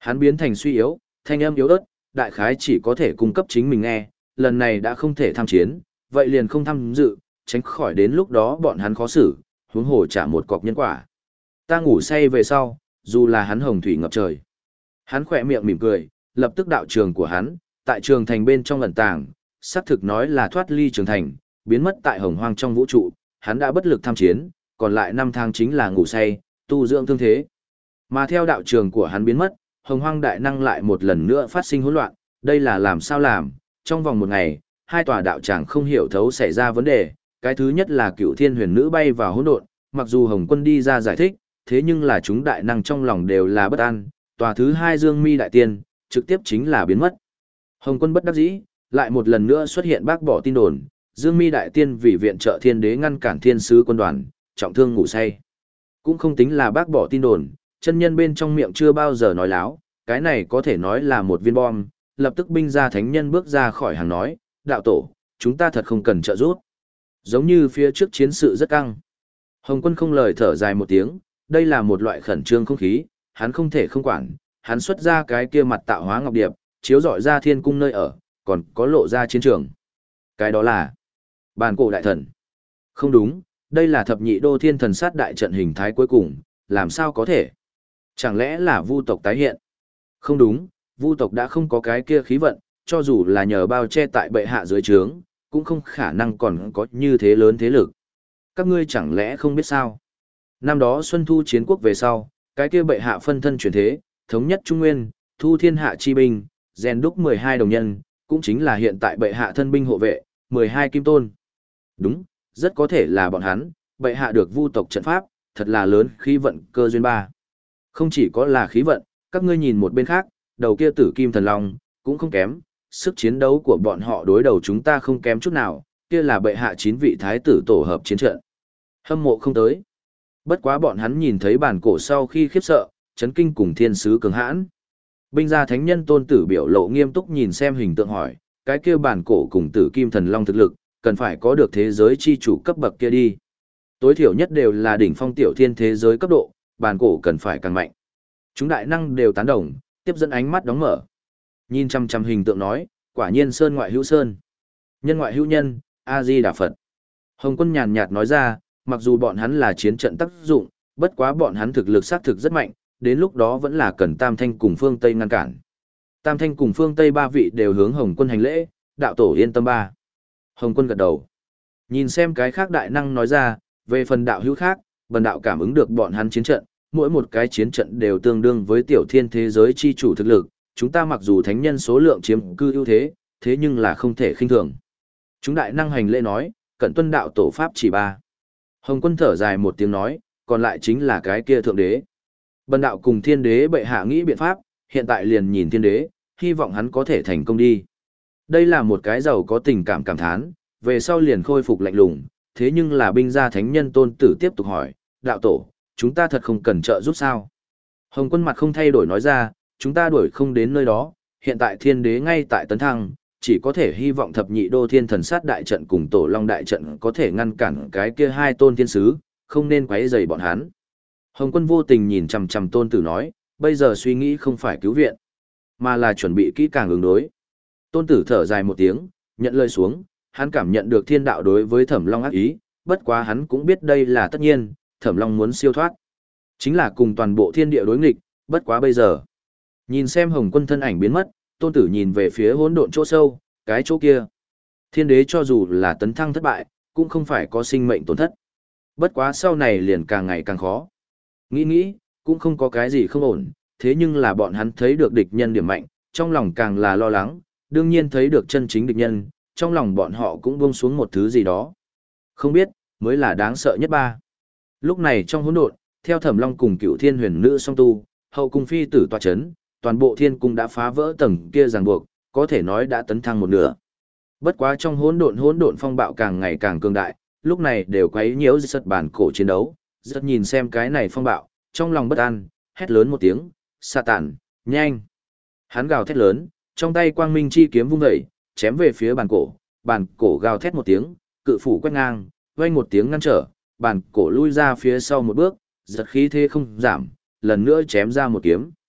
Hắn biến thành suy yếu, thanh âm yếu ớt, đại khái chỉ có thể cung cấp chính mình nghe, lần này đã không thể tham chiến, vậy liền không tham dự, tránh khỏi đến lúc đó bọn hắn khó xử, huống hồ trả một cọc nhân quả. Ta ngủ say về sau, dù là hắn hồng thủy ngập trời. Hắn khỏe miệng mỉm cười, lập tức đạo trường của hắn, tại trường thành bên trong ẩn tàng, xác thực nói là thoát ly trường thành, biến mất tại hồng hoang trong vũ trụ, hắn đã bất lực tham chiến, còn lại năm tháng chính là ngủ say, tu dưỡng thương thế. Mà theo đạo trường của hắn biến mất, hồng hoang đại năng lại một lần nữa phát sinh hỗn loạn, đây là làm sao làm, trong vòng một ngày, hai tòa đạo tràng không hiểu thấu xảy ra vấn đề, cái thứ nhất là cựu thiên huyền nữ bay vào hỗn độn, mặc dù hồng quân đi ra giải thích, thế nhưng là chúng đại năng trong lòng đều là bất an, tòa thứ hai dương mi đại tiên, trực tiếp chính là biến mất. Hồng quân bất đắc dĩ, lại một lần nữa xuất hiện bác bỏ tin đồn, dương mi đại tiên vì viện trợ thiên đế ngăn cản thiên sứ quân đoàn, trọng thương ngủ say. Cũng không tính là bác bỏ tin đồn, chân nhân bên trong miệng chưa bao giờ nói láo, cái này có thể nói là một viên bom, lập tức binh ra thánh nhân bước ra khỏi hàng nói, đạo tổ, chúng ta thật không cần trợ giúp. Giống như phía trước chiến sự rất căng. Hồng quân không lời thở dài một tiếng, đây là một loại khẩn trương không khí, hắn không thể không quản, hắn xuất ra cái kia mặt tạo hóa ngọc điệp, chiếu rọi ra thiên cung nơi ở, còn có lộ ra chiến trường. Cái đó là bàn cổ đại thần. Không đúng, đây là thập nhị đô thiên thần sát đại trận hình thái cuối cùng, làm sao có thể? Chẳng lẽ là vu tộc tái hiện? Không đúng, vu tộc đã không có cái kia khí vận, cho dù là nhờ bao che tại bệ hạ dưới trướng, cũng không khả năng còn có như thế lớn thế lực. Các ngươi chẳng lẽ không biết sao? Năm đó Xuân Thu chiến quốc về sau, cái kia bệ hạ phân thân chuyển thế, thống nhất Trung Nguyên, thu thiên hạ chi binh, rèn đúc mười hai đồng nhân, cũng chính là hiện tại bệ hạ thân binh hộ vệ, mười hai kim tôn. Đúng, rất có thể là bọn hắn, bệ hạ được vu tộc trận pháp, thật là lớn khí vận cơ duyên ba. Không chỉ có là khí vận, các ngươi nhìn một bên khác, đầu kia tử kim thần long, cũng không kém, sức chiến đấu của bọn họ đối đầu chúng ta không kém chút nào, kia là bệ hạ chín vị thái tử tổ hợp chiến trận. Hâm mộ không tới. Bất quá bọn hắn nhìn thấy bản cổ sau khi khiếp sợ, chấn kinh cùng thiên sứ cường hãn. Binh gia thánh nhân tôn tử biểu lộ nghiêm túc nhìn xem hình tượng hỏi, cái kia bản cổ cùng tử kim thần long thực lực, cần phải có được thế giới chi chủ cấp bậc kia đi. Tối thiểu nhất đều là đỉnh phong tiểu thiên thế giới cấp độ, bản cổ cần phải càng mạnh. Chúng đại năng đều tán đồng, tiếp dẫn ánh mắt đóng mở. Nhìn chăm chăm hình tượng nói, quả nhiên sơn ngoại hữu sơn. Nhân ngoại hữu nhân, A-di-đà Phật. Hồng quân nhàn nhạt nói ra, mặc dù bọn hắn là chiến trận tác dụng, bất quá bọn hắn thực lực xác thực rất mạnh, đến lúc đó vẫn là cần Tam Thanh cùng phương Tây ngăn cản. Tam Thanh cùng phương Tây ba vị đều hướng Hồng quân hành lễ, đạo tổ yên tâm ba. Hồng quân gật đầu. Nhìn xem cái khác đại năng nói ra, về phần đạo hữu khác, bần đạo cảm ứng được bọn hắn chiến trận, mỗi một cái chiến trận đều tương đương với tiểu thiên thế giới chi chủ thực lực, chúng ta mặc dù thánh nhân số lượng chiếm cư ưu thế, thế nhưng là không thể khinh thường. Chúng đại năng hành lễ nói, cận tuân đạo tổ pháp chỉ ba. Hồng quân thở dài một tiếng nói, còn lại chính là cái kia thượng đế. Bần đạo cùng thiên đế bệ hạ nghĩ biện pháp, hiện tại liền nhìn thiên đế, hy vọng hắn có thể thành công đi. Đây là một cái giàu có tình cảm cảm thán, về sau liền khôi phục lạnh lùng, thế nhưng là binh gia thánh nhân tôn tử tiếp tục hỏi, đạo tổ, chúng ta thật không cần trợ giúp sao? Hồng quân mặt không thay đổi nói ra, chúng ta đuổi không đến nơi đó, hiện tại thiên đế ngay tại tấn thăng, chỉ có thể hy vọng thập nhị đô thiên thần sát đại trận cùng tổ long đại trận có thể ngăn cản cái kia hai tôn thiên sứ, không nên quấy rầy bọn hắn. Hồng quân vô tình nhìn chằm chằm tôn tử nói, bây giờ suy nghĩ không phải cứu viện, mà là chuẩn bị kỹ càng ứng đối. Tôn tử thở dài một tiếng, nhận lời xuống, hắn cảm nhận được thiên đạo đối với thẩm long ác ý, bất quá hắn cũng biết đây là tất nhiên, thẩm long muốn siêu thoát. Chính là cùng toàn bộ thiên địa đối nghịch, bất quá bây giờ. Nhìn xem hồng quân thân ảnh biến mất, tôn tử nhìn về phía hỗn độn chỗ sâu, cái chỗ kia. Thiên đế cho dù là tấn thăng thất bại, cũng không phải có sinh mệnh tổn thất. Bất quá sau này liền càng ngày càng khó. Nghĩ nghĩ, cũng không có cái gì không ổn, thế nhưng là bọn hắn thấy được địch nhân điểm mạnh, trong lòng càng là lo lắng, đương nhiên thấy được chân chính địch nhân, trong lòng bọn họ cũng buông xuống một thứ gì đó. Không biết, mới là đáng sợ nhất ba. Lúc này trong hỗn độn, theo Thẩm Long cùng Cựu Thiên Huyền Nữ song tu, hậu cung phi tử tọa chấn, toàn bộ thiên cung đã phá vỡ tầng kia ràng buộc, có thể nói đã tấn thăng một nửa. Bất quá trong hỗn độn hỗn độn phong bạo càng ngày càng cường đại, lúc này đều quấy nhiễu rất bản cổ chiến đấu, rất nhìn xem cái này phong bạo, trong lòng bất an, hét lớn một tiếng, "Sa tản, nhanh!" Hắn gào thét lớn, trong tay quang minh chi kiếm vung dậy, chém về phía bản cổ, bản cổ gào thét một tiếng, cự phủ quét ngang, vang một tiếng ngăn trở, bản cổ lui ra phía sau một bước, giật khí thế không giảm, lần nữa chém ra một kiếm.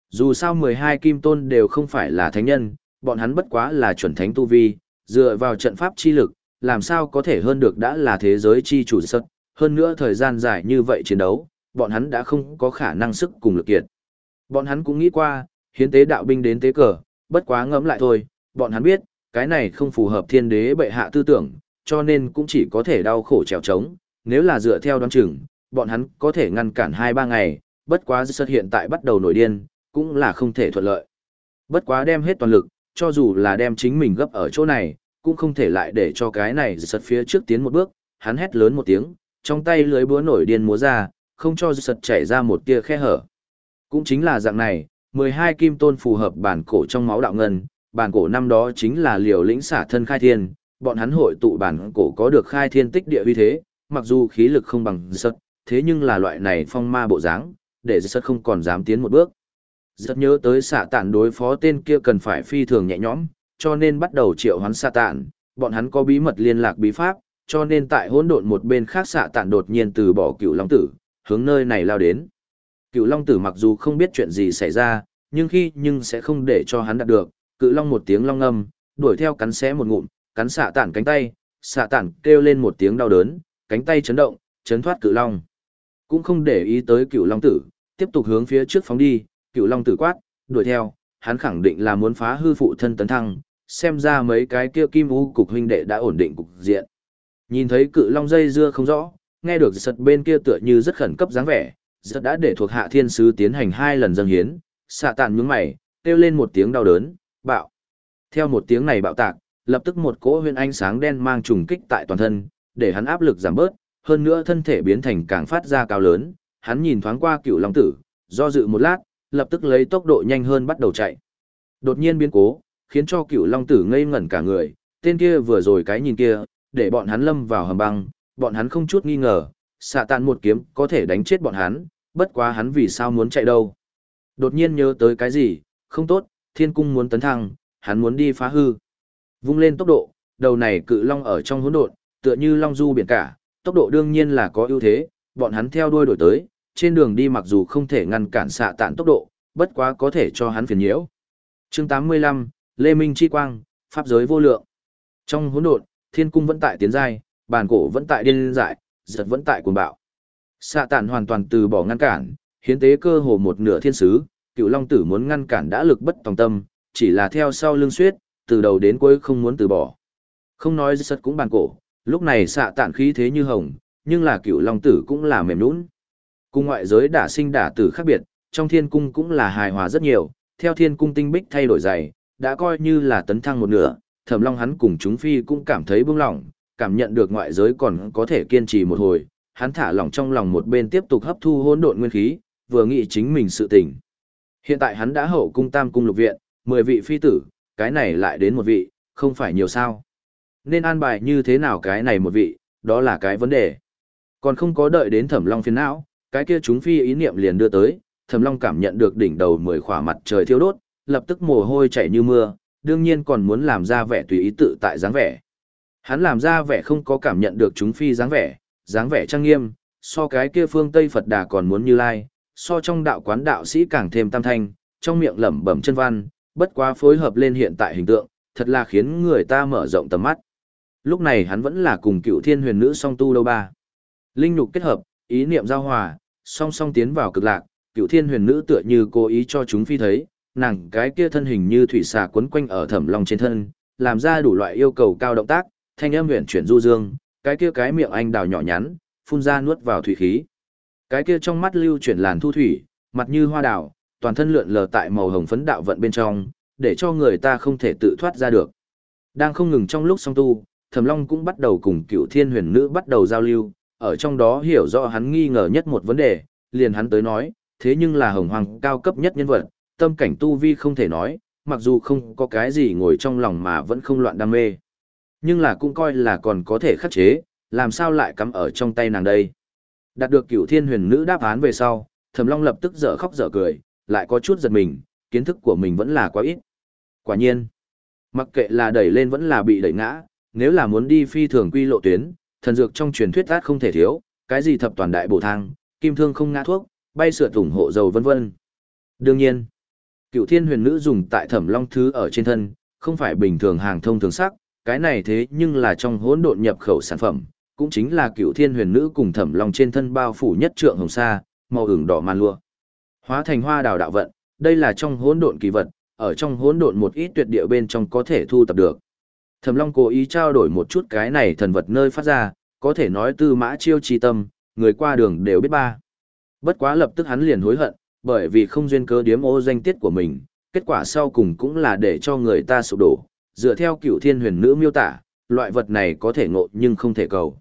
Dù sao mười hai kim tôn đều không phải là thánh nhân, bọn hắn bất quá là chuẩn thánh tu vi, dựa vào trận pháp chi lực, làm sao có thể hơn được đã là thế giới chi chủ sất, hơn nữa thời gian dài như vậy chiến đấu, bọn hắn đã không có khả năng sức cùng lực kiệt. Bọn hắn cũng nghĩ qua, hiến tế đạo binh đến tế cờ, bất quá ngẫm lại thôi, bọn hắn biết, cái này không phù hợp thiên đế bệ hạ tư tưởng, cho nên cũng chỉ có thể đau khổ trèo trống, nếu là dựa theo đoán chừng, bọn hắn có thể ngăn cản hai ba ngày, bất quá sất hiện tại bắt đầu nổi điên, cũng là không thể thuận lợi. Bất quá đem hết toàn lực, cho dù là đem chính mình gấp ở chỗ này, cũng không thể lại để cho cái này sật phía trước tiến một bước, hắn hét lớn một tiếng, trong tay lưới búa nổi điên múa ra, không cho sật chảy ra một tia khe hở. Cũng chính là dạng này, mười hai kim tôn phù hợp bản cổ trong máu đạo ngân, bản cổ năm đó chính là liều lĩnh xả thân khai thiên, bọn hắn hội tụ bản cổ có được khai thiên tích địa uy thế, mặc dù khí lực không bằng sật, thế nhưng là loại này phong ma bộ dáng, để sật không còn dám tiến một bước. Rất nhớ tới xạ tản đối phó tên kia cần phải phi thường nhẹ nhõm, cho nên bắt đầu triệu hoán xạ tản, bọn hắn có bí mật liên lạc bí pháp, cho nên tại hỗn độn một bên khác xạ tản đột nhiên từ bỏ cựu long tử, hướng nơi này lao đến. Cựu long tử mặc dù không biết chuyện gì xảy ra, nhưng khi nhưng sẽ không để cho hắn đạt được, cự long một tiếng long ngâm, đuổi theo cắn xé một ngụm, cắn xạ tản cánh tay, xạ tản kêu lên một tiếng đau đớn, cánh tay chấn động, chấn thoát cự long. Cũng không để ý tới cựu long tử, tiếp tục hướng phía trước phóng đi. Cựu long tử quát, đuổi theo, hắn khẳng định là muốn phá hư phụ thân tấn thăng, xem ra mấy cái kia kim u cục huynh đệ đã ổn định cục diện. Nhìn thấy cự long dây dưa không rõ, nghe được sật bên kia tựa như rất khẩn cấp dáng vẻ, sật đã để thuộc hạ thiên sứ tiến hành hai lần dâng hiến, xạ tàn nhướng mày, kêu lên một tiếng đau đớn, bạo. Theo một tiếng này bạo tạc, lập tức một cỗ huyền ánh sáng đen mang trùng kích tại toàn thân, để hắn áp lực giảm bớt, hơn nữa thân thể biến thành càng phát ra cao lớn, hắn nhìn thoáng qua cựu long tử, do dự một lát, lập tức lấy tốc độ nhanh hơn bắt đầu chạy. Đột nhiên biến cố, khiến cho cựu long tử ngây ngẩn cả người, tên kia vừa rồi cái nhìn kia, để bọn hắn lâm vào hầm băng, bọn hắn không chút nghi ngờ, xạ tàn một kiếm có thể đánh chết bọn hắn, bất quá hắn vì sao muốn chạy đâu. Đột nhiên nhớ tới cái gì, không tốt, thiên cung muốn tấn thăng, hắn muốn đi phá hư. Vung lên tốc độ, đầu này cự long ở trong hỗn độn, tựa như long du biển cả, tốc độ đương nhiên là có ưu thế, bọn hắn theo đuôi đổi tới, trên đường đi mặc dù không thể ngăn cản xạ tản tốc độ, bất quá có thể cho hắn phiền nhiễu. Chương tám mươi lăm, Lê Minh Chi Quang, Pháp giới vô lượng. Trong hỗn độn, thiên cung vẫn tại tiến giai, bản cổ vẫn tại điên dại, giật vẫn tại cuồng bạo. Xạ tản hoàn toàn từ bỏ ngăn cản, hiến tế cơ hồ một nửa thiên sứ, cựu long tử muốn ngăn cản đã lực bất tòng tâm, chỉ là theo sau lưng suyết, từ đầu đến cuối không muốn từ bỏ. Không nói giật cũng bản cổ, lúc này xạ tản khí thế như hồng, nhưng là cựu long tử cũng là mềm nhũn. Cùng ngoại giới đả sinh đả tử khác biệt, trong thiên cung cũng là hài hòa rất nhiều, theo thiên cung tinh bích thay đổi dày, đã coi như là tấn thăng một nửa, Thẩm Long hắn cùng chúng phi cũng cảm thấy bướng lòng, cảm nhận được ngoại giới còn có thể kiên trì một hồi, hắn thả lỏng trong lòng một bên tiếp tục hấp thu hỗn độn nguyên khí, vừa nghĩ chính mình sự tỉnh. Hiện tại hắn đã hậu cung tam cung lục viện, mười vị phi tử, cái này lại đến một vị, không phải nhiều sao. Nên an bài như thế nào cái này một vị, đó là cái vấn đề. Còn không có đợi đến Thẩm Long phiền não, cái kia chúng phi ý niệm liền đưa tới, Thẩm Long cảm nhận được đỉnh đầu mười khỏa mặt trời thiêu đốt, lập tức mồ hôi chảy như mưa, đương nhiên còn muốn làm ra vẻ tùy ý tự tại dáng vẻ. Hắn làm ra vẻ không có cảm nhận được chúng phi dáng vẻ, dáng vẻ trang nghiêm, so cái kia phương Tây Phật Đà còn muốn Như Lai, so trong đạo quán đạo sĩ càng thêm tam thanh, trong miệng lẩm bẩm chân văn, bất quá phối hợp lên hiện tại hình tượng, thật là khiến người ta mở rộng tầm mắt. Lúc này hắn vẫn là cùng Cựu Thiên Huyền Nữ song tu đâu ba. Linh nhục kết hợp, ý niệm giao hòa, song song tiến vào cực lạc, Cựu Thiên Huyền Nữ tựa như cố ý cho chúng phi thấy, nàng cái kia thân hình như thủy xà quấn quanh ở Thẩm Long trên thân, làm ra đủ loại yêu cầu cao động tác, thanh âm huyền chuyển du dương, cái kia cái miệng anh đào nhỏ nhắn, phun ra nuốt vào thủy khí. Cái kia trong mắt lưu chuyển làn thu thủy, mặt như hoa đào, toàn thân lượn lờ tại màu hồng phấn đạo vận bên trong, để cho người ta không thể tự thoát ra được. Đang không ngừng trong lúc song tu, Thẩm Long cũng bắt đầu cùng Cựu Thiên Huyền Nữ bắt đầu giao lưu, ở trong đó hiểu rõ hắn nghi ngờ nhất một vấn đề, liền hắn tới nói, thế nhưng là hồng hoàng cao cấp nhất nhân vật, tâm cảnh tu vi không thể nói, mặc dù không có cái gì ngồi trong lòng mà vẫn không loạn đam mê. Nhưng là cũng coi là còn có thể khắc chế, làm sao lại cắm ở trong tay nàng đây. Đạt được Cựu Thiên Huyền Nữ đáp án về sau, Thẩm Long lập tức dở khóc dở cười, lại có chút giật mình, kiến thức của mình vẫn là quá ít. Quả nhiên, mặc kệ là đẩy lên vẫn là bị đẩy ngã, nếu là muốn đi phi thường quy lộ tuyến, thần dược trong truyền thuyết át không thể thiếu, cái gì thập toàn đại bổ thang, kim thương không ngã thuốc, bay sượt ủng hộ dầu vân vân. Đương nhiên, Cựu Thiên Huyền Nữ dùng tại Thẩm Long thứ ở trên thân, không phải bình thường hàng thông thường sắc, cái này thế nhưng là trong hỗn độn nhập khẩu sản phẩm, cũng chính là Cựu Thiên Huyền Nữ cùng Thẩm Long trên thân bao phủ nhất trượng hồng sa, màu ửng đỏ màn lụa. Hóa thành hoa đào đạo vận, đây là trong hỗn độn kỳ vật, ở trong hỗn độn một ít tuyệt địa bên trong có thể thu tập được. Thẩm Long cố ý trao đổi một chút cái này thần vật nơi phát ra, có thể nói tư mã chiêu chi tâm, người qua đường đều biết ba. Bất quá lập tức hắn liền hối hận, bởi vì không duyên cớ điếm ô danh tiết của mình, kết quả sau cùng cũng là để cho người ta sụp đổ. Dựa theo Cựu Thiên Huyền Nữ miêu tả, loại vật này có thể ngộ nhưng không thể cầu.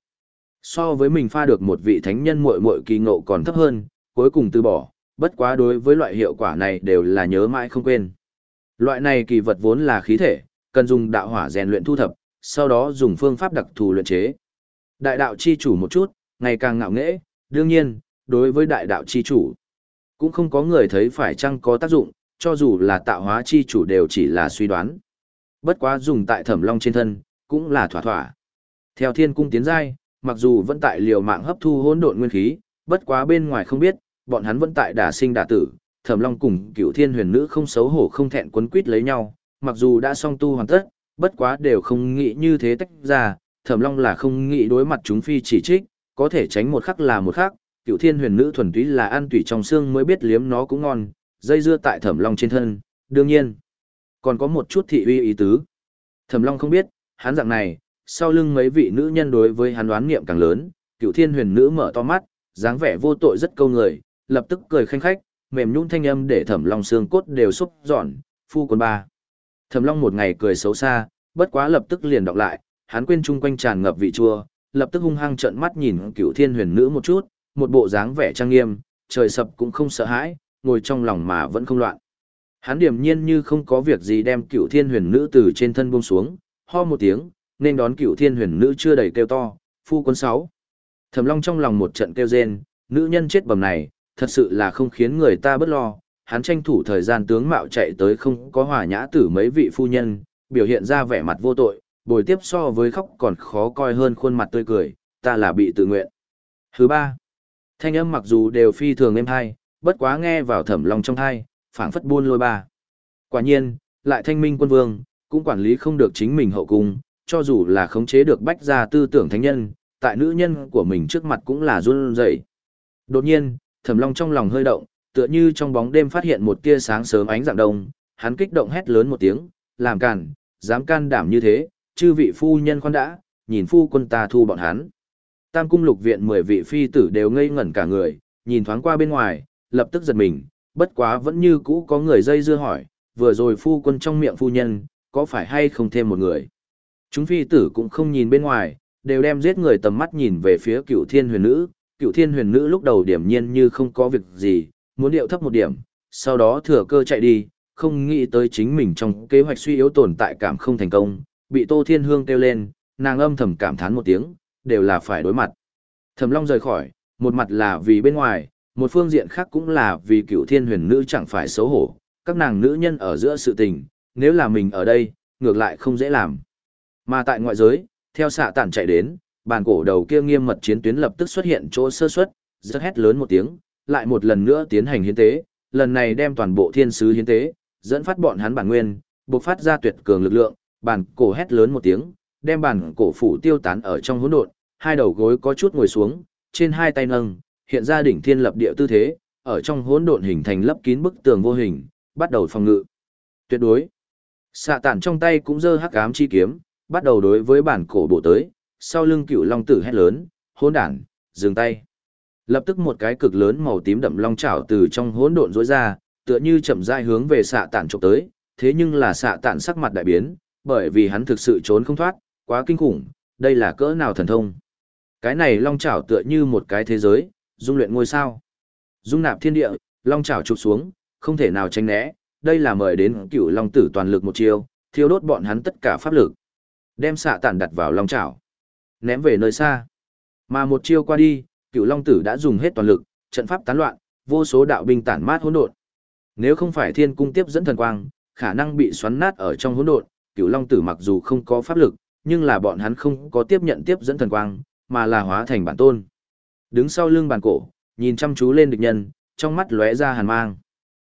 So với mình pha được một vị thánh nhân muội muội kỳ ngộ còn thấp hơn, cuối cùng từ bỏ, bất quá đối với loại hiệu quả này đều là nhớ mãi không quên. Loại này kỳ vật vốn là khí thể, cần dùng đạo hỏa rèn luyện thu thập, sau đó dùng phương pháp đặc thù luyện chế. Đại đạo chi chủ một chút, ngày càng ngạo nghễ, đương nhiên, đối với đại đạo chi chủ, cũng không có người thấy phải chăng có tác dụng, cho dù là tạo hóa chi chủ đều chỉ là suy đoán. Bất quá dùng tại Thẩm Long trên thân, cũng là thỏa thỏa. Theo thiên cung tiến giai, mặc dù vẫn tại liều mạng hấp thu hỗn độn nguyên khí, bất quá bên ngoài không biết, bọn hắn vẫn tại đả sinh đả tử, Thẩm Long cùng Cựu Thiên Huyền Nữ không xấu hổ không thẹn quấn quýt lấy nhau, mặc dù đã song tu hoàn tất, bất quá đều không nghĩ như thế tách ra, Thẩm Long là không nghĩ đối mặt chúng phi chỉ trích, có thể tránh một khắc là một khắc, Cựu Thiên Huyền Nữ thuần túy là ăn tủy trong xương mới biết liếm nó cũng ngon, dây dưa tại Thẩm Long trên thân, đương nhiên, còn có một chút thị uy ý tứ. Thẩm Long không biết, hắn dạng này, sau lưng mấy vị nữ nhân đối với hắn đoán nghiệm càng lớn, Cựu Thiên Huyền Nữ mở to mắt, dáng vẻ vô tội rất câu người, lập tức cười khanh khách, mềm nhũn thanh âm để Thẩm Long xương cốt đều xúc dọn, phu quân ba. Thẩm Long một ngày cười xấu xa, bất quá lập tức liền đọc lại, hắn quên chung quanh tràn ngập vị chua, lập tức hung hăng trợn mắt nhìn Cựu Thiên Huyền Nữ một chút, một bộ dáng vẻ trang nghiêm, trời sập cũng không sợ hãi, ngồi trong lòng mà vẫn không loạn. Hắn điềm nhiên như không có việc gì đem Cựu Thiên Huyền Nữ từ trên thân buông xuống, ho một tiếng, nên đón Cựu Thiên Huyền Nữ chưa đầy kêu to, phu quân sáu. Thẩm Long trong lòng một trận kêu rên, nữ nhân chết bầm này, thật sự là không khiến người ta bất lo. Hắn tranh thủ thời gian tướng mạo chạy tới không có hòa nhã tử mấy vị phu nhân, biểu hiện ra vẻ mặt vô tội, bồi tiếp so với khóc còn khó coi hơn khuôn mặt tươi cười, ta là bị tự nguyện. Thứ ba, thanh âm mặc dù đều phi thường êm hay, bất quá nghe vào Thẩm Long trong thai, phảng phất buôn lôi ba. Quả nhiên, lại thanh minh quân vương, cũng quản lý không được chính mình hậu cung, cho dù là khống chế được bách gia tư tưởng thánh nhân, tại nữ nhân của mình trước mặt cũng là run rẩy. Đột nhiên, Thẩm Long trong lòng hơi động, tựa như trong bóng đêm phát hiện một tia sáng sớm ánh dạng đông, hắn kích động hét lớn một tiếng, làm càn, dám can đảm như thế, chư vị phu nhân khoan đã, nhìn phu quân ta thu bọn hắn. Tam cung lục viện mười vị phi tử đều ngây ngẩn cả người, nhìn thoáng qua bên ngoài, lập tức giật mình, bất quá vẫn như cũ có người dây dưa hỏi, vừa rồi phu quân trong miệng phu nhân, có phải hay không thêm một người. Chúng phi tử cũng không nhìn bên ngoài, đều đem giết người tầm mắt nhìn về phía Cựu Thiên Huyền Nữ. Cựu Thiên Huyền Nữ lúc đầu điểm nhiên như không có việc gì, muốn điệu thấp một điểm, sau đó thừa cơ chạy đi, không nghĩ tới chính mình trong kế hoạch suy yếu tồn tại cảm không thành công, bị Tô Thiên Hương kêu lên, nàng âm thầm cảm thán một tiếng, đều là phải đối mặt. Thẩm Long rời khỏi, một mặt là vì bên ngoài, một phương diện khác cũng là vì Cựu Thiên Huyền Nữ chẳng phải xấu hổ, các nàng nữ nhân ở giữa sự tình, nếu là mình ở đây, ngược lại không dễ làm. Mà tại ngoại giới, theo xạ tản chạy đến, bàn cổ đầu kia nghiêm mật chiến tuyến lập tức xuất hiện chỗ sơ suất, rất hét lớn một tiếng, lại một lần nữa tiến hành hiến tế, lần này đem toàn bộ thiên sứ hiến tế, dẫn phát bọn hắn bản nguyên, bộc phát ra tuyệt cường lực lượng, bàn cổ hét lớn một tiếng, đem bàn cổ phủ tiêu tán ở trong hỗn độn, hai đầu gối có chút ngồi xuống, trên hai tay nâng, hiện ra đỉnh thiên lập địa tư thế, ở trong hỗn độn hình thành lấp kín bức tường vô hình, bắt đầu phòng ngự. Tuyệt đối. Xạ tản trong tay cũng giơ hắc ám chi kiếm, bắt đầu đối với bản cổ bổ tới, sau lưng Cựu Long tử hét lớn, hỗn đản, dừng tay. Lập tức một cái cực lớn màu tím đậm long chảo từ trong hỗn độn rỗi ra, tựa như chậm rãi hướng về xạ tản chụp tới, thế nhưng là xạ tản sắc mặt đại biến, bởi vì hắn thực sự trốn không thoát, quá kinh khủng, đây là cỡ nào thần thông. Cái này long chảo tựa như một cái thế giới, dung luyện ngôi sao. Dung nạp thiên địa, long chảo chụp xuống, không thể nào tránh né, đây là mời đến Cựu Long tử toàn lực một chiêu, thiêu đốt bọn hắn tất cả pháp lực. Đem xạ tản đặt vào long chảo, ném về nơi xa. Mà một chiêu qua đi, Cựu Long tử đã dùng hết toàn lực, trận pháp tán loạn, vô số đạo binh tản mát hỗn độn. Nếu không phải thiên cung tiếp dẫn thần quang, khả năng bị xoắn nát ở trong hỗn độn, Cựu Long tử mặc dù không có pháp lực, nhưng là bọn hắn không có tiếp nhận tiếp dẫn thần quang, mà là hóa thành bản tôn. Đứng sau lưng bàn cổ, nhìn chăm chú lên địch nhân, trong mắt lóe ra hàn mang.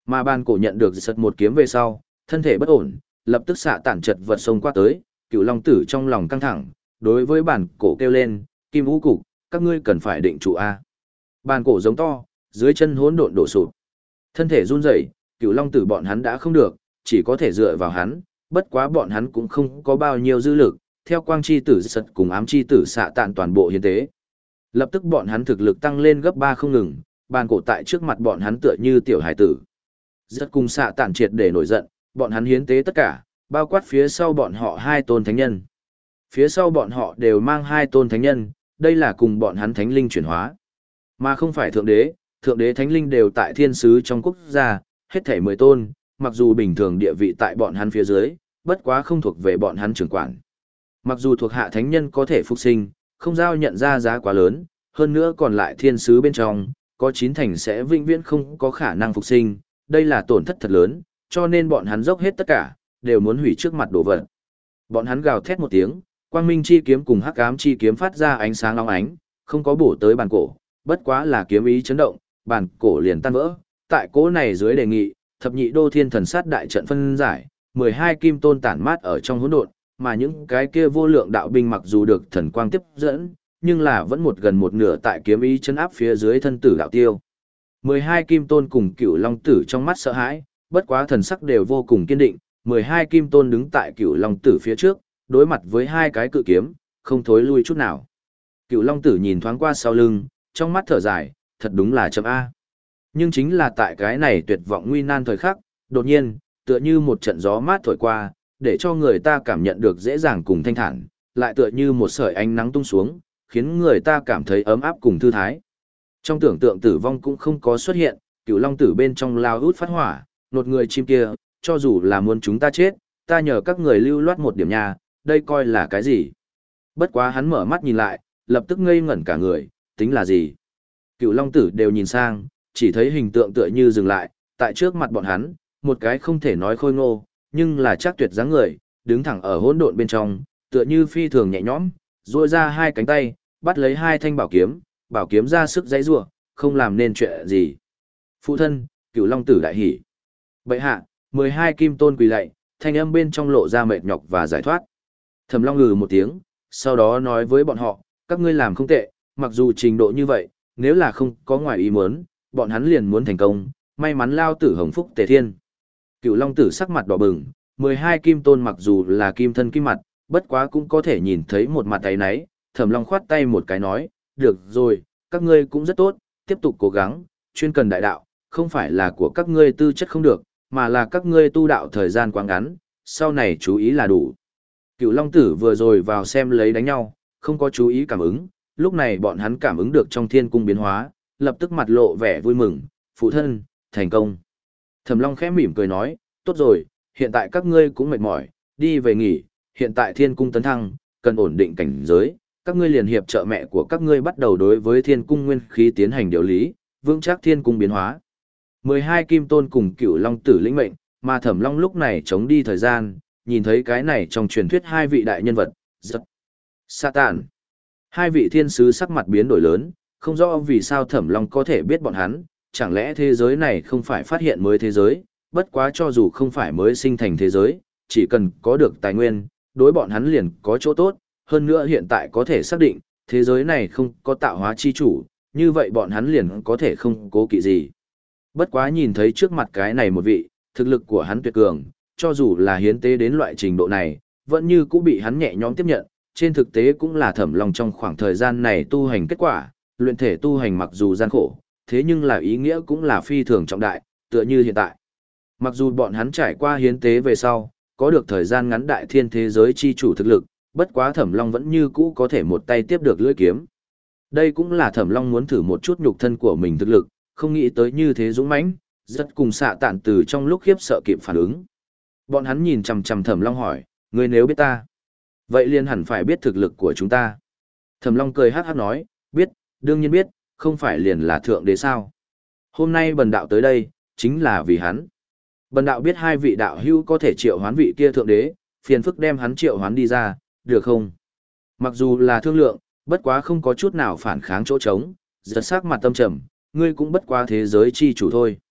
Mà bàn cổ nhận được giật một kiếm về sau, thân thể bất ổn, lập tức xạ tản chật vật xông qua tới, cựu long tử trong lòng căng thẳng, đối với bàn cổ kêu lên, kim vũ cục, các ngươi cần phải định trụ A. Bàn cổ giống to, dưới chân hỗn độn đổ sụp. Thân thể run rẩy, cựu long tử bọn hắn đã không được, chỉ có thể dựa vào hắn, bất quá bọn hắn cũng không có bao nhiêu dư lực, theo quang chi tử sật cùng ám chi tử xạ tản toàn bộ hiến tế. Lập tức bọn hắn thực lực tăng lên gấp ba không ngừng, bàn cổ tại trước mặt bọn hắn tựa như tiểu hải tử. Rất cùng xạ tản triệt để nổi giận, bọn hắn hiến tế tất cả, bao quát phía sau bọn họ hai tôn thánh nhân. Phía sau bọn họ đều mang hai tôn thánh nhân, đây là cùng bọn hắn thánh linh chuyển hóa. Mà không phải thượng đế, thượng đế thánh linh đều tại thiên sứ trong quốc gia, hết thảy mười tôn, mặc dù bình thường địa vị tại bọn hắn phía dưới, bất quá không thuộc về bọn hắn trưởng quản. Mặc dù thuộc hạ thánh nhân có thể phục sinh, không giao nhận ra giá quá lớn, hơn nữa còn lại thiên sứ bên trong, có chín thành sẽ vĩnh viễn không có khả năng phục sinh, đây là tổn thất thật lớn, cho nên bọn hắn dốc hết tất cả, đều muốn hủy trước mặt đồ vật. Bọn hắn gào thét một tiếng, quang minh chi kiếm cùng hắc ám chi kiếm phát ra ánh sáng long ánh, không có bổ tới bàn cổ, bất quá là kiếm ý chấn động, bàn cổ liền tan vỡ. Tại cố này dưới đề nghị, thập nhị đô thiên thần sát đại trận phân giải, mười hai kim tôn tản mát ở trong hỗn độn, mà những cái kia vô lượng đạo binh mặc dù được thần quang tiếp dẫn, nhưng là vẫn một gần một nửa tại kiếm ý chấn áp phía dưới thân tử đạo tiêu. mười hai kim tôn cùng cửu long tử trong mắt sợ hãi, bất quá thần sắc đều vô cùng kiên định, mười hai kim tôn đứng tại cửu long tử phía trước, đối mặt với hai cái cự kiếm, không thối lui chút nào. Cửu long tử nhìn thoáng qua sau lưng, trong mắt thở dài, thật đúng là chậm A. Nhưng chính là tại cái này tuyệt vọng nguy nan thời khắc, đột nhiên, tựa như một trận gió mát thổi qua, để cho người ta cảm nhận được dễ dàng cùng thanh thản, lại tựa như một sợi ánh nắng tung xuống, khiến người ta cảm thấy ấm áp cùng thư thái. Trong tưởng tượng tử vong cũng không có xuất hiện, cửu long tử bên trong lao út phát hỏa, nột người chim kia, cho dù là muốn chúng ta chết, ta nhờ các người lưu loát một điểm nhà, đây coi là cái gì? Bất quá hắn mở mắt nhìn lại, lập tức ngây ngẩn cả người, tính là gì? Cửu long tử đều nhìn sang, chỉ thấy hình tượng tựa như dừng lại, tại trước mặt bọn hắn, một cái không thể nói khôi ngô, nhưng là chắc tuyệt dáng người, đứng thẳng ở hỗn độn bên trong, tựa như phi thường nhẹ nhõm, duỗi ra hai cánh tay, bắt lấy hai thanh bảo kiếm, bảo kiếm ra sức giãy giụa, không làm nên chuyện gì. Phụ thân, Cửu long tử đại hỉ. Bệ hạ, mười hai kim tôn quỳ lạy, thanh âm bên trong lộ ra mệt nhọc và giải thoát. Thẩm Long ngừ một tiếng, sau đó nói với bọn họ, các ngươi làm không tệ, mặc dù trình độ như vậy, nếu là không có ngoài ý muốn, bọn hắn liền muốn thành công, may mắn lao tử hồng phúc tề thiên. Cửu long tử sắc mặt đỏ bừng, mười hai kim tôn mặc dù là kim thân kim mặt, bất quá cũng có thể nhìn thấy một mặt tay náy, Thẩm Long khoát tay một cái nói, được rồi, các ngươi cũng rất tốt, tiếp tục cố gắng, chuyên cần đại đạo, không phải là của các ngươi tư chất không được, mà là các ngươi tu đạo thời gian quá ngắn, sau này chú ý là đủ. Cửu long tử vừa rồi vào xem lấy đánh nhau, không có chú ý cảm ứng, lúc này bọn hắn cảm ứng được trong thiên cung biến hóa, lập tức mặt lộ vẻ vui mừng, phụ thân, thành công. Thẩm Long khẽ mỉm cười nói, tốt rồi, hiện tại các ngươi cũng mệt mỏi, đi về nghỉ, hiện tại thiên cung tấn thăng, cần ổn định cảnh giới, các ngươi liền hiệp trợ mẹ của các ngươi bắt đầu đối với thiên cung nguyên khí tiến hành điều lý, vững chắc thiên cung biến hóa. mười hai kim tôn cùng Cửu long tử lĩnh mệnh, mà Thẩm Long lúc này chống đi thời gian, nhìn thấy cái này trong truyền thuyết hai vị đại nhân vật, rất Satan. Hai vị thiên sứ sắc mặt biến đổi lớn, không rõ vì sao Thẩm Long có thể biết bọn hắn, chẳng lẽ thế giới này không phải phát hiện mới thế giới, bất quá cho dù không phải mới sinh thành thế giới, chỉ cần có được tài nguyên, đối bọn hắn liền có chỗ tốt, hơn nữa hiện tại có thể xác định, thế giới này không có tạo hóa chi chủ, như vậy bọn hắn liền có thể không cố kỵ gì. Bất quá nhìn thấy trước mặt cái này một vị, thực lực của hắn tuyệt cường, cho dù là hiến tế đến loại trình độ này, vẫn như cũng bị hắn nhẹ nhõm tiếp nhận, trên thực tế cũng là Thẩm Long trong khoảng thời gian này tu hành kết quả, luyện thể tu hành mặc dù gian khổ, thế nhưng là ý nghĩa cũng là phi thường trọng đại, tựa như hiện tại. Mặc dù bọn hắn trải qua hiến tế về sau, có được thời gian ngắn đại thiên thế giới chi chủ thực lực, bất quá Thẩm Long vẫn như cũ có thể một tay tiếp được lưỡi kiếm. Đây cũng là Thẩm Long muốn thử một chút nhục thân của mình thực lực, không nghĩ tới như thế dũng mãnh, rất cùng xạ tản từ trong lúc khiếp sợ kịp phản ứng. Bọn hắn nhìn chằm chằm Thẩm Long hỏi, ngươi nếu biết ta, vậy liền hẳn phải biết thực lực của chúng ta. Thẩm Long cười hát hát nói, biết, đương nhiên biết, không phải liền là thượng đế sao. Hôm nay bần đạo tới đây, chính là vì hắn. Bần đạo biết hai vị đạo hữu có thể triệu hoán vị kia thượng đế, phiền phức đem hắn triệu hoán đi ra, được không? Mặc dù là thương lượng, bất quá không có chút nào phản kháng chỗ trống, giật sắc mặt tâm trầm, ngươi cũng bất quá thế giới chi chủ thôi.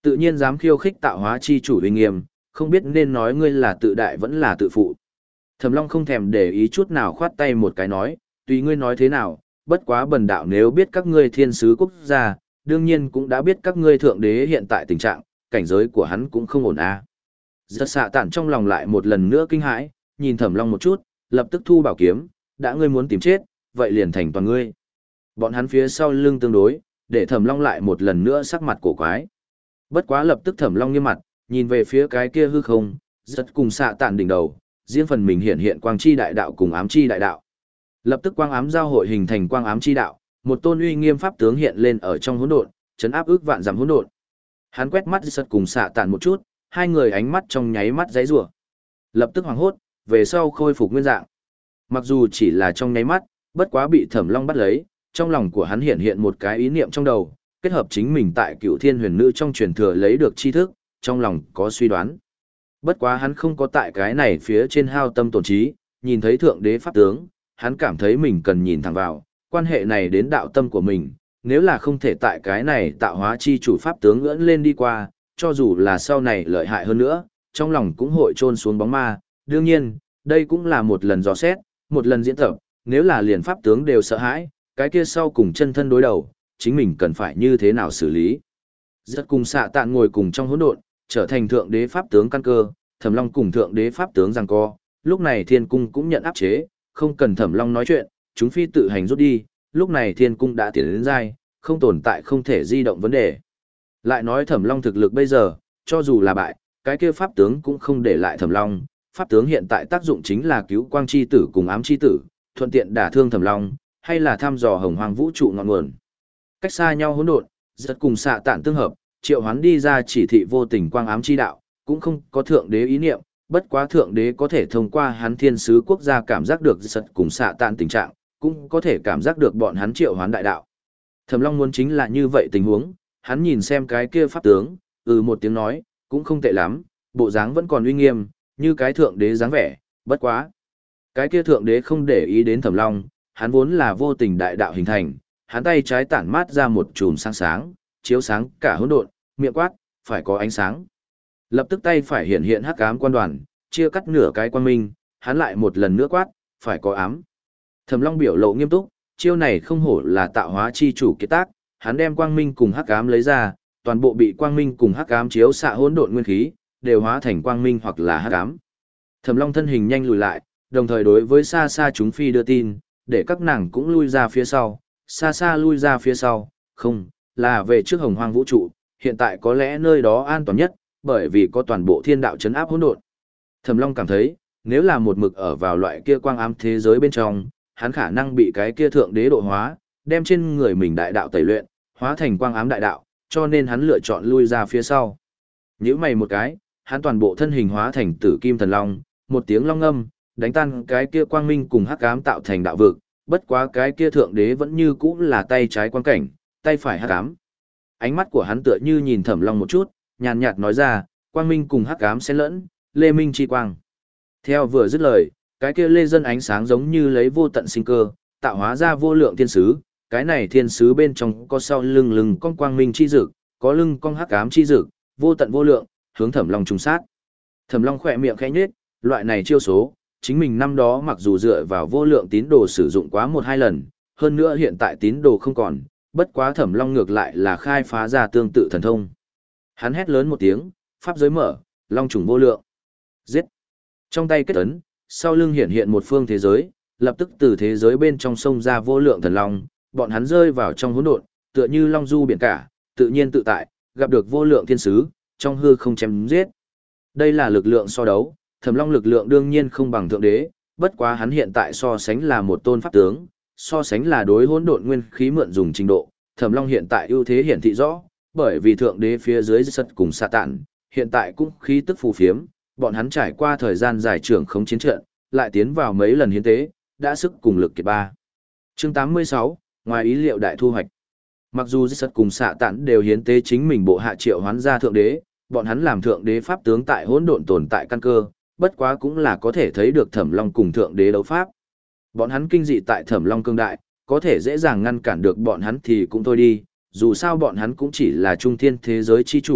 Tự nhiên dám khiêu khích tạo hóa chi chủ uy nghiêm, không biết nên nói ngươi là tự đại vẫn là tự phụ. Thẩm Long không thèm để ý chút nào khoát tay một cái nói, tùy ngươi nói thế nào, bất quá bần đạo nếu biết các ngươi thiên sứ quốc gia, đương nhiên cũng đã biết các ngươi thượng đế hiện tại tình trạng, cảnh giới của hắn cũng không ổn à. Giật xạ tản trong lòng lại một lần nữa kinh hãi, nhìn Thẩm Long một chút, lập tức thu bảo kiếm, đã ngươi muốn tìm chết, vậy liền thành toàn ngươi. Bọn hắn phía sau lưng tương đối, để Thẩm Long lại một lần nữa sắc mặt cổ quái. Bất quá lập tức Thẩm Long nghiêm mặt, nhìn về phía cái kia hư không, rất cùng xạ tản đỉnh đầu, riêng phần mình hiện hiện quang chi đại đạo cùng ám chi đại đạo. Lập tức quang ám giao hội hình thành quang ám chi đạo, một tôn uy nghiêm pháp tướng hiện lên ở trong hỗn độn, chấn áp ước vạn dặm hỗn độn. Hắn quét mắt giật cùng xạ tản một chút, hai người ánh mắt trong nháy mắt giãy giụa. Lập tức hoảng hốt, về sau khôi phục nguyên dạng. Mặc dù chỉ là trong nháy mắt, bất quá bị Thẩm Long bắt lấy, trong lòng của hắn hiện hiện một cái ý niệm trong đầu, kết hợp chính mình tại Cựu Thiên Huyền Nữ trong truyền thừa lấy được tri thức, trong lòng có suy đoán. Bất quá hắn không có tại cái này phía trên hao tâm tổn trí, nhìn thấy thượng đế pháp tướng, hắn cảm thấy mình cần nhìn thẳng vào, quan hệ này đến đạo tâm của mình, nếu là không thể tại cái này tạo hóa chi chủ pháp tướng ưỡn lên đi qua, cho dù là sau này lợi hại hơn nữa, trong lòng cũng hội trôn xuống bóng ma, đương nhiên, đây cũng là một lần dò xét, một lần diễn tập, nếu là liền pháp tướng đều sợ hãi, cái kia sau cùng chân thân đối đầu, chính mình cần phải như thế nào xử lý. Rất cùng xạ tạn ngồi cùng trong hỗn độn, trở thành thượng đế pháp tướng căn cơ, Thẩm Long cùng thượng đế pháp tướng giằng co, lúc này thiên cung cũng nhận áp chế, không cần Thẩm Long nói chuyện, chúng phi tự hành rút đi, lúc này thiên cung đã tiến đến giai, không tồn tại không thể di động vấn đề. Lại nói Thẩm Long thực lực bây giờ, cho dù là bại, cái kia pháp tướng cũng không để lại Thẩm Long, pháp tướng hiện tại tác dụng chính là cứu quang chi tử cùng ám chi tử, thuận tiện đả thương Thẩm Long, hay là thăm dò hồng hoang vũ trụ ngọn nguồn. Cách xa nhau hỗn độn, rất cùng xạ tản tương hợp, triệu hoán đi ra chỉ thị vô tình quang ám chi đạo, cũng không có thượng đế ý niệm, bất quá thượng đế có thể thông qua hắn thiên sứ quốc gia cảm giác được giật cùng xạ tản tình trạng, cũng có thể cảm giác được bọn hắn triệu hoán đại đạo. Thẩm Long muốn chính là như vậy tình huống, hắn nhìn xem cái kia pháp tướng, ừ một tiếng nói, cũng không tệ lắm, bộ dáng vẫn còn uy nghiêm, như cái thượng đế dáng vẻ, bất quá. Cái kia thượng đế không để ý đến Thẩm Long, hắn vốn là vô tình đại đạo hình thành, hắn tay trái tản mát ra một chùm sáng sáng, chiếu sáng cả hỗn độn, miệng quát, phải có ánh sáng. Lập tức tay phải hiện hiện hắc ám quan đoàn, chia cắt nửa cái quang minh, hắn lại một lần nữa quát, phải có ám. Thẩm Long biểu lộ nghiêm túc, chiêu này không hổ là tạo hóa chi chủ kiệt tác, hắn đem quang minh cùng hắc ám lấy ra, toàn bộ bị quang minh cùng hắc ám chiếu xạ hỗn độn nguyên khí, đều hóa thành quang minh hoặc là hắc ám. Thẩm Long thân hình nhanh lùi lại, đồng thời đối với xa xa chúng phi đưa tin, để các nàng cũng lui ra phía sau, xa xa lui ra phía sau, không, là về trước hồng hoang vũ trụ, hiện tại có lẽ nơi đó an toàn nhất, bởi vì có toàn bộ thiên đạo chấn áp hỗn độn. Thẩm Long cảm thấy, nếu là một mực ở vào loại kia quang ám thế giới bên trong, hắn khả năng bị cái kia thượng đế độ hóa, đem trên người mình đại đạo tẩy luyện, hóa thành quang ám đại đạo, cho nên hắn lựa chọn lui ra phía sau. Nhíu mày một cái, hắn toàn bộ thân hình hóa thành tử kim thần long, một tiếng long âm, đánh tan cái kia quang minh cùng hắc ám tạo thành đạo vực, bất quá cái kia thượng đế vẫn như cũ là tay trái quang cảnh, tay phải hắc ám. Ánh mắt của hắn tựa như nhìn Thẩm Long một chút, nhàn nhạt nói ra, quang minh cùng hắc ám xen lẫn, lê minh chi quang. Theo vừa dứt lời, cái kia lê dân ánh sáng giống như lấy vô tận sinh cơ, tạo hóa ra vô lượng thiên sứ, cái này thiên sứ bên trong có sau lưng lưng con quang minh chi dực, có lưng con hắc ám chi dực, vô tận vô lượng, hướng Thẩm Long trùng sát. Thẩm Long khẽ miệng khẽ nhếch, loại này chiêu số, chính mình năm đó mặc dù dựa vào vô lượng tín đồ sử dụng quá một hai lần, hơn nữa hiện tại tín đồ không còn, bất quá Thẩm Long ngược lại là khai phá ra tương tự thần thông. Hắn hét lớn một tiếng, pháp giới mở, long trùng vô lượng. Giết! Trong tay kết ấn, sau lưng hiện hiện một phương thế giới, lập tức từ thế giới bên trong sông ra vô lượng thần long, bọn hắn rơi vào trong hỗn độn, tựa như long du biển cả, tự nhiên tự tại, gặp được vô lượng thiên sứ, trong hư không chém giết. Đây là lực lượng so đấu, Thẩm Long lực lượng đương nhiên không bằng thượng đế, bất quá hắn hiện tại so sánh là một tôn pháp tướng, so sánh là đối hỗn độn nguyên khí mượn dùng trình độ, Thẩm Long hiện tại ưu thế hiển thị rõ, bởi vì thượng đế phía dưới sật cùng sa tản, hiện tại cũng khí tức phù phiếm, bọn hắn trải qua thời gian dài trưởng khống chiến trận, lại tiến vào mấy lần hiến tế, đã sức cùng lực kiệt ba. Chương tám mươi sáu, ngoài ý liệu đại thu hoạch. Mặc dù sật cùng sa tản đều hiến tế chính mình bộ hạ triệu hoán ra thượng đế, bọn hắn làm thượng đế pháp tướng tại hỗn độn tồn tại căn cơ, bất quá cũng là có thể thấy được Thẩm Long cùng thượng đế đấu pháp. Bọn hắn kinh dị tại Thẩm Long cương đại, có thể dễ dàng ngăn cản được bọn hắn thì cũng thôi đi, dù sao bọn hắn cũng chỉ là trung thiên thế giới chi chủ,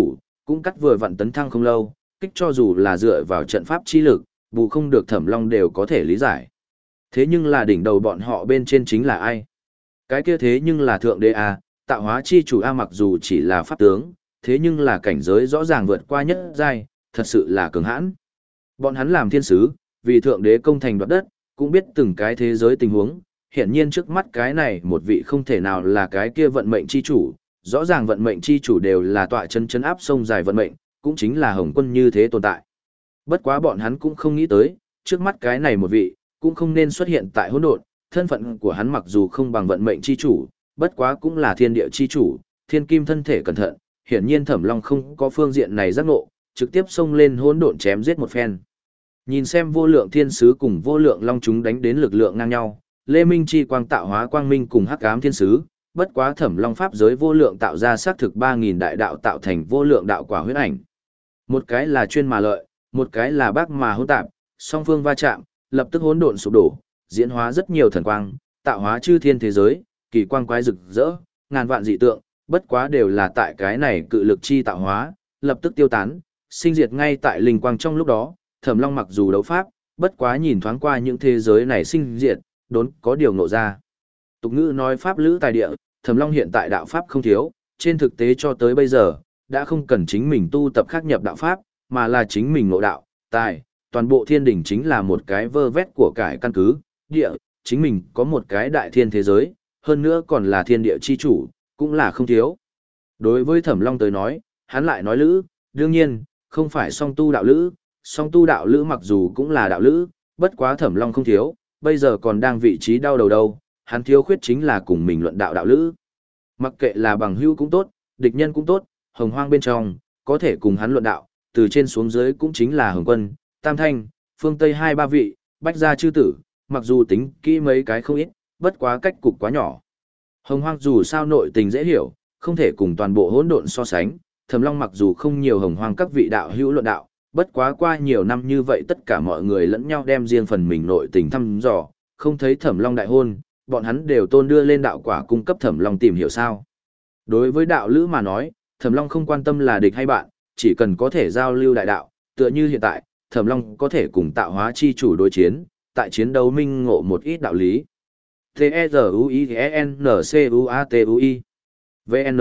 cũng cắt vừa vặn tấn thăng không lâu, kích cho dù là dựa vào trận pháp chi lực, bù không được Thẩm Long đều có thể lý giải. Thế nhưng là đỉnh đầu bọn họ bên trên chính là ai? Cái kia thế nhưng là thượng đế a, tạo hóa chi chủ a, mặc dù chỉ là pháp tướng, thế nhưng là cảnh giới rõ ràng vượt qua nhất giai, thật sự là cường hãn. Bọn hắn làm thiên sứ, vì thượng đế công thành đoạt đất, cũng biết từng cái thế giới tình huống, hiển nhiên trước mắt cái này một vị không thể nào là cái kia vận mệnh chi chủ, rõ ràng vận mệnh chi chủ đều là tọa chân chân áp sông dài vận mệnh, cũng chính là Hồng Quân như thế tồn tại. Bất quá bọn hắn cũng không nghĩ tới, trước mắt cái này một vị, cũng không nên xuất hiện tại hỗn độn, thân phận của hắn mặc dù không bằng vận mệnh chi chủ, bất quá cũng là thiên địa chi chủ, thiên kim thân thể cẩn thận, hiển nhiên Thẩm Long không có phương diện này giác ngộ, trực tiếp xông lên hỗn độn chém giết một phen. Nhìn xem vô lượng thiên sứ cùng vô lượng long chúng đánh đến lực lượng ngang nhau, Lê Minh chi quang tạo hóa quang minh cùng hắc ám thiên sứ, bất quá Thẩm Long pháp giới vô lượng tạo ra xác thực ba nghìn đại đạo tạo thành vô lượng đạo quả huyết ảnh. Một cái là chuyên mà lợi, một cái là bác mà hỗn tạp, song phương va chạm, lập tức hỗn độn sụp đổ, diễn hóa rất nhiều thần quang, tạo hóa chư thiên thế giới, kỳ quang quái rực rỡ, ngàn vạn dị tượng, bất quá đều là tại cái này cự lực chi tạo hóa, lập tức tiêu tán, sinh diệt ngay tại linh quang trong lúc đó. Thẩm Long mặc dù đấu pháp, bất quá nhìn thoáng qua những thế giới này sinh diệt, đốn có điều ngộ ra. Tục ngữ nói pháp lữ tài địa, Thẩm Long hiện tại đạo pháp không thiếu, trên thực tế cho tới bây giờ, đã không cần chính mình tu tập khắc nhập đạo pháp, mà là chính mình ngộ đạo, tài, toàn bộ thiên đỉnh chính là một cái vơ vét của cải căn cứ, địa, chính mình có một cái đại thiên thế giới, hơn nữa còn là thiên địa chi chủ, cũng là không thiếu. Đối với Thẩm Long tới nói, hắn lại nói lữ, đương nhiên, không phải song tu đạo lữ, song tu đạo lữ mặc dù cũng là đạo lữ, bất quá Thẩm Long không thiếu, bây giờ còn đang vị trí đau đầu đâu, hắn thiếu khuyết chính là cùng mình luận đạo đạo lữ. Mặc kệ là bằng hữu cũng tốt, địch nhân cũng tốt, hồng hoang bên trong, có thể cùng hắn luận đạo, từ trên xuống dưới cũng chính là Hồng Quân, Tam Thanh, phương Tây hai ba vị, Bách gia chư tử, mặc dù tính kỹ mấy cái không ít, bất quá cách cục quá nhỏ. Hồng hoang dù sao nội tình dễ hiểu, không thể cùng toàn bộ hỗn độn so sánh, Thẩm Long mặc dù không nhiều hồng hoang các vị đạo hữu luận đạo, bất quá qua nhiều năm như vậy tất cả mọi người lẫn nhau đem riêng phần mình nội tình thăm dò, không thấy Thẩm Long đại hôn, bọn hắn đều tôn đưa lên đạo quả cung cấp Thẩm Long tìm hiểu sao. Đối với đạo lữ mà nói, Thẩm Long không quan tâm là địch hay bạn, chỉ cần có thể giao lưu đại đạo, tựa như hiện tại, Thẩm Long có thể cùng tạo hóa chi chủ đối chiến, tại chiến đấu minh ngộ một ít đạo lý. T-E-Z-U-I-N-C-U-A-T-U-I vê en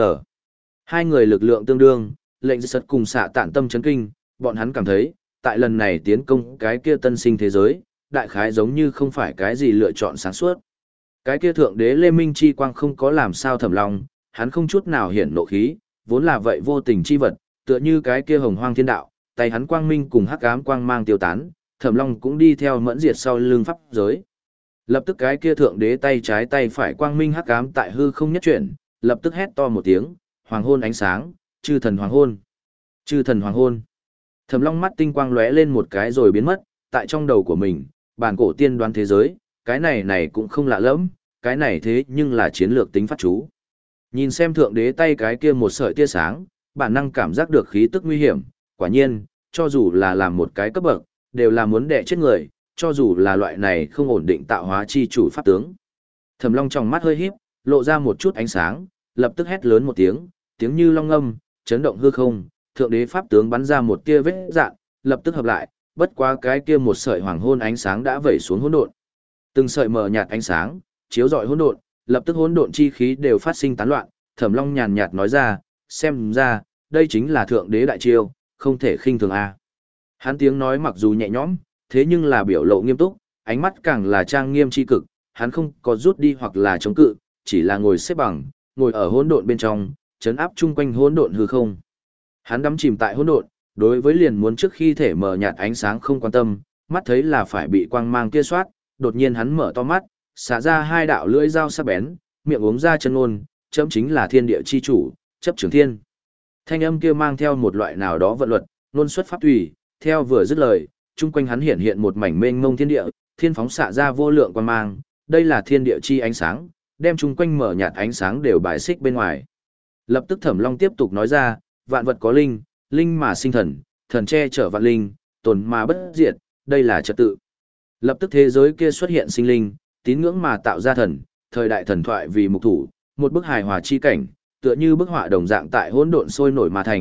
Hai người lực lượng tương đương, lệnh giật cùng xạ tản tâm chấn kinh, bọn hắn cảm thấy, tại lần này tiến công cái kia tân sinh thế giới, đại khái giống như không phải cái gì lựa chọn sáng suốt. Cái kia thượng đế Lê Minh chi quang không có làm sao Thẩm Long, hắn không chút nào hiển nộ khí, vốn là vậy vô tình chi vật, tựa như cái kia hồng hoang thiên đạo, tay hắn quang minh cùng hắc ám quang mang tiêu tán, Thẩm Long cũng đi theo mẫn diệt sau lưng pháp giới. Lập tức cái kia thượng đế tay trái tay phải quang minh hắc ám tại hư không nhất chuyển, lập tức hét to một tiếng, hoàng hôn ánh sáng, chư thần hoàng hôn. Chư thần hoàng hôn. Thẩm Long mắt tinh quang lóe lên một cái rồi biến mất, tại trong đầu của mình, bản cổ tiên đoán thế giới, cái này này cũng không lạ lẫm, cái này thế nhưng là chiến lược tính phát chú. Nhìn xem thượng đế tay cái kia một sợi tia sáng, bản năng cảm giác được khí tức nguy hiểm, quả nhiên, cho dù là làm một cái cấp bậc, đều là muốn đè chết người, cho dù là loại này không ổn định tạo hóa chi chủ pháp tướng. Thẩm Long trong mắt hơi híp, lộ ra một chút ánh sáng, lập tức hét lớn một tiếng, tiếng như long ngâm, chấn động hư không, thượng đế pháp tướng bắn ra một tia vết dạn, lập tức hợp lại, bất quá cái kia một sợi hoàng hôn ánh sáng đã vẩy xuống hỗn độn. Từng sợi mờ nhạt ánh sáng, chiếu rọi hỗn độn, lập tức hỗn độn chi khí đều phát sinh tán loạn, Thẩm Long nhàn nhạt nói ra, xem ra, đây chính là thượng đế đại chiêu, không thể khinh thường a. Hắn tiếng nói mặc dù nhẹ nhõm, thế nhưng là biểu lộ nghiêm túc, ánh mắt càng là trang nghiêm chi cực, hắn không có rút đi hoặc là chống cự, chỉ là ngồi xếp bằng, ngồi ở hỗn độn bên trong, chấn áp chung quanh hỗn độn hư không. Hắn đắm chìm tại hỗn độn, đối với liền muốn trước khi thể mở nhạt ánh sáng không quan tâm, mắt thấy là phải bị quang mang kia soát, đột nhiên hắn mở to mắt, xả ra hai đạo lưỡi dao sắc bén, miệng uống ra chân ngôn, chấm chính là thiên địa chi chủ, chấp trưởng thiên. Thanh âm kia mang theo một loại nào đó vận luật, ngôn xuất pháp tùy, theo vừa dứt lời, chung quanh hắn hiện hiện một mảnh mênh mông thiên địa, thiên phóng xạ ra vô lượng quang mang, đây là thiên địa chi ánh sáng, đem chung quanh mở nhạt ánh sáng đều bài xích bên ngoài. Lập tức Thẩm Long tiếp tục nói ra, vạn vật có linh, linh mà sinh thần, thần che chở vạn linh, tồn mà bất diệt, đây là trật tự. Lập tức thế giới kia xuất hiện sinh linh, tín ngưỡng mà tạo ra thần, thời đại thần thoại vì mục thủ, một bức hài hòa chi cảnh, tựa như bức họa đồng dạng tại hỗn độn sôi nổi mà thành,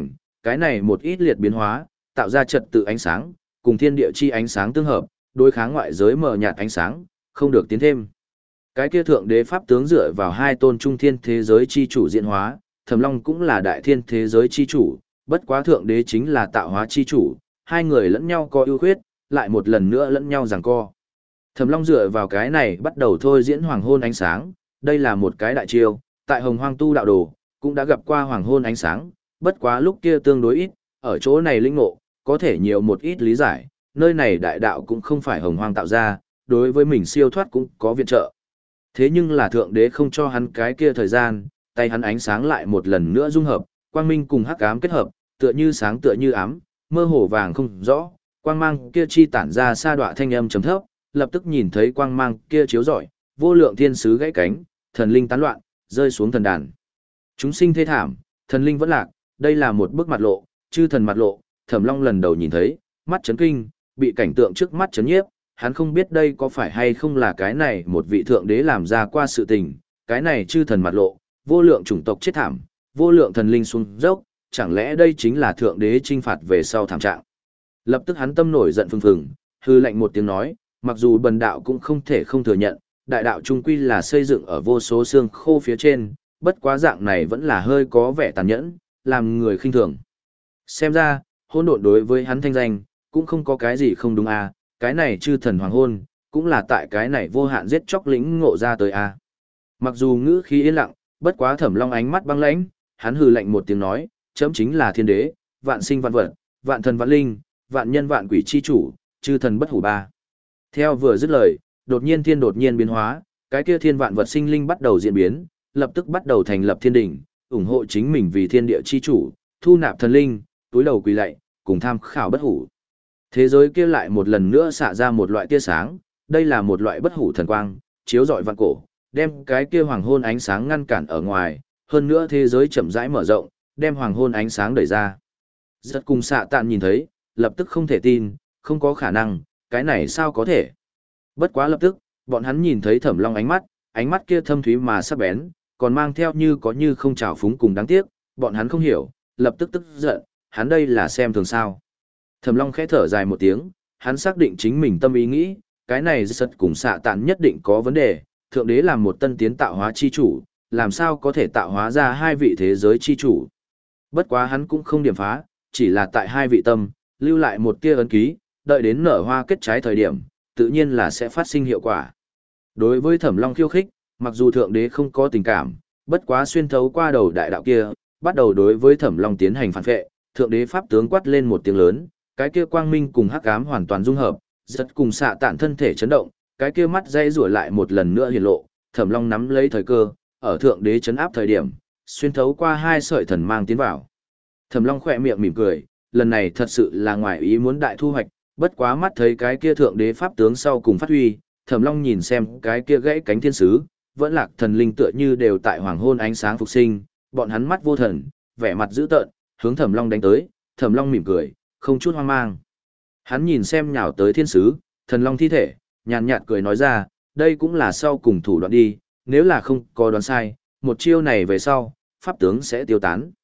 cái này một ít liệt biến hóa, tạo ra trật tự ánh sáng, cùng thiên địa chi ánh sáng tương hợp, đối kháng ngoại giới mờ nhạt ánh sáng, không được tiến thêm. Cái kia thượng đế pháp tướng dựa vào hai tôn trung thiên thế giới chi chủ diễn hóa, Thẩm Long cũng là đại thiên thế giới chi chủ, bất quá thượng đế chính là tạo hóa chi chủ, hai người lẫn nhau có ưu khuyết, lại một lần nữa lẫn nhau giằng co. Thẩm Long dựa vào cái này bắt đầu thôi diễn hoàng hôn ánh sáng, đây là một cái đại chiêu, tại Hồng Hoang tu đạo đồ, cũng đã gặp qua hoàng hôn ánh sáng, bất quá lúc kia tương đối ít, ở chỗ này linh ngộ, có thể nhiều một ít lý giải, nơi này đại đạo cũng không phải Hồng Hoang tạo ra, đối với mình siêu thoát cũng có viện trợ. Thế nhưng là thượng đế không cho hắn cái kia thời gian, tay hắn ánh sáng lại một lần nữa dung hợp, quang minh cùng hắc ám kết hợp, tựa như sáng tựa như ám, mơ hồ vàng không rõ, quang mang kia chi tản ra sa đọa thanh âm trầm thấp, lập tức nhìn thấy quang mang kia chiếu rọi, vô lượng thiên sứ gãy cánh, thần linh tán loạn, rơi xuống thần đàn. Chúng sinh thê thảm, thần linh vẫn lạc, đây là một bức mặt lộ, chư thần mặt lộ, Thẩm Long lần đầu nhìn thấy, mắt chấn kinh, bị cảnh tượng trước mắt chấn nhiếp, hắn không biết đây có phải hay không là cái này một vị thượng đế làm ra qua sự tình, cái này chư thần mặt lộ, vô lượng chủng tộc chết thảm, vô lượng thần linh xuống dốc, chẳng lẽ đây chính là thượng đế trinh phạt về sau thảm trạng. Lập tức hắn tâm nổi giận phừng phừng, hư lạnh một tiếng nói, mặc dù bần đạo cũng không thể không thừa nhận, đại đạo trung quy là xây dựng ở vô số xương khô phía trên, bất quá dạng này vẫn là hơi có vẻ tàn nhẫn, làm người khinh thường. Xem ra, hôn độn đối với hắn thanh danh, cũng không có cái gì không đúng à, cái này chư thần hoàng hôn, cũng là tại cái này vô hạn giết chóc lĩnh ngộ ra tới à. Mặc dù ngữ khí yên lặng, bất quá Thẩm Long ánh mắt băng lãnh, hắn hừ lạnh một tiếng nói, chấm chính là thiên đế, vạn sinh vạn vật, vạn thần vạn linh, vạn nhân vạn quỷ chi chủ, chư thần bất hủ ba. Theo vừa dứt lời, đột nhiên thiên đột nhiên biến hóa, cái kia thiên vạn vật sinh linh bắt đầu diễn biến, lập tức bắt đầu thành lập thiên đỉnh, ủng hộ chính mình vì thiên địa chi chủ, thu nạp thần linh, túi đầu quỳ lạy, cùng tham khảo bất hủ. Thế giới kia lại một lần nữa xạ ra một loại tia sáng, đây là một loại bất hủ thần quang, chiếu rọi vạn cổ, đem cái kia hoàng hôn ánh sáng ngăn cản ở ngoài, hơn nữa thế giới chậm rãi mở rộng, đem hoàng hôn ánh sáng đẩy ra. Rất cùng xạ tạn nhìn thấy, lập tức không thể tin, không có khả năng, cái này sao có thể. Bất quá lập tức, bọn hắn nhìn thấy Thẩm Long ánh mắt, ánh mắt kia thâm thúy mà sắc bén, còn mang theo như có như không trào phúng cùng đáng tiếc, bọn hắn không hiểu, lập tức tức giận, hắn đây là xem thường sao. Thẩm Long khẽ thở dài một tiếng, hắn xác định chính mình tâm ý nghĩ, cái này rất cùng xạ tạn nhất định có vấn đề, thượng đế làm một tân tiến tạo hóa chi chủ, làm sao có thể tạo hóa ra hai vị thế giới chi chủ. Bất quá hắn cũng không điểm phá, chỉ là tại hai vị tâm, lưu lại một tia ấn ký, đợi đến nở hoa kết trái thời điểm, tự nhiên là sẽ phát sinh hiệu quả. Đối với Thẩm Long khiêu khích, mặc dù thượng đế không có tình cảm, bất quá xuyên thấu qua đầu đại đạo kia, bắt đầu đối với Thẩm Long tiến hành phản vệ, thượng đế pháp tướng quát lên một tiếng lớn, cái kia quang minh cùng hắc ám hoàn toàn dung hợp, rất cùng xạ tản thân thể chấn động, cái kia mắt dây rủa lại một lần nữa hiện lộ, Thẩm Long nắm lấy thời cơ, ở thượng đế chấn áp thời điểm, xuyên thấu qua hai sợi thần mang tiến vào. Thẩm Long khẽ miệng mỉm cười, lần này thật sự là ngoài ý muốn đại thu hoạch, bất quá mắt thấy cái kia thượng đế pháp tướng sau cùng phát huy, Thẩm Long nhìn xem cái kia gãy cánh thiên sứ, vẫn lạc thần linh tựa như đều tại hoàng hôn ánh sáng phục sinh, bọn hắn mắt vô thần, vẻ mặt dữ tợn, hướng Thẩm Long đánh tới, Thẩm Long mỉm cười, không chút hoang mang. Hắn nhìn xem nhào tới thiên sứ, thần long thi thể, nhàn nhạt cười nói ra, đây cũng là sau cùng thủ đoạn đi, nếu là không có đoán sai, một chiêu này về sau, pháp tướng sẽ tiêu tán.